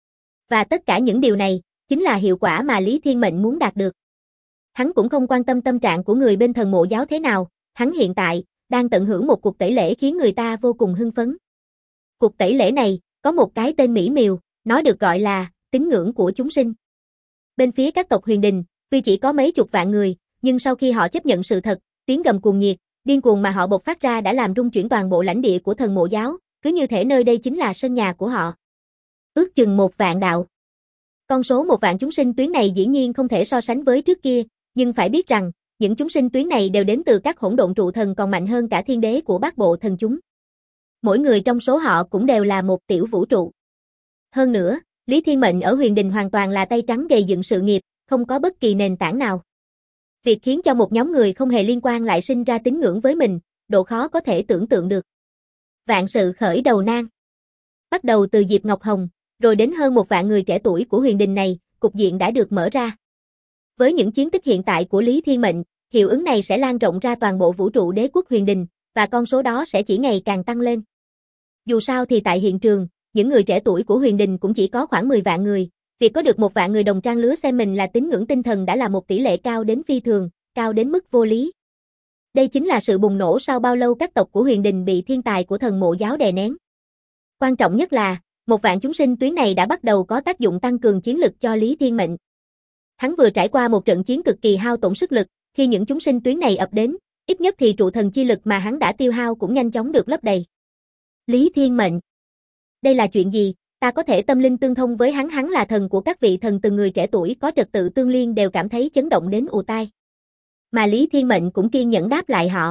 Và tất cả những điều này, chính là hiệu quả mà Lý Thiên Mệnh muốn đạt được. Hắn cũng không quan tâm tâm trạng của người bên thần mộ giáo thế nào, hắn hiện tại, đang tận hưởng một cuộc tẩy lễ khiến người ta vô cùng hưng phấn. Cuộc tẩy lễ này, có một cái tên mỹ miều, nó được gọi là, tín ngưỡng của chúng sinh. Bên phía các tộc huyền đình, tuy chỉ có mấy chục vạn người, nhưng sau khi họ chấp nhận sự thật, tiếng gầm cuồng nhiệt, điên cuồng mà họ bộc phát ra đã làm rung chuyển toàn bộ lãnh địa của thần mộ giáo, cứ như thể nơi đây chính là sân nhà của họ. Ước chừng 1.000.000 đạo. Con số 1.000.000 chúng sinh tuyến này dĩ nhiên không thể so sánh với trước kia, nhưng phải biết rằng, những chúng sinh tuyến này đều đến từ các hỗn độn trụ thần còn mạnh hơn cả thiên đế của bát bộ thần chúng. Mỗi người trong số họ cũng đều là một tiểu vũ trụ. Hơn nữa, Lý Thiên Mệnh ở Huyền Đình hoàn toàn là tay trắng gầy dựng sự nghiệp, không có bất kỳ nền tảng nào. Việc khiến cho một nhóm người không hề liên quan lại sinh ra tín ngưỡng với mình, độ khó có thể tưởng tượng được. Vạn sự khởi đầu nan. Bắt đầu từ Diệp Ngọc Hồng, rồi đến hơn 1.000.000 người trẻ tuổi của Huyền Đình này, cục diện đã được mở ra. Với những chiến tích hiện tại của Lý Thiên Mệnh, hiệu ứng này sẽ lan rộng ra toàn bộ vũ trụ đế quốc Huyền Đình, và con số đó sẽ chỉ ngày càng tăng lên. Dù sao thì tại hiện trường, những người trẻ tuổi của Huyền Đình cũng chỉ có khoảng 10.000 người, việc có được 1.000.000 người đồng trang lứa xem mình là tín ngưỡng tinh thần đã là một tỷ lệ cao đến phi thường, cao đến mức vô lý. Đây chính là sự bùng nổ sau bao lâu các tộc của Huyền Đình bị thiên tài của thần mộ giáo đè nén. Quan trọng nhất là, 1.000.000 chúng sinh tuyến này đã bắt đầu có tác dụng tăng cường chiến lực cho Lý Thiên Mệnh. Hắn vừa trải qua một trận chiến cực kỳ hao tổn sức lực, khi những chúng sinh tuyến này ập đến, ít nhất thì trụ thần chi lực mà hắn đã tiêu hao cũng nhanh chóng được lấp đầy. Lý Thiên Mệnh. Đây là chuyện gì? Ta có thể tâm linh tương thông với hắn là thần của các vị thần, từng người trẻ tuổi có trật tự tương liên đều cảm thấy chấn động đến ù tai. Mà Lý Thiên Mệnh cũng kiên nhẫn đáp lại họ.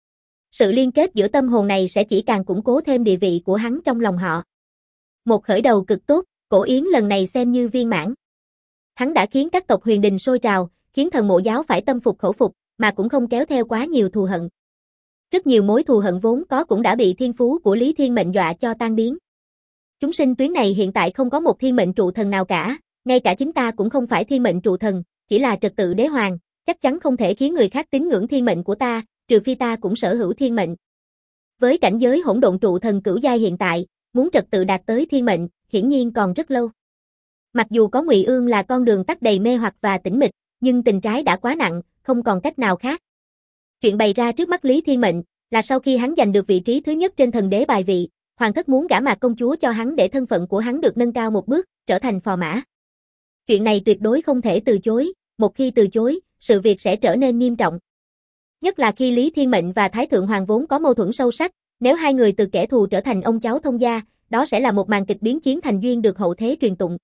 Sự liên kết giữa tâm hồn này sẽ chỉ càng củng cố thêm địa vị của hắn trong lòng họ. Một khởi đầu cực tốt, Cổ Yến lần này xem như viên mãn. Hắn đã khiến các tộc Huyền Đình sôi trào, khiến thần mộ giáo phải tâm phục khẩu phục, mà cũng không kéo theo quá nhiều thù hận. Rất nhiều mối thù hận vốn có cũng đã bị thiên phú của Lý Thiên Mệnh dọa cho tan biến. Chúng sinh tuyến này hiện tại không có một thiên mệnh trụ thần nào cả, ngay cả chính ta cũng không phải thiên mệnh trụ thần, chỉ là trật tự đế hoàng, chắc chắn không thể khiến người khác tín ngưỡng thiên mệnh của ta, trừ phi ta cũng sở hữu thiên mệnh. Với cảnh giới hỗn độn trụ thần cửu giai hiện tại, muốn trật tự đạt tới thiên mệnh, hiển nhiên còn rất lâu. Mặc dù có Ngụy Ương là con đường tắt đầy mê hoặc và tĩnh mịch, nhưng tình trái đã quá nặng, không còn cách nào khác. Chuyện bày ra trước mắt Lý Thiên Mệnh là sau khi hắn giành được vị trí thứ nhất trên thần đế bài vị, hoàng thất muốn gả Mạc công chúa cho hắn để thân phận của hắn được nâng cao một bước, trở thành phò mã. Chuyện này tuyệt đối không thể từ chối, một khi từ chối, sự việc sẽ trở nên nghiêm trọng. Nhất là khi Lý Thiên Mệnh và Thái Thượng Hoàng vốn có mâu thuẫn sâu sắc, nếu hai người từ kẻ thù trở thành ông cháu thông gia, đó sẽ là một màn kịch biến chiến thành duyên được hậu thế truyền tụng.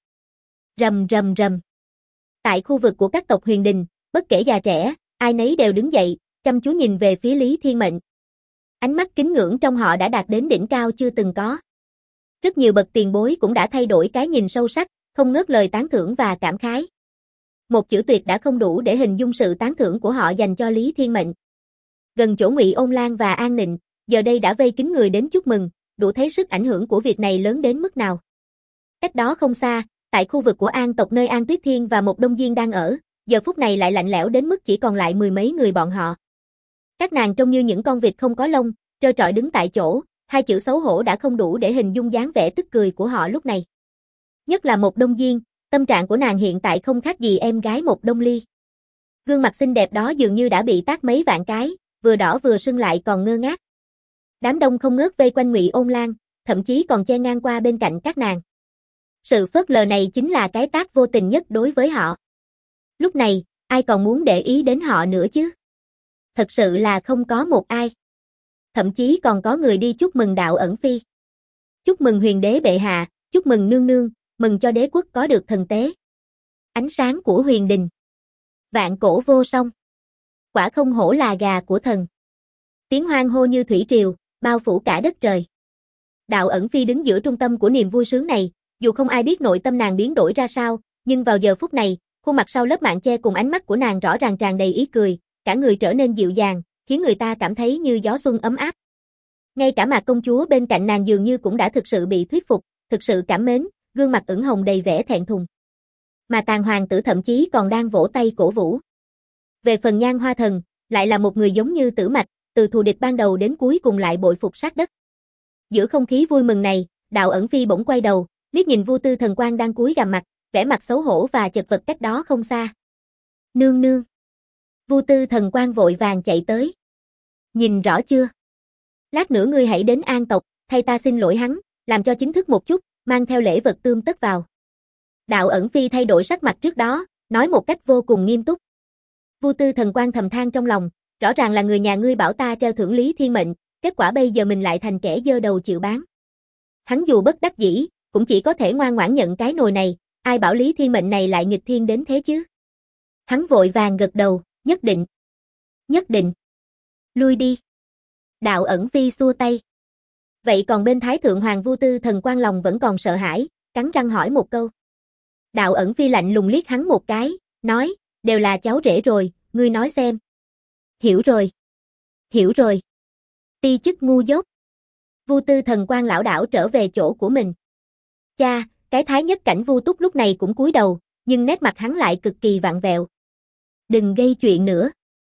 Rầm rầm rầm. Tại khu vực của các tộc Huyền Đình, bất kể già trẻ, ai nấy đều đứng dậy, chăm chú nhìn về phía Lý Thiên Mệnh. Ánh mắt kính ngưỡng trong họ đã đạt đến đỉnh cao chưa từng có. Rất nhiều bậc tiền bối cũng đã thay đổi cái nhìn sâu sắc, không ngớt lời tán thưởng và cảm khái. Một chữ tuyệt đã không đủ để hình dung sự tán thưởng của họ dành cho Lý Thiên Mệnh. Gần chỗ Ngụy Ôn Lan và An Nịnh, giờ đây đã vây kín người đến chúc mừng, đủ thấy sức ảnh hưởng của việc này lớn đến mức nào. Cách đó không xa, tại khu vực của An tộc nơi An Tuyết Thiên và Một Đông Diên đang ở, giờ phút này lại lạnh lẽo đến mức chỉ còn lại mười mấy người bọn họ. Các nàng trông như những con vịt không có lông, trơ trọi đứng tại chỗ, hai chữ xấu hổ đã không đủ để hình dung dáng vẻ tức cười của họ lúc này. Nhất là Một Đông Diên, tâm trạng của nàng hiện tại không khác gì em gái Một Đông Ly. Gương mặt xinh đẹp đó dường như đã bị tát mấy vạn cái, vừa đỏ vừa sưng lại còn ngơ ngác. Đám đông không ngớt vây quanh Ngụy Ôn Lan, thậm chí còn chen ngang qua bên cạnh các nàng. Sự phớt lờ này chính là cái tát vô tình nhất đối với họ. Lúc này, ai còn muốn để ý đến họ nữa chứ? Thật sự là không có một ai. Thậm chí còn có người đi chúc mừng Đạo Ẩn Phi. Chúc mừng huyền đế bệ hạ, chúc mừng nương nương, mừng cho đế quốc có được thần tế. Ánh sáng của huyền đình. Vạn cổ vô song. Quả không hổ là gà của thần. Tiếng hoan hô như thủy triều, bao phủ cả đất trời. Đạo Ẩn Phi đứng giữa trung tâm của niềm vui sướng này, dù không ai biết nội tâm nàng biến đổi ra sao, nhưng vào giờ phút này, khuôn mặt sau lớp màn che cùng ánh mắt của nàng rõ ràng tràn đầy ý cười, cả người trở nên dịu dàng, khiến người ta cảm thấy như gió xuân ấm áp. Ngay cả Mạc công chúa bên cạnh nàng dường như cũng đã thực sự bị thuyết phục, thực sự cảm mến, gương mặt ửng hồng đầy vẻ thẹn thùng. Mà Tàn hoàng tử thậm chí còn đang vỗ tay cổ vũ. Về phần Nhan Hoa Thần, lại là một người giống như Tử Mạch, từ thù địch ban đầu đến cuối cùng lại bội phục sát đất. Giữa không khí vui mừng này, Đạo Ẩn Phi bỗng quay đầu, liếc nhìn Vu Tư Thần Quang đang cúi gằm mặt, vẻ mặt xấu hổ và chật vật cách đó không xa. Nương nương. Vu Tư Thần Quang vội vàng chạy tới. Nhìn rõ chưa? Lát nữa ngươi hãy đến An tộc, thay ta xin lỗi hắn, làm cho chính thức một chút, mang theo lễ vật tươm tất vào. Đạo Ẩn Phi thay đổi sắc mặt trước đó, nói một cách vô cùng nghiêm túc. Vu Tư Thần Quang thầm than trong lòng, rõ ràng là người nhà ngươi bảo ta treo thưởng Lý Thiên Mệnh, kết quả bây giờ mình lại thành kẻ dơ đầu chịu bán. Hắn dù bất đắc dĩ, cũng chỉ có thể ngoan ngoãn nhận cái nồi này, ai bảo Lý Thiên Mệnh này lại nghịch thiên đến thế chứ. Hắn vội vàng gật đầu, nhất định. Nhất định. Lui đi. Đạo Ẩn Phi xua tay. Vậy còn bên Thái Thượng Hoàng Vu Tư Thần Quan lòng vẫn còn sợ hãi, cắn răng hỏi một câu. Đạo Ẩn Phi lạnh lùng liếc hắn một cái, nói, đều là cháu rể rồi, ngươi nói xem. Hiểu rồi. Hiểu rồi. Ti chức ngu dốt. Vu Tư Thần Quan lảo đảo trở về chỗ của mình. Cha, cái Thái Nhất Cảnh Vu Túc lúc này cũng cúi đầu, nhưng nét mặt hắn lại cực kỳ vặn vẹo. Đừng gây chuyện nữa.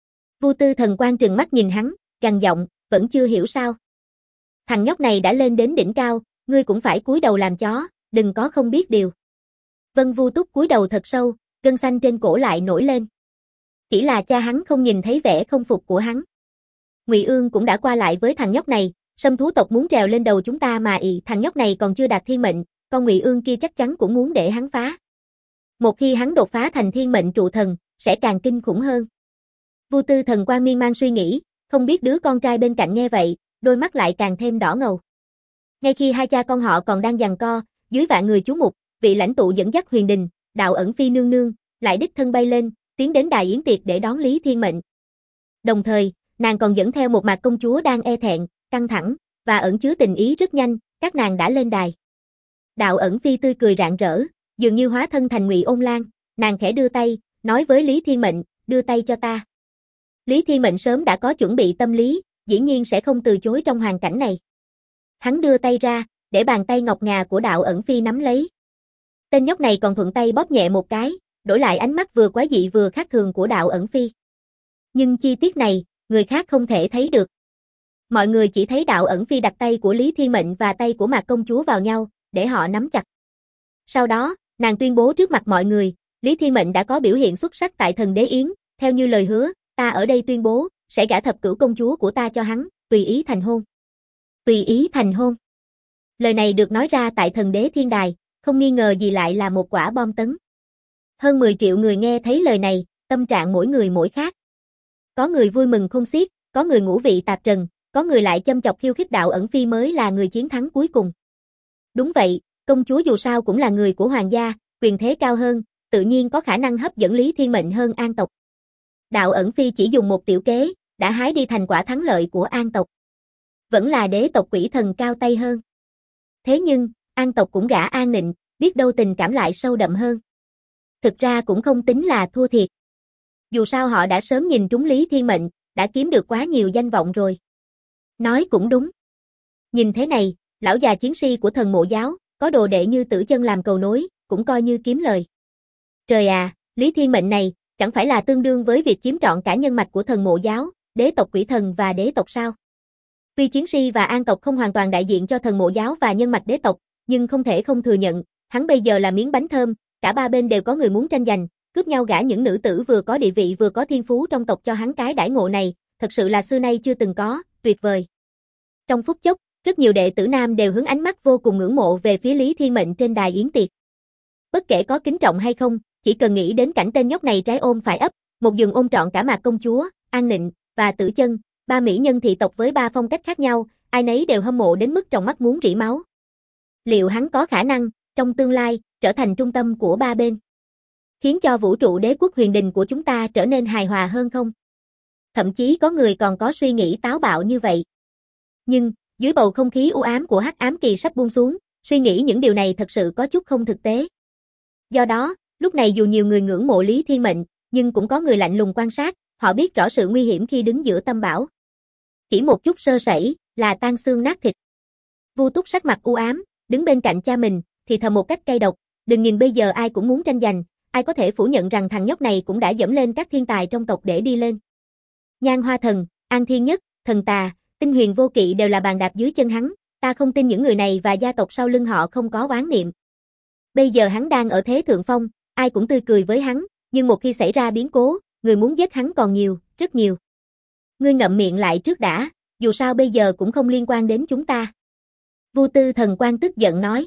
Vu Tư Thần Quan trừng mắt nhìn hắn, gằn giọng, vẫn chưa hiểu sao. Thằng nhóc này đã lên đến đỉnh cao, ngươi cũng phải cúi đầu làm chó, đừng có không biết điều. Vân Vu Túc cúi đầu thật sâu, gân xanh trên cổ lại nổi lên. Chỉ là cha hắn không nhìn thấy vẻ không phục của hắn. Ngụy Ương cũng đã qua lại với thằng nhóc này, Sâm thú tộc muốn trèo lên đầu chúng ta mà thằng nhóc này còn chưa đạt thiên mệnh, con Ngụy Ương kia chắc chắn cũng muốn để hắn phá. Một khi hắn đột phá thành thiên mệnh trụ thần, sẽ càng kinh khủng hơn. Vu Tư Thần Quan miên man suy nghĩ, không biết đứa con trai bên cạnh nghe vậy, đôi mắt lại càng thêm đỏ ngầu. Ngay khi hai cha con họ còn đang giằng co, dưới vạn người chú mục, vị lãnh tụ dẫn dắt Huyền Đình, Đạo Ẩn Phi nương nương, lại đích thân bay lên, tiến đến đài yến tiệc để đón Lý Thiên Mệnh. Đồng thời, nàng còn dẫn theo một mặt công chúa đang e thẹn, căng thẳng, và ẩn chứa tình ý rất nhanh, các nàng đã lên đài. Đạo Ẩn Phi tươi cười rạng rỡ, dường như hóa thân thành Ngụy Ôn Lan, nàng khẽ đưa tay, nói với Lý Thiên Mệnh, đưa tay cho ta. Lý Thiên Mệnh sớm đã có chuẩn bị tâm lý, dĩ nhiên sẽ không từ chối trong hoàn cảnh này. Hắn đưa tay ra, để bàn tay ngọc ngà của Đạo Ẩn Phi nắm lấy. Tên nhóc này còn thuận tay bóp nhẹ một cái, đổi lại ánh mắt vừa quái dị vừa khác thường của Đạo Ẩn Phi. Nhưng chi tiết này, người khác không thể thấy được. Mọi người chỉ thấy Đạo Ẩn Phi đặt tay của Lý Thiên Mệnh và tay của Mạc công chúa vào nhau, để họ nắm chặt. Sau đó, nàng tuyên bố trước mặt mọi người, Lý Thiên Mệnh đã có biểu hiện xuất sắc tại Thần Đế Yến, theo như lời hứa, ta ở đây tuyên bố, sẽ gả thập cửu công chúa của ta cho hắn, tùy ý thành hôn. Tùy ý thành hôn. Lời này được nói ra tại Thần Đế Thiên Đài, không nghi ngờ gì lại là một quả bom tấn. Hơn 10 triệu người nghe thấy lời này, tâm trạng mỗi người mỗi khác. Có người vui mừng khôn xiết, có người ngũ vị tạp trần, có người lại châm chọc khiêu khích Đạo Ẩn Phi mới là người chiến thắng cuối cùng. Đúng vậy, công chúa dù sao cũng là người của hoàng gia, quyền thế cao hơn, tự nhiên có khả năng hấp dẫn Lý Thiên Mệnh hơn An tộc. Đạo Ẩn Phi chỉ dùng một tiểu kế, đã hái đi thành quả thắng lợi của An tộc. Vẫn là đế tộc Quỷ Thần cao tay hơn. Thế nhưng, An tộc cũng gả An Nịnh, biết đâu tình cảm lại sâu đậm hơn. Thực ra cũng không tính là thua thiệt. Dù sao họ đã sớm nhìn trúng Lý Thiên Mệnh, đã kiếm được quá nhiều danh vọng rồi. Nói cũng đúng. Nhìn thế này, lão già chiến si của Thần Mộ giáo, có đồ đệ như Tử Chân làm cầu nối, cũng coi như kiếm lời. Trời à, Lý Thiên Mệnh này, chẳng phải là tương đương với việc chiếm trọn cả nhân mạch của Thần Mộ giáo, đế tộc Quỷ Thần và đế tộc sao? Tuy chiến si và An tộc không hoàn toàn đại diện cho Thần Mộ giáo và nhân mạch đế tộc, nhưng không thể không thừa nhận, hắn bây giờ là miếng bánh thơm, cả ba bên đều có người muốn tranh giành, cướp nhau gả những nữ tử vừa có địa vị vừa có thiên phú trong tộc cho hắn cái đãi ngộ này, thật sự là xưa nay chưa từng có, tuyệt vời. Trong phút chốc, rất nhiều đệ tử nam đều hướng ánh mắt vô cùng ngưỡng mộ về phía Lý Thiên Mệnh trên đài yến tiệc. Bất kể có kính trọng hay không, chỉ cần nghĩ đến cảnh tên nhóc này trái ôm phải ấp, một giường ôm trọn cả Mạc công chúa, An Nịnh và Tử Chân, ba mỹ nhân thị tộc với ba phong cách khác nhau, ai nấy đều hâm mộ đến mức trong mắt muốn rỉ máu. Liệu hắn có khả năng, trong tương lai, trở thành trung tâm của ba bên, khiến cho vũ trụ đế quốc Huyền Đình của chúng ta trở nên hài hòa hơn không? Thậm chí có người còn có suy nghĩ táo bạo như vậy. Nhưng, dưới bầu không khí u ám của Hắc Ám Kỳ sắp buông xuống, suy nghĩ những điều này thật sự có chút không thực tế. Do đó, lúc này dù nhiều người ngưỡng mộ Lý Thiên Mệnh, nhưng cũng có người lạnh lùng quan sát, họ biết rõ sự nguy hiểm khi đứng giữa tâm bão. Chỉ một chút sơ sẩy, là tan xương nát thịt. Vu Túc sắc mặt u ám, đứng bên cạnh cha mình, thì thầm một cách cay độc, đừng nhìn bây giờ ai cũng muốn tranh giành, ai có thể phủ nhận rằng thằng nhóc này cũng đã dẫm lên các thiên tài trong tộc để đi lên. Nhan Hoa Thần, An Thiên Nhất, Thần Tà, Tinh Huyền Vô Kỵ đều là bàn đạp dưới chân hắn, ta không tin những người này và gia tộc sau lưng họ không có oán niệm. Bây giờ hắn đang ở thế thượng phong, ai cũng tươi cười với hắn, nhưng một khi xảy ra biến cố, người muốn giết hắn còn nhiều, rất nhiều. Ngươi ngậm miệng lại trước đã, dù sao bây giờ cũng không liên quan đến chúng ta. Vu Tư Thần Quan tức giận nói.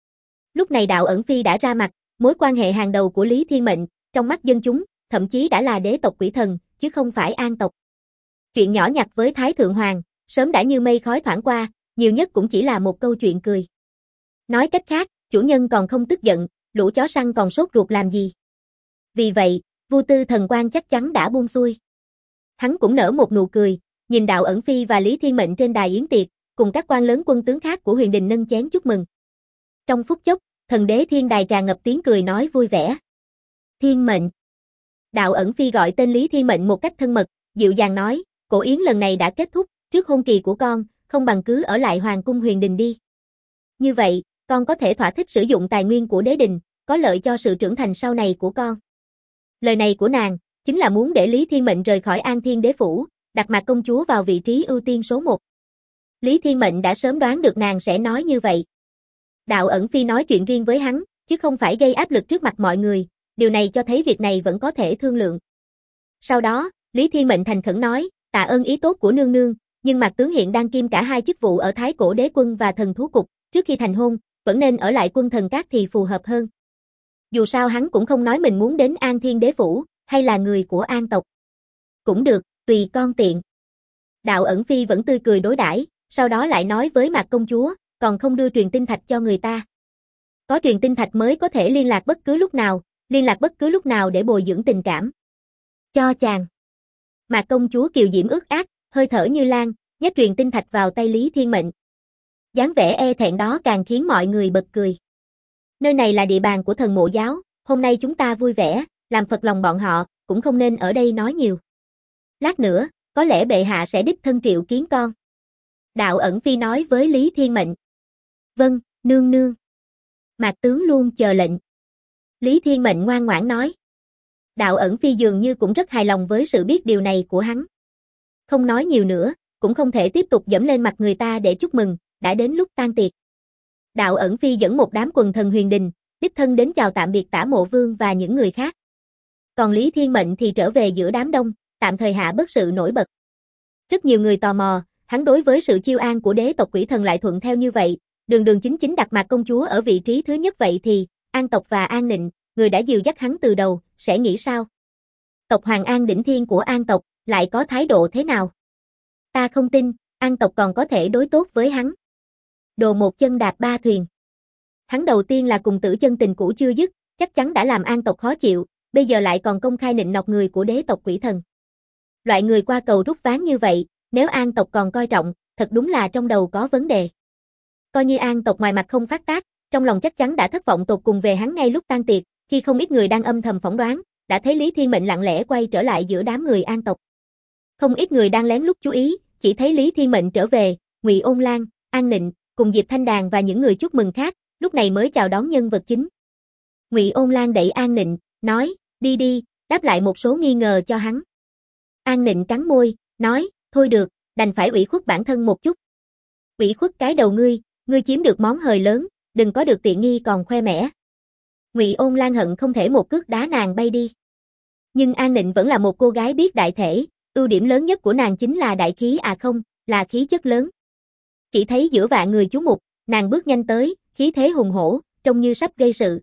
Lúc này Đạo Ẩn Phi đã ra mặt, mối quan hệ hàng đầu của Lý Thiên Mệnh, trong mắt dân chúng, thậm chí đã là đế tộc Quỷ Thần, chứ không phải An tộc. Chuyện nhỏ nhặt với Thái Thượng Hoàng, sớm đã như mây khói thoảng qua, nhiều nhất cũng chỉ là một câu chuyện cười. Nói cách khác, chủ nhân còn không tức giận, lũ chó săn còn sốt ruột làm gì. Vì vậy, Vu Tư Thần Quan chắc chắn đã buông xuôi. Hắn cũng nở một nụ cười, nhìn Đạo Ẩn Phi và Lý Thiên Mệnh trên đài yến tiệc, cùng các quan lớn quân tướng khác của Huyền Đình nâng chén chúc mừng. Trong phút chốc, thần đế thiên đài tràn ngập tiếng cười nói vui vẻ. Thiên Mệnh. Đạo Ẩn Phi gọi tên Lý Thiên Mệnh một cách thân mật, dịu dàng nói, cổ yến lần này đã kết thúc, trước hôn kỳ của con, không bằng cứ ở lại Hoàng cung Huyền Đình đi. Như vậy, con có thể thỏa thích sử dụng tài nguyên của đế đình, có lợi cho sự trưởng thành sau này của con. Lời này của nàng, chính là muốn để Lý Thiên Mệnh rời khỏi An Thiên Đế Phủ, đặt Mạc công chúa vào vị trí ưu tiên số 1. Lý Thiên Mệnh đã sớm đoán được nàng sẽ nói như vậy. Đạo Ẩn Phi nói chuyện riêng với hắn, chứ không phải gây áp lực trước mặt mọi người, điều này cho thấy việc này vẫn có thể thương lượng. Sau đó, Lý Thiên Mệnh thành khẩn nói, tạ ơn ý tốt của nương nương, nhưng Mạc tướng hiện đang kiêm cả hai chức vụ ở Thái Cổ Đế Quân và Thần Thú Cục, trước khi thành hôn, vẫn nên ở lại Quân Thần Các thì phù hợp hơn. Dù sao hắn cũng không nói mình muốn đến An Thiên Đế Phủ, hay là người của An tộc. Cũng được, tùy con tiện. Đạo Ẩn Phi vẫn tươi cười đối đãi, sau đó lại nói với Mạc công chúa, còn không đưa truyền tinh thạch cho người ta. Có truyền tinh thạch mới có thể liên lạc bất cứ lúc nào để bồi dưỡng tình cảm. Cho chàng. Mạc công chúa kiều diễm ướt át, hơi thở như lan, nhét truyền tinh thạch vào tay Lý Thiên Mệnh. Dáng vẻ e thẹn đó càng khiến mọi người bật cười. Nơi này là địa bàn của thần mộ giáo, hôm nay chúng ta vui vẻ, làm phật lòng bọn họ, cũng không nên ở đây nói nhiều. Lát nữa, có lẽ bệ hạ sẽ đích thân triệu kiến con. Đạo Ẩn Phi nói với Lý Thiên Mệnh. Vâng, nương nương. Mạc tướng luôn chờ lệnh. Lý Thiên Mệnh ngoan ngoãn nói. Đạo Ẩn Phi dường như cũng rất hài lòng với sự biết điều này của hắn. Không nói nhiều nữa, cũng không thể tiếp tục dẫm lên mặt người ta để chúc mừng, đã đến lúc tan tiệc. Đạo Ẩn Phi dẫn một đám quần thần Huyền Đình, đích thân đến chào tạm biệt Tả Mộ Vương và những người khác. Còn Lý Thiên Mệnh thì trở về giữa đám đông, tạm thời hạ bớt sự nổi bật. Rất nhiều người tò mò, hắn đối với sự chiêu an của đế tộc Quỷ Thần lại thuận theo như vậy, đường đường chính chính đặt Mạc công chúa ở vị trí thứ nhất vậy thì, An tộc và An Nịnh, người đã dìu dắt hắn từ đầu, sẽ nghĩ sao? Tộc Hoàng An Đỉnh Thiên của An tộc, lại có thái độ thế nào? Ta không tin, An tộc còn có thể đối tốt với hắn. Đồ một chân đạp ba thuyền. Hắn đầu tiên là cùng tử chân tình cũ chưa dứt, chắc chắn đã làm An tộc khó chịu, bây giờ lại còn công khai nịnh nọt người của đế tộc Quỷ Thần. Loại người qua cầu rút ván như vậy, nếu An tộc còn coi trọng, thật đúng là trong đầu có vấn đề. Coi như An tộc ngoài mặt không phát tác, trong lòng chắc chắn đã thất vọng tột cùng về hắn ngay lúc tan tiệc, khi không ít người đang âm thầm phỏng đoán, đã thấy Lý Thiên Mệnh lặng lẽ quay trở lại giữa đám người An tộc. Không ít người đang lén lút chú ý, chỉ thấy Lý Thiên Mệnh trở về, Ngụy Ôn Lan, An Nịnh, cùng Diệp Thanh Đàn và những người chúc mừng khác, lúc này mới chào đón nhân vật chính. Ngụy Ôn Lan đẩy An Nịnh, nói, đi đi, đáp lại một số nghi ngờ cho hắn. An Nịnh cắn môi, nói, thôi được, đành phải ủy khuất bản thân một chút. Ủy khuất cái đầu ngươi chiếm được món hời lớn, đừng có được tiện nghi còn khoe mẽ. Ngụy Ôn Lan hận không thể một cước đá nàng bay đi. Nhưng An Nịnh vẫn là một cô gái biết đại thể, ưu điểm lớn nhất của nàng chính là đại khí không, là khí chất lớn. Chỉ thấy giữa vạn người chú mục, nàng bước nhanh tới, khí thế hùng hổ, trông như sắp gây sự.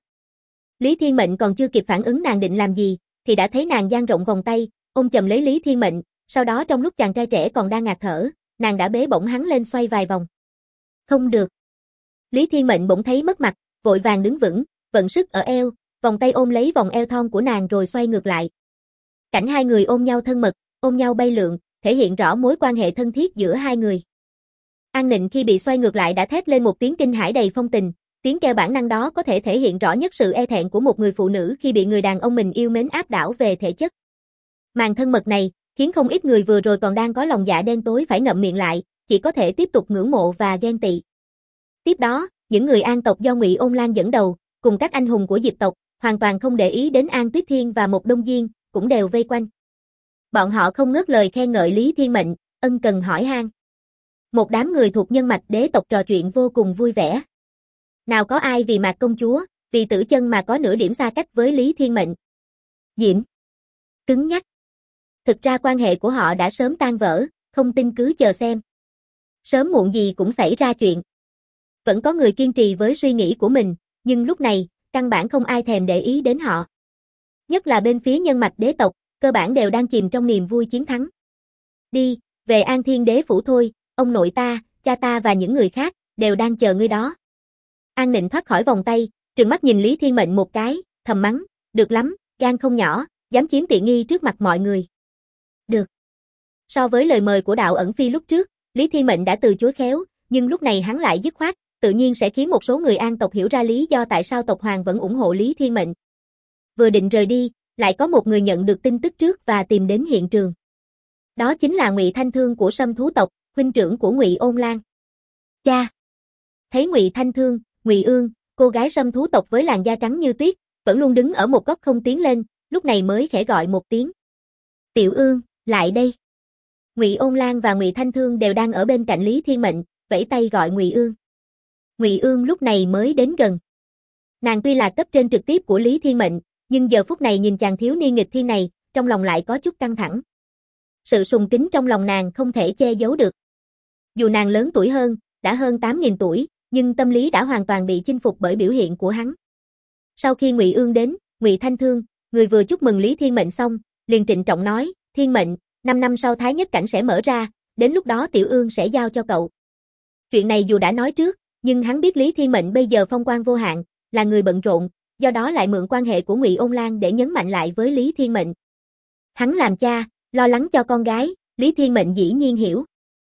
Lý Thiên Mệnh còn chưa kịp phản ứng nàng định làm gì, thì đã thấy nàng dang rộng vòng tay, ôm chầm lấy Lý Thiên Mệnh, sau đó trong lúc chàng trai trẻ còn đang ngạt thở, nàng đã bế bổng hắn lên xoay vài vòng. Không được. Lý Thiên Mệnh bỗng thấy mất mặt, vội vàng đứng vững, vận sức ở eo, vòng tay ôm lấy vòng eo thon của nàng rồi xoay ngược lại. Cảnh hai người ôm nhau thân mật, ôm nhau bay lượn, thể hiện rõ mối quan hệ thân thiết giữa hai người. An Nịnh khi bị xoay ngược lại đã thét lên một tiếng kinh hãi đầy phong tình, tiếng kêu bản năng đó có thể thể hiện rõ nhất sự e thẹn của một người phụ nữ khi bị người đàn ông mình yêu mến áp đảo về thể chất. Màn thân mật này, khiến không ít người vừa rồi còn đang có lòng dạ đen tối phải ngậm miệng lại, chỉ có thể tiếp tục ngưỡng mộ và ghen tị. Tiếp đó, những người An tộc do Ngụy Ôn Lan dẫn đầu, cùng các anh hùng của Diệp tộc, hoàn toàn không để ý đến An Tuyết Thiên và một Đông Diên, cũng đều vây quanh. Bọn họ không ngớt lời khen ngợi Lý Thiên Mệnh, ân cần hỏi han. Một đám người thuộc nhân mạch đế tộc trò chuyện vô cùng vui vẻ. Nào có ai vì Mạc công chúa, vì tử chân mà có nửa điểm xa cách với Lý Thiên Mệnh. Diễm. Cứng nhắc. Thực ra quan hệ của họ đã sớm tan vỡ, không tin cứ chờ xem. Sớm muộn gì cũng xảy ra chuyện. Vẫn có người kiên trì với suy nghĩ của mình, nhưng lúc này, căn bản không ai thèm để ý đến họ. Nhất là bên phía nhân mạch đế tộc, cơ bản đều đang chìm trong niềm vui chiến thắng. Đi, về An Thiên Đế Phủ thôi, ông nội ta, cha ta và những người khác, đều đang chờ ngươi đó. An Nịnh thoát khỏi vòng tay, trừng mắt nhìn Lý Thiên Mệnh một cái, thầm mắng, được lắm, gan không nhỏ, dám chiếm tiện nghi trước mặt mọi người. Được. So với lời mời của Đạo Ẩn Phi lúc trước, Lý Thiên Mệnh đã từ chối khéo, nhưng lúc này hắn lại dứt khoát, tự nhiên sẽ khiến một số người An tộc hiểu ra lý do tại sao tộc Hoàng vẫn ủng hộ Lý Thiên Mệnh. Vừa định rời đi, lại có một người nhận được tin tức trước và tìm đến hiện trường. Đó chính là Ngụy Thanh Thương của Sâm Thú tộc, huynh trưởng của Ngụy Ôn Lan. Cha. Thấy Ngụy Thanh Thương, Ngụy Ương, cô gái Sâm Thú tộc với làn da trắng như tuyết, vẫn luôn đứng ở một góc không tiến lên, lúc này mới khẽ gọi một tiếng. Tiểu Ương, lại đây. Ngụy Ôn Lan và Ngụy Thanh Thương đều đang ở bên cạnh Lý Thiên Mệnh, vẫy tay gọi Ngụy Ương. Ngụy Ương lúc này mới đến gần. Nàng tuy là cấp trên trực tiếp của Lý Thiên Mệnh, nhưng giờ phút này nhìn chàng thiếu niên nghịch thiên này, trong lòng lại có chút căng thẳng. Sự sùng kính trong lòng nàng không thể che giấu được. Dù nàng lớn tuổi hơn, đã hơn 8.000 tuổi, nhưng tâm lý đã hoàn toàn bị chinh phục bởi biểu hiện của hắn. Sau khi Ngụy Ương đến, Ngụy Thanh Thương, người vừa chúc mừng Lý Thiên Mệnh xong, liền trịnh trọng nói, Thiên Mệnh, 5 năm sau Thái Nhất Cảnh sẽ mở ra, đến lúc đó Tiểu Ương sẽ giao cho cậu. Chuyện này dù đã nói trước, nhưng hắn biết Lý Thiên Mệnh bây giờ phong quang vô hạn, là người bận rộn, do đó lại mượn quan hệ của Ngụy Ôn Lan để nhấn mạnh lại với Lý Thiên Mệnh. Hắn làm cha, lo lắng cho con gái, Lý Thiên Mệnh dĩ nhiên hiểu.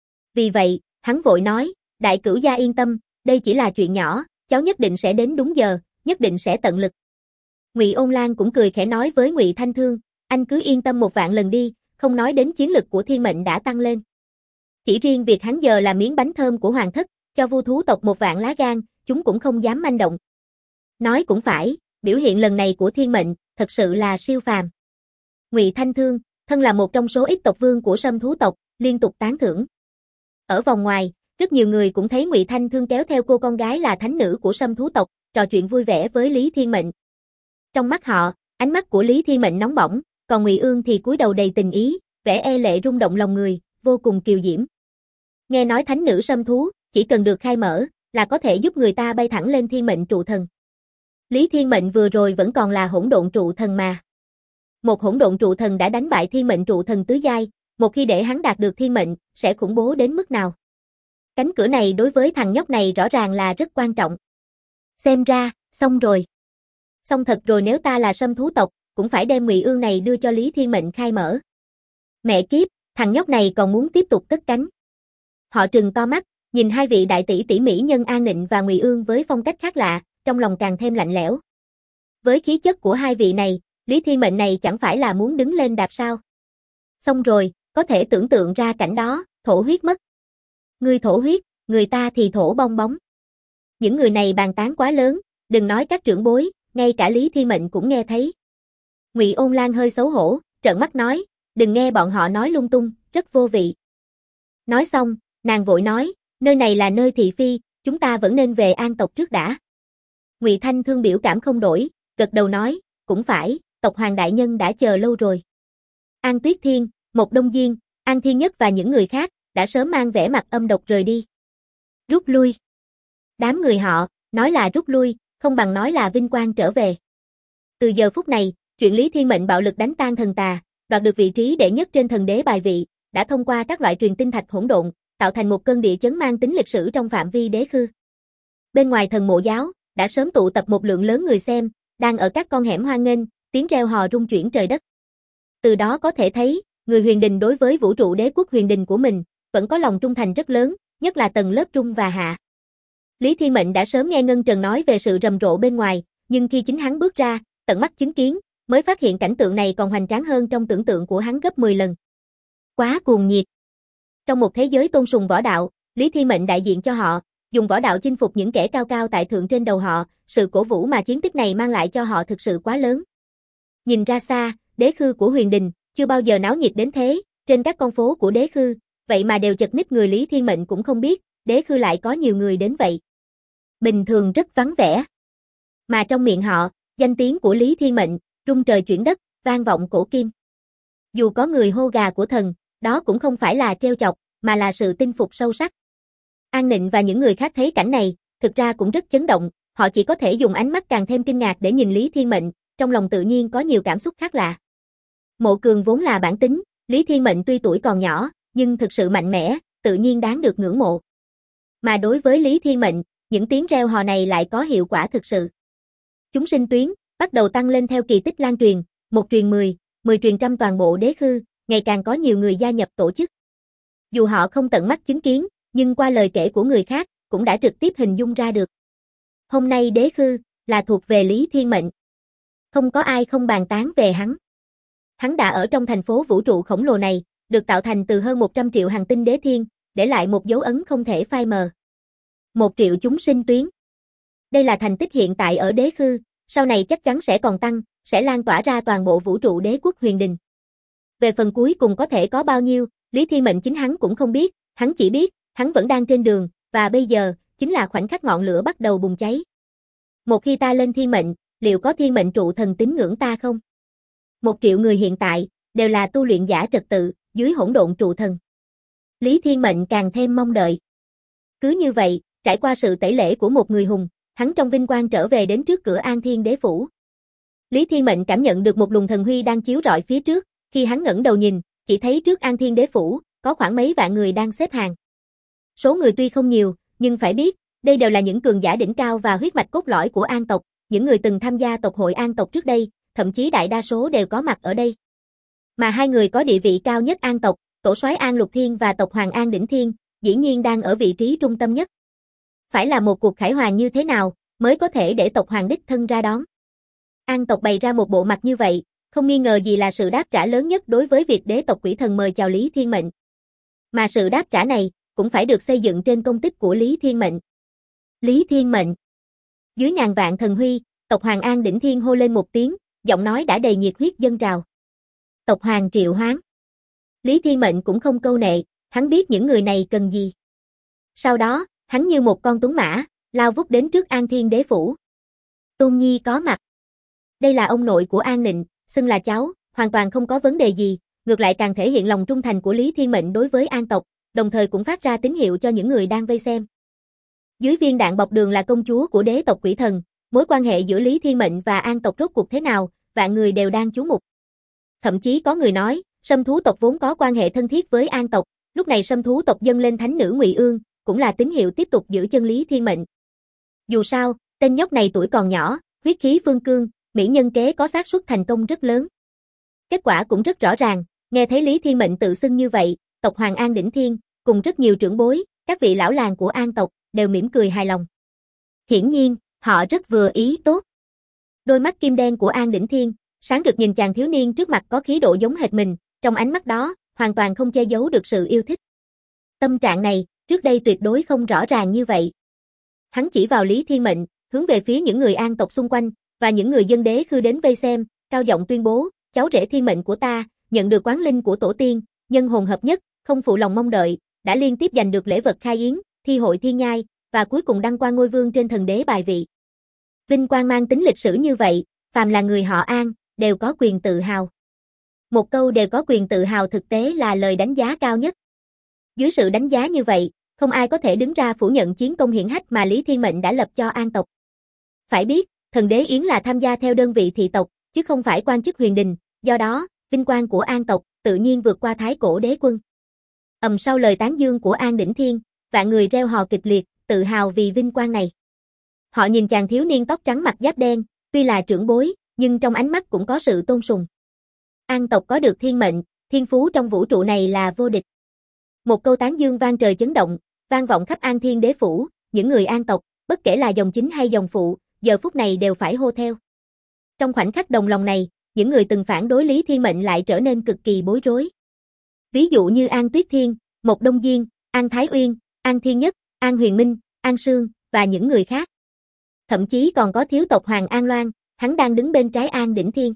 Vì vậy, hắn vội nói, đại cửu gia yên tâm, đây chỉ là chuyện nhỏ, cháu nhất định sẽ đến đúng giờ, nhất định sẽ tận lực. Ngụy Ôn Lan cũng cười khẽ nói với Ngụy Thanh Thương, anh cứ yên tâm 1.000 lần đi, không nói đến chiến lực của Thiên Mệnh đã tăng lên. Chỉ riêng việc hắn giờ là miếng bánh thơm của hoàng thất, cho Vu thú tộc 1.000 lá gan, chúng cũng không dám manh động. Nói cũng phải, biểu hiện lần này của Thiên Mệnh, thật sự là siêu phàm. Ngụy Thanh Thương, thân là một trong số ít tộc vương của Sâm thú tộc, liên tục tán thưởng. Ở vòng ngoài, rất nhiều người cũng thấy Ngụy Thanh Thương kéo theo cô con gái là thánh nữ của Sâm thú tộc, trò chuyện vui vẻ với Lý Thiên Mệnh. Trong mắt họ, ánh mắt của Lý Thiên Mệnh nóng bỏng, còn Ngụy Ương thì cúi đầu đầy tình ý, vẻ e lệ rung động lòng người, vô cùng kiều diễm. Nghe nói thánh nữ Sâm thú, chỉ cần được khai mở, là có thể giúp người ta bay thẳng lên Thiên Mệnh trụ thần. Lý Thiên Mệnh vừa rồi vẫn còn là hỗn độn trụ thần mà. Một hỗn độn trụ thần đã đánh bại Thiên Mệnh trụ thần tứ giai, một khi để hắn đạt được Thiên Mệnh, sẽ khủng bố đến mức nào. Cánh cửa này đối với thằng nhóc này rõ ràng là rất quan trọng. Xem ra, xong rồi. Xong thật rồi, nếu ta là Sâm thú tộc, cũng phải đem Ngụy Ương này đưa cho Lý Thiên Mệnh khai mở. Mẹ kiếp, thằng nhóc này còn muốn tiếp tục cất cánh. Họ trừng to mắt, nhìn hai vị đại tỷ tỷ mỹ nhân An Nịnh và Ngụy Ương với phong cách khác lạ, trong lòng càng thêm lạnh lẽo. Với khí chất của hai vị này, Lý Thiên Mệnh này chẳng phải là muốn đứng lên đạp sao. Xong rồi, có thể tưởng tượng ra cảnh đó, thổ huyết mất. Ngươi thổ huyết, người ta thì thổ bong bóng. Những người này bàn tán quá lớn, đừng nói các trưởng bối, ngay cả Lý Thiên Mệnh cũng nghe thấy. Ngụy Ôn Lan hơi xấu hổ, trợn mắt nói, đừng nghe bọn họ nói lung tung, rất vô vị. Nói xong, nàng vội nói, nơi này là nơi thị phi, chúng ta vẫn nên về An tộc trước đã. Ngụy Thanh Thương biểu cảm không đổi, gật đầu nói, cũng phải, tộc Hoàng đại nhân đã chờ lâu rồi. An Tuyết Thiên, Mộc Đông Diên, An Thiên Nhất và những người khác đã sớm mang vẻ mặt âm độc rời đi. Rút lui. Đám người họ, nói là rút lui, không bằng nói là vinh quang trở về. Từ giờ phút này, chuyện Lý Thiên Mệnh bạo lực đánh tan thần tà, đoạt được vị trí đệ nhất trên thần đế bài vị, đã thông qua các loại truyền tinh thạch hỗn độn, tạo thành một cơn địa chấn mang tính lịch sử trong phạm vi đế khư. Bên ngoài thần mộ giáo, đã sớm tụ tập một lượng lớn người xem, đang ở các con hẻm hoan nghênh, tiếng reo hò rung chuyển trời đất. Từ đó có thể thấy, người Huyền Đình đối với vũ trụ đế quốc Huyền Đình của mình, vẫn có lòng trung thành rất lớn, nhất là tầng lớp trung và hạ. Lý Thiên Mệnh đã sớm nghe Ngân Trần nói về sự rầm rộ bên ngoài, nhưng khi chính hắn bước ra, tận mắt chứng kiến, mới phát hiện cảnh tượng này còn hoành tráng hơn trong tưởng tượng của hắn gấp 10 lần. Quá cuồng nhiệt. Trong một thế giới tôn sùng võ đạo, Lý Thiên Mệnh đại diện cho họ, dùng võ đạo chinh phục những kẻ cao cao tại thượng trên đầu họ, sự cổ vũ mà chiến tích này mang lại cho họ thực sự quá lớn. Nhìn ra xa, đế khư của Huyền Đình, chưa bao giờ náo nhiệt đến thế, trên các con phố của đế khư, vậy mà đều chật ních người. Lý Thiên Mệnh cũng không biết, đế khư lại có nhiều người đến vậy. Bình thường rất vắng vẻ. Mà trong miệng họ, danh tiếng của Lý Thiên Mệnh, rung trời chuyển đất, vang vọng cổ kim. Dù có người hô gà của thần, đó cũng không phải là trêu chọc, mà là sự tin phục sâu sắc. An Nịnh và những người khác thấy cảnh này, thực ra cũng rất chấn động, họ chỉ có thể dùng ánh mắt càng thêm kinh ngạc để nhìn Lý Thiên Mệnh, trong lòng tự nhiên có nhiều cảm xúc khác lạ. Mộ Cường vốn là bản tính, Lý Thiên Mệnh tuy tuổi còn nhỏ, nhưng thực sự mạnh mẽ, tự nhiên đáng được ngưỡng mộ. Mà đối với Lý Thiên Mệnh, những tiếng reo hò này lại có hiệu quả thực sự. Chúng sinh tuyến bắt đầu tăng lên theo kỳ tích lan truyền, 1 truyền 10, 10 truyền trăm toàn bộ đế khư, ngày càng có nhiều người gia nhập tổ chức. Dù họ không tận mắt chứng kiến, nhưng qua lời kể của người khác, cũng đã trực tiếp hình dung ra được. Hôm nay đế khư là thuộc về Lý Thiên Mệnh. Không có ai không bàn tán về hắn. Hắn đã ở trong thành phố vũ trụ khổng lồ này, được tạo thành từ hơn 100 triệu hành tinh đế thiên, để lại một dấu ấn không thể phai mờ. 1 triệu chúng sinh tuyến. Đây là thành tích hiện tại ở đế khư, sau này chắc chắn sẽ còn tăng, sẽ lan tỏa ra toàn bộ vũ trụ đế quốc huyền đình. Về phần cuối cùng có thể có bao nhiêu, Lý Thiên Mệnh chính hắn cũng không biết, hắn chỉ biết, hắn vẫn đang trên đường, và bây giờ, chính là khoảnh khắc ngọn lửa bắt đầu bùng cháy. Một khi ta lên thiên mệnh, liệu có thiên mệnh trụ thần tín ngưỡng ta không? 1 triệu người hiện tại, đều là tu luyện giả trật tự, dưới hỗn độn trụ thần. Lý Thiên Mệnh càng thêm mong đợi. Cứ như vậy, trải qua sự tẩy lễ của một người hùng, hắn trong vinh quang trở về đến trước cửa An Thiên Đế Phủ. Lý Thiên Mệnh cảm nhận được một luồng thần huy đang chiếu rọi phía trước, khi hắn ngẩng đầu nhìn, chỉ thấy trước An Thiên Đế Phủ, có khoảng mấy vạn người đang xếp hàng. Số người tuy không nhiều, nhưng phải biết, đây đều là những cường giả đỉnh cao và huyết mạch cốt lõi của An tộc, những người từng tham gia tộc hội An tộc trước đây, thậm chí đại đa số đều có mặt ở đây. Mà 2 người có địa vị cao nhất An tộc, tổ soái An Lục Thiên và tộc hoàng An Đỉnh Thiên, dĩ nhiên đang ở vị trí trung tâm nhất. Phải là một cuộc khải hoàn như thế nào, mới có thể để tộc hoàng đích thân ra đón. An tộc bày ra một bộ mặt như vậy, không nghi ngờ gì là sự đáp trả lớn nhất đối với việc đế tộc quỷ thần mời chào Lý Thiên Mệnh. Mà sự đáp trả này, cũng phải được xây dựng trên công tích của Lý Thiên Mệnh. Lý Thiên Mệnh. Dưới ngàn vạn thần huy, tộc hoàng An Đỉnh Thiên hô lên một tiếng, giọng nói đã đầy nhiệt huyết dâng trào. Tộc hoàng triệu hoán. Lý Thiên Mệnh cũng không câu nệ, hắn biết những người này cần gì. Sau đó, hắn như một con tuấn mã, lao vút đến trước An Thiên Đế Phủ. Tôn Nhi có mặt. Đây là ông nội của An Nịnh, xưng là cháu, hoàn toàn không có vấn đề gì, ngược lại càng thể hiện lòng trung thành của Lý Thiên Mệnh đối với An tộc, đồng thời cũng phát ra tín hiệu cho những người đang vây xem. Dưới viên đạn bọc đường là công chúa của đế tộc quỷ thần, mối quan hệ giữa Lý Thiên Mệnh và An tộc rốt cuộc thế nào, vạn người đều đang chú mục. Thậm chí có người nói, Sâm thú tộc vốn có quan hệ thân thiết với An tộc, lúc này Sâm thú tộc dâng lên thánh nữ Ngụy Ương, cũng là tín hiệu tiếp tục giữ chân Lý Thiên Mệnh. Dù sao, tên nhóc này tuổi còn nhỏ, huyết khí phương cương, mỹ nhân kế có xác suất thành công rất lớn. Kết quả cũng rất rõ ràng, nghe thấy Lý Thiên Mệnh tự xưng như vậy, tộc hoàng An Đỉnh Thiên, cùng rất nhiều trưởng bối, các vị lão làng của An tộc, đều mỉm cười hài lòng. Hiển nhiên, họ rất vừa ý tốt. Đôi mắt kim đen của An Đỉnh Thiên, sáng rực nhìn chàng thiếu niên trước mặt có khí độ giống hệt mình, trong ánh mắt đó, hoàn toàn không che giấu được sự yêu thích. Tâm trạng này, trước đây tuyệt đối không rõ ràng như vậy. Hắn chỉ vào Lý Thiên Mệnh, hướng về phía những người An tộc xung quanh, và những người dân đế khư đến vây xem, cao giọng tuyên bố, cháu rể Thiên Mệnh của ta, nhận được quán linh của tổ tiên, nhân hồn hợp nhất, không phụ lòng mong đợi, đã liên tiếp giành được lễ vật khai yến, thi hội thiên nhai, và cuối cùng đăng quang ngôi vương trên thần đế bài vị. Vinh quang mang tính lịch sử như vậy, phàm là người họ An, đều có quyền tự hào. Một câu đều có quyền tự hào thực tế là lời đánh giá cao nhất. Dưới sự đánh giá như vậy, không ai có thể đứng ra phủ nhận chiến công hiển hách mà Lý Thiên Mệnh đã lập cho An tộc. Phải biết, thần đế yến là tham gia theo đơn vị thị tộc, chứ không phải quan chức huyền đình, do đó, vinh quang của An tộc tự nhiên vượt qua thái cổ đế quân. Sau lời tán dương của An Đỉnh Thiên, vạn người reo hò kịch liệt, tự hào vì vinh quang này. Họ nhìn chàng thiếu niên tóc trắng mặt giáp đen, tuy là trưởng bối, nhưng trong ánh mắt cũng có sự tôn sùng. An tộc có được thiên mệnh, thiên phú trong vũ trụ này là vô địch. Một câu tán dương vang trời chấn động, vang vọng khắp An Thiên Đế Phủ, những người An tộc, bất kể là dòng chính hay dòng phụ, giờ phút này đều phải hô theo. Trong khoảnh khắc đồng lòng này, những người từng phản đối Lý Thiên Mệnh lại trở nên cực kỳ bối rối. Ví dụ như An Tuyết Thiên, Mộc Đông Diên, An Thái Uyên, An Thiên Nhất, An Huyền Minh, An Sương, và những người khác. Thậm chí còn có thiếu tộc Hoàng An Loan, hắn đang đứng bên trái An Đỉnh Thiên.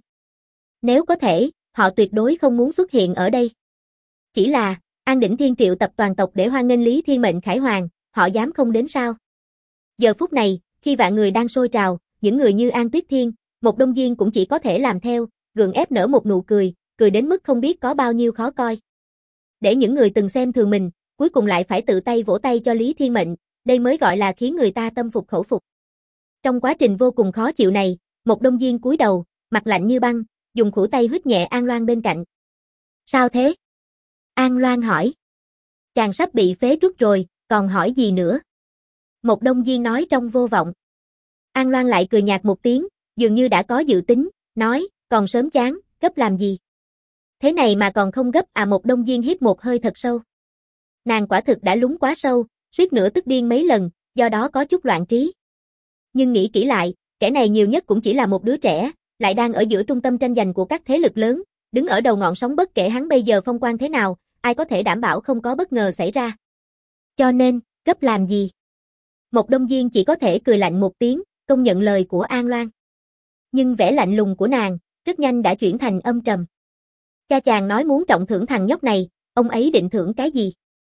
Nếu có thể, họ tuyệt đối không muốn xuất hiện ở đây. Chỉ là, An Đỉnh Thiên triệu tập toàn tộc để hoan nghênh Lý Thiên Mệnh khải hoàn, họ dám không đến sao? Giờ phút này, khi vạn người đang sôi trào, những người như An Tuyết Thiên, Mộc Đông Diên cũng chỉ có thể làm theo, gượng ép nở một nụ cười, cười đến mức không biết có bao nhiêu khó coi. Để những người từng xem thường mình, cuối cùng lại phải tự tay vỗ tay cho Lý Thiên Mệnh, đây mới gọi là khiến người ta tâm phục khẩu phục. Trong quá trình vô cùng khó chịu này, Mộc Đông Diên cúi đầu, mặt lạnh như băng, dùng khuỷu tay huýt nhẹ An Loan bên cạnh. Sao thế? An Loan hỏi. Chàng sắp bị phế truất rồi, còn hỏi gì nữa? Một đông viên nói trong vô vọng. An Loan lại cười nhạt một tiếng, dường như đã có dự tính, nói, còn sớm chán, gấp làm gì? Thế này mà còn không gấp à? Một đông viên hít một hơi thật sâu. Nàng quả thực đã lún quá sâu, suýt nữa tức điên mấy lần, do đó có chút loạn trí. Nhưng nghĩ kỹ lại, kẻ này nhiều nhất cũng chỉ là một đứa trẻ, lại đang ở giữa trung tâm tranh giành của các thế lực lớn, đứng ở đầu ngọn sóng, bất kể hắn bây giờ phong quang thế nào, ai có thể đảm bảo không có bất ngờ xảy ra. Cho nên, gấp làm gì? Một đông viên chỉ có thể cười lạnh một tiếng, công nhận lời của An Loan. Nhưng vẻ lạnh lùng của nàng, rất nhanh đã chuyển thành âm trầm. Cha chàng nói muốn trọng thưởng thằng nhóc này, ông ấy định thưởng cái gì?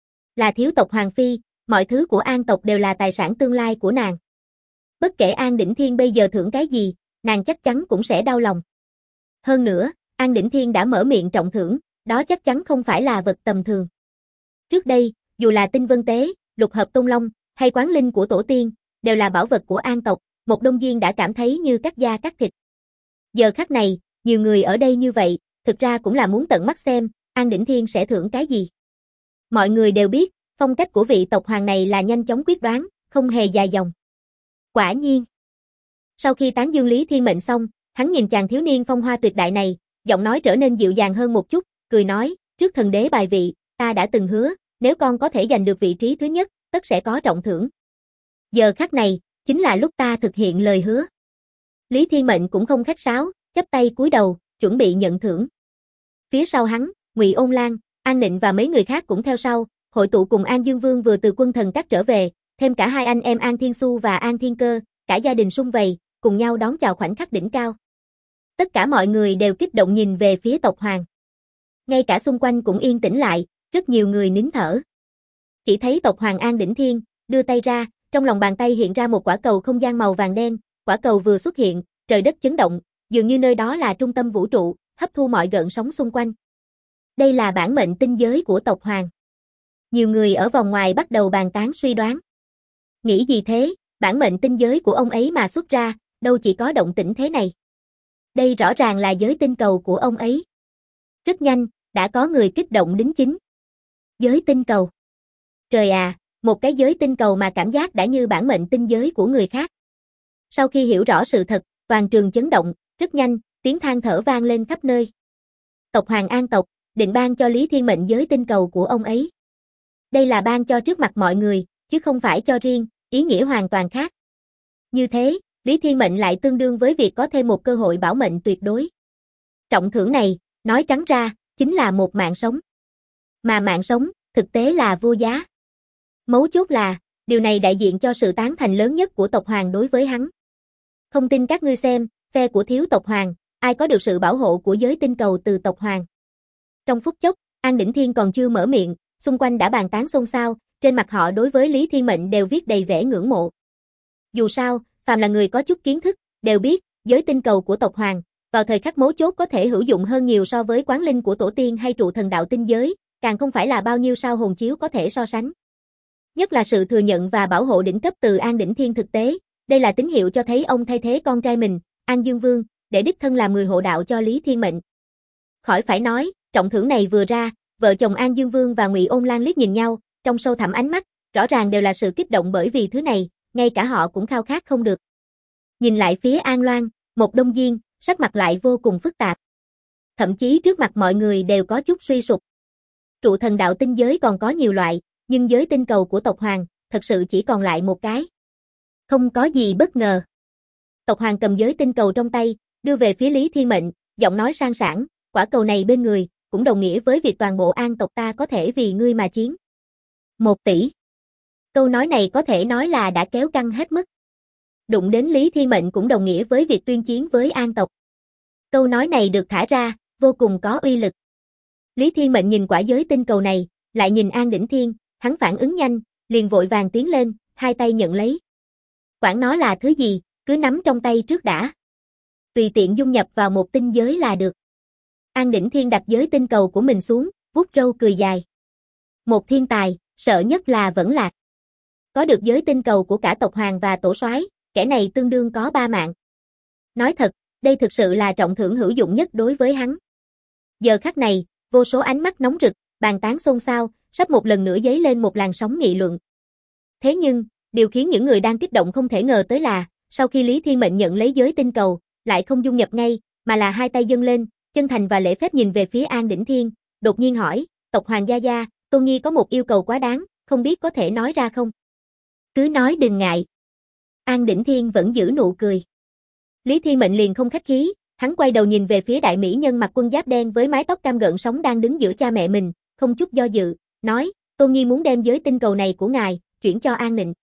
Là thiếu tộc Hoàng Phi, mọi thứ của An tộc đều là tài sản tương lai của nàng. Bất kể An Đỉnh Thiên bây giờ thưởng cái gì, nàng chắc chắn cũng sẽ đau lòng. Hơn nữa, An Đỉnh Thiên đã mở miệng trọng thưởng, đó chắc chắn không phải là vật tầm thường. Trước đây, dù là Tinh Vân Tế, Lục Hợp Tôn Long, hay Quán Linh của Tổ tiên, đều là bảo vật của An tộc, một đông viên đã cảm thấy như cắt da cắt thịt. Giờ khắc này, nhiều người ở đây như vậy, thực ra cũng là muốn tận mắt xem, An Đỉnh Thiên sẽ thưởng cái gì. Mọi người đều biết, phong cách của vị tộc hoàng này là nhanh chóng quyết đoán, không hề dài dòng. Quả nhiên. Sau khi tán dương Lý Thiên Mệnh xong, hắn nhìn chàng thiếu niên phong hoa tuyệt đại này, giọng nói trở nên dịu dàng hơn một chút, cười nói, trước thần đế bài vị, ta đã từng hứa, nếu con có thể giành được vị trí thứ nhất, tất sẽ có trọng thưởng. Giờ khắc này, chính là lúc ta thực hiện lời hứa. Lý Thiên Mệnh cũng không khách sáo, chắp tay cúi đầu, chuẩn bị nhận thưởng. Phía sau hắn, Ngụy Ôn Lan, An Nịnh và mấy người khác cũng theo sau, hội tụ cùng An Dương Vương vừa từ quân thần cát trở về, thêm cả hai anh em An Thiên Xu và An Thiên Cơ, cả gia đình sum vầy, cùng nhau đón chào khoảnh khắc đỉnh cao. Tất cả mọi người đều kích động nhìn về phía tộc hoàng. Ngay cả xung quanh cũng yên tĩnh lại, rất nhiều người nín thở. Chỉ thấy tộc hoàng An Đỉnh Thiên, đưa tay ra, trong lòng bàn tay hiện ra một quả cầu không gian màu vàng đen, quả cầu vừa xuất hiện, trời đất chấn động, dường như nơi đó là trung tâm vũ trụ, hấp thu mọi gợn sóng xung quanh. Đây là bản mệnh tinh giới của tộc hoàng. Nhiều người ở vòng ngoài bắt đầu bàn tán suy đoán. Nghĩ gì thế, bản mệnh tinh giới của ông ấy mà xuất ra, đâu chỉ có động tĩnh thế này. Đây rõ ràng là giới tinh cầu của ông ấy. Rất nhanh, đã có người kích động đính chính. Giới tinh cầu. Trời à, một cái giới tinh cầu mà cảm giác đã như bản mệnh tinh giới của người khác. Sau khi hiểu rõ sự thật, toàn trường chấn động, rất nhanh, tiếng than thở vang lên khắp nơi. Tộc Hoàng An tộc, định ban cho Lý Thiên Mệnh giới tinh cầu của ông ấy. Đây là ban cho trước mặt mọi người, chứ không phải cho riêng, ý nghĩa hoàn toàn khác. Như thế, Lý Thiên Mệnh lại tương đương với việc có thêm một cơ hội bảo mệnh tuyệt đối. Trọng thưởng này, nói trắng ra, chính là một mạng sống. Mà mạng sống, thực tế là vô giá. Mấu chốt là, điều này đại diện cho sự tán thành lớn nhất của tộc hoàng đối với hắn. Không tin các ngươi xem, phe của thiếu tộc hoàng, ai có được sự bảo hộ của giới tinh cầu từ tộc hoàng. Trong phút chốc, An Đỉnh Thiên còn chưa mở miệng, xung quanh đã bàn tán xôn xao, trên mặt họ đối với Lý Thiên Mệnh đều viết đầy vẻ ngưỡng mộ. Dù sao, phàm là người có chút kiến thức, đều biết, giới tinh cầu của tộc hoàng, vào thời khắc mấu chốt có thể hữu dụng hơn nhiều so với quán linh của tổ tiên hay trụ thần đạo tinh giới, càng không phải là bao nhiêu sao hồn chiếu có thể so sánh. Nhất là sự thừa nhận và bảo hộ đỉnh cấp từ An Đỉnh Thiên thực tế, đây là tín hiệu cho thấy ông thay thế con trai mình, An Dương Vương, để đích thân làm người hộ đạo cho Lý Thiên Mệnh. Khỏi phải nói, trọng thưởng này vừa ra, vợ chồng An Dương Vương và Ngụy Ôn Lan liếc nhìn nhau, trong sâu thẳm ánh mắt, rõ ràng đều là sự kích động bởi vì thứ này, ngay cả họ cũng khao khát không được. Nhìn lại phía An Loan, một đông viên, sắc mặt lại vô cùng phức tạp. Thậm chí trước mặt mọi người đều có chút suy sụp. Trụ thần đạo tinh giới còn có nhiều loại, nhưng giới tinh cầu của tộc hoàng, thật sự chỉ còn lại một cái. Không có gì bất ngờ. Tộc hoàng cầm giới tinh cầu trong tay, đưa về phía Lý Thiên Mệnh, giọng nói sang sảng, quả cầu này bên người, cũng đồng nghĩa với việc toàn bộ An tộc ta có thể vì ngươi mà chiến. 1 tỷ. Câu nói này có thể nói là đã kéo căng hết mức. Đụng đến Lý Thiên Mệnh cũng đồng nghĩa với việc tuyên chiến với An tộc. Câu nói này được thả ra, vô cùng có uy lực. Lý Thiên Mệnh nhìn quả giới tinh cầu này, lại nhìn An Đỉnh Thiên, hắn phản ứng nhanh, liền vội vàng tiến lên, hai tay nhận lấy. Quản nó là thứ gì, cứ nắm trong tay trước đã. Tùy tiện dung nhập vào một tinh giới là được. An Đỉnh Thiên đặt giới tinh cầu của mình xuống, vuốt râu cười dài. Một thiên tài, sợ nhất là vẫn lạc. Có được giới tinh cầu của cả tộc hoàng và tổ soái, kẻ này tương đương có 3 mạng. Nói thật, đây thực sự là trọng thưởng hữu dụng nhất đối với hắn. Giờ khắc này, vô số ánh mắt nóng rực, bàn tán xôn xao, sắp một lần nữa dấy lên một làn sóng nghị luận. Thế nhưng, Điều khiến những người đang kích động không thể ngờ tới là, sau khi Lý Thiên Mệnh nhận lấy giới tinh cầu, lại không dung nhập ngay, mà là hai tay dâng lên, chân thành và lễ phép nhìn về phía An Đỉnh Thiên, đột nhiên hỏi, tộc Hoàng gia gia, Tôn Nhi có một yêu cầu quá đáng, không biết có thể nói ra không? Cứ nói đừng ngại. An Đỉnh Thiên vẫn giữ nụ cười. Lý Thiên Mệnh liền không khách khí, hắn quay đầu nhìn về phía đại mỹ nhân mặc quân giáp đen với mái tóc cam gợn sóng đang đứng giữa cha mẹ mình, không chút do dự, nói, Tôn Nhi muốn đem giới tinh cầu này của ngài, chuyển cho An Nịnh.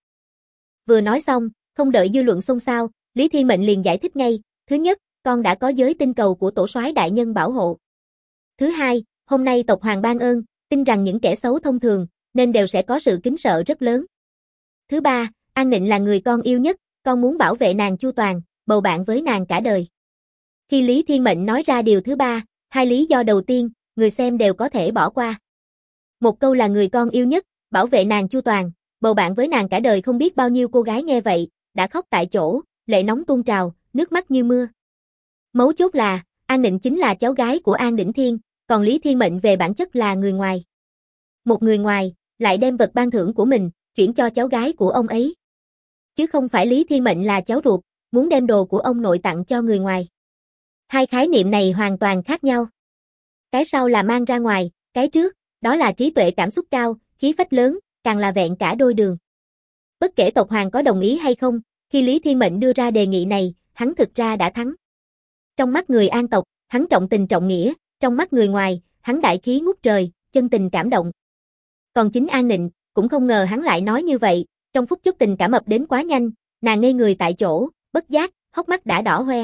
Vừa nói xong, không đợi dư luận xôn xao, Lý Thiên Mệnh liền giải thích ngay, thứ nhất, con đã có giới tinh cầu của tổ soái đại nhân bảo hộ. Thứ hai, hôm nay tộc Hoàng ban ơn, tin rằng những kẻ xấu thông thường, nên đều sẽ có sự kính sợ rất lớn. Thứ ba, An Nịnh là người con yêu nhất, con muốn bảo vệ nàng chu toàn, bầu bạn với nàng cả đời. Khi Lý Thiên Mệnh nói ra điều thứ ba, hai lý do đầu tiên, người xem đều có thể bỏ qua. Một câu là người con yêu nhất, bảo vệ nàng chu toàn, bầu bạn với nàng cả đời, không biết bao nhiêu cô gái nghe vậy, đã khóc tại chỗ, lệ nóng tuôn trào, nước mắt như mưa. Mấu chốt là, An Nịnh chính là cháu gái của An Đỉnh Thiên, còn Lý Thiên Mệnh về bản chất là người ngoài. Một người ngoài, lại đem vật ban thưởng của mình, chuyển cho cháu gái của ông ấy. Chứ không phải Lý Thiên Mệnh là cháu ruột, muốn đem đồ của ông nội tặng cho người ngoài. Hai khái niệm này hoàn toàn khác nhau. Cái sau là mang ra ngoài, cái trước, đó là trí tuệ cảm xúc cao, khí phách lớn, càng là vẹn cả đôi đường. Bất kể tộc Hoàng có đồng ý hay không, khi Lý Thiên Mệnh đưa ra đề nghị này, hắn thực ra đã thắng. Trong mắt người An tộc, hắn trọng tình trọng nghĩa, trong mắt người ngoài, hắn đại khí ngút trời, chân tình cảm động. Còn chính An Nịnh, cũng không ngờ hắn lại nói như vậy, trong phút chốc tình cảm ập đến quá nhanh, nàng ngây người tại chỗ, bất giác, hốc mắt đã đỏ hoe.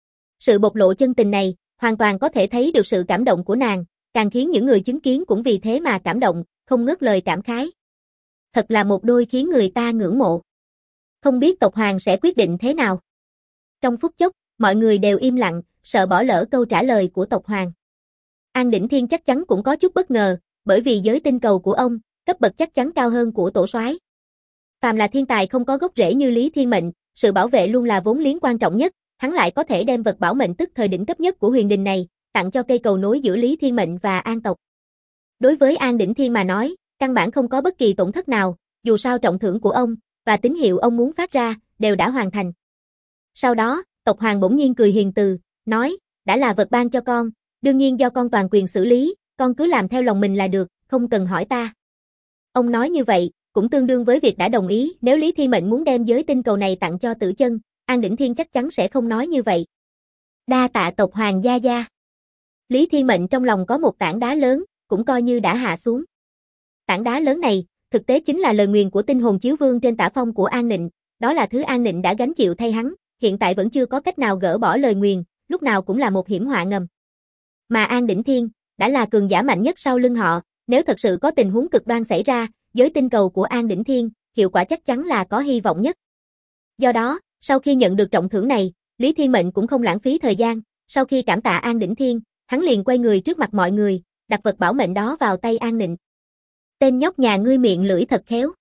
Sự bộc lộ chân tình này, hoàn toàn có thể thấy được sự cảm động của nàng, càng khiến những người chứng kiến cũng vì thế mà cảm động, không ngớt lời cảm khái. Thật là một đôi khiến người ta ngưỡng mộ. Không biết tộc Hoàng sẽ quyết định thế nào. Trong phút chốc, mọi người đều im lặng, sợ bỏ lỡ câu trả lời của tộc Hoàng. An Đỉnh Thiên chắc chắn cũng có chút bất ngờ, bởi vì giới tinh cầu của ông, cấp bậc chắc chắn cao hơn của tổ soái. Phàm là thiên tài không có gốc rễ như Lý Thiên Mệnh, sự bảo vệ luôn là vốn liếng quan trọng nhất, hắn lại có thể đem vật bảo mệnh tức thời đỉnh cấp nhất của huyền đình này, tặng cho cây cầu nối giữa Lý Thiên Mệnh và An tộc. Đối với An Đỉnh Thiên mà nói, căn bản không có bất kỳ tổn thất nào, dù sao trọng thưởng của ông, và tín hiệu ông muốn phát ra, đều đã hoàn thành. Sau đó, tộc Hoàng bỗng nhiên cười hiền từ, nói, đã là vật ban cho con, đương nhiên do con toàn quyền xử lý, con cứ làm theo lòng mình là được, không cần hỏi ta. Ông nói như vậy, cũng tương đương với việc đã đồng ý, nếu Lý Thiên Mệnh muốn đem giới tinh cầu này tặng cho Tử Chân, An Đỉnh Thiên chắc chắn sẽ không nói như vậy. Đa tạ tộc Hoàng gia gia. Lý Thiên Mệnh trong lòng có một tảng đá lớn, cũng coi như đã hạ xuống. Tảng đá lớn này, thực tế chính là lời nguyền của tinh hồn chiếu vương trên tả phong của An Nịnh, đó là thứ An Nịnh đã gánh chịu thay hắn, hiện tại vẫn chưa có cách nào gỡ bỏ lời nguyền, lúc nào cũng là một hiểm họa ngầm. Mà An Đỉnh Thiên, đã là cường giả mạnh nhất sau lưng họ, nếu thật sự có tình huống cực đoan xảy ra, giới tinh cầu của An Đỉnh Thiên, hiệu quả chắc chắn là có hy vọng nhất. Do đó, sau khi nhận được trọng thưởng này, Lý Thiên Mệnh cũng không lãng phí thời gian, sau khi cảm tạ An Đỉnh Thiên, hắn liền quay người trước mặt mọi người, đặt vật bảo mệnh đó vào tay An Nịnh. Tên nhóc nhà ngươi miệng lưỡi thật khéo.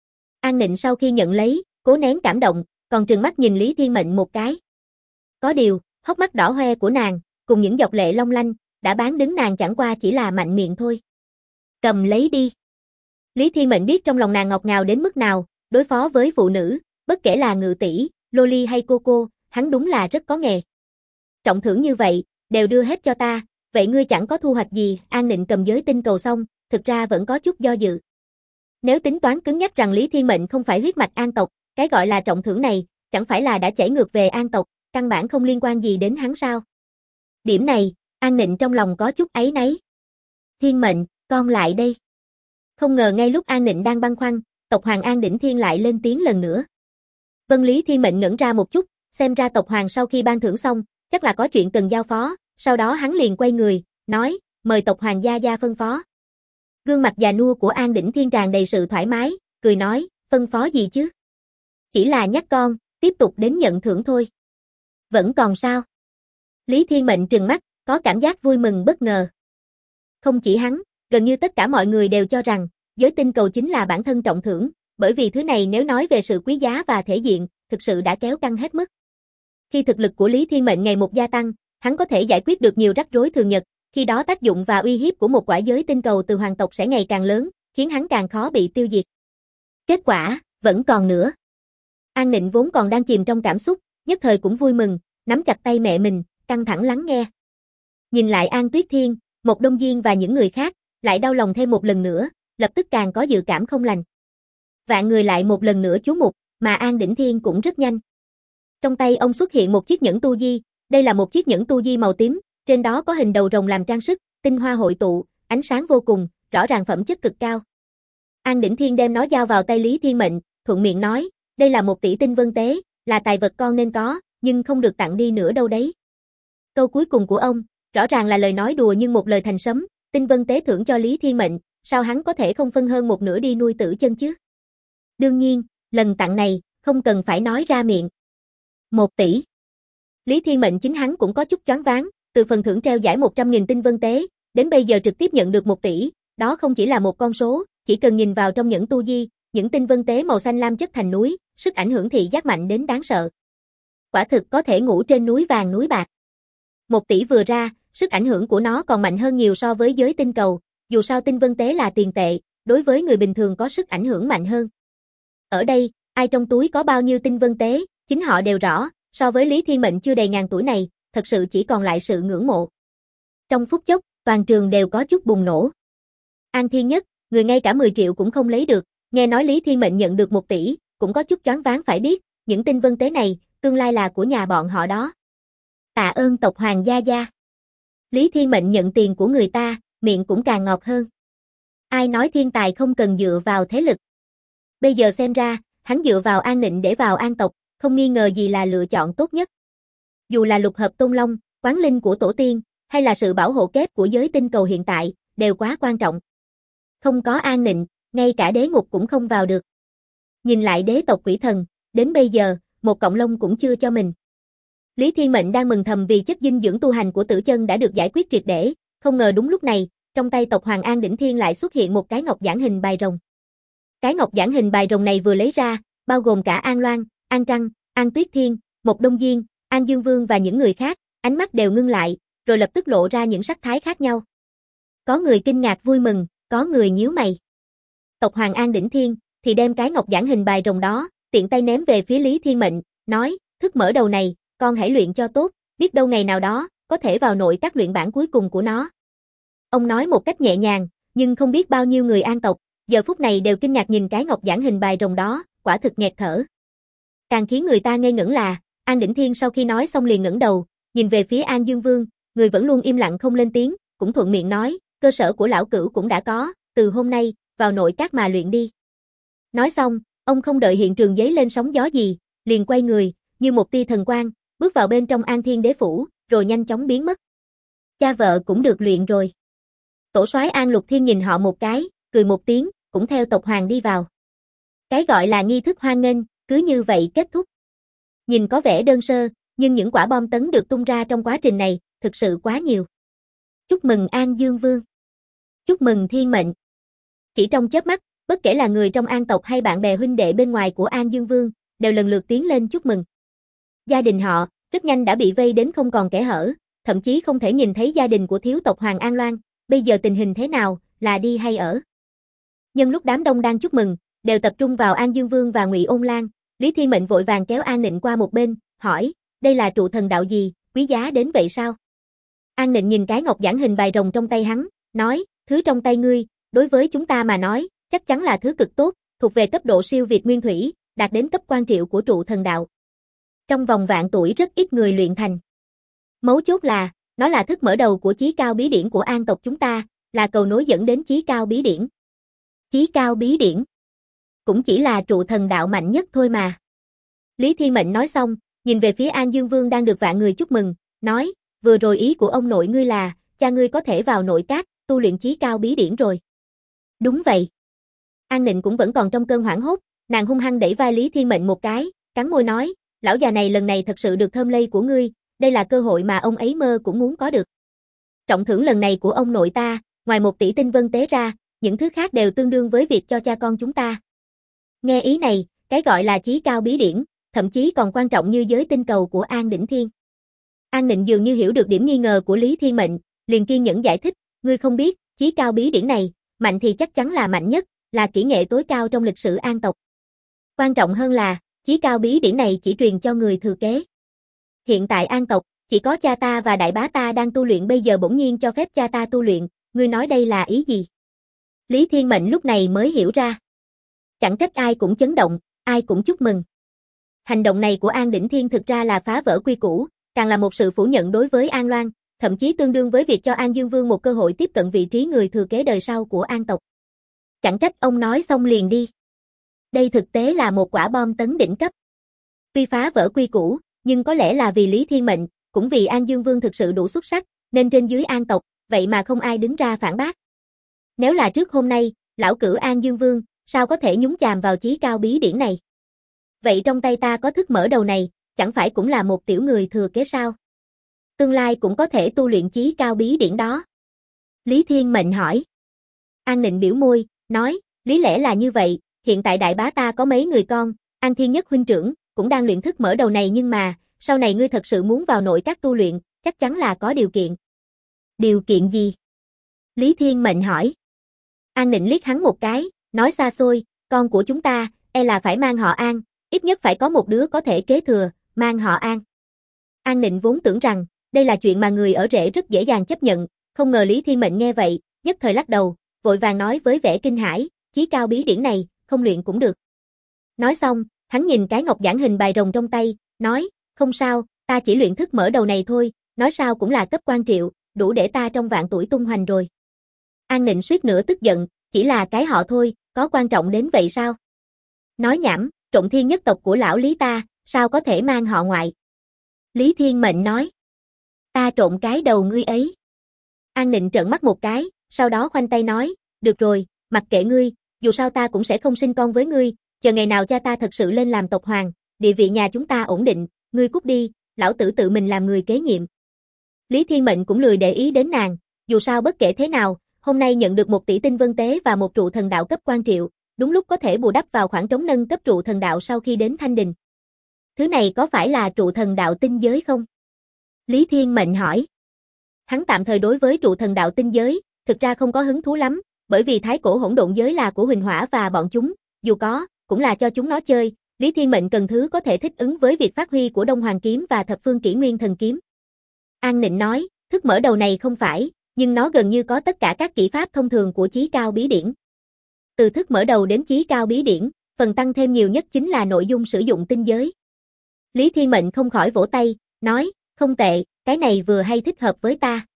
An Nịnh sau khi nhận lấy, cố nén cảm động, còn trừng mắt nhìn Lý Thiên Mệnh một cái. Có điều, hốc mắt đỏ hoe của nàng, cùng những giọt lệ long lanh, đã bán đứng nàng chẳng qua chỉ là mạnh miệng thôi. Cầm lấy đi. Lý Thiên Mệnh biết trong lòng nàng ngọt ngào đến mức nào, đối phó với phụ nữ, bất kể là ngự tỷ, loli hay cô, hắn đúng là rất có nghề. Trọng thưởng như vậy, đều đưa hết cho ta, vậy ngươi chẳng có thu hoạch gì? An Nịnh cầm giới tinh cầu xong, thực ra vẫn có chút do dự. Nếu tính toán cứng nhắc rằng Lý Thiên Mệnh không phải huyết mạch An tộc, cái gọi là trọng thưởng này, chẳng phải là đã chảy ngược về An tộc, căn bản không liên quan gì đến hắn sao? Điểm này, An Nịnh trong lòng có chút áy náy. Thiên Mệnh, con lại đây. Không ngờ ngay lúc An Nịnh đang băn khoăn, tộc Hoàng An Đỉnh Thiên lại lên tiếng lần nữa. Vân Lý Thiên Mệnh ngẩn ra một chút, xem ra tộc Hoàng sau khi ban thưởng xong, chắc là có chuyện cần giao phó, sau đó hắn liền quay người, nói, mời tộc Hoàng gia gia phân phó. Gương mặt già nua của An Đỉnh Thiên tràn đầy sự thoải mái, cười nói, phân phó gì chứ? Chỉ là nhắc con, tiếp tục đến nhận thưởng thôi. Vẫn còn sao? Lý Thiên Mệnh trừng mắt, có cảm giác vui mừng bất ngờ. Không chỉ hắn, gần như tất cả mọi người đều cho rằng, giới tinh cầu chính là bản thân trọng thưởng, bởi vì thứ này nếu nói về sự quý giá và thể diện, thực sự đã kéo căng hết mức. Khi thực lực của Lý Thiên Mệnh ngày một gia tăng, hắn có thể giải quyết được nhiều rắc rối thường nhật, khi đó tác dụng và uy hiếp của một quả giới tinh cầu từ hoàng tộc sẽ ngày càng lớn, khiến hắn càng khó bị tiêu diệt. Kết quả, Vẫn còn nữa. An Nịnh vốn còn đang chìm trong cảm xúc, nhất thời cũng vui mừng, nắm chặt tay mẹ mình, căng thẳng lắng nghe. Nhìn lại An Tuyết Thiên, Một Đông Diên và những người khác, lại đau lòng thêm một lần nữa, lập tức càng có dự cảm không lành. Vạn người lại một lần nữa chú mục, mà An Đỉnh Thiên cũng rất nhanh. Trong tay ông xuất hiện một chiếc nhẫn tu di, đây là một chiếc nhẫn tu di màu tím, trên đó có hình đầu rồng làm trang sức, tinh hoa hội tụ, ánh sáng vô cùng, rõ ràng phẩm chất cực cao. An Đỉnh Thiên đem nó giao vào tay Lý Thiên Mệnh, thuận miệng nói, đây là 1 tỷ tinh vân tế, là tài vật con nên có, nhưng không được tặng đi nữa đâu đấy. Câu cuối cùng của ông, rõ ràng là lời nói đùa nhưng một lời thành sấm, tinh vân tế thưởng cho Lý Thiên Mệnh, sao hắn có thể không phân hơn một nửa đi nuôi Tử Chân chứ? Đương nhiên, lần tặng này, không cần phải nói ra miệng. 1 tỷ. Lý Thiên Mệnh chính hắn cũng có chút choáng váng, từ phần thưởng treo giải 100.000 tinh vân tế, đến bây giờ trực tiếp nhận được 1 tỷ, đó không chỉ là một con số, chỉ cần nhìn vào trong nhẫn tu di, những tinh vân tế màu xanh lam chất thành núi, sức ảnh hưởng thị giác mạnh đến đáng sợ. Quả thực có thể ngủ trên núi vàng núi bạc. 1 tỷ vừa ra, sức ảnh hưởng của nó còn mạnh hơn nhiều so với giới tinh cầu, dù sao tinh vân tế là tiền tệ, đối với người bình thường có sức ảnh hưởng mạnh hơn. Ở đây, ai trong túi có bao nhiêu tinh vân tế, chính họ đều rõ, so với Lý Thiên Mệnh chưa đầy ngàn tuổi này, thật sự chỉ còn lại sự ngưỡng mộ. Trong phút chốc, toàn trường đều có chút bùng nổ. An Thiên Nhất, người ngay cả 10 triệu cũng không lấy được, nghe nói Lý Thiên Mệnh nhận được 1 tỷ, cũng có chút choáng váng phải biết, những tinh vân tế này, tương lai là của nhà bọn họ đó. Tạ ơn tộc Hoàng gia gia. Lý Thiên Mệnh nhận tiền của người ta, miệng cũng càng ngọt hơn. Ai nói thiên tài không cần dựa vào thế lực. Bây giờ xem ra, hắn dựa vào An Nịnh để vào An tộc, không nghi ngờ gì là lựa chọn tốt nhất. Dù là lục hợp tôn long, quán linh của tổ tiên, hay là sự bảo hộ kép của giới tinh cầu hiện tại, đều quá quan trọng. Không có An Nịnh, ngay cả đế ngục cũng không vào được. Nhìn lại đế tộc quỷ thần, đến bây giờ, một cọng lông cũng chưa cho mình. Lý Thiên Mệnh đang mừng thầm vì chất dinh dưỡng tu hành của Tử Chân đã được giải quyết triệt để, không ngờ đúng lúc này, trong tay tộc Hoàng An Đỉnh Thiên lại xuất hiện một cái ngọc giản hình bài rồng. Cái ngọc giản hình bài rồng này vừa lấy ra, bao gồm cả An Loan, An Trăng, An Tuyết Thiên, Một Đông Diên, An Dương Vương và những người khác, ánh mắt đều ngưng lại, rồi lập tức lộ ra những sắc thái khác nhau. Có người kinh ngạc vui mừng, có người nhíu mày. Tộc Hoàng An Đỉnh Thiên thì đem cái ngọc giản hình bài rồng đó, tiện tay ném về phía Lý Thiên Mệnh, nói, thức mở đầu này, con hãy luyện cho tốt, biết đâu ngày nào đó, có thể vào nội các luyện bản cuối cùng của nó. Ông nói một cách nhẹ nhàng, nhưng không biết bao nhiêu người An tộc, giờ phút này đều kinh ngạc nhìn cái ngọc giản hình bài rồng đó, quả thực nghẹt thở. Càng khiến người ta ngây ngẩn là, An Đỉnh Thiên sau khi nói xong liền ngẩng đầu, nhìn về phía An Dương Vương, người vẫn luôn im lặng không lên tiếng, cũng thuận miệng nói, cơ sở của lão cửu cũng đã có, từ hôm nay, vào nội các mà luyện đi. Nói xong, ông không đợi hiện trường giấy lên sóng gió gì, liền quay người, như một tia thần quang, bước vào bên trong An Thiên Đế phủ, rồi nhanh chóng biến mất. Cha vợ cũng được luyện rồi. Tổ soái An Lục Thiên nhìn họ một cái, cười một tiếng, cũng theo tộc Hoàng đi vào. Cái gọi là nghi thức hoan nghênh, cứ như vậy kết thúc. Nhìn có vẻ đơn sơ, nhưng những quả bom tấn được tung ra trong quá trình này, thực sự quá nhiều. Chúc mừng An Dương Vương. Chúc mừng Thiên Mệnh. Chỉ trong chớp mắt, bất kể là người trong An tộc hay bạn bè huynh đệ bên ngoài của An Dương Vương, đều lần lượt tiến lên chúc mừng. Gia đình họ, rất nhanh đã bị vây đến không còn kẽ hở, thậm chí không thể nhìn thấy gia đình của thiếu tộc Hoàng An Loan, bây giờ tình hình thế nào, là đi hay ở. Nhưng lúc đám đông đang chúc mừng, đều tập trung vào An Dương Vương và Ngụy Ôn Lan, Lý Thiên Mệnh vội vàng kéo An Nịnh qua một bên, hỏi, đây là trụ thần đạo gì, quý giá đến vậy sao? An Nịnh nhìn cái ngọc giản hình bài rồng trong tay hắn, nói, thứ trong tay ngươi, đối với chúng ta mà nói, chắc chắn là thứ cực tốt, thuộc về cấp độ siêu việt nguyên thủy, đạt đến cấp quan triệu của trụ thần đạo. Trong vòng vạn tuổi rất ít người luyện thành. Mấu chốt là, nó là thức mở đầu của chí cao bí điển của An tộc chúng ta, là cầu nối dẫn đến chí cao bí điển. Chí cao bí điển cũng chỉ là trụ thần đạo mạnh nhất thôi mà. Lý Thiên Mệnh nói xong, nhìn về phía An Dương Vương đang được vạn người chúc mừng, nói, vừa rồi ý của ông nội ngươi là, cha ngươi có thể vào nội các, tu luyện chí cao bí điển rồi. Đúng vậy. An Nịnh cũng vẫn còn trong cơn hoảng hốt, nàng hung hăng đẩy vai Lý Thiên Mệnh một cái, cắn môi nói, lão già này lần này thật sự được thơm lây của ngươi, đây là cơ hội mà ông ấy mơ cũng muốn có được. Trọng thưởng lần này của ông nội ta, ngoài 1 tỷ tinh vân tế ra, những thứ khác đều tương đương với việc cho cha con chúng ta. Nghe ý này, cái gọi là chí cao bí điển, thậm chí còn quan trọng như giới tinh cầu của An Đỉnh Thiên. An Nịnh dường như hiểu được điểm nghi ngờ của Lý Thiên Mệnh, liền kiên nhẫn giải thích, ngươi không biết, chí cao bí điển này, mạnh thì chắc chắn là mạnh nhất, là kỹ nghệ tối cao trong lịch sử An tộc. Quan trọng hơn là, chí cao bí điển này chỉ truyền cho người thừa kế. Hiện tại An tộc, chỉ có cha ta và đại bá ta đang tu luyện, bây giờ bỗng nhiên cho phép cha ta tu luyện, ngươi nói đây là ý gì? Lý Thiên Mệnh lúc này mới hiểu ra. Chẳng trách ai cũng chấn động, ai cũng chúc mừng. Hành động này của An Đỉnh Thiên thực ra là phá vỡ quy củ, càng là một sự phủ nhận đối với An Loan, thậm chí tương đương với việc cho An Dương Vương một cơ hội tiếp cận vị trí người thừa kế đời sau của An tộc. Chẳng trách ông nói xong liền đi. Đây thực tế là một quả bom tấn đỉnh cấp. Tuy phá vỡ quy củ, nhưng có lẽ là vì Lý Thiên Mệnh, cũng vì An Dương Vương thực sự đủ xuất sắc, nên trên dưới An tộc, vậy mà không ai đứng ra phản bác. Nếu là trước hôm nay, lão cửu An Dương Vương, sao có thể nhúng chàm vào chí cao bí điển này? Vậy trong tay ta có thức mở đầu này, chẳng phải cũng là một tiểu người thừa kế sao? Tương lai cũng có thể tu luyện chí cao bí điển đó. Lý Thiên Mệnh hỏi. An Nịnh biểu môi, nói, lý lẽ là như vậy, hiện tại đại bá ta có mấy người con, An Thiên Nhất huynh trưởng, cũng đang luyện thức mở đầu này, nhưng mà, sau này ngươi thật sự muốn vào nội các tu luyện, chắc chắn là có điều kiện. Điều kiện gì? Lý Thiên Mệnh hỏi. An Nịnh liếc hắn một cái, nói xa xôi, con của chúng ta, là phải mang họ An, ít nhất phải có một đứa có thể kế thừa, mang họ An. An Nịnh vốn tưởng rằng, đây là chuyện mà người ở rể rất dễ dàng chấp nhận, không ngờ Lý Thiên Mệnh nghe vậy, nhất thời lắc đầu, vội vàng nói với vẻ kinh hãi, chí cao bí điển này, không luyện cũng được. Nói xong, hắn nhìn cái ngọc giản hình bài rồng trong tay, nói, không sao, ta chỉ luyện thức mở đầu này thôi, nói sao cũng là cấp quan triệu, đủ để ta trong vạn tuổi tung hoành rồi. An Nịnh suýt nữa tức giận, chỉ là cái họ thôi, có quan trọng đến vậy sao? Nói nhảm, Trộn Thiên nhất tộc của lão Lý ta, sao có thể mang họ ngoại? Lý Thiên Mệnh nói. Ta trộn cái đầu ngươi ấy. An Nịnh trợn mắt một cái, sau đó khoanh tay nói, được rồi, mặc kệ ngươi, dù sao ta cũng sẽ không sinh con với ngươi, chờ ngày nào cha ta thật sự lên làm tộc hoàng, địa vị nhà chúng ta ổn định, ngươi cút đi, lão tử tự mình làm người kế nhiệm. Lý Thiên Mệnh cũng lười để ý đến nàng, dù sao bất kể thế nào, hôm nay nhận được 1 tỷ tinh vân tế và một trụ thần đạo cấp quan triệu, đúng lúc có thể bù đắp vào khoảng trống nâng cấp trụ thần đạo sau khi đến Thanh Đình. Thứ này có phải là trụ thần đạo tinh giới không? Lý Thiên Mệnh hỏi. Hắn tạm thời đối với trụ thần đạo tinh giới, thực ra không có hứng thú lắm, bởi vì thái cổ hỗn độn giới là của Huỳnh Hỏa và bọn chúng, dù có, cũng là cho chúng nó chơi, Lý Thiên Mệnh cần thứ có thể thích ứng với việc phát huy của Đông Hoàng kiếm và Thập Phương Kỷ Nguyên thần kiếm. An Nịnh nói, thức mở đầu này không phải, nhưng nó gần như có tất cả các kỹ pháp thông thường của chí cao bí điển. Từ thức mở đầu đến chí cao bí điển, phần tăng thêm nhiều nhất chính là nội dung sử dụng tinh giới. Lý Thiên Mệnh không khỏi vỗ tay, nói, không tệ, cái này vừa hay thích hợp với ta.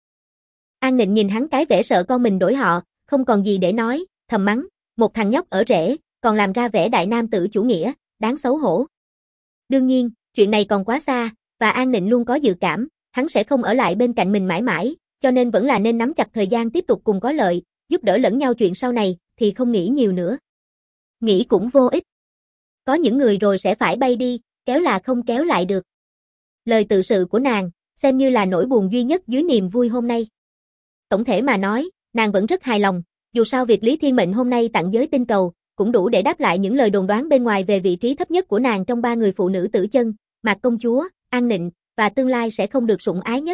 An Nịnh nhìn hắn cái vẻ sợ con mình đổi họ, không còn gì để nói, thầm mắng, một thằng nhóc ở rể, còn làm ra vẻ đại nam tử chủ nghĩa, đáng xấu hổ. Đương nhiên, chuyện này còn quá xa, và An Nịnh luôn có dự cảm, hắn sẽ không ở lại bên cạnh mình mãi mãi, cho nên vẫn là nên nắm chặt thời gian tiếp tục cùng có lợi, giúp đỡ lẫn nhau chuyện sau này, thì không nghĩ nhiều nữa. Nghĩ cũng vô ích. Có những người rồi sẽ phải bay đi, kéo là không kéo lại được. Lời tự sự của nàng, xem như là nỗi buồn duy nhất dưới niềm vui hôm nay. Tổng thể mà nói, nàng vẫn rất hài lòng, dù sao việc Lý Thiên Mệnh hôm nay tặng giới tinh cầu, cũng đủ để đáp lại những lời đồn đoán bên ngoài về vị trí thấp nhất của nàng trong 3 người phụ nữ tử chân, Mạc Công Chúa, An Nịnh, và tương lai sẽ không được sủng ái nhất.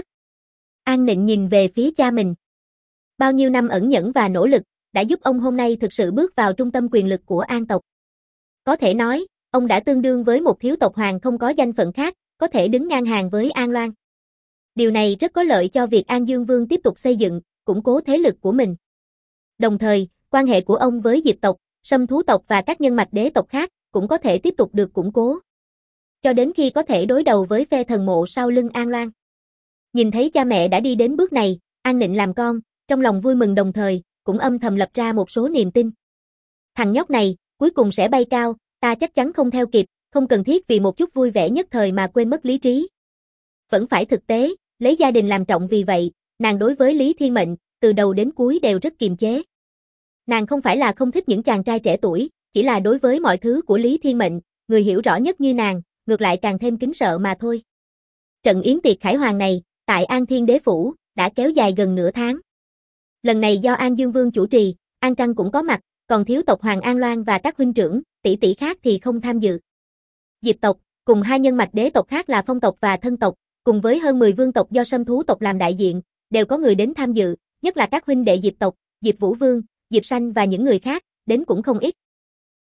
An Nịnh nhìn về phía cha mình. Bao nhiêu năm ẩn nhẫn và nỗ lực, đã giúp ông hôm nay thực sự bước vào trung tâm quyền lực của An tộc. Có thể nói, ông đã tương đương với một thiếu tộc hoàng không có danh phận khác, có thể đứng ngang hàng với An Loan. Điều này rất có lợi cho việc An Dương Vương tiếp tục xây dựng, củng cố thế lực của mình. Đồng thời, quan hệ của ông với Diệp tộc, Sâm Thú tộc và các nhân mạch đế tộc khác, cũng có thể tiếp tục được củng cố. Cho đến khi có thể đối đầu với phe thần mộ sau lưng An Loan. Nhìn thấy cha mẹ đã đi đến bước này, An Nịnh làm con, trong lòng vui mừng đồng thời, cũng âm thầm lập ra một số niềm tin. Thằng nhóc này, cuối cùng sẽ bay cao, ta chắc chắn không theo kịp, không cần thiết vì một chút vui vẻ nhất thời mà quên mất lý trí. Vẫn phải thực tế, lấy gia đình làm trọng, vì vậy, nàng đối với Lý Thiên Mệnh, từ đầu đến cuối đều rất kiềm chế. Nàng không phải là không thích những chàng trai trẻ tuổi, chỉ là đối với mọi thứ của Lý Thiên Mệnh, người hiểu rõ nhất như nàng, ngược lại càng thêm kính sợ mà thôi. Trận yến tiệc khải hoàng này, tại An Thiên Đế Phủ, đã kéo dài gần nửa tháng. Lần này do An Dương Vương chủ trì, An Trăng cũng có mặt, còn thiếu tộc Hoàng An Loan và các huynh trưởng, tỷ tỷ khác thì không tham dự. Diệp tộc, cùng 2 nhân mạch đế tộc khác là Phong tộc và Thân tộc, cùng với hơn 10 vương tộc do Sâm Thú tộc làm đại diện, đều có người đến tham dự, nhất là các huynh đệ Diệp tộc, Diệp Vũ Vương, Diệp Sanh và những người khác, đến cũng không ít.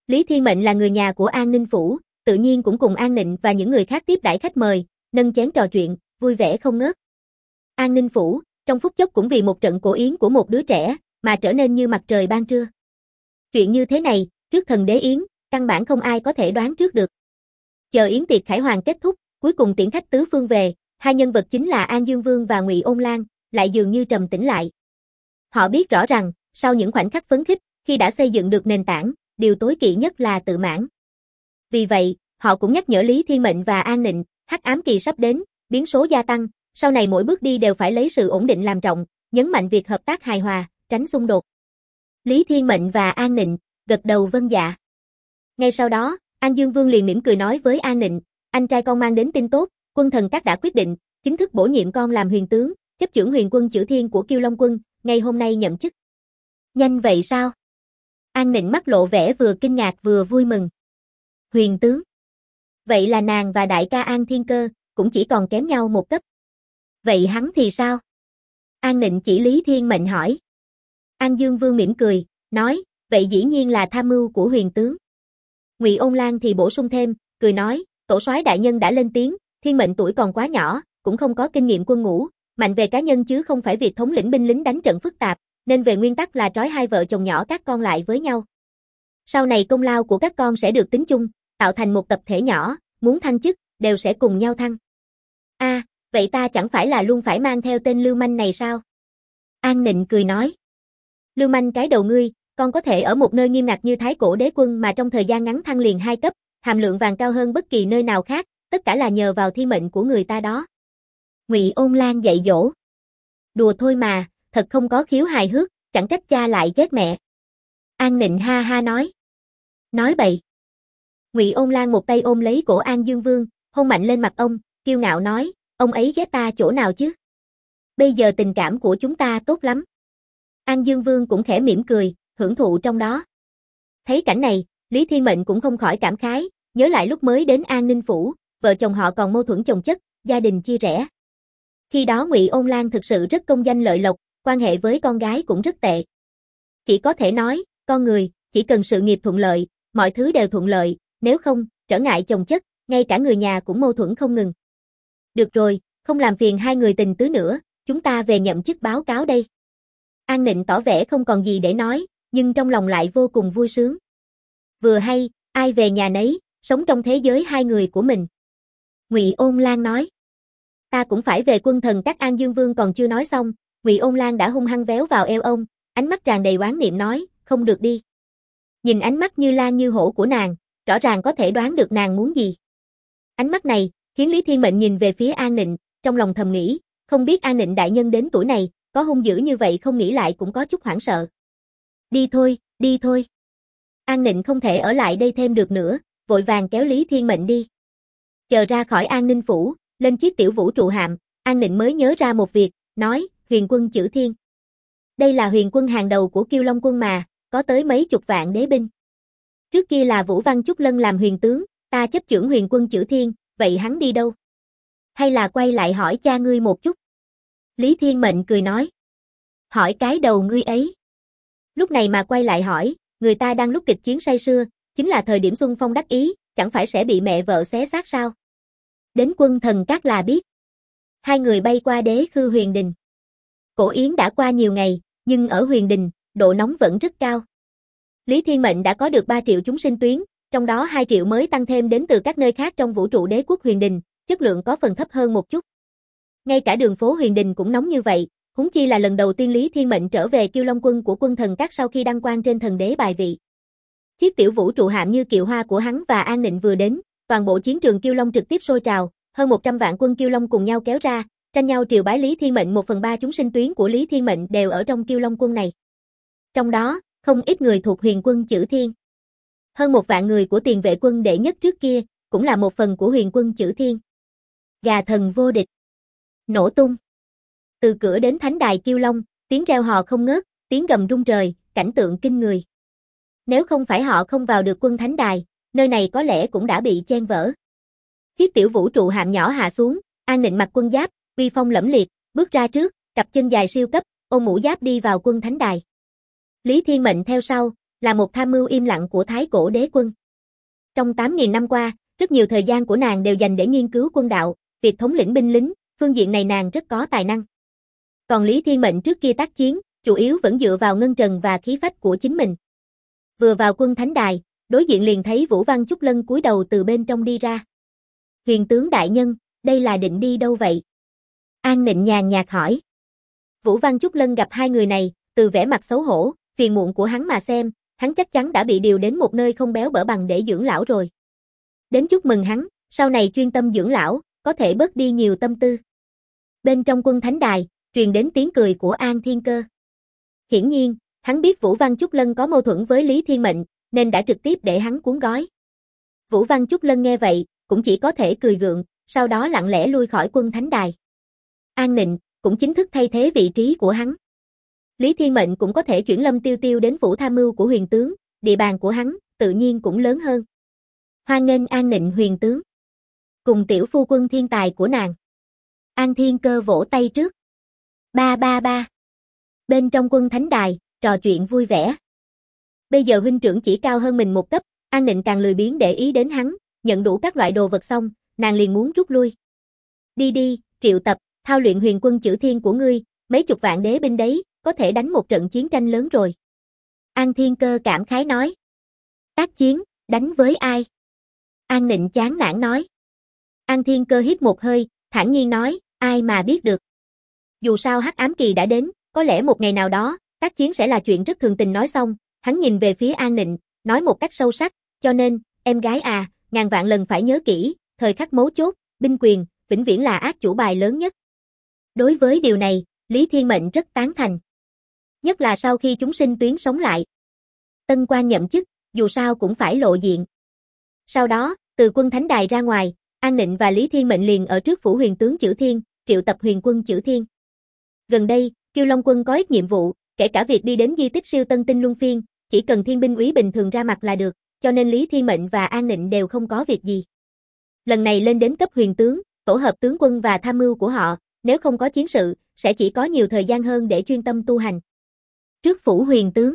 Lý Thiên Mệnh là người nhà của An Ninh Phủ, tự nhiên cũng cùng An Nịnh và những người khác tiếp đãi khách mời, nâng chén trò chuyện, vui vẻ không ngớt. An Ninh Phủ, trong phút chốc cũng vì một trận cổ yến của một đứa trẻ, mà trở nên như mặt trời ban trưa. Chuyện như thế này, trước thần đế yến, căn bản không ai có thể đoán trước được. Chờ yến tiệc khải hoàn kết thúc, cuối cùng tiễn khách tứ phương về, hai nhân vật chính là An Dương Vương và Ngụy Ôn Lan, lại dường như trầm tĩnh lại. Họ biết rõ rằng, sau những khoảnh khắc phấn khích, khi đã xây dựng được nền tảng, điều tối kỵ nhất là tự mãn. Vì vậy, họ cũng nhắc nhở Lý Thiên Mệnh và An Nịnh, hắc ám kỳ sắp đến, biến số gia tăng, sau này mỗi bước đi đều phải lấy sự ổn định làm trọng, nhấn mạnh việc hợp tác hài hòa, tránh xung đột. Lý Thiên Mệnh và An Nịnh gật đầu vâng dạ. Ngay sau đó, An Dương Vương liền mỉm cười nói với An Nịnh, anh trai con mang đến tin tốt, quân thần các đã quyết định, chính thức bổ nhiệm con làm huyền tướng, chấp chưởng huyền quân Chử Thiên của Kiêu Long quân, ngay hôm nay nhậm chức. Nhanh vậy sao? An Nịnh mắt lộ vẻ vừa kinh ngạc vừa vui mừng. Huyền tướng. Vậy là nàng và đại ca An Thiên Cơ, cũng chỉ còn kém nhau một cấp. Vậy hắn thì sao? An Nịnh chỉ Lý Thiên Mệnh hỏi. An Dương Vương mỉm cười, nói, vậy dĩ nhiên là tham mưu của huyền tướng. Ngụy Ôn Lan thì bổ sung thêm, cười nói, tổ soái đại nhân đã lên tiếng, Thiên Mệnh tuổi còn quá nhỏ, cũng không có kinh nghiệm quân ngũ, mạnh về cá nhân chứ không phải việc thống lĩnh binh lính đánh trận phức tạp, nên về nguyên tắc là trói hai vợ chồng nhỏ các con lại với nhau. Sau này công lao của các con sẽ được tính chung, tạo thành một tập thể nhỏ, muốn thăng chức, đều sẽ cùng nhau thăng. Vậy ta chẳng phải là luôn phải mang theo tên lưu manh này sao? An Nịnh cười nói. Lưu manh cái đầu ngươi, con có thể ở một nơi nghiêm ngặt như Thái Cổ Đế Quân mà trong thời gian ngắn thăng liền 2 cấp, hàm lượng vàng cao hơn bất kỳ nơi nào khác, tất cả là nhờ vào thiên mệnh của người ta đó. Ngụy Ôn Lan dạy dỗ. Đùa thôi mà, thật không có khiếu hài hước, chẳng trách cha lại ghét mẹ. An Nịnh ha ha nói. Nói bậy. Ngụy Ôn Lan một tay ôm lấy cổ An Dương Vương, hôn mạnh lên mặt ông, kiêu ngạo nói, ông ấy ghét ta chỗ nào chứ? Bây giờ tình cảm của chúng ta tốt lắm. An Dương Vương cũng khẽ mỉm cười, hưởng thụ trong đó. Thấy cảnh này, Lý Thiên Mệnh cũng không khỏi cảm khái, nhớ lại lúc mới đến An Ninh Phủ, vợ chồng họ còn mâu thuẫn chồng chất, gia đình chia rẽ. Khi đó Ngụy Ôn Lan thực sự rất công danh lợi lộc, quan hệ với con gái cũng rất tệ. Chỉ có thể nói, con người, chỉ cần sự nghiệp thuận lợi, mọi thứ đều thuận lợi, nếu không, trở ngại chồng chất, ngay cả người nhà cũng mâu thuẫn không ngừng. Được rồi, không làm phiền hai người tình tứ nữa, chúng ta về nhậm chức báo cáo đây. An Nịnh tỏ vẻ không còn gì để nói, nhưng trong lòng lại vô cùng vui sướng. Vừa hay, ai về nhà nấy, sống trong thế giới hai người của mình. Ngụy Ôn Lan nói. Ta cũng phải về quân thần các. An Dương Vương còn chưa nói xong, Ngụy Ôn Lan đã hung hăng véo vào eo ông, ánh mắt tràn đầy oán niệm nói, không được đi. Nhìn ánh mắt như lan như hổ của nàng, rõ ràng có thể đoán được nàng muốn gì. Ánh mắt này, khiến Lý Thiên Mệnh nhìn về phía An Nịnh, trong lòng thầm nghĩ, không biết An Nịnh đại nhân đến tuổi này, có hung dữ như vậy không nghĩ lại cũng có chút hoảng sợ. Đi thôi, đi thôi. An Nịnh không thể ở lại đây thêm được nữa, vội vàng kéo Lý Thiên Mệnh đi. Chờ ra khỏi An Ninh Phủ, lên chiếc tiểu vũ trụ hạm, An Nịnh mới nhớ ra một việc, nói, huyền quân Chử Thiên. Đây là huyền quân hàng đầu của Kiêu Long quân mà, có tới mấy chục vạn đế binh. Trước kia là Vũ Văn Chúc Lân làm huyền tướng, ta chấp chưởng huyền quân Chử Thiên, vậy hắn đi đâu? Hay là quay lại hỏi cha ngươi một chút? Lý Thiên Mệnh cười nói. Hỏi cái đầu ngươi ấy. Lúc này mà quay lại hỏi, người ta đang lúc kịch chiến say sưa, chính là thời điểm xuân phong đắc ý, chẳng phải sẽ bị mẹ vợ xé xác sao? Đến quân thần các là biết. Hai người bay qua Đế Khư Huyền Đình. Cổ yến đã qua nhiều ngày, nhưng ở Huyền Đình, độ nóng vẫn rất cao. Lý Thiên Mệnh đã có được 3 triệu chúng sinh tuyến, trong đó 2 triệu mới tăng thêm đến từ các nơi khác trong vũ trụ đế quốc Huyền Đình, chất lượng có phần thấp hơn một chút. Ngay cả đường phố Huyền Đình cũng nóng như vậy, huống chi là lần đầu tiên Lý Thiên Mệnh trở về Kiêu Long quân của quân thần các sau khi đăng quang trên thần đế bài vị. Chiếc tiểu vũ trụ hạm như kiệu hoa của hắn và An Nịnh vừa đến, toàn bộ chiến trường Kiêu Long trực tiếp sôi trào, hơn 100 vạn quân Kiêu Long cùng nhau kéo ra, tranh nhau triều bái Lý Thiên Mệnh. 1/3 chúng sinh tuyến của Lý Thiên Mệnh đều ở trong Kiêu Long quân này. Trong đó, không ít người thuộc huyền quân Chử Thiên. Hơn 1 vạn người của tiền vệ quân đệ nhất trước kia, cũng là một phần của huyền quân Chử Thiên. Gà thần vô địch. Nổ tung. Từ cửa đến thánh đài Kiêu Long, tiếng reo hò không ngớt, tiếng gầm rung trời, cảnh tượng kinh người. Nếu không phải họ không vào được quân thánh đài, nơi này có lẽ cũng đã bị chen vỡ. Chiếc tiểu vũ trụ hạm nhỏ hạ xuống, An Nịnh mặc quân giáp, uy phong lẫm liệt, bước ra trước, cặp chân dài siêu cấp, ôm mũ giáp đi vào quân thánh đài. Lý Thiên Mệnh theo sau, là một tham mưu im lặng của Thái Cổ Đế Quân. Trong 8.000 năm qua, rất nhiều thời gian của nàng đều dành để nghiên cứu quân đạo, việc thống lĩnh binh lính, phương diện này nàng rất có tài năng. Còn Lý Thiên Mệnh trước kia tác chiến, chủ yếu vẫn dựa vào ngân trần và khí phách của chính mình. Vừa vào quân thánh đài, đối diện liền thấy Vũ Văn Chúc Lân cúi đầu từ bên trong đi ra. Huyền tướng đại nhân, đây là định đi đâu vậy? An Nịnh nhàn nhạt hỏi. Vũ Văn Chúc Lân gặp hai người này, từ vẻ mặt xấu hổ, phiền muộn của hắn mà xem, hắn chắc chắn đã bị điều đến một nơi không béo bở bằng để dưỡng lão rồi. Đến chúc mừng hắn, sau này chuyên tâm dưỡng lão, có thể bớt đi nhiều tâm tư. Bên trong quân thánh đài, truyền đến tiếng cười của An Thiên Cơ. Hiển nhiên, hắn biết Vũ Văn Chúc Lân có mâu thuẫn với Lý Thiên Mệnh, nên đã trực tiếp để hắn cuốn gói. Vũ Văn Chúc Lân nghe vậy, cũng chỉ có thể cười gượng, sau đó lặng lẽ lui khỏi quân thánh đài. An Nịnh cũng chính thức thay thế vị trí của hắn. Lý Thiên Mệnh cũng có thể chuyển Lâm Tiêu Tiêu đến phủ tham mưu của huyền tướng, địa bàn của hắn tự nhiên cũng lớn hơn. Hoan nghênh An Nịnh huyền tướng. Cùng tiểu phu quân thiên tài của nàng. An Thiên Cơ vỗ tay trước. Ba ba ba. Bên trong quân thánh đài, trò chuyện vui vẻ. Bây giờ huynh trưởng chỉ cao hơn mình một cấp, An Nịnh càng lười biếng để ý đến hắn, nhận đủ các loại đồ vật xong, nàng liền muốn rút lui. Đi đi, triệu tập, thao luyện huyền quân chữ thiên của ngươi, mấy chục vạn đế binh đấy, có thể đánh một trận chiến tranh lớn rồi. An Thiên Cơ cảm khái nói. Tác chiến, đánh với ai? An Nịnh chán nản nói. An Thiên Cơ hít một hơi, thản nhiên nói, ai mà biết được. Dù sao hắc ám kỳ đã đến, có lẽ một ngày nào đó, tác chiến sẽ là chuyện rất thường tình. Nói xong, hắn nhìn về phía An Nịnh, nói một cách sâu sắc, cho nên, em gái à, ngàn vạn lần phải nhớ kỹ, thời khắc mấu chốt, binh quyền, vĩnh viễn là át chủ bài lớn nhất. Đối với điều này, Lý Thiên Mệnh rất tán thành. Nhất là sau khi chúng sinh tuyến sống lại. Tân quan nhậm chức, dù sao cũng phải lộ diện. Sau đó, từ quân thánh đài ra ngoài, An Nịnh và Lý Thiên Mệnh liền ở trước phủ huyền tướng Chữ Thiên, triệu tập huyền quân Chữ Thiên. Gần đây, Kiêu Long quân có ít nhiệm vụ, kể cả việc đi đến di tích siêu tân tinh luân phiên, chỉ cần thiên binh úy bình thường ra mặt là được, cho nên Lý Thiên Mệnh và An Nịnh đều không có việc gì. Lần này lên đến cấp huyền tướng, tổ hợp tướng quân và tham mưu của họ, nếu không có chiến sự, sẽ chỉ có nhiều thời gian hơn để chuyên tâm tu hành. Trước phủ huyền tướng,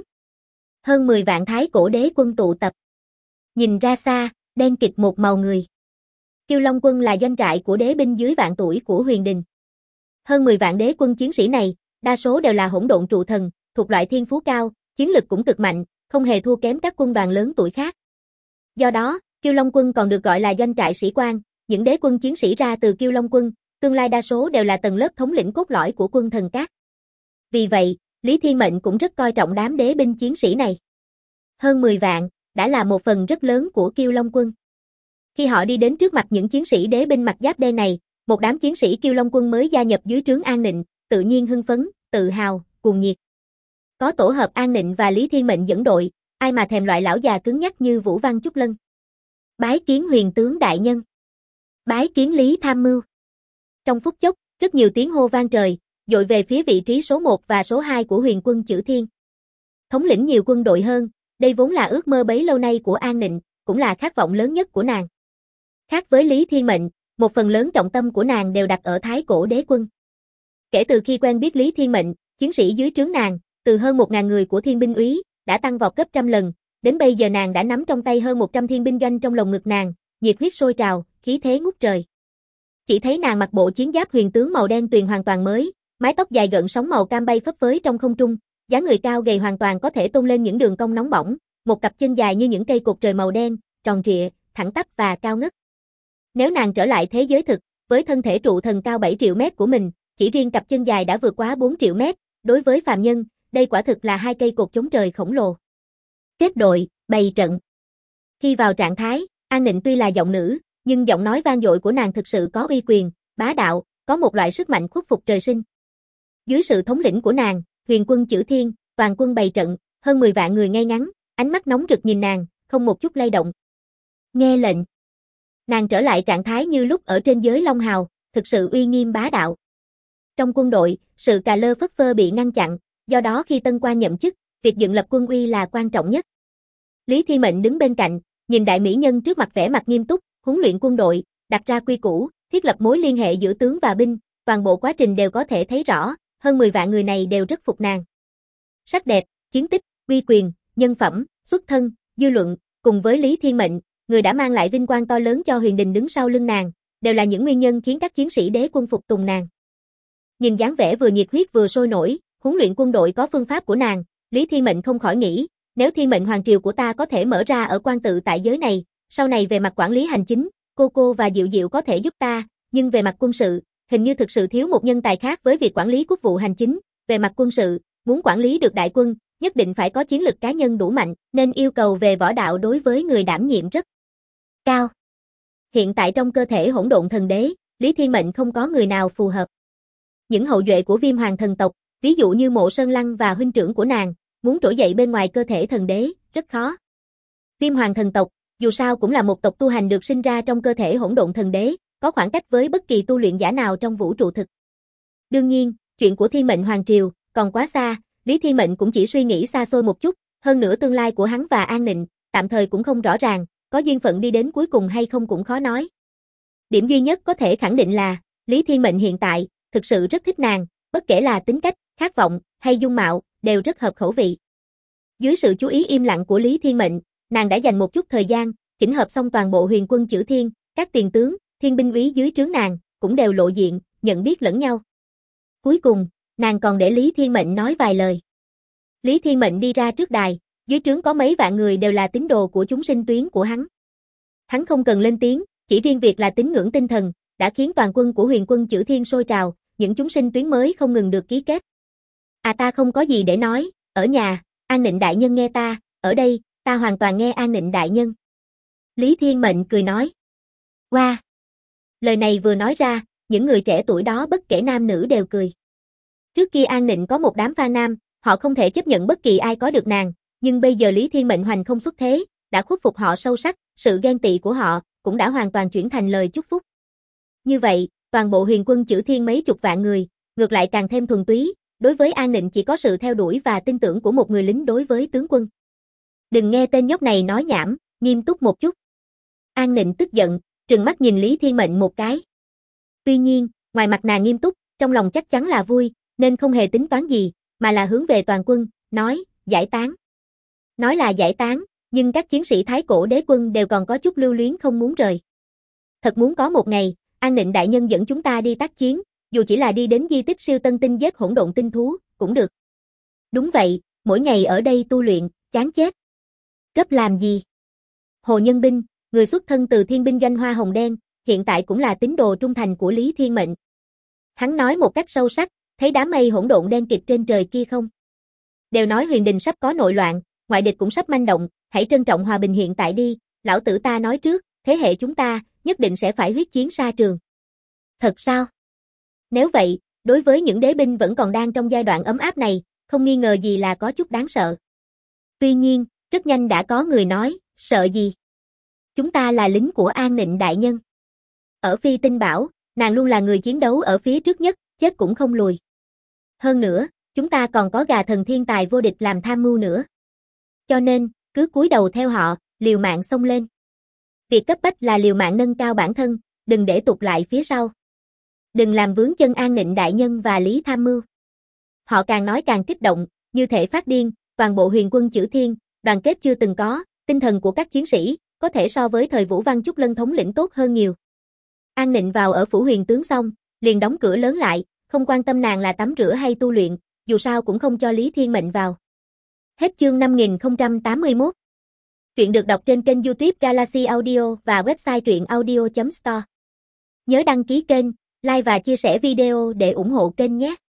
hơn 10 vạn Thái Cổ Đế quân tụ tập. Nhìn ra xa, đen kịt một màu người. Kiêu Long quân là doanh trại của đế binh dưới vạn tuổi của huyền đình. Hơn 10 vạn đế quân chiến sĩ này, đa số đều là hỗn độn trụ thần, thuộc loại thiên phú cao, chiến lực cũng cực mạnh, không hề thua kém các quân đoàn lớn tuổi khác. Do đó, Kiêu Long quân còn được gọi là doanh trại sĩ quan, những đế quân chiến sĩ ra từ Kiêu Long quân, tương lai đa số đều là tầng lớp thống lĩnh cốt lõi của quân thần các. Vì vậy, Lý Thiên Mệnh cũng rất coi trọng đám đế binh chiến sĩ này. Hơn 10 vạn, đã là một phần rất lớn của Kiêu Long quân. Khi họ đi đến trước mặt những chiến sĩ đế binh mặc giáp đen này, một đám chiến sĩ Kiêu Long quân mới gia nhập dưới trướng An Nịnh, tự nhiên hưng phấn, tự hào, cuồng nhiệt. Có tổ hợp An Nịnh và Lý Thiên Mệnh dẫn đội, ai mà thèm loại lão già cứng nhắc như Vũ Văn Chúc Lân. Bái kiến huyền tướng đại nhân. Bái kiến Lý tham mưu. Trong phút chốc, rất nhiều tiếng hô vang trời, dội về phía vị trí số 1 và số 2 của huyền quân Chữ Thiên. Thống lĩnh nhiều quân đội hơn, đây vốn là ước mơ bấy lâu nay của An Nịnh, cũng là khát vọng lớn nhất của nàng. Khác với Lý Thiên Mệnh, một phần lớn trọng tâm của nàng đều đặt ở Thái Cổ Đế quân. Kể từ khi quen biết Lý Thiên Mệnh, chiến sĩ dưới trướng nàng, từ hơn 1.000 người của thiên binh úy, đã tăng vọt gấp trăm lần, đến bây giờ nàng đã nắm trong tay hơn 100 thiên binh doanh trong lồng ngực nàng, nhiệt huyết sôi trào, khí thế ngút trời. Chỉ thấy nàng mặc bộ chiến giáp huyền tướng màu đen tuyền hoàn toàn mới, mái tóc dài gợn sóng màu cam bay phấp phới trong không trung, dáng người cao gầy hoàn toàn có thể tôn lên những đường cong nóng bỏng, một cặp chân dài như những cây cột trời màu đen, tròn trịa, thẳng tắp và cao ngất. Nếu nàng trở lại thế giới thực, với thân thể trụ thần cao 7 triệu mét của mình, chỉ riêng cặp chân dài đã vượt quá 4 triệu mét, đối với phàm nhân, đây quả thực là hai cây cột chống trời khổng lồ. Kết đội, bày trận. Khi vào trạng thái, An Nịnh tuy là giọng nữ, nhưng giọng nói vang dội của nàng thực sự có uy quyền, bá đạo, có một loại sức mạnh khuất phục trời sinh. Dưới sự thống lĩnh của nàng, huyền quân Chữ Thiên, toàn quân bày trận, hơn 10 vạn người ngay ngắn, ánh mắt nóng rực nhìn nàng, không một chút lay động. Nghe lệnh. Nàng trở lại trạng thái như lúc ở trên giới Long Hào, thực sự uy nghiêm bá đạo. Trong quân đội, sự cà lơ phất phơ bị ngăn chặn, do đó khi tân quan nhậm chức, việc dựng lập quân uy là quan trọng nhất. Lý Thiên Mệnh đứng bên cạnh, nhìn đại mỹ nhân trước mặt vẻ mặt nghiêm túc, huấn luyện quân đội, đặt ra quy củ, thiết lập mối liên hệ giữa tướng và binh, toàn bộ quá trình đều có thể thấy rõ, hơn 10 vạn người này đều rất phục nàng. Sắc đẹp, chiến tích, uy quyền, nhân phẩm, xuất thân, dư luận, cùng với Lý Thiên Mệnh, người đã mang lại vinh quang to lớn cho Huyền Đình đứng sau lưng nàng, đều là những nguyên nhân khiến các chiến sĩ đế quân phục tùng nàng. Nhìn dáng vẻ vừa nhiệt huyết vừa sôi nổi, huấn luyện quân đội có phương pháp của nàng, Lý Thiên Mệnh không khỏi nghĩ, nếu Thiên Mệnh Hoàng Triều của ta có thể mở ra ở quan tự tại giới này, sau này về mặt quản lý hành chính, cô và Diệu Diệu có thể giúp ta, nhưng về mặt quân sự, hình như thực sự thiếu một nhân tài khác với việc quản lý quốc vụ hành chính, về mặt quân sự, muốn quản lý được đại quân, nhất định phải có chiến lực cá nhân đủ mạnh, nên yêu cầu về võ đạo đối với người đảm nhiệm rất cao. Hiện tại trong cơ thể hỗn độn thần đế, Lý Thiên Mệnh không có người nào phù hợp. Những hậu duệ của Viêm Hoàng thần tộc, ví dụ như Mộ Sơn Lăng và huynh trưởng của nàng, muốn trỗi dậy bên ngoài cơ thể thần đế, rất khó. Viêm Hoàng thần tộc, dù sao cũng là một tộc tu hành được sinh ra trong cơ thể hỗn độn thần đế, có khoảng cách với bất kỳ tu luyện giả nào trong vũ trụ thực. Đương nhiên, chuyện của Thiên Mệnh Hoàng Triều còn quá xa, Lý Thiên Mệnh cũng chỉ suy nghĩ xa xôi một chút, hơn nữa tương lai của hắn và An Nịnh, tạm thời cũng không rõ ràng, có duyên phận đi đến cuối cùng hay không cũng khó nói. Điểm duy nhất có thể khẳng định là, Lý Thiên Mệnh hiện tại, thực sự rất thích nàng, bất kể là tính cách, khát vọng, hay dung mạo, đều rất hợp khẩu vị. Dưới sự chú ý im lặng của Lý Thiên Mệnh, nàng đã dành một chút thời gian, chỉnh hợp xong toàn bộ huyền quân Chử Thiên, các tiền tướng, thiên binh úy dưới trướng nàng, cũng đều lộ diện, nhận biết lẫn nhau. Cuối cùng, nàng còn để Lý Thiên Mệnh nói vài lời. Lý Thiên Mệnh đi ra trước đài, dưới trướng có mấy vạn người đều là tín đồ của chúng sinh tuyến của hắn. Hắn không cần lên tiếng, chỉ riêng việc là tín ngưỡng tinh thần, đã khiến toàn quân của huyền quân Chử Thiên sôi trào, những chúng sinh tuyến mới không ngừng được ký kết. Ta không có gì để nói, ở nhà, An Nịnh đại nhân nghe ta, ở đây, ta hoàn toàn nghe An Nịnh đại nhân. Lý Thiên Mệnh cười nói. Wow! Lời này vừa nói ra, những người trẻ tuổi đó bất kể nam nữ đều cười. Trước kia An Nịnh có một đám fan nam, họ không thể chấp nhận bất kỳ ai có được nàng, nhưng bây giờ Lý Thiên Mệnh hoành không xuất thế, đã khuất phục họ sâu sắc, sự ghen tị của họ cũng đã hoàn toàn chuyển thành lời chúc phúc. Như vậy, toàn bộ huyền quân Chử Thiên mấy chục vạn người, ngược lại càng thêm thuần túy, đối với An Nịnh chỉ có sự theo đuổi và tin tưởng của một người lính đối với tướng quân. Đừng nghe tên nhóc này nói nhảm, nghiêm túc một chút. An Nịnh tức giận, trừng mắt nhìn Lý Thiên Mệnh một cái. Tuy nhiên, ngoài mặt nàng nghiêm túc, trong lòng chắc chắn là vui, nên không hề tính toán gì, mà là hướng về toàn quân, nói, giải tán. Nói là giải tán, nhưng các chiến sĩ Thái Cổ đế quân đều còn có chút lưu luyến không muốn rời. Thật muốn có một ngày, An Nịnh đại nhân dẫn chúng ta đi tác chiến, dù chỉ là đi đến di tích siêu tân tinh giết hỗn độn tinh thú, cũng được. Đúng vậy, mỗi ngày ở đây tu luyện, chán chết. Gấp làm gì? Hồ Nhân Binh, người xuất thân từ thiên binh doanh hoa hồng đen, hiện tại cũng là tín đồ trung thành của Lý Thiên Mệnh. Hắn nói một cách sâu sắc, thấy đám mây hỗn độn đen kịt trên trời kia không? Đều nói huyền đình sắp có nội loạn, ngoại địch cũng sắp manh động, hãy trân trọng hòa bình hiện tại đi, lão tử ta nói trước, thế hệ chúng ta, nhất định sẽ phải huyết chiến xa trường. Thật sao? Nếu vậy, đối với những đế binh vẫn còn đang trong giai đoạn ấm áp này, không nghi ngờ gì là có chút đáng sợ. Tuy nhiên, rất nhanh đã có người nói, sợ gì? Chúng ta là lính của An Nịnh đại nhân. Ở Phi Tinh Bảo, nàng luôn là người chiến đấu ở phía trước nhất, chết cũng không lùi. Hơn nữa, chúng ta còn có gà thần thiên tài vô địch làm tham mưu nữa. Cho nên, cứ cúi đầu theo họ, liều mạng xông lên. Việc cấp bách là liều mạng nâng cao bản thân, đừng để tụt lại phía sau. Đừng làm vướng chân An Nịnh đại nhân và Lý tham mưu. Họ càng nói càng kích động, như thể phát điên, toàn bộ huyền quân Chử Thiên, đoàn kết chưa từng có, tinh thần của các chiến sĩ, có thể so với thời Vũ Văn Chúc Lân thống lĩnh tốt hơn nhiều. An Nịnh vào ở phủ huyền tướng xong, liền đóng cửa lớn lại, không quan tâm nàng là tắm rửa hay tu luyện, dù sao cũng không cho Lý Thiên Mệnh vào. Hết chương 5081. Truyện được đọc trên kênh YouTube Galaxy Audio và website truyệnaudio.store. Nhớ đăng ký kênh, like và chia sẻ video để ủng hộ kênh nhé.